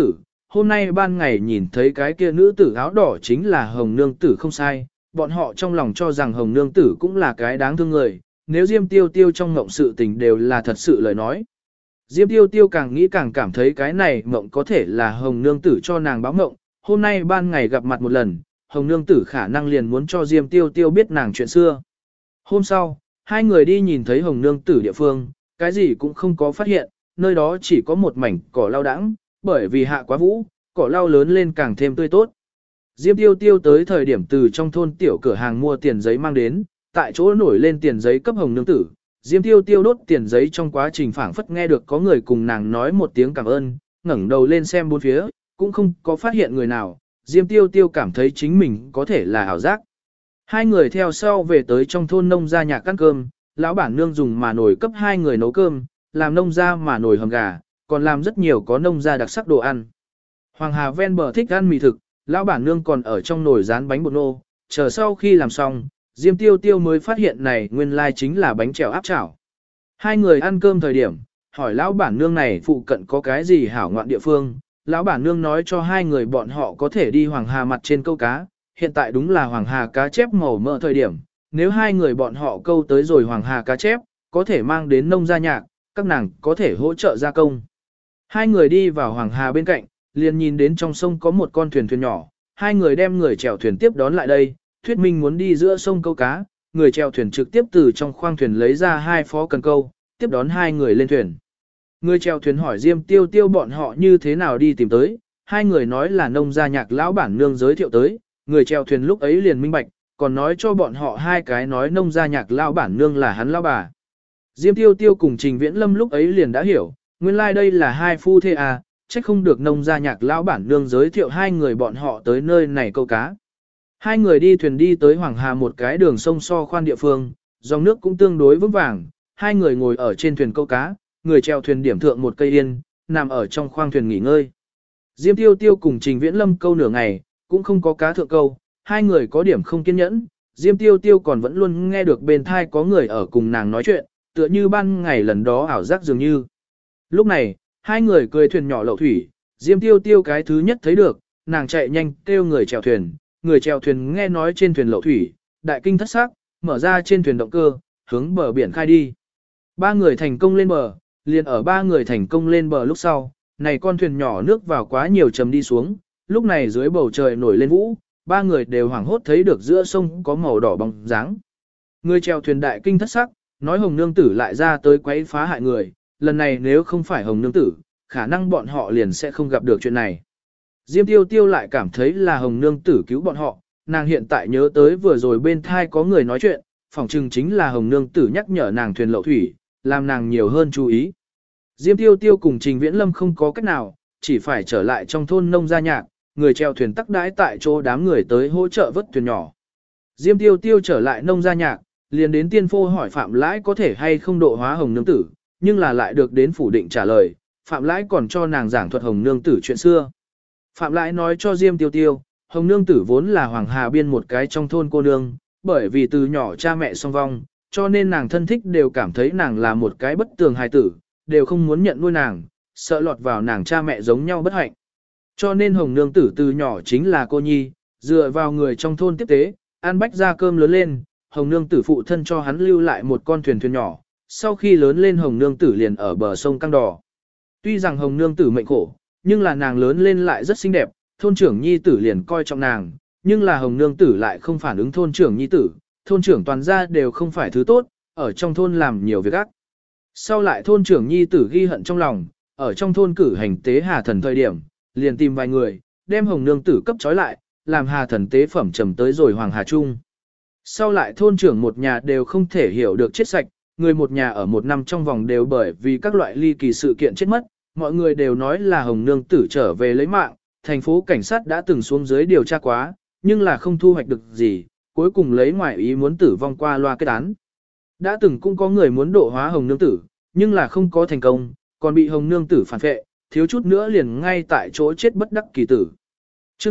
hôm nay ban ngày nhìn thấy cái kia nữ tử áo đỏ chính là Hồng Nương Tử không sai, bọn họ trong lòng cho rằng Hồng Nương Tử cũng là cái đáng thương người, nếu Diêm Tiêu Tiêu trong mộng sự tình đều là thật sự lời nói. Diêm Tiêu Tiêu càng nghĩ càng cảm thấy cái này mộng có thể là Hồng Nương Tử cho nàng báo mộng, hôm nay ban ngày gặp mặt một lần, Hồng Nương Tử khả năng liền muốn cho Diêm Tiêu Tiêu biết nàng chuyện xưa. Hôm sau, hai người đi nhìn thấy Hồng Nương Tử địa phương, cái gì cũng không có phát hiện, nơi đó chỉ có một mảnh cỏ lau đãng, bởi vì hạ quá vũ, cỏ lau lớn lên càng thêm tươi tốt. Diêm Tiêu Tiêu tới thời điểm từ trong thôn tiểu cửa hàng mua tiền giấy mang đến, tại chỗ nổi lên tiền giấy cấp Hồng Nương Tử. Diêm Tiêu Tiêu đốt tiền giấy trong quá trình phảng phất nghe được có người cùng nàng nói một tiếng cảm ơn, ngẩng đầu lên xem bốn phía, cũng không có phát hiện người nào. Diêm Tiêu Tiêu cảm thấy chính mình có thể là ảo giác. Hai người theo sau về tới trong thôn nông gia nhà ăn cơm, lão bản nương dùng mà nồi cấp hai người nấu cơm, làm nông gia mà nồi hầm gà, còn làm rất nhiều có nông gia đặc sắc đồ ăn. Hoàng Hà ven bờ thích ăn mì thực, lão bản nương còn ở trong nồi rán bánh bột nô, chờ sau khi làm xong, Diêm Tiêu Tiêu mới phát hiện này nguyên lai chính là bánh trèo áp chảo. Hai người ăn cơm thời điểm, hỏi lão bản nương này phụ cận có cái gì hảo ngoạn địa phương, lão bản nương nói cho hai người bọn họ có thể đi Hoàng Hà mặt trên câu cá, hiện tại đúng là Hoàng Hà cá chép màu mỡ thời điểm, nếu hai người bọn họ câu tới rồi Hoàng Hà cá chép, có thể mang đến nông gia nhạc, các nàng có thể hỗ trợ gia công. Hai người đi vào Hoàng Hà bên cạnh, liền nhìn đến trong sông có một con thuyền nhỏ, hai người đem người chèo thuyền tiếp đón lại đây, thuyết minh muốn đi giữa sông câu cá, người chèo thuyền trực tiếp từ trong khoang thuyền lấy ra hai phó cần câu, tiếp đón hai người lên thuyền. Người chèo thuyền hỏi Diêm Tiêu Tiêu bọn họ như thế nào đi tìm tới, hai người nói là nông gia nhạc lão bản nương giới thiệu tới, người chèo thuyền lúc ấy liền minh bạch, còn nói cho bọn họ hai cái nói nông gia nhạc lão bản nương là hắn lão bà. Diêm Tiêu Tiêu cùng Trình Viễn Lâm lúc ấy liền đã hiểu, nguyên lai like đây là hai phu thê à, chắc không được nông gia nhạc lão bản nương giới thiệu hai người bọn họ tới nơi này câu cá. Hai người đi thuyền đi tới Hoàng Hà một cái đường sông so khoan địa phương, dòng nước cũng tương đối vững vàng, hai người ngồi ở trên thuyền câu cá, người chèo thuyền điểm thượng một cây yên, nằm ở trong khoang thuyền nghỉ ngơi. Diêm Tiêu Tiêu cùng Trình Viễn Lâm câu nửa ngày, cũng không có cá thượng câu, hai người có điểm không kiên nhẫn, Diêm Tiêu Tiêu còn vẫn luôn nghe được bên thai có người ở cùng nàng nói chuyện, tựa như ban ngày lần đó ảo giác dường như. Lúc này, hai người cười thuyền nhỏ lậu thủy, Diêm Tiêu Tiêu cái thứ nhất thấy được, nàng chạy nhanh kêu người chèo thuyền nghe nói trên thuyền lậu thủy, đại kinh thất sắc, mở ra trên thuyền động cơ, hướng bờ biển khai đi. Ba người thành công lên bờ, liền ở ba người thành công lên bờ lúc sau, này con thuyền nhỏ nước vào quá nhiều chầm đi xuống, lúc này dưới bầu trời nổi lên vũ, ba người đều hoảng hốt thấy được giữa sông có màu đỏ bóng dáng. Người chèo thuyền đại kinh thất sắc, nói Hồng Nương Tử lại ra tới quấy phá hại người, lần này nếu không phải Hồng Nương Tử, khả năng bọn họ liền sẽ không gặp được chuyện này. Diêm Tiêu Tiêu lại cảm thấy là Hồng Nương Tử cứu bọn họ, nàng hiện tại nhớ tới vừa rồi bên thai có người nói chuyện, phỏng chừng chính là Hồng Nương Tử nhắc nhở nàng thuyền lậu thủy, làm nàng nhiều hơn chú ý. Diêm Tiêu Tiêu cùng Trình Viễn Lâm không có cách nào, chỉ phải trở lại trong thôn nông gia nhạc, người chèo thuyền tắc đãi tại chỗ đám người tới hỗ trợ vớt thuyền nhỏ. Diêm Tiêu Tiêu trở lại nông gia nhạc, liền đến tiên phô hỏi Phạm Lãi có thể hay không độ hóa Hồng Nương Tử, nhưng là lại được đến phủ định trả lời, Phạm Lãi còn cho nàng giảng thuật Hồng Nương Tử chuyện xưa. Phạm Lãi nói cho Diêm Tiêu Tiêu, Hồng Nương Tử vốn là Hoàng Hà biên một cái trong thôn cô nương, bởi vì từ nhỏ cha mẹ song vong, cho nên nàng thân thích đều cảm thấy nàng là một cái bất tường hài tử, đều không muốn nhận nuôi nàng, sợ lọt vào nàng cha mẹ giống nhau bất hạnh. Cho nên Hồng Nương Tử từ nhỏ chính là cô nhi, dựa vào người trong thôn tiếp tế, ăn bách ra cơm lớn lên, Hồng Nương Tử phụ thân cho hắn lưu lại một con thuyền nhỏ, sau khi lớn lên Hồng Nương Tử liền ở bờ sông căng đò. Tuy rằng Hồng Nương Tử mệnh khổ, nhưng là nàng lớn lên lại rất xinh đẹp, thôn trưởng nhi tử liền coi trọng nàng, nhưng là Hồng Nương Tử lại không phản ứng thôn trưởng nhi tử, thôn trưởng toàn gia đều không phải thứ tốt, ở trong thôn làm nhiều việc ác. Sau lại thôn trưởng nhi tử ghi hận trong lòng, ở trong thôn cử hành tế Hà Thần thời điểm, liền tìm vài người, đem Hồng Nương Tử cấp trói lại, làm Hà Thần tế phẩm trầm tới rồi Hoàng Hà Trung. Sau lại thôn trưởng một nhà đều không thể hiểu được chết sạch, người một nhà ở một năm trong vòng đều bởi vì các loại ly kỳ sự kiện chết mất, mọi người đều nói là Hồng Nương Tử trở về lấy mạng, thành phố cảnh sát đã từng xuống dưới điều tra quá, nhưng là không thu hoạch được gì, cuối cùng lấy ngoại ý muốn tử vong qua loa kết án. Đã từng cũng có người muốn độ hóa Hồng Nương Tử, nhưng là không có thành công, còn bị Hồng Nương Tử phản phệ, thiếu chút nữa liền ngay tại chỗ chết bất đắc kỳ tử. Chương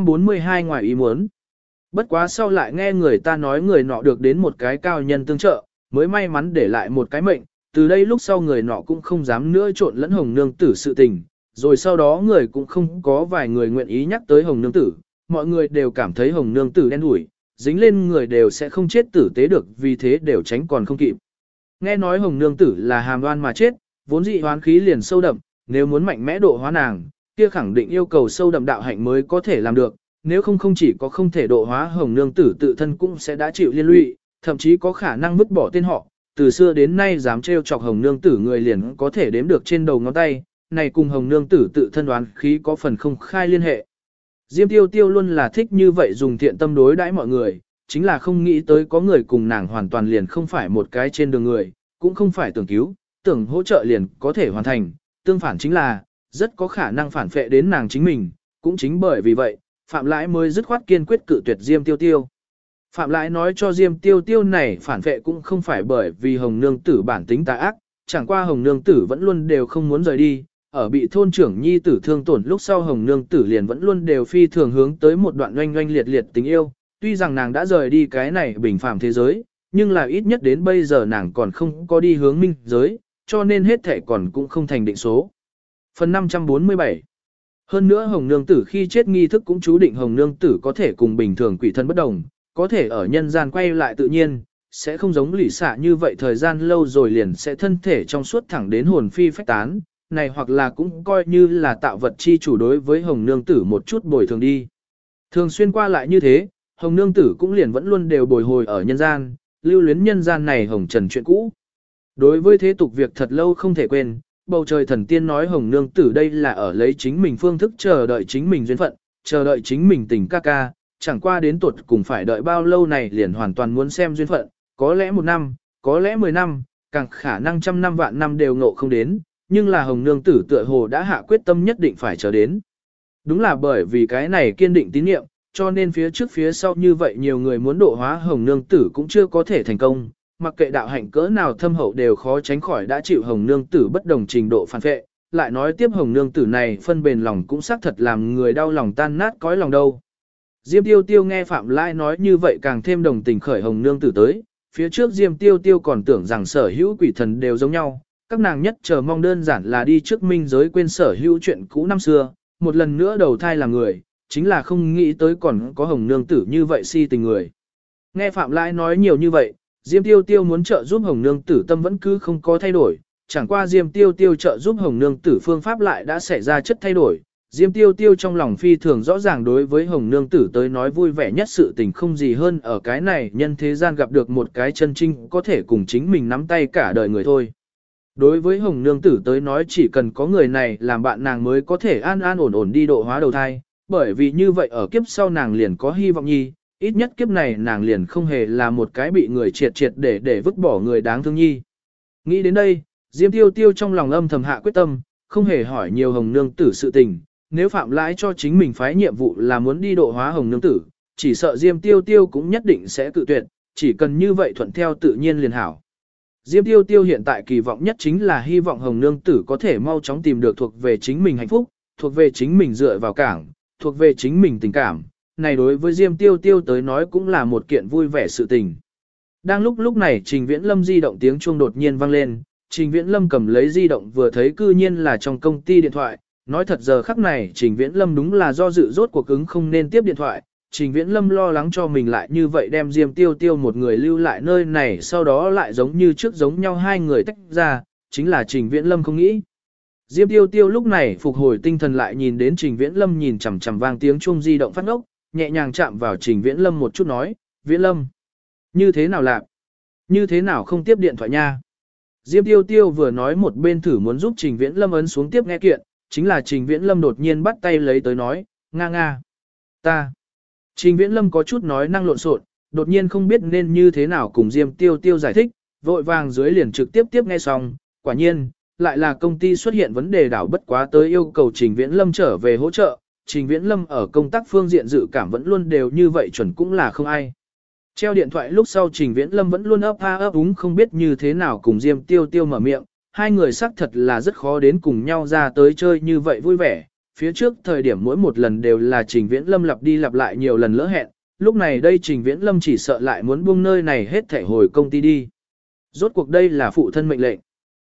642 ngoại ý muốn. Bất quá sau lại nghe người ta nói người nọ được đến một cái cao nhân tương trợ, mới may mắn để lại một cái mệnh, từ đây lúc sau người nọ cũng không dám nữa trộn lẫn Hồng Nương Tử sự tình, rồi sau đó người cũng không có vài người nguyện ý nhắc tới Hồng Nương Tử, mọi người đều cảm thấy Hồng Nương Tử đen đủi, dính lên người đều sẽ không chết tử tế được, vì thế đều tránh còn không kịp. Nghe nói Hồng Nương Tử là hàm oan mà chết, vốn dị hoán khí liền sâu đậm, nếu muốn mạnh mẽ độ hóa nàng, kia khẳng định yêu cầu sâu đậm đạo hạnh mới có thể làm được, nếu không không chỉ có không thể độ hóa Hồng Nương Tử tự thân cũng sẽ đã chịu liên lụy, thậm chí có khả năng vứt bỏ tên họ, từ xưa đến nay dám trêu chọc Hồng Nương Tử người liền có thể đếm được trên đầu ngón tay, này cùng Hồng Nương Tử tự thân đoán khí có phần không khai liên hệ. Diêm Tiêu Tiêu luôn là thích như vậy dùng thiện tâm đối đãi mọi người, chính là không nghĩ tới có người cùng nàng hoàn toàn liền không phải một cái trên đường người, cũng không phải tưởng cứu, tưởng hỗ trợ liền có thể hoàn thành, tương phản chính là, rất có khả năng phản phệ đến nàng chính mình, cũng chính bởi vì vậy, Phạm Lãi mới dứt khoát kiên quyết cự tuyệt Diêm Tiêu Tiêu. Phạm Lãi nói cho Diêm Tiêu Tiêu này phản phệ cũng không phải bởi vì Hồng Nương Tử bản tính tà ác, chẳng qua Hồng Nương Tử vẫn luôn đều không muốn rời đi, ở bị thôn trưởng nhi tử thương tổn lúc sau Hồng Nương Tử liền vẫn luôn đều phi thường hướng tới một đoạn oanh oanh liệt liệt tình yêu, tuy rằng nàng đã rời đi cái này bình phàm thế giới, nhưng là ít nhất đến bây giờ nàng còn không có đi hướng minh giới, cho nên hết thể còn cũng không thành định số. Phần 547. Hơn nữa Hồng Nương Tử khi chết nghi thức cũng chú định Hồng Nương Tử có thể cùng bình thường quỷ thân bất đồng, có thể ở nhân gian quay lại tự nhiên, sẽ không giống lỷ xạ như vậy thời gian lâu rồi liền sẽ thân thể trong suốt thẳng đến hồn phi phách tán, này hoặc là cũng coi như là tạo vật chi chủ đối với Hồng Nương Tử một chút bồi thường đi. Thường xuyên qua lại như thế, Hồng Nương Tử cũng liền vẫn luôn đều bồi hồi ở nhân gian, lưu luyến nhân gian này hồng trần chuyện cũ. Đối với thế tục việc thật lâu không thể quên, bầu trời thần tiên nói Hồng Nương Tử đây là ở lấy chính mình phương thức chờ đợi chính mình duyên phận, chờ đợi chính mình tình ca ca, chẳng qua đến tuột cùng phải đợi bao lâu này liền hoàn toàn muốn xem duyên phận, có lẽ 1 năm, có lẽ 10 năm, càng khả năng 100 năm vạn năm đều ngộ không đến, nhưng là Hồng Nương Tử tựa hồ đã hạ quyết tâm nhất định phải chờ đến. Đúng là bởi vì cái này kiên định tín niệm, cho nên phía trước phía sau như vậy nhiều người muốn độ hóa Hồng Nương Tử cũng chưa có thể thành công, mặc kệ đạo hạnh cỡ nào thâm hậu đều khó tránh khỏi đã chịu Hồng Nương Tử bất đồng trình độ phản phệ, lại nói tiếp Hồng Nương Tử này phân bền lòng cũng xác thật làm người đau lòng tan nát cõi lòng đâu. Diêm Tiêu Tiêu nghe Phạm Lãi nói như vậy càng thêm đồng tình khởi Hồng Nương Tử tới, phía trước Diêm Tiêu Tiêu còn tưởng rằng sở hữu quỷ thần đều giống nhau, các nàng nhất chờ mong đơn giản là đi trước minh giới quên sở hữu chuyện cũ năm xưa, một lần nữa đầu thai làm người, chính là không nghĩ tới còn có Hồng Nương Tử như vậy si tình người. Nghe Phạm Lãi nói nhiều như vậy, Diêm Tiêu Tiêu muốn trợ giúp Hồng Nương Tử tâm vẫn cứ không có thay đổi, chẳng qua Diêm Tiêu Tiêu trợ giúp Hồng Nương Tử phương pháp lại đã xảy ra chất thay đổi. Diêm Tiêu Tiêu trong lòng phi thường rõ ràng đối với Hồng Nương Tử tới nói vui vẻ nhất sự tình không gì hơn ở cái này nhân thế gian gặp được một cái chân trinh có thể cùng chính mình nắm tay cả đời người thôi. Đối với Hồng Nương Tử tới nói chỉ cần có người này làm bạn nàng mới có thể an an ổn ổn đi độ hóa đầu thai, bởi vì như vậy ở kiếp sau nàng liền có hy vọng nhi, ít nhất kiếp này nàng liền không hề là một cái bị người triệt triệt để vứt bỏ người đáng thương nhi. Nghĩ đến đây, Diêm Tiêu Tiêu trong lòng âm thầm hạ quyết tâm, không hề hỏi nhiều Hồng Nương Tử sự tình, nếu Phạm Lãi cho chính mình phái nhiệm vụ là muốn đi độ hóa Hồng Nương Tử, chỉ sợ Diêm Tiêu Tiêu cũng nhất định sẽ cự tuyệt, chỉ cần như vậy thuận theo tự nhiên liền hảo. Diêm Tiêu Tiêu hiện tại kỳ vọng nhất chính là hy vọng Hồng Nương Tử có thể mau chóng tìm được thuộc về chính mình hạnh phúc, thuộc về chính mình dựa vào cảng, thuộc về chính mình tình cảm. Này đối với Diêm Tiêu Tiêu tới nói cũng là một kiện vui vẻ sự tình. Đang lúc này Trình Viễn Lâm di động tiếng chuông đột nhiên vang lên, Trình Viễn Lâm cầm lấy di động vừa thấy cư nhiên là trong công ty điện thoại, nói thật giờ khắc này Trình Viễn Lâm đúng là do dự rốt cuộc ứng không nên tiếp điện thoại. Trình Viễn Lâm lo lắng cho mình lại như vậy đem Diêm Tiêu Tiêu một người lưu lại nơi này sau đó lại giống như trước giống nhau hai người tách ra, chính là Trình Viễn Lâm không nghĩ. Diêm Tiêu Tiêu lúc này phục hồi tinh thần lại nhìn đến Trình Viễn Lâm nhìn chằm chằm vang tiếng chuông di động phát ngốc, nhẹ nhàng chạm vào Trình Viễn Lâm một chút nói, Viễn Lâm, như thế nào lạc? Như thế nào không tiếp điện thoại nha? Diêm Tiêu Tiêu vừa nói một bên thử muốn giúp Trình Viễn Lâm ấn xuống tiếp nghe kiện, chính là Trình Viễn Lâm đột nhiên bắt tay lấy tới nói, nga, ta. Trình Viễn Lâm có chút nói năng lộn xộn, đột nhiên không biết nên như thế nào cùng Diêm Tiêu Tiêu giải thích, vội vàng dưới liền trực tiếp nghe xong, quả nhiên, lại là công ty xuất hiện vấn đề đảo bất quá tới yêu cầu Trình Viễn Lâm trở về hỗ trợ, Trình Viễn Lâm ở công tác phương diện dự cảm vẫn luôn đều như vậy chuẩn cũng là không ai. Treo điện thoại lúc sau Trình Viễn Lâm vẫn luôn ấp úng không biết như thế nào cùng Diêm Tiêu Tiêu mở miệng, hai người xác thật là rất khó đến cùng nhau ra tới chơi như vậy vui vẻ. Phía trước thời điểm mỗi một lần đều là Trình Viễn Lâm lặp đi lặp lại nhiều lần lỡ hẹn, lúc này đây Trình Viễn Lâm chỉ sợ lại muốn buông nơi này hết thể hồi công ty đi. Rốt cuộc đây là phụ thân mệnh lệnh.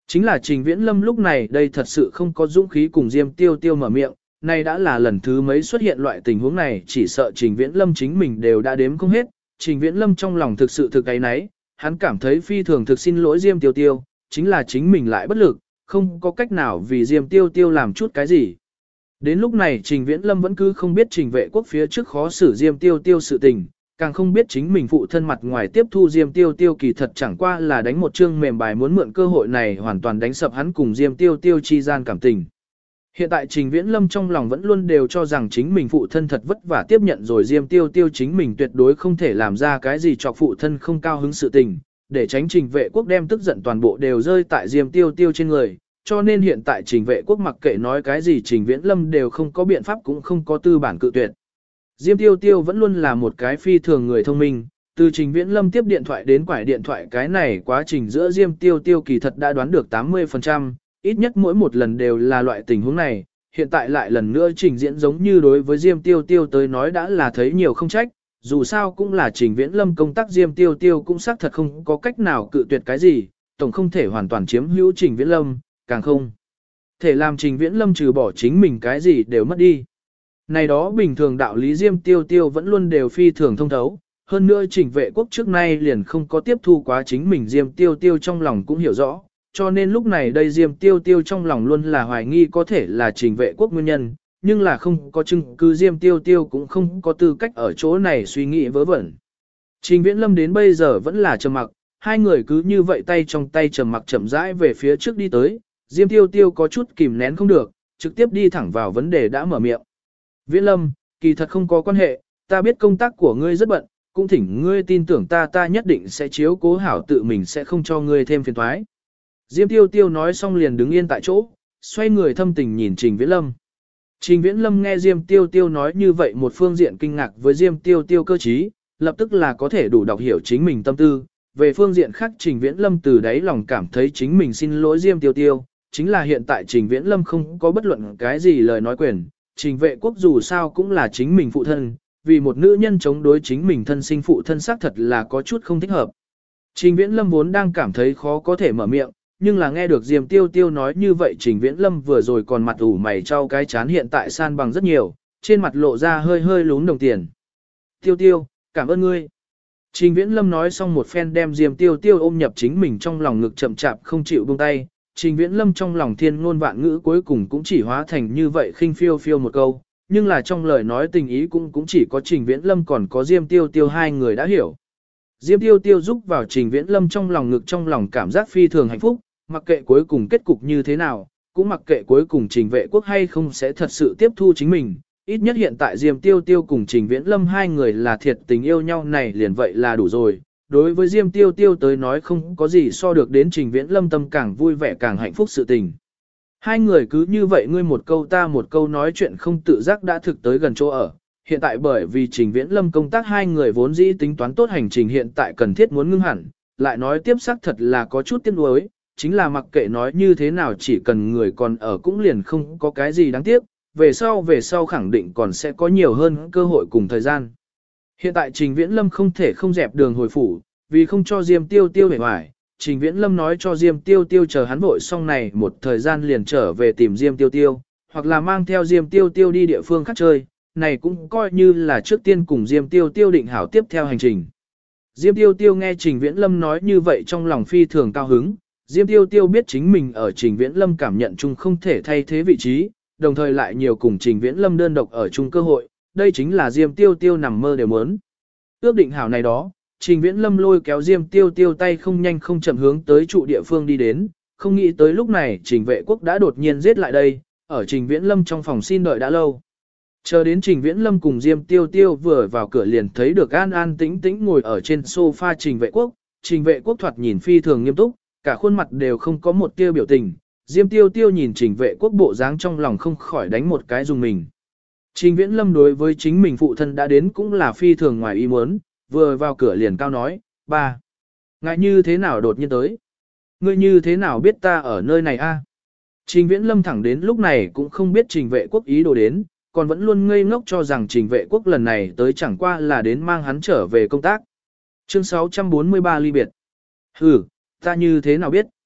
Chính là Trình Viễn Lâm lúc này đây thật sự không có dũng khí cùng Diêm Tiêu Tiêu mở miệng, nay đã là lần thứ mấy xuất hiện loại tình huống này, chỉ sợ Trình Viễn Lâm chính mình đều đã đếm không hết. Trình Viễn Lâm trong lòng thực sự thực cái nấy, hắn cảm thấy phi thường thực xin lỗi Diêm Tiêu Tiêu, chính là chính mình lại bất lực, không có cách nào vì Diêm Tiêu Tiêu làm chút cái gì. Đến lúc này Trình Viễn Lâm vẫn cứ không biết Trình Vệ Quốc phía trước khó xử Diêm Tiêu Tiêu sự tình, càng không biết chính mình phụ thân mặt ngoài tiếp thu Diêm Tiêu Tiêu kỳ thật chẳng qua là đánh một chương mềm bài muốn mượn cơ hội này hoàn toàn đánh sập hắn cùng Diêm Tiêu Tiêu chi gian cảm tình. Hiện tại Trình Viễn Lâm trong lòng vẫn luôn đều cho rằng chính mình phụ thân thật vất vả tiếp nhận rồi Diêm Tiêu Tiêu chính mình tuyệt đối không thể làm ra cái gì cho phụ thân không cao hứng sự tình, để tránh Trình Vệ Quốc đem tức giận toàn bộ đều rơi tại Diêm Tiêu Tiêu trên người. Cho nên hiện tại Trình Vệ Quốc mặc kệ nói cái gì Trình Viễn Lâm đều không có biện pháp cũng không có tư bản cự tuyệt. Diêm Tiêu Tiêu vẫn luôn là một cái phi thường người thông minh, từ Trình Viễn Lâm tiếp điện thoại đến quải điện thoại cái này quá trình giữa Diêm Tiêu Tiêu kỳ thật đã đoán được 80%, ít nhất mỗi một lần đều là loại tình huống này, hiện tại lại lần nữa trình diễn giống như đối với Diêm Tiêu Tiêu tới nói đã là thấy nhiều không trách, dù sao cũng là Trình Viễn Lâm công tác Diêm Tiêu Tiêu cũng xác thật không có cách nào cự tuyệt cái gì, tổng không thể hoàn toàn chiếm hữu Trình Viễn Lâm, càng không thể làm Trình Viễn Lâm trừ bỏ chính mình cái gì đều mất đi. Này đó bình thường đạo lý Diêm Tiêu Tiêu vẫn luôn đều phi thường thông thấu, hơn nữa Trình Vệ Quốc trước nay liền không có tiếp thu quá chính mình Diêm Tiêu Tiêu trong lòng cũng hiểu rõ, cho nên lúc này đây Diêm Tiêu Tiêu trong lòng luôn là hoài nghi có thể là Trình Vệ Quốc nguyên nhân, nhưng là không có chứng cứ Diêm Tiêu Tiêu cũng không có tư cách ở chỗ này suy nghĩ vớ vẩn. Trình Viễn Lâm đến bây giờ vẫn là trầm mặc, hai người cứ như vậy tay trong tay trầm mặc chậm rãi về phía trước đi tới, Diêm Tiêu Tiêu có chút kìm nén không được, trực tiếp đi thẳng vào vấn đề đã mở miệng. Viễn Lâm, kỳ thật không có quan hệ, ta biết công tác của ngươi rất bận, cũng thỉnh ngươi tin tưởng ta nhất định sẽ chiếu cố hảo tự mình sẽ không cho ngươi thêm phiền toái. Diêm Tiêu Tiêu nói xong liền đứng yên tại chỗ, xoay người thâm tình nhìn Trình Viễn Lâm. Trình Viễn Lâm nghe Diêm Tiêu Tiêu nói như vậy một phương diện kinh ngạc với Diêm Tiêu Tiêu cơ trí, lập tức là có thể đủ đọc hiểu chính mình tâm tư. Về phương diện khác Trình Viễn Lâm từ đáy lòng cảm thấy chính mình xin lỗi Diêm Tiêu Tiêu, chính là hiện tại Trình Viễn Lâm không có bất luận cái gì lời nói quyền. Trình Vệ Quốc dù sao cũng là chính mình phụ thân, vì một nữ nhân chống đối chính mình thân sinh phụ thân xác thật là có chút không thích hợp. Trình Viễn Lâm vốn đang cảm thấy khó có thể mở miệng, nhưng là nghe được Diêm Tiêu Tiêu nói như vậy Trình Viễn Lâm vừa rồi còn mặt ủ mày trao cái chán hiện tại san bằng rất nhiều, trên mặt lộ ra hơi hơi lún đồng tiền. Tiêu Tiêu, cảm ơn ngươi. Trình Viễn Lâm nói xong một phen đem Diêm Tiêu Tiêu ôm nhập chính mình trong lòng ngực chậm chạp không chịu buông tay. Trình Viễn Lâm trong lòng thiên ngôn vạn ngữ cuối cùng cũng chỉ hóa thành như vậy khinh phiêu phiêu một câu, nhưng là trong lời nói tình ý cũng chỉ có Trình Viễn Lâm còn có Diêm Tiêu Tiêu hai người đã hiểu. Diêm Tiêu Tiêu giúp vào Trình Viễn Lâm trong lòng ngực trong lòng cảm giác phi thường hạnh phúc, mặc kệ cuối cùng kết cục như thế nào, cũng mặc kệ cuối cùng Trình Vệ Quốc hay không sẽ thật sự tiếp thu chính mình. Ít nhất hiện tại Diêm Tiêu Tiêu cùng Trình Viễn Lâm hai người là thiệt tình yêu nhau này liền vậy là đủ rồi. Đối với Diêm Tiêu Tiêu tới nói không có gì so được đến Trình Viễn Lâm tâm càng vui vẻ càng hạnh phúc sự tình. Hai người cứ như vậy ngươi một câu ta một câu nói chuyện không tự giác đã thực tới gần chỗ ở. Hiện tại bởi vì Trình Viễn Lâm công tác hai người vốn dĩ tính toán tốt hành trình hiện tại cần thiết muốn ngưng hẳn, lại nói tiếp xác thật là có chút tiếc nuối, chính là mặc kệ nói như thế nào chỉ cần người còn ở cũng liền không có cái gì đáng tiếc, về sau khẳng định còn sẽ có nhiều hơn cơ hội cùng thời gian. Hiện tại Trình Viễn Lâm không thể không dẹp đường hồi phủ, vì không cho Diêm Tiêu Tiêu hề hoài, Trình Viễn Lâm nói cho Diêm Tiêu Tiêu chờ hắn vội xong này một thời gian liền trở về tìm Diêm Tiêu Tiêu, hoặc là mang theo Diêm Tiêu Tiêu đi địa phương khác chơi, này cũng coi như là trước tiên cùng Diêm Tiêu Tiêu định hảo tiếp theo hành trình. Diêm Tiêu Tiêu nghe Trình Viễn Lâm nói như vậy trong lòng phi thường cao hứng, Diêm Tiêu Tiêu biết chính mình ở Trình Viễn Lâm cảm nhận chung không thể thay thế vị trí, đồng thời lại nhiều cùng Trình Viễn Lâm đơn độc ở chung cơ hội, đây chính là Diêm Tiêu Tiêu nằm mơ đều muốn. Ước định hảo này đó, Trình Viễn Lâm lôi kéo Diêm Tiêu Tiêu tay không nhanh không chậm hướng tới trụ địa phương đi đến, không nghĩ tới lúc này Trình Vệ Quốc đã đột nhiên giết lại đây, ở Trình Viễn Lâm trong phòng xin đợi đã lâu. Chờ đến Trình Viễn Lâm cùng Diêm Tiêu Tiêu vừa vào cửa liền thấy được an an tĩnh tĩnh ngồi ở trên sofa Trình Vệ Quốc, Trình Vệ Quốc thoạt nhìn phi thường nghiêm túc, cả khuôn mặt đều không có một tia biểu tình, Diêm Tiêu Tiêu nhìn Trình Vệ Quốc bộ dáng trong lòng không khỏi đánh một cái dùng mình. Trình Viễn Lâm đối với chính mình phụ thân đã đến cũng là phi thường ngoài ý muốn, vừa vào cửa liền cao nói, ba, ngại như thế nào đột nhiên tới? Ngươi như thế nào biết ta ở nơi này a? Trình Viễn Lâm thẳng đến lúc này cũng không biết Trình Vệ Quốc ý đồ đến, còn vẫn luôn ngây ngốc cho rằng Trình Vệ Quốc lần này tới chẳng qua là đến mang hắn trở về công tác. Chương 643 ly biệt. Ta như thế nào biết?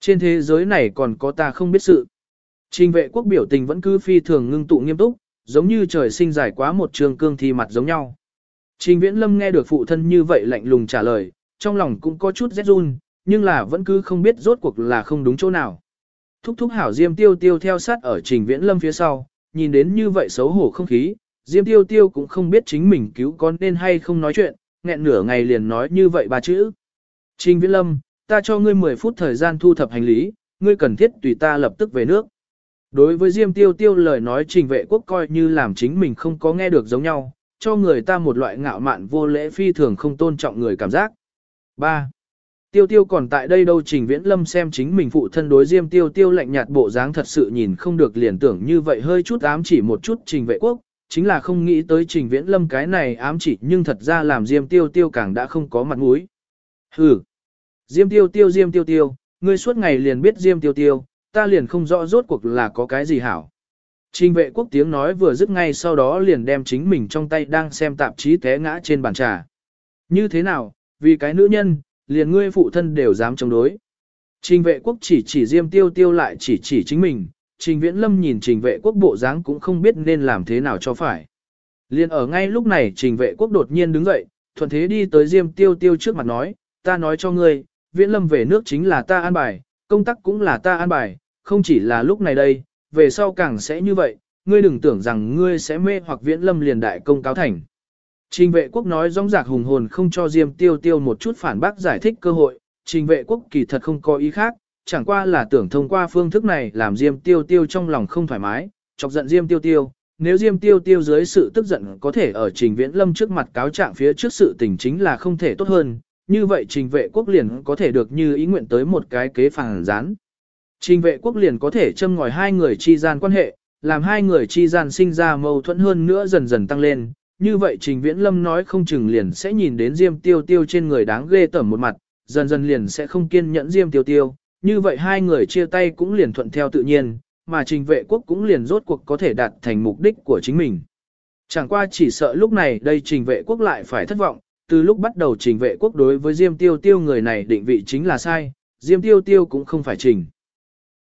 Trên thế giới này còn có ta không biết sự. Trình vệ quốc biểu tình vẫn cứ phi thường ngưng tụ nghiêm túc, giống như trời sinh dài quá một trường cương thi mặt giống nhau. Trình Viễn Lâm nghe được phụ thân như vậy lạnh lùng trả lời, trong lòng cũng có chút rét run, nhưng là vẫn cứ không biết rốt cuộc là không đúng chỗ nào. Thúc thúc hảo Diêm Tiêu Tiêu theo sát ở Trình Viễn Lâm phía sau, nhìn đến như vậy xấu hổ không khí, Diêm Tiêu Tiêu cũng không biết chính mình cứu con nên hay không nói chuyện, nghẹn nửa ngày liền nói như vậy ba chữ. Trình Viễn Lâm, ta cho ngươi 10 phút thời gian thu thập hành lý, ngươi cần thiết tùy ta lập tức về nước. Đối với Diêm Tiêu Tiêu lời nói Trình vệ quốc coi như làm chính mình không có nghe được giống nhau, cho người ta một loại ngạo mạn vô lễ phi thường không tôn trọng người cảm giác. 3. Tiêu Tiêu còn tại đây đâu. Trình Viễn Lâm xem chính mình phụ thân đối Diêm Tiêu Tiêu lạnh nhạt bộ dáng thật sự nhìn không được, liền tưởng như vậy hơi chút ám chỉ một chút Trình vệ quốc, chính là không nghĩ tới Trình Viễn Lâm cái này ám chỉ nhưng thật ra làm Diêm Tiêu Tiêu càng đã không có mặt mũi. Hừ. Diêm Tiêu Tiêu, ngươi suốt ngày liền biết Diêm Tiêu Tiêu, ta liền không rõ rốt cuộc là có cái gì hảo. Trình vệ quốc tiếng nói vừa dứt ngay sau đó liền đem chính mình trong tay đang xem tạp chí té ngã trên bàn trà. Như thế nào, vì cái nữ nhân, liền ngươi phụ thân đều dám chống đối. Trình vệ quốc chỉ Diêm Tiêu Tiêu lại chỉ chính mình, Trình Viễn Lâm nhìn trình vệ quốc bộ dáng cũng không biết nên làm thế nào cho phải. Liền ở ngay lúc này trình vệ quốc đột nhiên đứng dậy, thuận thế đi tới Diêm Tiêu Tiêu trước mặt nói, ta nói cho ngươi, Viễn Lâm về nước chính là ta an bài, công tác cũng là ta an bài, không chỉ là lúc này đây, về sau càng sẽ như vậy, ngươi đừng tưởng rằng ngươi sẽ mê hoặc Viễn Lâm liền đại công cáo thành. Trình vệ quốc nói rõng rạc hùng hồn không cho Diêm Tiêu Tiêu một chút phản bác giải thích cơ hội, trình vệ quốc kỳ thật không có ý khác, chẳng qua là tưởng thông qua phương thức này làm Diêm Tiêu Tiêu trong lòng không thoải mái, chọc giận Diêm Tiêu Tiêu. Nếu Diêm Tiêu Tiêu dưới sự tức giận có thể ở Trình Viễn Lâm trước mặt cáo trạng phía trước sự tình chính là không thể tốt hơn, như vậy trình vệ quốc liền có thể được như ý nguyện tới một cái kế phản gián. Trình vệ quốc liền có thể châm ngòi hai người chi gian quan hệ, làm hai người chi gian sinh ra mâu thuẫn hơn nữa dần dần tăng lên. Như vậy Trình Viễn Lâm nói không chừng liền sẽ nhìn đến Diêm Tiêu Tiêu trên người đáng ghê tởm một mặt, dần dần liền sẽ không kiên nhẫn Diêm Tiêu Tiêu. Như vậy hai người chia tay cũng liền thuận theo tự nhiên, mà trình vệ quốc cũng liền rốt cuộc có thể đạt thành mục đích của chính mình. Chẳng qua chỉ sợ lúc này đây trình vệ quốc lại phải thất vọng, từ lúc bắt đầu trình vệ quốc đối với Diêm Tiêu Tiêu người này định vị chính là sai, Diêm Tiêu Tiêu cũng không phải trình.